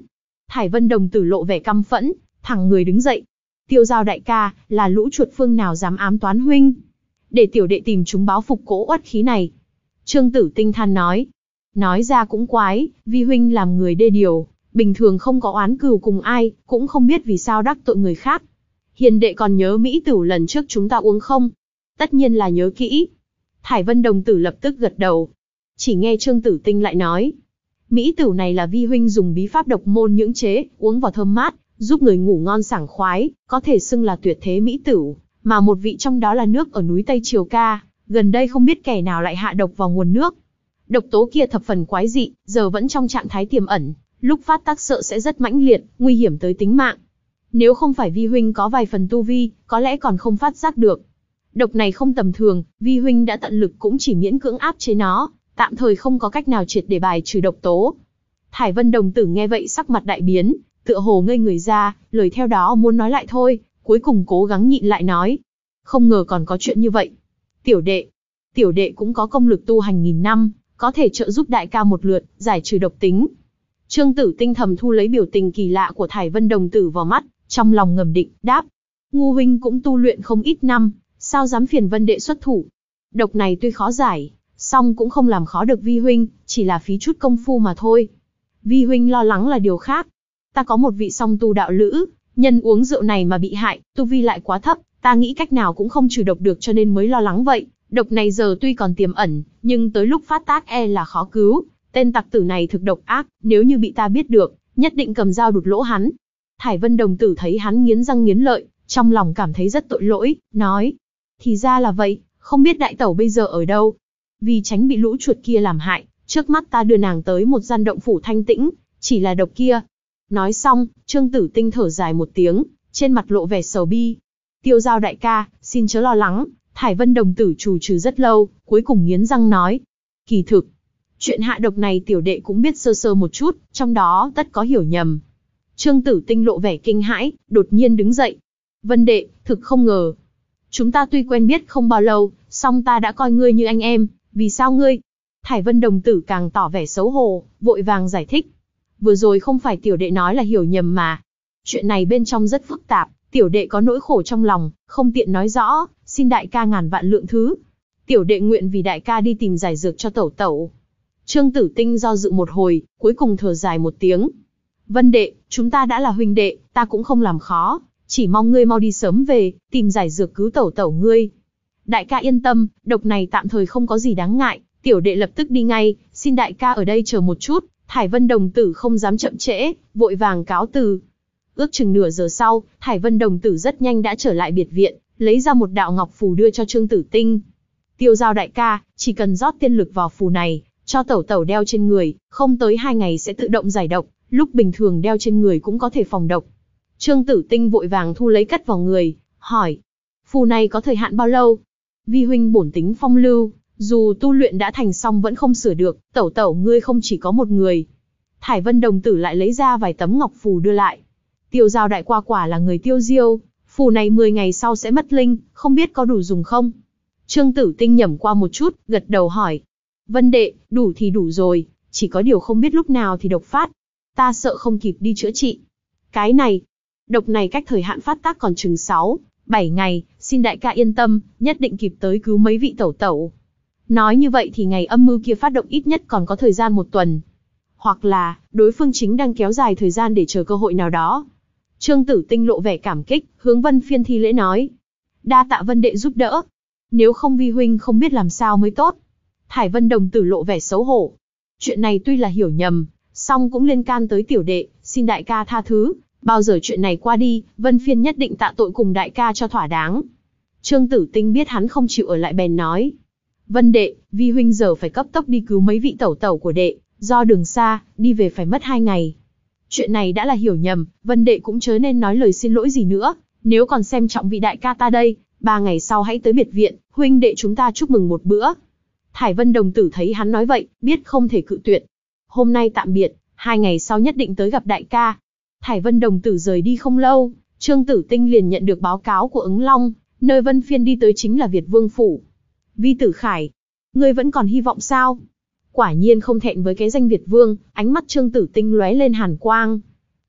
Thải Vân đồng tử lộ vẻ căm phẫn, thẳng người đứng dậy. Tiêu Giao đại ca, là lũ chuột phương nào dám ám toán huynh? Để tiểu đệ tìm chúng báo phục cỗ uất khí này. Trương Tử Tinh than nói. Nói ra cũng quái, vi huynh làm người đê điều, bình thường không có oán cừu cùng ai, cũng không biết vì sao đắc tội người khác. Hiền đệ còn nhớ mỹ tửu lần trước chúng ta uống không? Tất nhiên là nhớ kỹ. Thải Vân đồng tử lập tức gật đầu. Chỉ nghe Trương Tử Tinh lại nói. Mỹ tửu này là vi huynh dùng bí pháp độc môn nhưỡng chế, uống vào thơm mát, giúp người ngủ ngon sảng khoái, có thể xưng là tuyệt thế mỹ tửu, mà một vị trong đó là nước ở núi Tây Triều Ca, gần đây không biết kẻ nào lại hạ độc vào nguồn nước. Độc tố kia thập phần quái dị, giờ vẫn trong trạng thái tiềm ẩn, lúc phát tác sợ sẽ rất mãnh liệt, nguy hiểm tới tính mạng. Nếu không phải vi huynh có vài phần tu vi, có lẽ còn không phát giác được. Độc này không tầm thường, vi huynh đã tận lực cũng chỉ miễn cưỡng áp chế nó, tạm thời không có cách nào triệt để bài trừ độc tố. Thải Vân đồng tử nghe vậy sắc mặt đại biến, tựa hồ ngây người ra, lời theo đó muốn nói lại thôi, cuối cùng cố gắng nhịn lại nói. Không ngờ còn có chuyện như vậy. Tiểu đệ, tiểu đệ cũng có công lực tu hành nghìn năm, có thể trợ giúp đại ca một lượt, giải trừ độc tính. Trương Tử Tinh thầm thu lấy biểu tình kỳ lạ của Thải Vân đồng tử vào mắt, trong lòng ngầm định, đáp. Ngu huynh cũng tu luyện không ít năm, sao dám phiền Vân đệ xuất thủ. Độc này tuy khó giải, song cũng không làm khó được vi huynh, chỉ là phí chút công phu mà thôi. Vi huynh lo lắng là điều khác. Ta có một vị song tu đạo lữ, nhân uống rượu này mà bị hại, tu vi lại quá thấp, ta nghĩ cách nào cũng không trừ độc được cho nên mới lo lắng vậy. Độc này giờ tuy còn tiềm ẩn, nhưng tới lúc phát tác e là khó cứu. Tên tặc tử này thực độc ác, nếu như bị ta biết được, nhất định cầm dao đụt lỗ hắn. Thải Vân đồng tử thấy hắn nghiến răng nghiến lợi, trong lòng cảm thấy rất tội lỗi, nói. Thì ra là vậy, không biết đại tẩu bây giờ ở đâu. Vì tránh bị lũ chuột kia làm hại, trước mắt ta đưa nàng tới một gian động phủ thanh tĩnh, chỉ là độc kia. Nói xong, Trương Tử Tinh thở dài một tiếng, trên mặt lộ vẻ sầu bi. Tiêu Giao đại ca, xin chớ lo lắng. Thải Vân đồng tử trù trừ rất lâu, cuối cùng nghiến răng nói. Kỳ thực, chuyện hạ độc này tiểu đệ cũng biết sơ sơ một chút, trong đó tất có hiểu nhầm. Trương Tử Tinh lộ vẻ kinh hãi, đột nhiên đứng dậy. Vân đệ, thực không ngờ. Chúng ta tuy quen biết không bao lâu, song ta đã coi ngươi như anh em, vì sao ngươi? Thải Vân đồng tử càng tỏ vẻ xấu hổ, vội vàng giải thích. Vừa rồi không phải tiểu đệ nói là hiểu nhầm mà. Chuyện này bên trong rất phức tạp, tiểu đệ có nỗi khổ trong lòng, không tiện nói rõ, xin đại ca ngàn vạn lượng thứ. Tiểu đệ nguyện vì đại ca đi tìm giải dược cho tẩu tẩu. Trương Tử Tinh do dự một hồi, cuối cùng thở dài một tiếng. Vân đệ, chúng ta đã là huynh đệ, ta cũng không làm khó, chỉ mong ngươi mau đi sớm về, tìm giải dược cứu tẩu tẩu ngươi. Đại ca yên tâm, độc này tạm thời không có gì đáng ngại, tiểu đệ lập tức đi ngay, xin đại ca ở đây chờ một chút. Thải Vân đồng tử không dám chậm trễ, vội vàng cáo từ. Ước chừng nửa giờ sau, Thải Vân đồng tử rất nhanh đã trở lại biệt viện, lấy ra một đạo ngọc phù đưa cho Trương Tử Tinh. Tiêu Giao đại ca, chỉ cần rót tiên lực vào phù này, cho tẩu tẩu đeo trên người, không tới hai ngày sẽ tự động giải độc, lúc bình thường đeo trên người cũng có thể phòng độc. Trương Tử Tinh vội vàng thu lấy cất vào người, hỏi. Phù này có thời hạn bao lâu? Vi huynh bổn tính phong lưu, dù tu luyện đã thành xong vẫn không sửa được, tẩu tẩu ngươi không chỉ có một người. Thải Vân đồng tử lại lấy ra vài tấm ngọc phù đưa lại. Tiêu Giao đại qua quả là người tiêu diêu, phù này mười ngày sau sẽ mất linh, không biết có đủ dùng không? Trương Tử Tinh nhẩm qua một chút, gật đầu hỏi. Vân đệ, đủ thì đủ rồi, chỉ có điều không biết lúc nào thì độc phát. Ta sợ không kịp đi chữa trị. Cái này, độc này cách thời hạn phát tác còn chừng sáu, bảy ngày, xin đại ca yên tâm, nhất định kịp tới cứu mấy vị tẩu tẩu. Nói như vậy thì ngày âm mưu kia phát động ít nhất còn có thời gian một tuần. Hoặc là, đối phương chính đang kéo dài thời gian để chờ cơ hội nào đó. Trương Tử Tinh lộ vẻ cảm kích, hướng Vân Phiên thi lễ nói. Đa tạ Vân đệ giúp đỡ. Nếu không vi huynh không biết làm sao mới tốt. Thải Vân đồng tử lộ vẻ xấu hổ. Chuyện này tuy là hiểu nhầm, song cũng liên can tới tiểu đệ, xin đại ca tha thứ. Bao giờ chuyện này qua đi, Vân Phiên nhất định tạ tội cùng đại ca cho thỏa đáng. Trương Tử Tinh biết hắn không chịu ở lại bèn nói. Vân đệ, vi huynh giờ phải cấp tốc đi cứu mấy vị tẩu tẩu của đệ, do đường xa, đi về phải mất hai ngày. Chuyện này đã là hiểu nhầm, Vân đệ cũng chớ nên nói lời xin lỗi gì nữa, nếu còn xem trọng vị đại ca ta đây, ba ngày sau hãy tới biệt viện, huynh đệ chúng ta chúc mừng một bữa. Thải Vân đồng tử thấy hắn nói vậy, biết không thể cự tuyệt. Hôm nay tạm biệt, hai ngày sau nhất định tới gặp đại ca. Thải Vân đồng tử rời đi không lâu, Trương Tử Tinh liền nhận được báo cáo của ứng Long, nơi Vân Phiên đi tới chính là Việt Vương Phủ. Vi Tử Khải, ngươi vẫn còn hy vọng sao? Quả nhiên không thẹn với cái danh Việt Vương, ánh mắt Trương Tử Tinh lóe lên hàn quang.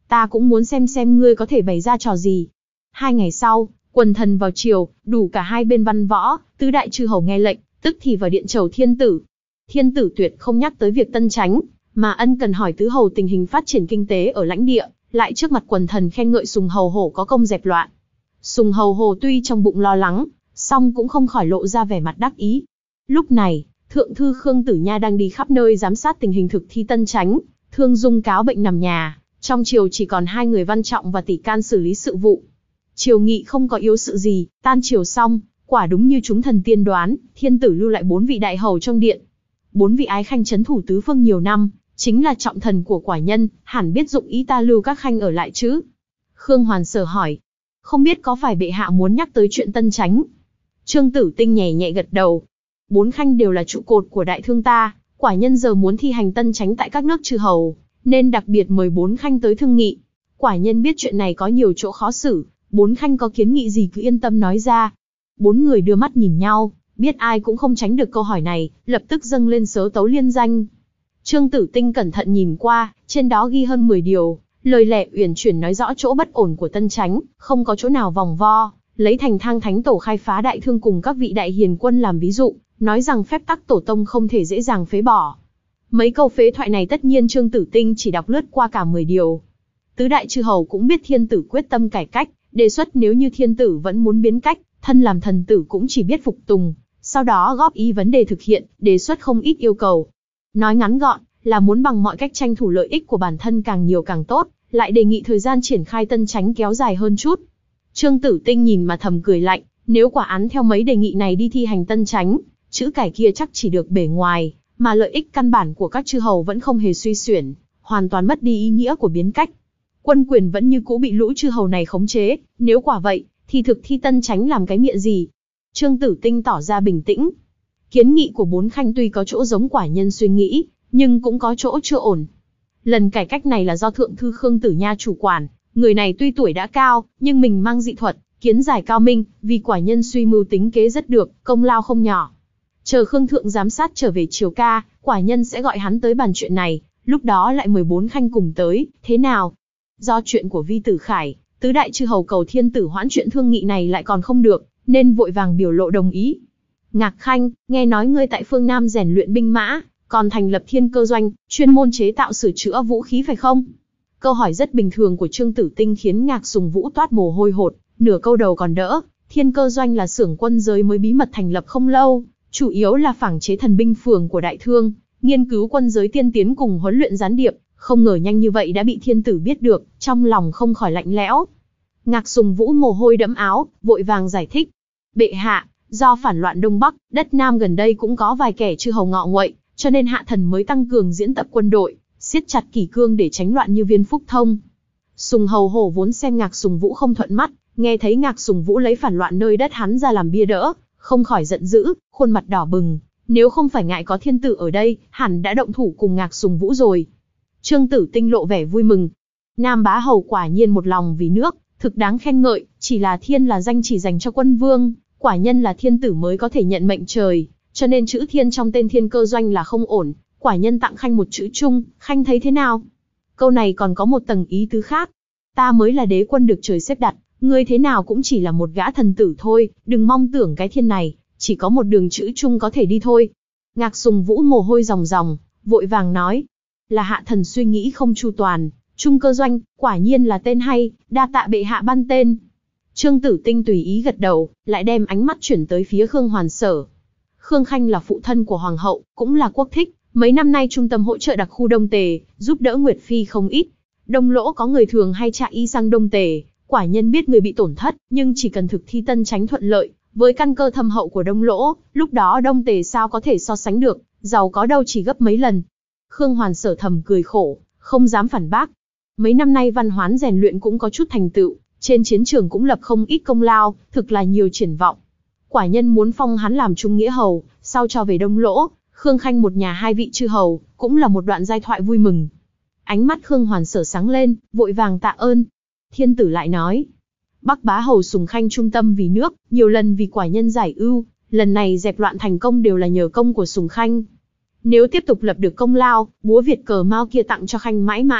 ta cũng muốn xem xem ngươi có thể bày ra trò gì. Hai ngày sau, quần thần vào triều, đủ cả hai bên văn võ, tứ đại chư hầu nghe lệnh, tức thì vào điện chầu thiên tử. Thiên tử tuyệt không nhắc tới việc Tân Chánh, mà ân cần hỏi tứ hầu tình hình phát triển kinh tế ở lãnh địa, lại trước mặt quần thần khen ngợi Sùng hầu hổ có công dẹp loạn. Sùng hầu hổ tuy trong bụng lo lắng, song cũng không khỏi lộ ra vẻ mặt đắc ý. Lúc này, thượng thư Khương Tử Nha đang đi khắp nơi giám sát tình hình thực thi Tân Chánh, Thương Dung cáo bệnh nằm nhà, trong triều chỉ còn hai người Văn Trọng và Tỷ Can xử lý sự vụ. Triều nghị không có yếu sự gì, tan triều xong, quả đúng như chúng thần tiên đoán, thiên tử lưu lại bốn vị đại hầu trong điện. Bốn vị ái khanh trấn thủ tứ phương nhiều năm, chính là trọng thần của quả nhân, hẳn biết dụng ý ta lưu các khanh ở lại chứ. Khương Hoàn Sở hỏi, không biết có phải bệ hạ muốn nhắc tới chuyện Tân Chánh? Trương Tử Tinh nhẹ nhẹ gật đầu. Bốn khanh đều là trụ cột của đại thương ta, quả nhân giờ muốn thi hành Tân Chánh tại các nước chư hầu, nên đặc biệt mời bốn khanh tới thương nghị. Quả nhân biết chuyện này có nhiều chỗ khó xử, bốn khanh có kiến nghị gì cứ yên tâm nói ra. Bốn người đưa mắt nhìn nhau, biết ai cũng không tránh được câu hỏi này, lập tức dâng lên sớ tấu liên danh. Trương Tử Tinh cẩn thận nhìn qua, trên đó ghi hơn mười điều, lời lẽ uyển chuyển nói rõ chỗ bất ổn của Tân Chánh, không có chỗ nào vòng vo, lấy thành thang thánh tổ khai phá đại thương cùng các vị đại hiền quân làm ví dụ, nói rằng phép tắc tổ tông không thể dễ dàng phế bỏ. Mấy câu phế thoại này tất nhiên Trương Tử Tinh chỉ đọc lướt qua cả mười điều. Tứ đại chư hầu cũng biết thiên tử quyết tâm cải cách, đề xuất nếu như thiên tử vẫn muốn biến cách, thân làm thần tử cũng chỉ biết phục tùng, sau đó góp ý vấn đề thực hiện, đề xuất không ít yêu cầu. Nói ngắn gọn, là muốn bằng mọi cách tranh thủ lợi ích của bản thân càng nhiều càng tốt, lại đề nghị thời gian triển khai Tân Chánh kéo dài hơn chút. Trương Tử Tinh nhìn mà thầm cười lạnh, nếu quả án theo mấy đề nghị này đi thi hành Tân Chánh, chữ cải kia chắc chỉ được bề ngoài, mà lợi ích căn bản của các chư hầu vẫn không hề suy xuyển, hoàn toàn mất đi ý nghĩa của biến cách. Quân quyền vẫn như cũ bị lũ chư hầu này khống chế, nếu quả vậy, thì thực thi Tân Chánh làm cái miệng gì? Trương Tử Tinh tỏ ra bình tĩnh. Kiến nghị của bốn khanh tuy có chỗ giống quả nhân suy nghĩ, nhưng cũng có chỗ chưa ổn. Lần cải cách này là do thượng thư Khương Tử Nha chủ quản, người này tuy tuổi đã cao, nhưng mình mang dị thuật, kiến giải cao minh, vì quả nhân suy mưu tính kế rất được, công lao không nhỏ. Chờ Khương thượng giám sát trở về triều ca, quả nhân sẽ gọi hắn tới bàn chuyện này, lúc đó lại mời bốn khanh cùng tới, thế nào? Do chuyện của Vi Tử Khải, tứ đại chư hầu cầu thiên tử hoãn chuyện thương nghị này lại còn không được, nên vội vàng biểu lộ đồng ý. Ngạc Khanh, nghe nói ngươi tại phương Nam rèn luyện binh mã, còn thành lập thiên cơ doanh, chuyên môn chế tạo sửa chữa vũ khí phải không? Câu hỏi rất bình thường của Trương Tử Tinh khiến Ngạc Sùng Vũ toát mồ hôi hột, nửa câu đầu còn đỡ. Thiên cơ doanh là xưởng quân giới mới bí mật thành lập không lâu, chủ yếu là phảng chế thần binh phường của đại thương, nghiên cứu quân giới tiên tiến cùng huấn luyện gián điệp, không ngờ nhanh như vậy đã bị thiên tử biết được, trong lòng không khỏi lạnh lẽo. Ngạc Sùng Vũ mồ hôi đẫm áo, vội vàng giải thích. Bệ hạ, do phản loạn Đông Bắc, đất Nam gần đây cũng có vài kẻ chư hầu ngọ nguậy, cho nên hạ thần mới tăng cường diễn tập quân đội, siết chặt kỷ cương để tránh loạn như Viên Phúc Thông. Sùng hầu hổ vốn xem Ngạc Sùng Vũ không thuận mắt, nghe thấy Ngạc Sùng Vũ lấy phản loạn nơi đất hắn ra làm bia đỡ, không khỏi giận dữ, khuôn mặt đỏ bừng. Nếu không phải ngại có thiên tử ở đây, hẳn đã động thủ cùng Ngạc Sùng Vũ rồi. Trương Tử Tinh lộ vẻ vui mừng. Nam bá hầu quả nhiên một lòng vì nước, thực đáng khen ngợi, chỉ là thiên là danh chỉ dành cho quân vương, quả nhân là thiên tử mới có thể nhận mệnh trời, cho nên chữ thiên trong tên thiên cơ doanh là không ổn, quả nhân tặng khanh một chữ chung, khanh thấy thế nào? Câu này còn có một tầng ý tứ khác. Ta mới là đế quân được trời xếp đặt, ngươi thế nào cũng chỉ là một gã thần tử thôi, đừng mong tưởng cái thiên này, chỉ có một đường chữ chung có thể đi thôi. Ngạc Sùng Vũ mồ hôi ròng ròng, vội vàng nói, là hạ thần suy nghĩ không chu toàn, Trung cơ doanh, quả nhiên là tên hay, đa tạ bệ hạ ban tên. Trương Tử Tinh tùy ý gật đầu, lại đem ánh mắt chuyển tới phía Khương Hoàn Sở. Khương Khanh là phụ thân của Hoàng hậu, cũng là quốc thích, mấy năm nay trung tâm hỗ trợ đặc khu Đông Tề, giúp đỡ Nguyệt Phi không ít. Đông Lỗ có người thường hay chạy y sang Đông Tề, quả nhân biết người bị tổn thất, nhưng chỉ cần thực thi Tân Chánh thuận lợi, với căn cơ thâm hậu của Đông Lỗ, lúc đó Đông Tề sao có thể so sánh được, giàu có đâu chỉ gấp mấy lần. Khương Hoàn Sở thầm cười khổ, không dám phản bác. Mấy năm nay Văn Hoán rèn luyện cũng có chút thành tựu, trên chiến trường cũng lập không ít công lao, thực là nhiều triển vọng. Quả nhân muốn phong hắn làm trung nghĩa hầu, sau cho về Đông Lỗ, Khương Khanh một nhà hai vị chư hầu, cũng là một đoạn giai thoại vui mừng. Ánh mắt Khương Hoàn Sở sáng lên, vội vàng tạ ơn. Thiên tử lại nói, Bắc bá hầu Sùng Khanh trung tâm vì nước, nhiều lần vì quả nhân giải ưu, lần này dẹp loạn thành công đều là nhờ công của Sùng Khanh. Nếu tiếp tục lập được công lao, búa Việt cờ Mao kia tặng cho Khanh mãi mãi,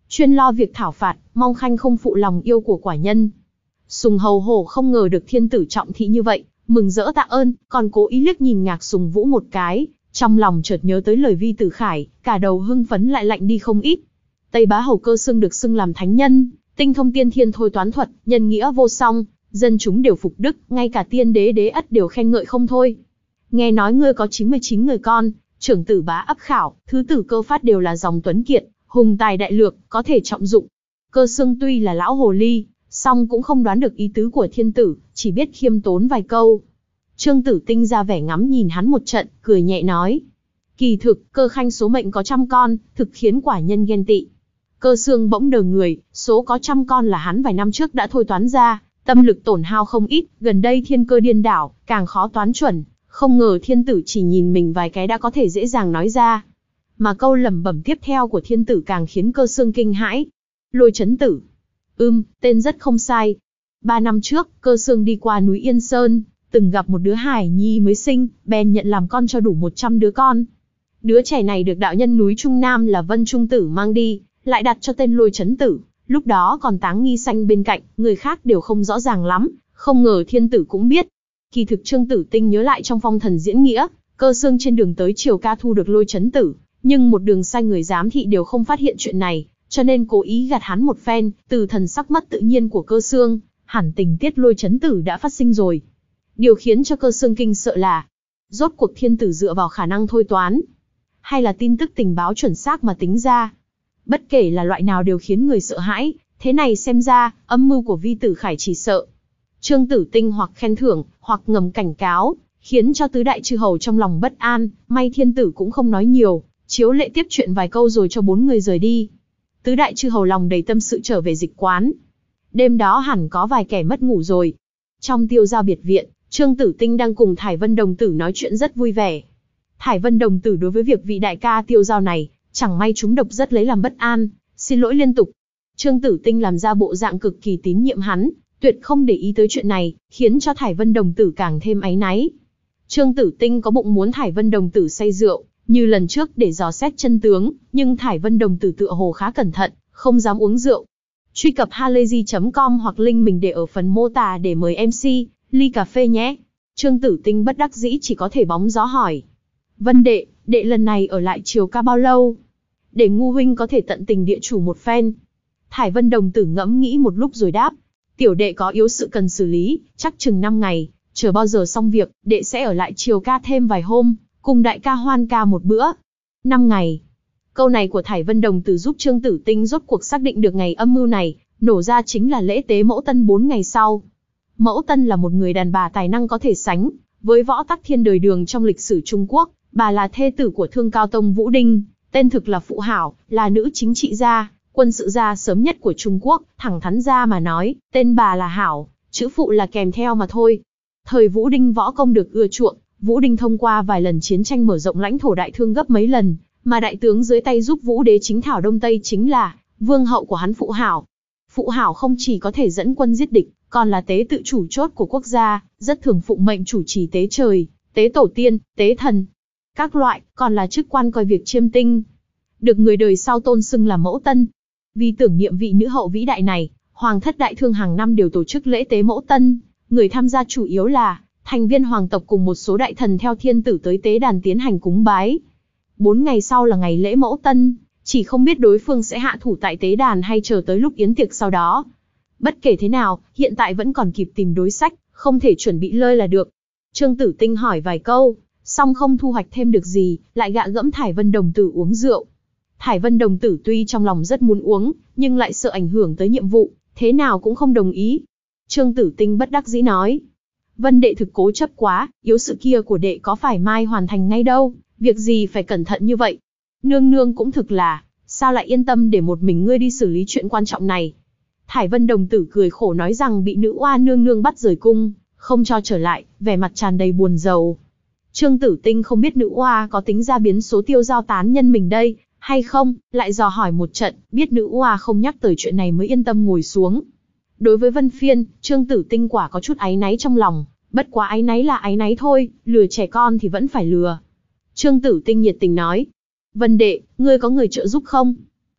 chuyên lo việc thảo phạt, mong khanh không phụ lòng yêu của quả nhân. Sùng Hầu Hổ không ngờ được thiên tử trọng thị như vậy, mừng rỡ tạ ơn, còn cố ý liếc nhìn Ngạc Sùng Vũ một cái, trong lòng chợt nhớ tới lời Vi Tử Khải, cả đầu hưng phấn lại lạnh đi không ít. Tây Bá Hầu Cơ Xương được xưng làm thánh nhân, tinh thông tiên thiên thôi toán thuật, nhân nghĩa vô song, dân chúng đều phục đức, ngay cả tiên đế Đế Ất đều khen ngợi không thôi. Nghe nói ngươi có chín mươi chín người con, trưởng tử Bá Ấp Khảo, thứ tử Cơ Phát đều là dòng tuấn kiệt, hùng tài đại lược, có thể trọng dụng. Cơ Xương tuy là lão hồ ly, song cũng không đoán được ý tứ của thiên tử, chỉ biết khiêm tốn vài câu. Trương Tử Tinh ra vẻ ngắm nhìn hắn một trận, cười nhẹ nói: kỳ thực, Cơ Khanh số mệnh có trăm con, thực khiến quả nhân ghen tị. Cơ Xương bỗng đờ người, số có trăm con là hắn vài năm trước đã thôi toán ra, tâm lực tổn hao không ít, gần đây thiên cơ điên đảo, càng khó toán chuẩn, không ngờ thiên tử chỉ nhìn mình vài cái đã có thể dễ dàng nói ra. Mà câu lẩm bẩm tiếp theo của thiên tử càng khiến Cơ Xương kinh hãi. Lôi Chấn Tử. Ừm, tên rất không sai. Ba năm trước, Cơ Xương đi qua núi Yên Sơn, từng gặp một đứa hải nhi mới sinh, bèn nhận làm con cho đủ một trăm đứa con. Đứa trẻ này được đạo nhân núi Trung Nam là Vân Trung Tử mang đi, lại đặt cho tên Lôi Chấn Tử, lúc đó còn Táng Nghi Xanh bên cạnh, người khác đều không rõ ràng lắm, không ngờ thiên tử cũng biết. Kỳ thực Trương Tử Tinh nhớ lại trong phong thần diễn nghĩa, Cơ Xương trên đường tới Triều Ca thu được Lôi Chấn Tử, nhưng một đường sai người giám thị đều không phát hiện chuyện này, cho nên cố ý gạt hắn một phen, từ thần sắc mất tự nhiên của Cơ Xương, hẳn tình tiết Lôi Chấn Tử đã phát sinh rồi. Điều khiến cho Cơ Xương kinh sợ là, rốt cuộc thiên tử dựa vào khả năng thôi toán, hay là tin tức tình báo chuẩn xác mà tính ra. Bất kể là loại nào đều khiến người sợ hãi, thế này xem ra, âm mưu của Vi Tử Khải chỉ sợ. Trương Tử Tinh hoặc khen thưởng, hoặc ngầm cảnh cáo, khiến cho tứ đại chư hầu trong lòng bất an, may thiên tử cũng không nói nhiều, chiếu lệ tiếp chuyện vài câu rồi cho bốn người rời đi. Tứ đại chư hầu lòng đầy tâm sự trở về dịch quán. Đêm đó hẳn có vài kẻ mất ngủ rồi. Trong Tiêu Giao biệt viện, Trương Tử Tinh đang cùng Thải Vân đồng tử nói chuyện rất vui vẻ. Thải Vân đồng tử đối với việc vị đại ca Tiêu Giao này, chẳng may trúng độc rất lấy làm bất an, xin lỗi liên tục. Trương Tử Tinh làm ra bộ dạng cực kỳ tín nhiệm hắn, tuyệt không để ý tới chuyện này, khiến cho Thải Vân đồng tử càng thêm áy náy. Trương Tử Tinh có bụng muốn Thải Vân đồng tử say rượu, như lần trước để dò xét chân tướng, nhưng Thải Vân đồng tử tựa hồ khá cẩn thận, không dám uống rượu. Truy cập halayzi chấm com hoặc link mình để ở phần mô tả để mời em xê, ly cà phê nhé. Trương Tử Tinh bất đắc dĩ chỉ có thể bóng gió hỏi: Vân đệ, đệ lần này ở lại Triều Ca bao lâu? Để ngu huynh có thể tận tình địa chủ một phen. Thải Vân đồng tử ngẫm nghĩ một lúc rồi đáp: tiểu đệ có yếu sự cần xử lý, chắc chừng năm ngày, chờ bao giờ xong việc, đệ sẽ ở lại Triều Ca thêm vài hôm, cùng đại ca hoan ca một bữa. Năm ngày. Câu này của Thải Vân đồng tử giúp Trương Tử Tinh rốt cuộc xác định được ngày âm mưu này, nổ ra chính là lễ tế Mẫu Tân bốn ngày sau. Mẫu Tân là một người đàn bà tài năng có thể sánh với Võ Tắc Thiên đời Đường trong lịch sử Trung Quốc, bà là thê tử của Thương Cao Tông Vũ Đinh, tên thực là Phụ Hảo, là nữ chính trị gia, quân sự gia sớm nhất của Trung Quốc, thẳng thắn ra mà nói, tên bà là Hảo, chữ Phụ là kèm theo mà thôi. Thời Vũ Đinh võ công được ưa chuộng, Vũ Đinh thông qua vài lần chiến tranh mở rộng lãnh thổ đại thương gấp mấy lần, mà đại tướng dưới tay giúp Vũ đế chính thảo Đông Tây chính là vương hậu của hắn Phụ Hảo. Phụ Hảo không chỉ có thể dẫn quân giết địch, còn là tế tự chủ chốt của quốc gia, rất thường phụng mệnh chủ trì tế trời, tế tổ tiên, tế thần, các loại, còn là chức quan coi việc chiêm tinh. Được người đời sau tôn xưng là Mẫu Tân. Vì tưởng niệm vị nữ hậu vĩ đại này, Hoàng thất Đại Thương hàng năm đều tổ chức lễ tế Mẫu Tân, người tham gia chủ yếu là thành viên hoàng tộc cùng một số đại thần theo thiên tử tới tế đàn tiến hành cúng bái. Bốn ngày sau là ngày lễ Mẫu Tân, chỉ không biết đối phương sẽ hạ thủ tại tế đàn hay chờ tới lúc yến tiệc sau đó. Bất kể thế nào, hiện tại vẫn còn kịp tìm đối sách, không thể chuẩn bị lơi là được. Trương Tử Tinh hỏi vài câu, song không thu hoạch thêm được gì, lại gạ gẫm Thải Vân đồng tử uống rượu. Thải Vân đồng tử tuy trong lòng rất muốn uống, nhưng lại sợ ảnh hưởng tới nhiệm vụ, thế nào cũng không đồng ý. Trương Tử Tinh bất đắc dĩ nói: Vân đệ thực cố chấp quá, yếu sự kia của đệ có phải mai hoàn thành ngay đâu, việc gì phải cẩn thận như vậy. Nương nương cũng thực là, sao lại yên tâm để một mình ngươi đi xử lý chuyện quan trọng này. Thải Vân đồng tử cười khổ nói rằng bị nữ oa nương nương bắt rời cung, không cho trở lại, vẻ mặt tràn đầy buồn rầu. Trương Tử Tinh không biết nữ oa có tính ra biến số Tiêu Giao tán nhân mình đây, hay không, lại dò hỏi một trận, biết nữ oa không nhắc tới chuyện này mới yên tâm ngồi xuống. Đối với Vân Phiên, Trương Tử Tinh quả có chút áy náy trong lòng, bất quá áy náy là áy náy thôi, lừa trẻ con thì vẫn phải lừa. Trương Tử Tinh nhiệt tình nói: Vân đệ, ngươi có người trợ giúp không?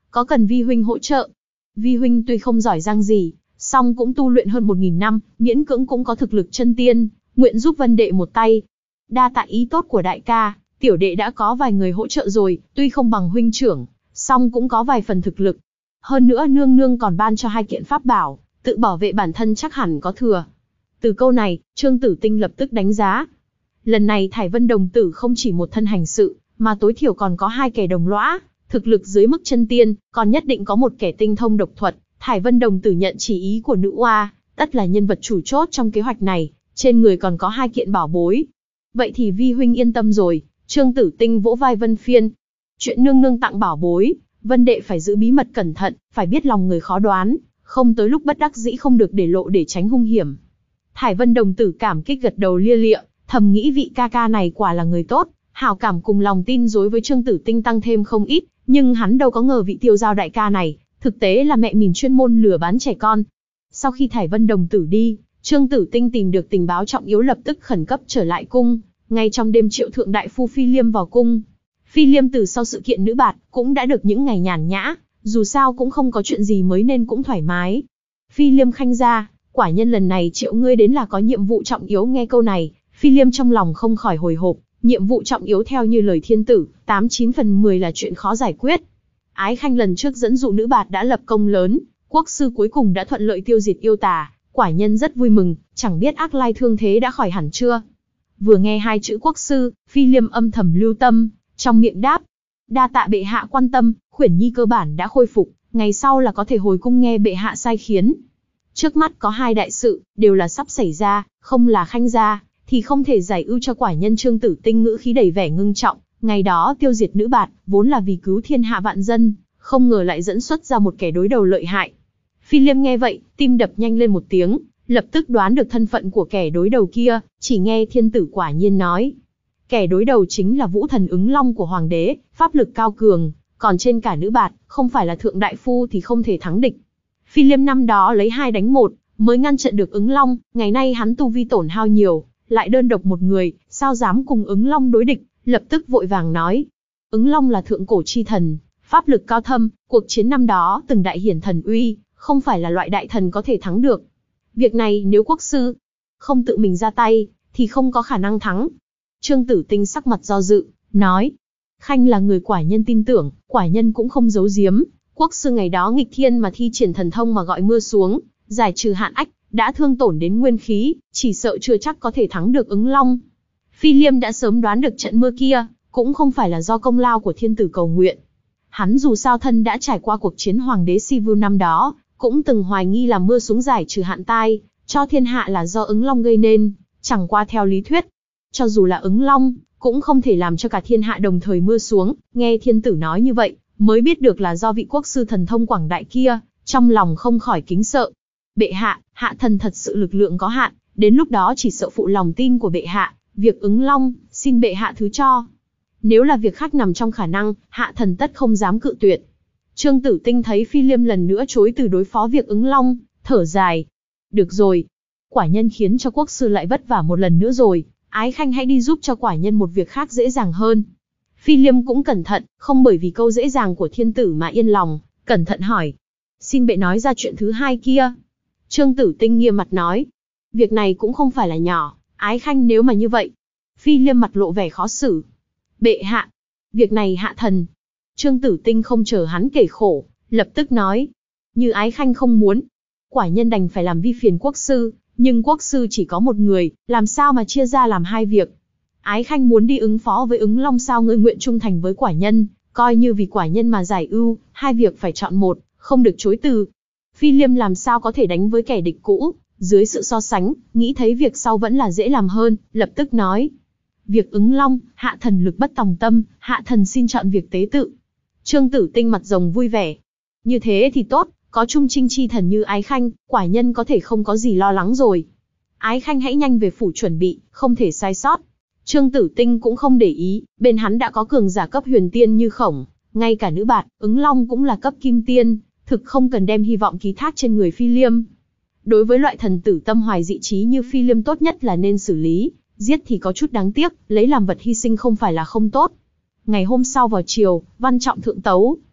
có cần Vi huynh hỗ trợ? Vi huynh tuy không giỏi giang gì, song cũng tu luyện hơn một nghìn năm, miễn cưỡng cũng có thực lực chân tiên, nguyện giúp Vân đệ một tay. Đa tạ ý tốt của đại ca, tiểu đệ đã có vài người hỗ trợ rồi, tuy không bằng huynh trưởng, song cũng có vài phần thực lực. Hơn nữa nương nương còn ban cho hai kiện pháp bảo, tự bảo vệ bản thân chắc hẳn có thừa. Từ câu này, Trương Tử Tinh lập tức đánh giá. Lần này Thải Vân đồng tử không chỉ một thân hành sự, mà tối thiểu còn có hai kẻ đồng lõa, thực lực dưới mức chân tiên, còn nhất định có một kẻ tinh thông độc thuật. Thải Vân đồng tử nhận chỉ ý của nữ oa, tất là nhân vật chủ chốt trong kế hoạch này, trên người còn có hai kiện bảo bối. Vậy thì Vi huynh yên tâm rồi. Trương Tử Tinh vỗ vai Vân Phiên. Chuyện nương nương tặng bảo bối, Vân đệ phải giữ bí mật cẩn thận, phải biết lòng người khó đoán, không tới lúc bất đắc dĩ không được để lộ để tránh hung hiểm. Thải Vân đồng tử cảm kích gật đầu lia lịa, thầm nghĩ vị ca ca này quả là người tốt, hảo cảm cùng lòng tin đối với Trương Tử Tinh tăng thêm không ít, nhưng hắn đâu có ngờ vị tiêu giao đại ca này, thực tế là mẹ mình chuyên môn lừa bán trẻ con. Sau khi Thải Vân đồng tử đi, Trương Tử Tinh tìm được tình báo trọng yếu lập tức khẩn cấp trở lại cung, ngay trong đêm triệu thượng đại phu Phi Liêm vào cung. Phi Liêm từ sau sự kiện nữ bạt, cũng đã được những ngày nhàn nhã, dù sao cũng không có chuyện gì mới nên cũng thoải mái. Phi Liêm khanh gia, quả nhân lần này triệu ngươi đến là có nhiệm vụ trọng yếu. Nghe câu này, Phi Liêm trong lòng không khỏi hồi hộp, nhiệm vụ trọng yếu theo như lời thiên tử, tám chín phần mười là chuyện khó giải quyết. Ái khanh lần trước dẫn dụ nữ bạt đã lập công lớn, quốc sư cuối cùng đã thuận lợi tiêu diệt yêu tà, quả nhân rất vui mừng, chẳng biết Ác Lai thương thế đã khỏi hẳn chưa? Vừa nghe hai chữ quốc sư, Phi Liêm âm thầm lưu tâm, trong miệng đáp, đa tạ bệ hạ quan tâm, Khuyển Nhi cơ bản đã khôi phục, ngày sau là có thể hồi cung nghe bệ hạ sai khiến. Trước mắt có hai đại sự, đều là sắp xảy ra, không là khanh gia, thì không thể giải ưu cho quả nhân. Trương Tử Tinh ngữ khí đầy vẻ ngưng trọng, ngày đó tiêu diệt nữ bạt, vốn là vì cứu thiên hạ vạn dân, không ngờ lại dẫn xuất ra một kẻ đối đầu lợi hại. Phi Liêm nghe vậy, tim đập nhanh lên một tiếng, lập tức đoán được thân phận của kẻ đối đầu kia, chỉ nghe thiên tử quả nhiên nói. Kẻ đối đầu chính là vũ thần ứng long của hoàng đế, pháp lực cao cường, còn trên cả nữ bạt, không phải là thượng đại phu thì không thể thắng địch. Phi Liêm năm đó lấy hai đánh một, mới ngăn trận được ứng long, ngày nay hắn tu vi tổn hao nhiều, lại đơn độc một người, sao dám cùng ứng long đối địch, lập tức vội vàng nói. Ứng long là thượng cổ chi thần, pháp lực cao thâm, cuộc chiến năm đó từng đại hiển thần uy, không phải là loại đại thần có thể thắng được. Việc này nếu quốc sư không tự mình ra tay, thì không có khả năng thắng. Trương Tử Tinh sắc mặt do dự, nói. Khanh là người quả nhân tin tưởng, quả nhân cũng không giấu giếm. Quốc sư ngày đó nghịch thiên mà thi triển thần thông mà gọi mưa xuống, giải trừ hạn ách, đã thương tổn đến nguyên khí, chỉ sợ chưa chắc có thể thắng được ứng long. Phi Liêm đã sớm đoán được trận mưa kia, cũng không phải là do công lao của thiên tử cầu nguyện. Hắn dù sao thân đã trải qua cuộc chiến hoàng đế Sivu năm đó, cũng từng hoài nghi là mưa xuống giải trừ hạn tai, cho thiên hạ là do ứng long gây nên, chẳng qua theo lý thuyết. Cho dù là ứng long, cũng không thể làm cho cả thiên hạ đồng thời mưa xuống, nghe thiên tử nói như vậy, mới biết được là do vị quốc sư thần thông quảng đại kia, trong lòng không khỏi kính sợ. Bệ hạ, hạ thần thật sự lực lượng có hạn, đến lúc đó chỉ sợ phụ lòng tin của bệ hạ, việc ứng long, xin bệ hạ thứ cho. Nếu là việc khác nằm trong khả năng, hạ thần tất không dám cự tuyệt. Trương Tử Tinh thấy Phi Liêm lần nữa chối từ đối phó việc ứng long, thở dài. Được rồi, quả nhân khiến cho quốc sư lại vất vả một lần nữa rồi, ái khanh hãy đi giúp cho quả nhân một việc khác dễ dàng hơn. Phi Liêm cũng cẩn thận, không bởi vì câu dễ dàng của thiên tử mà yên lòng, cẩn thận hỏi. Xin bệ nói ra chuyện thứ hai kia. Trương Tử Tinh nghiêm mặt nói. Việc này cũng không phải là nhỏ, ái khanh nếu mà như vậy. Phi Liêm mặt lộ vẻ khó xử. Bệ hạ, việc này hạ thần. Trương Tử Tinh không chờ hắn kể khổ, lập tức nói. Như ái khanh không muốn, quả nhân đành phải làm vi phiền quốc sư, nhưng quốc sư chỉ có một người, làm sao mà chia ra làm hai việc. Ái khanh muốn đi ứng phó với ứng long sao, ngươi nguyện trung thành với quả nhân, coi như vì quả nhân mà giải ưu, hai việc phải chọn một, không được chối từ. Phi Liêm làm sao có thể đánh với kẻ địch cũ, dưới sự so sánh, nghĩ thấy việc sau vẫn là dễ làm hơn, lập tức nói. Việc ứng long, hạ thần lực bất tòng tâm, hạ thần xin chọn việc tế tự. Trương Tử Tinh mặt rồng vui vẻ. Như thế thì tốt, có trung trinh chi thần như ái khanh, quả nhân có thể không có gì lo lắng rồi. Ái khanh hãy nhanh về phủ chuẩn bị, không thể sai sót. Trương Tử Tinh cũng không để ý, bên hắn đã có cường giả cấp huyền tiên như Khổng, ngay cả nữ bạt, ứng long cũng là cấp kim tiên, thực không cần đem hy vọng ký thác trên người Phi Liêm. Đối với loại thần tử tâm hoài dị trí như Phi Liêm tốt nhất là nên xử lý, giết thì có chút đáng tiếc, lấy làm vật hy sinh không phải là không tốt. Ngày hôm sau vào chiều, văn trọng thượng tấu.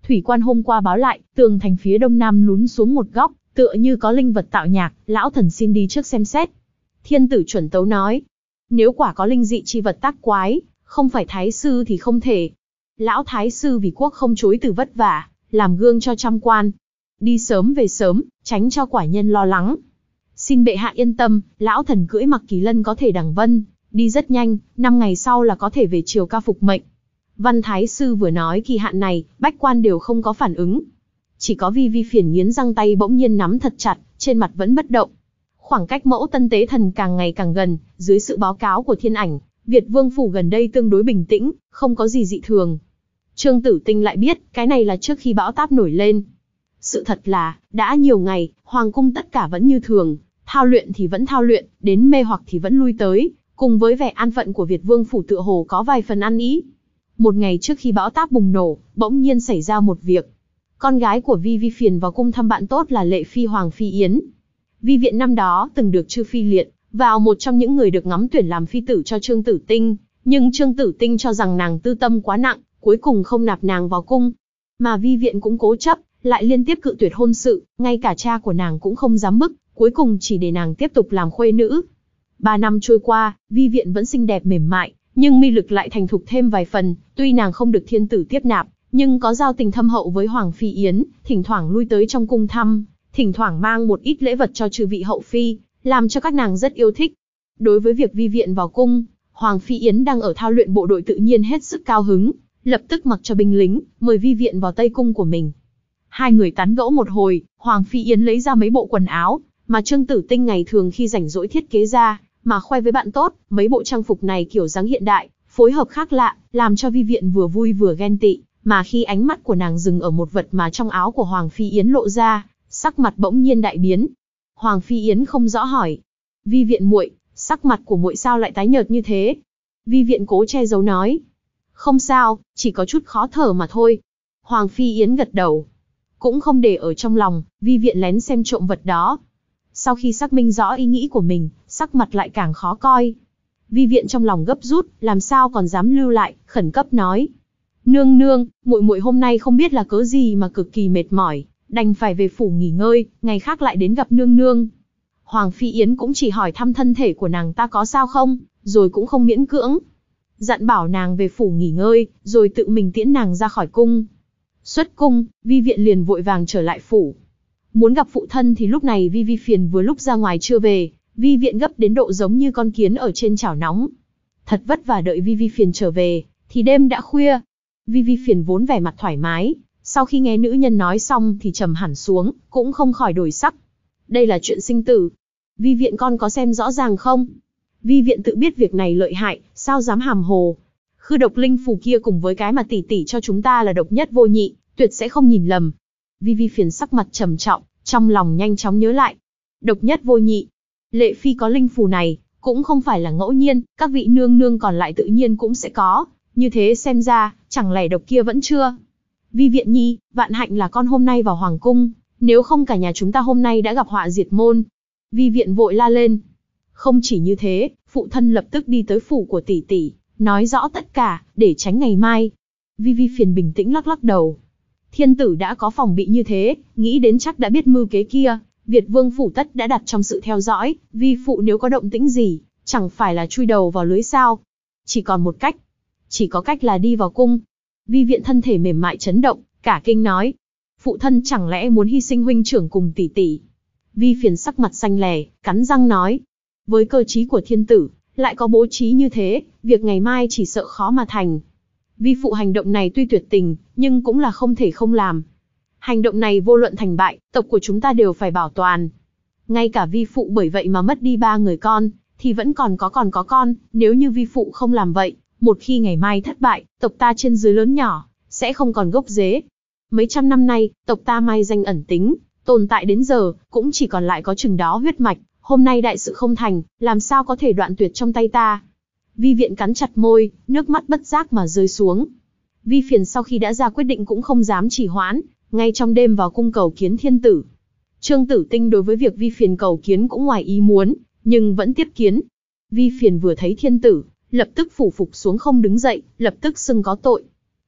Thủy quan hôm qua báo lại, tường thành phía đông nam lún xuống một góc, tựa như có linh vật tạo nhạc, lão thần xin đi trước xem xét. Thiên tử chuẩn tấu nói, nếu quả có linh dị chi vật tác quái, không phải thái sư thì không thể. Lão thái sư vì quốc không chối từ vất vả, làm gương cho trăm quan. Đi sớm về sớm, tránh cho quả nhân lo lắng. Xin bệ hạ yên tâm, lão thần cưỡi Mặc Kỳ Lân có thể đằng vân, đi rất nhanh, năm ngày sau là có thể về triều ca phục mệnh. Văn thái sư vừa nói kỳ hạn này, bách quan đều không có phản ứng. Chỉ có Vi Vi Phiền nghiến răng tay bỗng nhiên nắm thật chặt, trên mặt vẫn bất động. Khoảng cách mẫu tân tế thần càng ngày càng gần, dưới sự báo cáo của thiên ảnh, Việt Vương phủ gần đây tương đối bình tĩnh, không có gì dị thường. Trương Tử Tinh lại biết, cái này là trước khi bão táp nổi lên. Sự thật là, đã nhiều ngày, hoàng cung tất cả vẫn như thường, thao luyện thì vẫn thao luyện, đến mê hoặc thì vẫn lui tới, cùng với vẻ an phận của Việt Vương phủ tựa hồ có vài phần ăn ý. Một ngày trước khi bão táp bùng nổ, bỗng nhiên xảy ra một việc. Con gái của Vi Vi Phiền vào cung thăm bạn tốt là Lệ Phi Hoàng Phi Yến. Vi viện năm đó từng được Chư Phi liệt vào một trong những người được ngắm tuyển làm phi tử cho Trương Tử Tinh, nhưng Trương Tử Tinh cho rằng nàng tư tâm quá nặng, cuối cùng không nạp nàng vào cung. Mà Vi viện cũng cố chấp, lại liên tiếp cự tuyệt hôn sự, ngay cả cha của nàng cũng không dám bức, cuối cùng chỉ để nàng tiếp tục làm khuê nữ. Ba năm trôi qua, Vi viện vẫn xinh đẹp mềm mại, nhưng mi lực lại thành thục thêm vài phần, tuy nàng không được thiên tử tiếp nạp, nhưng có giao tình thâm hậu với Hoàng Phi Yến, thỉnh thoảng lui tới trong cung thăm, thỉnh thoảng mang một ít lễ vật cho chư vị hậu phi, làm cho các nàng rất yêu thích. Đối với việc Vi viện vào cung, Hoàng Phi Yến đang ở thao luyện bộ đội tự nhiên hết sức cao hứng, lập tức mặc cho binh lính, mời Vi viện vào Tây cung của mình. Hai người tán gẫu một hồi, Hoàng Phi Yến lấy ra mấy bộ quần áo, mà Trương Tử Tinh ngày thường khi rảnh rỗi thiết kế ra, mà khoe với bạn tốt, mấy bộ trang phục này kiểu dáng hiện đại, phối hợp khác lạ, làm cho Vi viện vừa vui vừa ghen tị, mà khi ánh mắt của nàng dừng ở một vật mà trong áo của Hoàng Phi Yến lộ ra, sắc mặt bỗng nhiên đại biến. Hoàng Phi Yến không rõ hỏi, Vi viện muội, sắc mặt của muội sao lại tái nhợt như thế? Vi viện cố che giấu nói, không sao, chỉ có chút khó thở mà thôi. Hoàng Phi Yến gật đầu, cũng không để ở trong lòng, Vi viện lén xem trộm vật đó. Sau khi xác minh rõ ý nghĩ của mình, sắc mặt lại càng khó coi. Vi viện trong lòng gấp rút, làm sao còn dám lưu lại, khẩn cấp nói, nương nương, muội muội hôm nay không biết là cớ gì mà cực kỳ mệt mỏi, đành phải về phủ nghỉ ngơi, ngày khác lại đến gặp nương nương. Hoàng Phi Yến cũng chỉ hỏi thăm thân thể của nàng ta có sao không, rồi cũng không miễn cưỡng. Dặn bảo nàng về phủ nghỉ ngơi, rồi tự mình tiễn nàng ra khỏi cung. Xuất cung, Vi viện liền vội vàng trở lại phủ. Muốn gặp phụ thân thì lúc này Vi Vi Phiền vừa lúc ra ngoài chưa về, Vi viện gấp đến độ giống như con kiến ở trên chảo nóng. Thật vất vả đợi Vi Vi Phiền trở về, thì đêm đã khuya. Vi Vi Phiền vốn vẻ mặt thoải mái, sau khi nghe nữ nhân nói xong thì trầm hẳn xuống, cũng không khỏi đổi sắc. Đây là chuyện sinh tử. Vi viện con có xem rõ ràng không? Vi viện tự biết việc này lợi hại, sao dám hàm hồ. Khư độc linh phù kia cùng với cái mà tỷ tỷ cho chúng ta là độc nhất vô nhị, tuyệt sẽ không nhìn lầm. Vi Vi Phiền sắc mặt trầm trọng, trong lòng nhanh chóng nhớ lại. Độc nhất vô nhị. Lệ Phi có linh phù này, cũng không phải là ngẫu nhiên, các vị nương nương còn lại tự nhiên cũng sẽ có. Như thế xem ra, chẳng lẽ độc kia vẫn chưa? Vi viện nhi, vạn hạnh là con hôm nay vào hoàng cung, nếu không cả nhà chúng ta hôm nay đã gặp họa diệt môn. Vi viện vội la lên. Không chỉ như thế, phụ thân lập tức đi tới phủ của tỷ tỷ, nói rõ tất cả, để tránh ngày mai. Vi Vi Phiền bình tĩnh lắc lắc đầu. Thiên tử đã có phòng bị như thế, nghĩ đến chắc đã biết mưu kế kia, Việt Vương phủ tất đã đặt trong sự theo dõi, vi phụ nếu có động tĩnh gì, chẳng phải là chui đầu vào lưới sao? Chỉ còn một cách, chỉ có cách là đi vào cung. Vi viện thân thể mềm mại chấn động, cả kinh nói, phụ thân chẳng lẽ muốn hy sinh huynh trưởng cùng tỷ tỷ? Vi Phiền sắc mặt xanh lè, cắn răng nói, với cơ trí của thiên tử, lại có bố trí như thế, việc ngày mai chỉ sợ khó mà thành. Vi phụ hành động này tuy tuyệt tình, nhưng cũng là không thể không làm. Hành động này vô luận thành bại, tộc của chúng ta đều phải bảo toàn. Ngay cả vi phụ bởi vậy mà mất đi ba người con, thì vẫn còn có còn có con, nếu như vi phụ không làm vậy, một khi ngày mai thất bại, tộc ta trên dưới lớn nhỏ, sẽ không còn gốc rễ. Mấy trăm năm nay, tộc ta mai danh ẩn tính, tồn tại đến giờ, cũng chỉ còn lại có chừng đó huyết mạch, hôm nay đại sự không thành, làm sao có thể đoạn tuyệt trong tay ta. Vi viện cắn chặt môi, nước mắt bất giác mà rơi xuống. Vi Phiền sau khi đã ra quyết định cũng không dám trì hoãn, ngay trong đêm vào cung cầu kiến thiên tử. Trương Tử Tinh đối với việc Vi Phiền cầu kiến cũng ngoài ý muốn, nhưng vẫn tiếp kiến. Vi Phiền vừa thấy thiên tử, lập tức phủ phục xuống không đứng dậy, lập tức xưng có tội.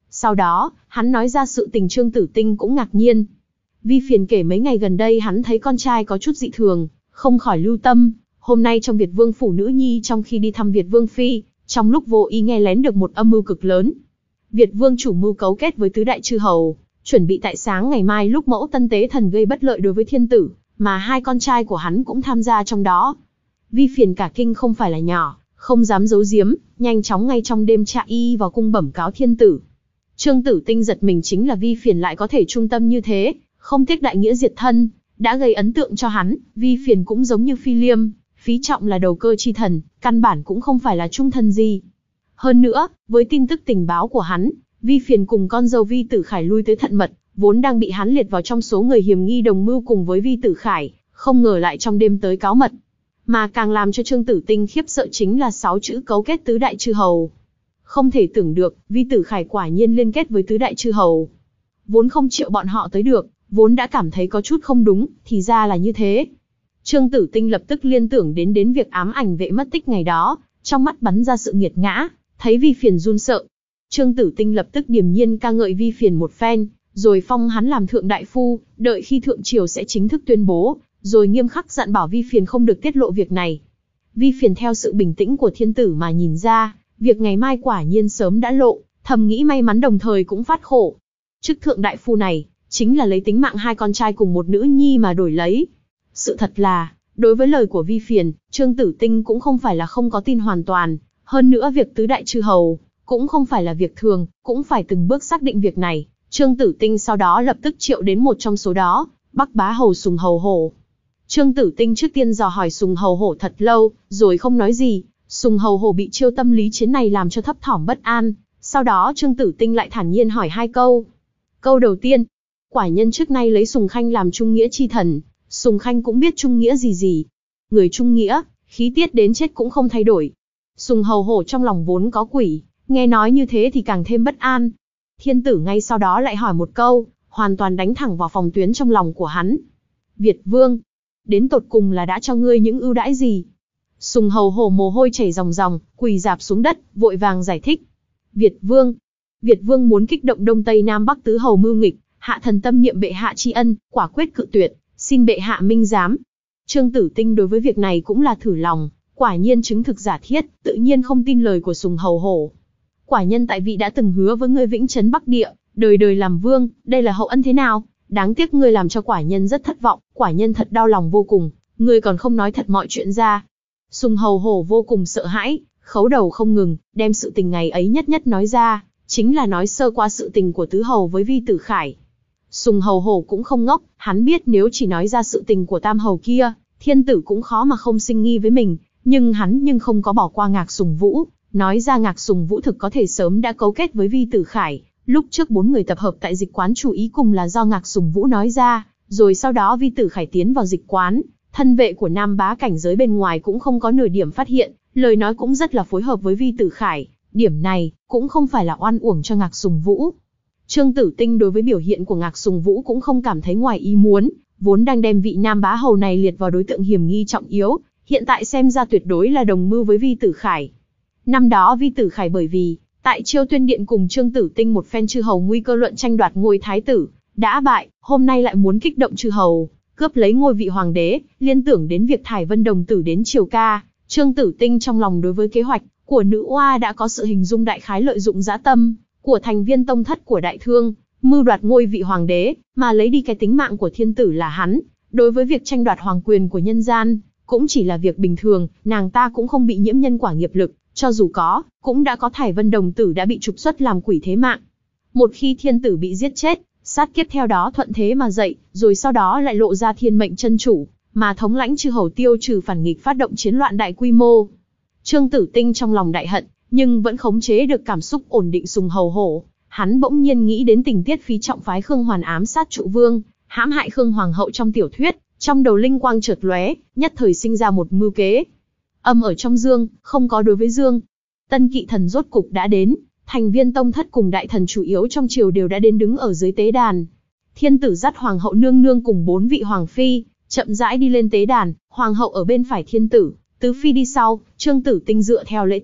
Sau đó, hắn nói ra sự tình Trương Tử Tinh cũng ngạc nhiên. Vi Phiền kể mấy ngày gần đây hắn thấy con trai có chút dị thường, không khỏi lưu tâm. Hôm nay trong Việt Vương phủ nữ nhi trong khi đi thăm Việt Vương phi, trong lúc vô ý nghe lén được một âm mưu cực lớn. Việt Vương chủ mưu cấu kết với tứ đại chư hầu, chuẩn bị tại sáng ngày mai lúc mẫu tân tế thần gây bất lợi đối với thiên tử, mà hai con trai của hắn cũng tham gia trong đó. Vi Phiền cả kinh không phải là nhỏ, không dám giấu giếm, nhanh chóng ngay trong đêm chạy y vào cung bẩm cáo thiên tử. Trương Tử Tinh giật mình, chính là Vi Phiền lại có thể trung tâm như thế, không tiếc đại nghĩa diệt thân, đã gây ấn tượng cho hắn. Vi Phiền cũng giống như Phi Liêm, Phí Trọng là đầu cơ chi thần, căn bản cũng không phải là trung thần gì. Hơn nữa, với tin tức tình báo của hắn, Vi Phiền cùng con dâu Vi Tử Khải lui tới Thận Mật, vốn đang bị hắn liệt vào trong số người hiểm nghi đồng mưu cùng với Vi Tử Khải, không ngờ lại trong đêm tới cáo mật. Mà càng làm cho Trương Tử Tinh khiếp sợ chính là sáu chữ cấu kết tứ đại chư hầu. Không thể tưởng được, Vi Tử Khải quả nhiên liên kết với tứ đại chư hầu. Vốn không chịu bọn họ tới được, vốn đã cảm thấy có chút không đúng, thì ra là như thế. Trương Tử Tinh lập tức liên tưởng đến đến việc ám ảnh vệ mất tích ngày đó, trong mắt bắn ra sự nghiệt ngã, thấy Vi Phiền run sợ. Trương Tử Tinh lập tức điềm nhiên ca ngợi Vi Phiền một phen, rồi phong hắn làm thượng đại phu, đợi khi thượng triều sẽ chính thức tuyên bố, rồi nghiêm khắc dặn bảo Vi Phiền không được tiết lộ việc này. Vi Phiền theo sự bình tĩnh của thiên tử mà nhìn ra, việc ngày mai quả nhiên sớm đã lộ, thầm nghĩ may mắn đồng thời cũng phát khổ. Chức thượng đại phu này, chính là lấy tính mạng hai con trai cùng một nữ nhi mà đổi lấy. Sự thật là, đối với lời của Vi Phiền, Trương Tử Tinh cũng không phải là không có tin hoàn toàn. Hơn nữa việc tứ đại chư hầu, cũng không phải là việc thường, cũng phải từng bước xác định việc này. Trương Tử Tinh sau đó lập tức triệu đến một trong số đó, Bắc Bá Hầu Sùng Hầu Hổ. Trương Tử Tinh trước tiên dò hỏi Sùng Hầu Hổ thật lâu, rồi không nói gì. Sùng Hầu Hổ bị chiêu tâm lý chiến này làm cho thấp thỏm bất an. Sau đó Trương Tử Tinh lại thản nhiên hỏi hai câu. Câu đầu tiên, quả nhân trước nay lấy Sùng Khanh làm trung nghĩa chi thần, Sùng Khanh cũng biết trung nghĩa gì gì. Người trung nghĩa, khí tiết đến chết cũng không thay đổi. Sùng Hầu Hổ trong lòng vốn có quỷ, nghe nói như thế thì càng thêm bất an. Thiên tử ngay sau đó lại hỏi một câu, hoàn toàn đánh thẳng vào phòng tuyến trong lòng của hắn. Việt Vương, đến tột cùng là đã cho ngươi những ưu đãi gì? Sùng Hầu Hổ mồ hôi chảy ròng ròng, quỳ rạp xuống đất, vội vàng giải thích. Việt Vương, Việt Vương muốn kích động Đông Tây Nam Bắc tứ hầu mưu nghịch, hạ thần tâm niệm bệ hạ tri ân, quả quyết cự tuyệt, xin bệ hạ minh giám. Trương Tử Tinh đối với việc này cũng là thử lòng, quả nhiên chứng thực giả thiết, tự nhiên không tin lời của Sùng Hầu Hổ. Quả nhân tại vị đã từng hứa với ngươi vĩnh trấn Bắc Địa, đời đời làm vương, đây là hậu ân thế nào? Đáng tiếc ngươi làm cho quả nhân rất thất vọng, quả nhân thật đau lòng vô cùng, ngươi còn không nói thật mọi chuyện ra. Sùng Hầu Hổ vô cùng sợ hãi, khấu đầu không ngừng, đem sự tình ngày ấy nhất nhất nói ra, chính là nói sơ qua sự tình của tứ hầu với Vi Tử Khải. Sùng Hầu Hổ cũng không ngốc, hắn biết nếu chỉ nói ra sự tình của tam hầu kia, thiên tử cũng khó mà không sinh nghi với mình, nhưng hắn nhưng không có bỏ qua Ngạc Sùng Vũ, nói ra Ngạc Sùng Vũ thực có thể sớm đã cấu kết với Vi Tử Khải. Lúc trước bốn người tập hợp tại dịch quán chủ ý cùng là do Ngạc Sùng Vũ nói ra, rồi sau đó Vi Tử Khải tiến vào dịch quán, thân vệ của Nam Bá cảnh giới bên ngoài cũng không có nửa điểm phát hiện, lời nói cũng rất là phối hợp với Vi Tử Khải, điểm này cũng không phải là oan uổng cho Ngạc Sùng Vũ. Trương Tử Tinh đối với biểu hiện của Ngạc Sùng Vũ cũng không cảm thấy ngoài ý muốn, vốn đang đem vị Nam Bá hầu này liệt vào đối tượng hiểm nghi trọng yếu, hiện tại xem ra tuyệt đối là đồng mưu với Vi Tử Khải. Năm đó Vi Tử Khải bởi vì tại Chiêu Tuyên Điện cùng Trương Tử Tinh một phen chư hầu nguy cơ luận tranh đoạt ngôi thái tử, đã bại, hôm nay lại muốn kích động chư hầu, cướp lấy ngôi vị hoàng đế, liên tưởng đến việc thải Vân Đồng tử đến triều ca. Trương Tử Tinh trong lòng đối với kế hoạch của nữ oa đã có sự hình dung đại khái, lợi dụng dã tâm của thành viên tông thất của Đại Thương, mưu đoạt ngôi vị hoàng đế, mà lấy đi cái tính mạng của thiên tử là hắn. Đối với việc tranh đoạt hoàng quyền của nhân gian, cũng chỉ là việc bình thường, nàng ta cũng không bị nhiễm nhân quả nghiệp lực, cho dù có, cũng đã có thải Vân Đồng tử đã bị trục xuất làm quỷ thế mạng. Một khi thiên tử bị giết chết, sát kiếp theo đó thuận thế mà dậy, rồi sau đó lại lộ ra thiên mệnh chân chủ, mà thống lãnh chư hầu tiêu trừ phản nghịch, phát động chiến loạn đại quy mô. Trương Tử Tinh trong lòng đại hận, nhưng vẫn khống chế được cảm xúc, ổn định Sùng Hầu Hổ. Hắn bỗng nhiên nghĩ đến tình tiết Phí Trọng phái Khương Hoàn ám sát Trụ Vương, hãm hại Khương Hoàng hậu trong tiểu thuyết, trong đầu linh quang chợt lóe, nhất thời sinh ra một mưu kế. Âm ở trong dương, không có đối với dương. Tân Kỵ thần rốt cục đã đến, thành viên tông thất cùng đại thần chủ yếu trong triều đều đã đến đứng ở dưới tế đàn. Thiên tử dắt Hoàng hậu nương nương cùng bốn vị hoàng phi, chậm rãi đi lên tế đàn, Hoàng hậu ở bên phải thiên tử, tứ phi đi sau. Trương Tử Tinh dựa theo lễ tiết,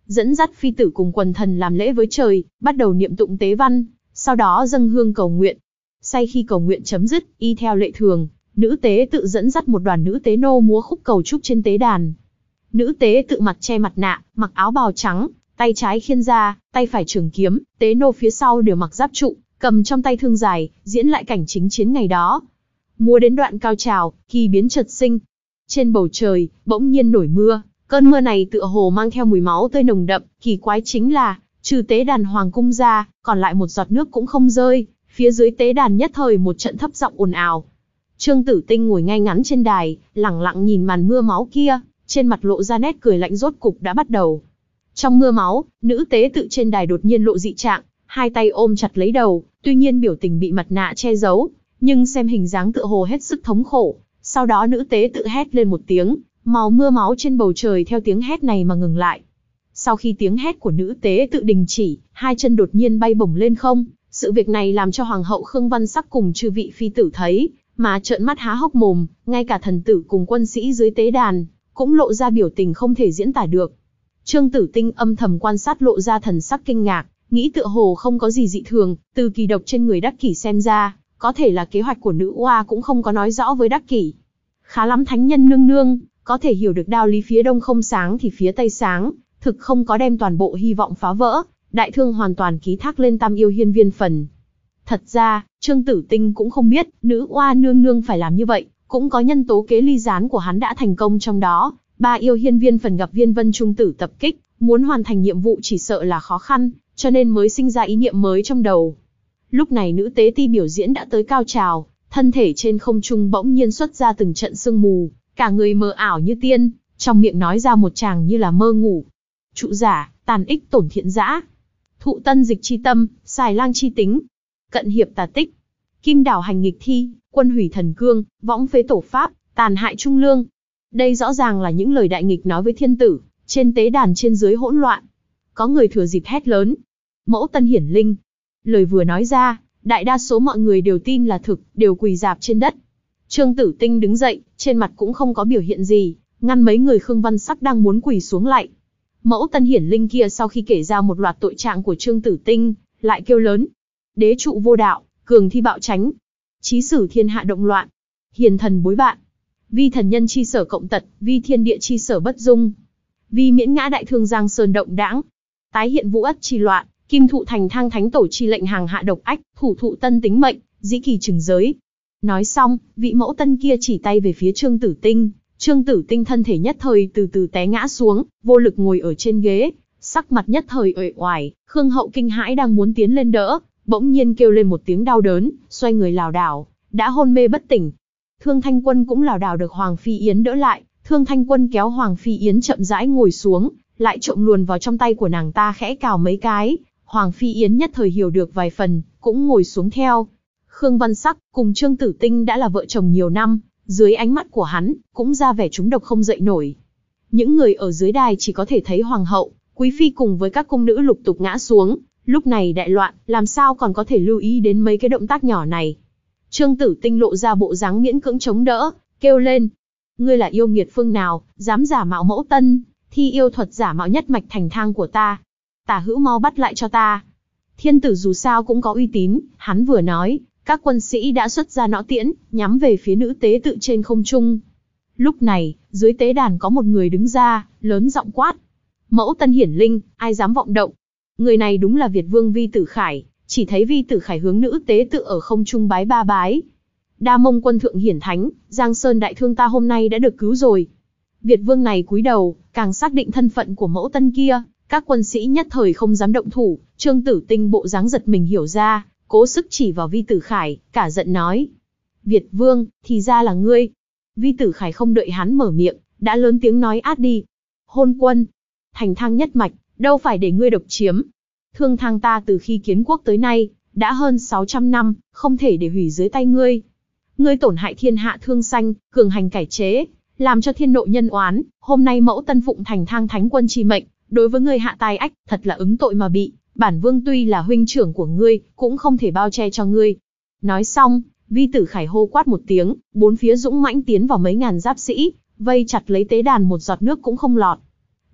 dẫn dắt phi tử cùng quần thần làm lễ với trời, bắt đầu niệm tụng tế văn, sau đó dâng hương cầu nguyện. Sau khi cầu nguyện chấm dứt, y theo lệ thường, nữ tế tự dẫn dắt một đoàn nữ tế nô múa khúc cầu chúc trên tế đàn. Nữ tế tự mặt che mặt nạ, mặc áo bào trắng, tay trái khiên ra, tay phải trường kiếm, tế nô phía sau đều mặc giáp trụ, cầm trong tay thương dài, diễn lại cảnh chính chiến ngày đó. Múa đến đoạn cao trào, kỳ biến chợt sinh. Trên bầu trời, bỗng nhiên nổi mưa, cơn mưa này tựa hồ mang theo mùi máu tươi nồng đậm, kỳ quái chính là, trừ tế đàn hoàng cung ra, còn lại một giọt nước cũng không rơi, phía dưới tế đàn nhất thời một trận thấp giọng ồn ào. Trương Tử Tinh ngồi ngay ngắn trên đài, lẳng lặng nhìn màn mưa máu kia, trên mặt lộ ra nét cười lạnh rốt cục đã bắt đầu. Trong mưa máu, nữ tế tự trên đài đột nhiên lộ dị trạng, hai tay ôm chặt lấy đầu, tuy nhiên biểu tình bị mặt nạ che giấu, nhưng xem hình dáng tựa hồ hết sức thống khổ. Sau đó nữ tế tự hét lên một tiếng, màu mưa máu trên bầu trời theo tiếng hét này mà ngừng lại. Sau khi tiếng hét của nữ tế tự đình chỉ, hai chân đột nhiên bay bổng lên không. Sự việc này làm cho Hoàng hậu Khương Văn Sắc cùng chư vị phi tử thấy, mà trợn mắt há hốc mồm, ngay cả thần tử cùng quân sĩ dưới tế đàn, cũng lộ ra biểu tình không thể diễn tả được. Trương Tử Tinh âm thầm quan sát lộ ra thần sắc kinh ngạc, nghĩ tựa hồ không có gì dị thường, từ kỳ độc trên người Đắc Kỷ xem ra, có thể là kế hoạch của nữ oa cũng không có nói rõ với Đắc Kỷ. Khá lắm thánh nhân nương nương, có thể hiểu được đạo lý phía đông không sáng thì phía tây sáng, thực không có đem toàn bộ hy vọng phá vỡ, đại thương hoàn toàn ký thác lên Tam Yêu Hiên Viên phần. Thật ra, Trương Tử Tinh cũng không biết, nữ oa nương nương phải làm như vậy, cũng có nhân tố kế ly gián của hắn đã thành công trong đó. Ba Yêu Hiên Viên phần gặp Viên Vân Trung tử tập kích, muốn hoàn thành nhiệm vụ chỉ sợ là khó khăn, cho nên mới sinh ra ý niệm mới trong đầu. Lúc này nữ tế ti biểu diễn đã tới cao trào, thân thể trên không trung bỗng nhiên xuất ra từng trận sương mù, cả người mờ ảo như tiên, trong miệng nói ra một tràng như là mơ ngủ. Trụ giả, tàn ích tổn thiện dã, thụ tân dịch chi tâm, xài lang chi tính, cận hiệp tà tích, kim đảo hành nghịch thi, quân hủy thần cương, võng phế tổ pháp, tàn hại trung lương. Đây rõ ràng là những lời đại nghịch nói với thiên tử, trên tế đàn trên dưới hỗn loạn. Có người thừa dịp hét lớn, mẫu tân hiển linh. Lời vừa nói ra, đại đa số mọi người đều tin là thực, đều quỳ rạp trên đất. Trương Tử Tinh đứng dậy, trên mặt cũng không có biểu hiện gì, ngăn mấy người Khương Văn Sắc đang muốn quỳ xuống lại. Mẫu tân hiển linh kia sau khi kể ra một loạt tội trạng của Trương Tử Tinh, lại kêu lớn. Đế trụ vô đạo, cường thi bạo tránh, chí sử thiên hạ động loạn, hiền thần bối bạn, vi thần nhân chi sở cộng tật, vi thiên địa chi sở bất dung, vi miễn ngã đại thương giang sơn động đãng, tái hiện vũ ất chi loạn, kim thụ thành thang thánh tổ chi lệnh hàng hạ độc ách, thủ thụ tân tính mệnh, dĩ kỳ trừng giới. Nói xong, vị mẫu tân kia chỉ tay về phía Trương Tử Tinh, Trương Tử Tinh thân thể nhất thời từ từ té ngã xuống, vô lực ngồi ở trên ghế, sắc mặt nhất thời uể oải. Khương hậu kinh hãi đang muốn tiến lên đỡ, bỗng nhiên kêu lên một tiếng đau đớn, xoay người lảo đảo, đã hôn mê bất tỉnh. Thương Thanh Quân cũng lảo đảo được Hoàng Phi Yến đỡ lại, Thương Thanh Quân kéo Hoàng Phi Yến chậm rãi ngồi xuống, lại trộm luồn vào trong tay của nàng ta khẽ cào mấy cái. Hoàng Phi Yến nhất thời hiểu được vài phần, cũng ngồi xuống theo. Khương Văn Sắc cùng Trương Tử Tinh đã là vợ chồng nhiều năm, dưới ánh mắt của hắn, cũng ra vẻ trúng độc không dậy nổi. Những người ở dưới đài chỉ có thể thấy Hoàng hậu, Quý Phi cùng với các cung nữ lục tục ngã xuống. Lúc này đại loạn, làm sao còn có thể lưu ý đến mấy cái động tác nhỏ này. Trương Tử Tinh lộ ra bộ dáng miễn cưỡng chống đỡ, kêu lên. Ngươi là yêu nghiệt phương nào, dám giả mạo mẫu tân, thi yêu thuật giả mạo nhất mạch thành thang của ta. Tả hữu mau bắt lại cho ta. Thiên tử dù sao cũng có uy tín, hắn vừa nói, các quân sĩ đã xuất ra nỏ tiễn, nhắm về phía nữ tế tự trên không trung. Lúc này, dưới tế đàn có một người đứng ra, lớn giọng quát. Mẫu tân hiển linh, ai dám vọng động. Người này đúng là Việt Vương Vi Tử Khải, chỉ thấy Vi Tử Khải hướng nữ tế tự ở không trung bái ba bái. Đa Mông quân thượng hiển thánh, Giang Sơn đại thương ta hôm nay đã được cứu rồi. Việt Vương này cúi đầu, càng xác định thân phận của mẫu tân kia, các quân sĩ nhất thời không dám động thủ. Trương Tử Tinh bộ dáng giật mình hiểu ra, cố sức chỉ vào Vi Tử Khải, cả giận nói. Việt Vương, thì ra là ngươi. Vi Tử Khải không đợi hắn mở miệng, đã lớn tiếng nói át đi. Hôn quân, thành thang nhất mạch, đâu phải để ngươi độc chiếm. Thương thang ta từ khi kiến quốc tới nay, đã hơn sáu trăm năm, không thể để hủy dưới tay ngươi. Ngươi tổn hại thiên hạ thương sanh, cường hành cải chế, làm cho thiên nộ nhân oán. Hôm nay mẫu tân phụng thành thang thánh quân chi mệnh, đối với ngươi hạ tai ách, thật là ứng tội mà bị. Bản vương tuy là huynh trưởng của ngươi, cũng không thể bao che cho ngươi. Nói xong, Vi Tử Khải hô quát một tiếng, bốn phía dũng mãnh tiến vào mấy ngàn giáp sĩ, vây chặt lấy tế đàn, một giọt nước cũng không lọt.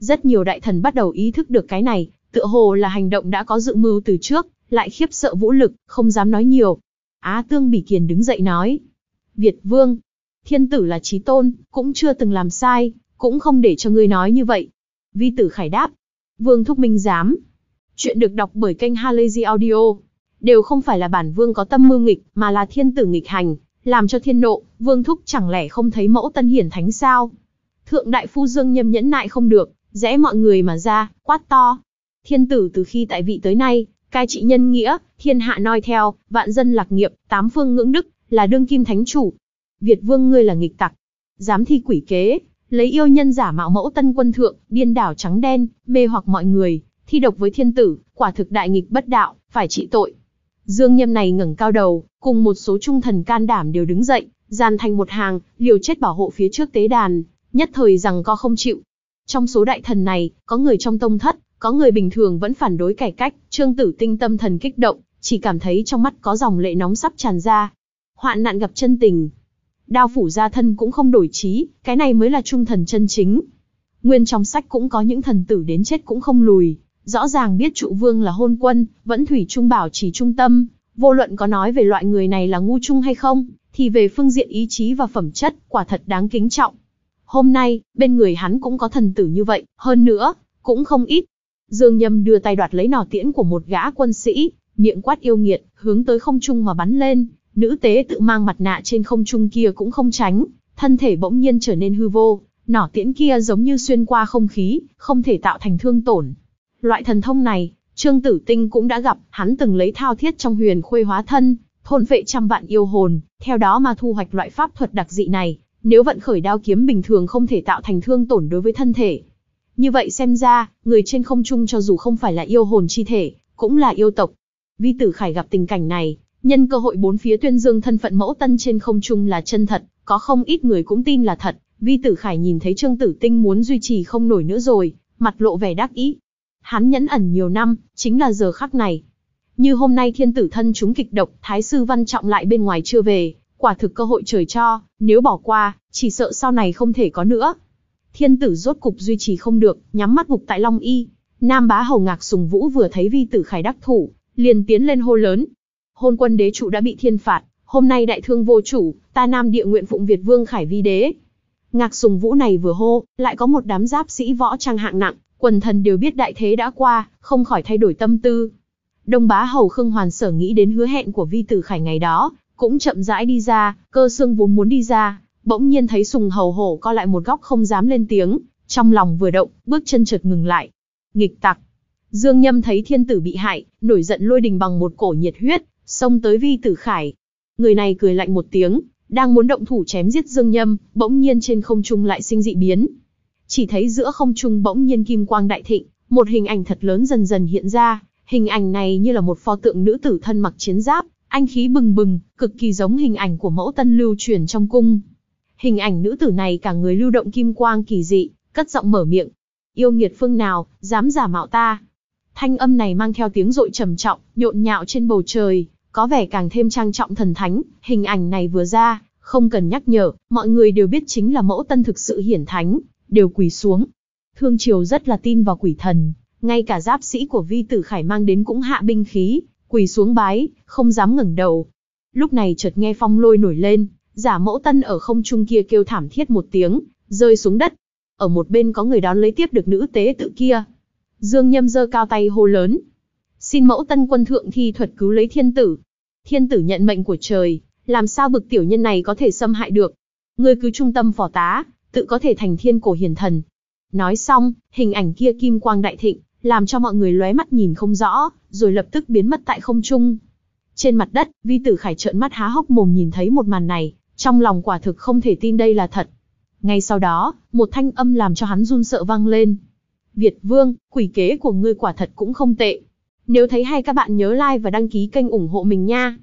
Rất nhiều đại thần bắt đầu ý thức được cái này, tựa hồ là hành động đã có dự mưu từ trước, lại khiếp sợ vũ lực, không dám nói nhiều. Á Tương Bỉ Kiền đứng dậy nói. Việt Vương, thiên tử là chí tôn, cũng chưa từng làm sai, cũng không để cho ngươi nói như vậy. Vi Tử Khải đáp. Vương thúc minh giám. Chuyện được đọc bởi kênh Halazy Audio. Đều không phải là bản vương có tâm mưu nghịch, mà là thiên tử nghịch hành, làm cho thiên nộ. Vương thúc chẳng lẽ không thấy mẫu tân hiển thánh sao? Thượng đại phu Dương Nhâm nhẫn nại không được, rẽ mọi người mà ra, quát to. Thiên tử từ khi tại vị tới nay, cai trị nhân nghĩa, thiên hạ noi theo, vạn dân lạc nghiệp, tám phương ngưỡng đức, là đương kim thánh chủ. Việt Vương ngươi là nghịch tặc, dám thi quỷ kế, lấy yêu nhân giả mạo mẫu tân quân thượng, điên đảo trắng đen, mê hoặc mọi người, thi độc với thiên tử, quả thực đại nghịch bất đạo, phải trị tội. Dương Nhâm này ngẩng cao đầu, cùng một số trung thần can đảm đều đứng dậy, dàn thành một hàng, liều chết bảo hộ phía trước tế đàn, nhất thời rằng co không chịu. Trong số đại thần này, có người trong tông thất, có người bình thường vẫn phản đối cải cách. Trương Tử Tinh tâm thần kích động, chỉ cảm thấy trong mắt có dòng lệ nóng sắp tràn ra. Hoạn nạn gặp chân tình, đao phủ gia thân cũng không đổi chí, cái này mới là trung thần chân chính. Nguyên trong sách cũng có những thần tử đến chết cũng không lùi, rõ ràng biết trụ vương là hôn quân, vẫn thủy chung bảo trì trung tâm. Vô luận có nói về loại người này là ngu trung hay không, thì về phương diện ý chí và phẩm chất, quả thật đáng kính trọng. Hôm nay, bên người hắn cũng có thần tử như vậy, hơn nữa, cũng không ít. Dương Nhâm đưa tay đoạt lấy nỏ tiễn của một gã quân sĩ, miệng quát yêu nghiệt, hướng tới không trung mà bắn lên. Nữ tế tự mang mặt nạ trên không trung kia cũng không tránh, thân thể bỗng nhiên trở nên hư vô, nỏ tiễn kia giống như xuyên qua không khí, không thể tạo thành thương tổn. Loại thần thông này, Trương Tử Tinh cũng đã gặp, hắn từng lấy thao thiết trong huyền khuê hóa thân, thôn phệ trăm vạn yêu hồn, theo đó mà thu hoạch loại pháp thuật đặc dị này. Nếu vận khởi đao kiếm bình thường không thể tạo thành thương tổn đối với thân thể. Như vậy xem ra, người trên không trung cho dù không phải là yêu hồn chi thể, cũng là yêu tộc. Vi Tử Khải gặp tình cảnh này, nhân cơ hội bốn phía tuyên dương thân phận mẫu tân trên không trung là chân thật, có không ít người cũng tin là thật. Vi Tử Khải nhìn thấy Trương Tử Tinh muốn duy trì không nổi nữa rồi, mặt lộ vẻ đắc ý. Hắn nhẫn ẩn nhiều năm, chính là giờ khắc này. Như hôm nay thiên tử thân chúng kịch độc, thái sư Văn Trọng lại bên ngoài chưa về, quả thực cơ hội trời cho, nếu bỏ qua, chỉ sợ sau này không thể có nữa. Thiên tử rốt cục duy trì không được, nhắm mắt gục tại Long Y. Nam bá hầu Ngạc Sùng Vũ vừa thấy Vi Tử Khải đắc thủ, liền tiến lên hô lớn. Hôn quân đế trụ đã bị thiên phạt, hôm nay đại thương vô chủ, ta Nam địa nguyện phụng Việt Vương Khải vi đế. Ngạc Sùng Vũ này vừa hô, lại có một đám giáp sĩ võ trang hạng nặng, quần thần đều biết đại thế đã qua, không khỏi thay đổi tâm tư. Đông bá hầu Khương Hoàn Sở nghĩ đến hứa hẹn của Vi Tử Khải ngày đó, cũng chậm rãi đi ra. Cơ Xương vốn muốn đi ra, bỗng nhiên thấy Sùng hầu hổ co lại một góc không dám lên tiếng, trong lòng vừa động, bước chân chợt ngừng lại. Nghịch tặc! Dương Nhâm thấy thiên tử bị hại, nổi giận lôi đình bằng một cổ nhiệt huyết, xông tới Vi Tử Khải. Người này cười lạnh một tiếng, đang muốn động thủ chém giết Dương Nhâm, bỗng nhiên trên không trung lại sinh dị biến. Chỉ thấy giữa không trung bỗng nhiên kim quang đại thịnh, một hình ảnh thật lớn dần dần hiện ra. Hình ảnh này như là một pho tượng nữ tử thân mặc chiến giáp, anh khí bừng bừng, cực kỳ giống hình ảnh của mẫu tân lưu truyền trong cung. Hình ảnh nữ tử này cả người lưu động kim quang kỳ dị, cất giọng mở miệng. Yêu nghiệt phương nào, dám giả mạo ta? Thanh âm này mang theo tiếng dội trầm trọng, nhộn nhạo trên bầu trời, có vẻ càng thêm trang trọng thần thánh. Hình ảnh này vừa ra, không cần nhắc nhở, mọi người đều biết chính là mẫu tân thực sự hiển thánh, đều quỳ xuống. Thương triều rất là tin vào quỷ thần, ngay cả giáp sĩ của Vi Tử Khải mang đến cũng hạ binh khí, quỳ xuống bái, không dám ngẩng đầu. Lúc này chợt nghe phong lôi nổi lên, giả mẫu tân ở không trung kia kêu thảm thiết một tiếng, rơi xuống đất. Ở một bên có người đón lấy tiếp được nữ tế tự kia. Dương Nhâm giơ cao tay hô lớn. Xin mẫu tân quân thượng thi thuật cứu lấy thiên tử. Thiên tử nhận mệnh của trời, làm sao bực tiểu nhân này có thể xâm hại được. Ngươi cứ trung tâm phò tá, tự có thể thành thiên cổ hiền thần. Nói xong, hình ảnh kia kim quang đại thịnh, làm cho mọi người lóe mắt nhìn không rõ, rồi lập tức biến mất tại không trung. Trên mặt đất, Vi Tử Khải trợn mắt há hốc mồm nhìn thấy một màn này, trong lòng quả thực không thể tin đây là thật. Ngay sau đó, một thanh âm làm cho hắn run sợ vang lên. Việt Vương, quỷ kế của ngươi quả thật cũng không tệ. Nếu thấy hay các bạn nhớ like và đăng ký kênh ủng hộ mình nha.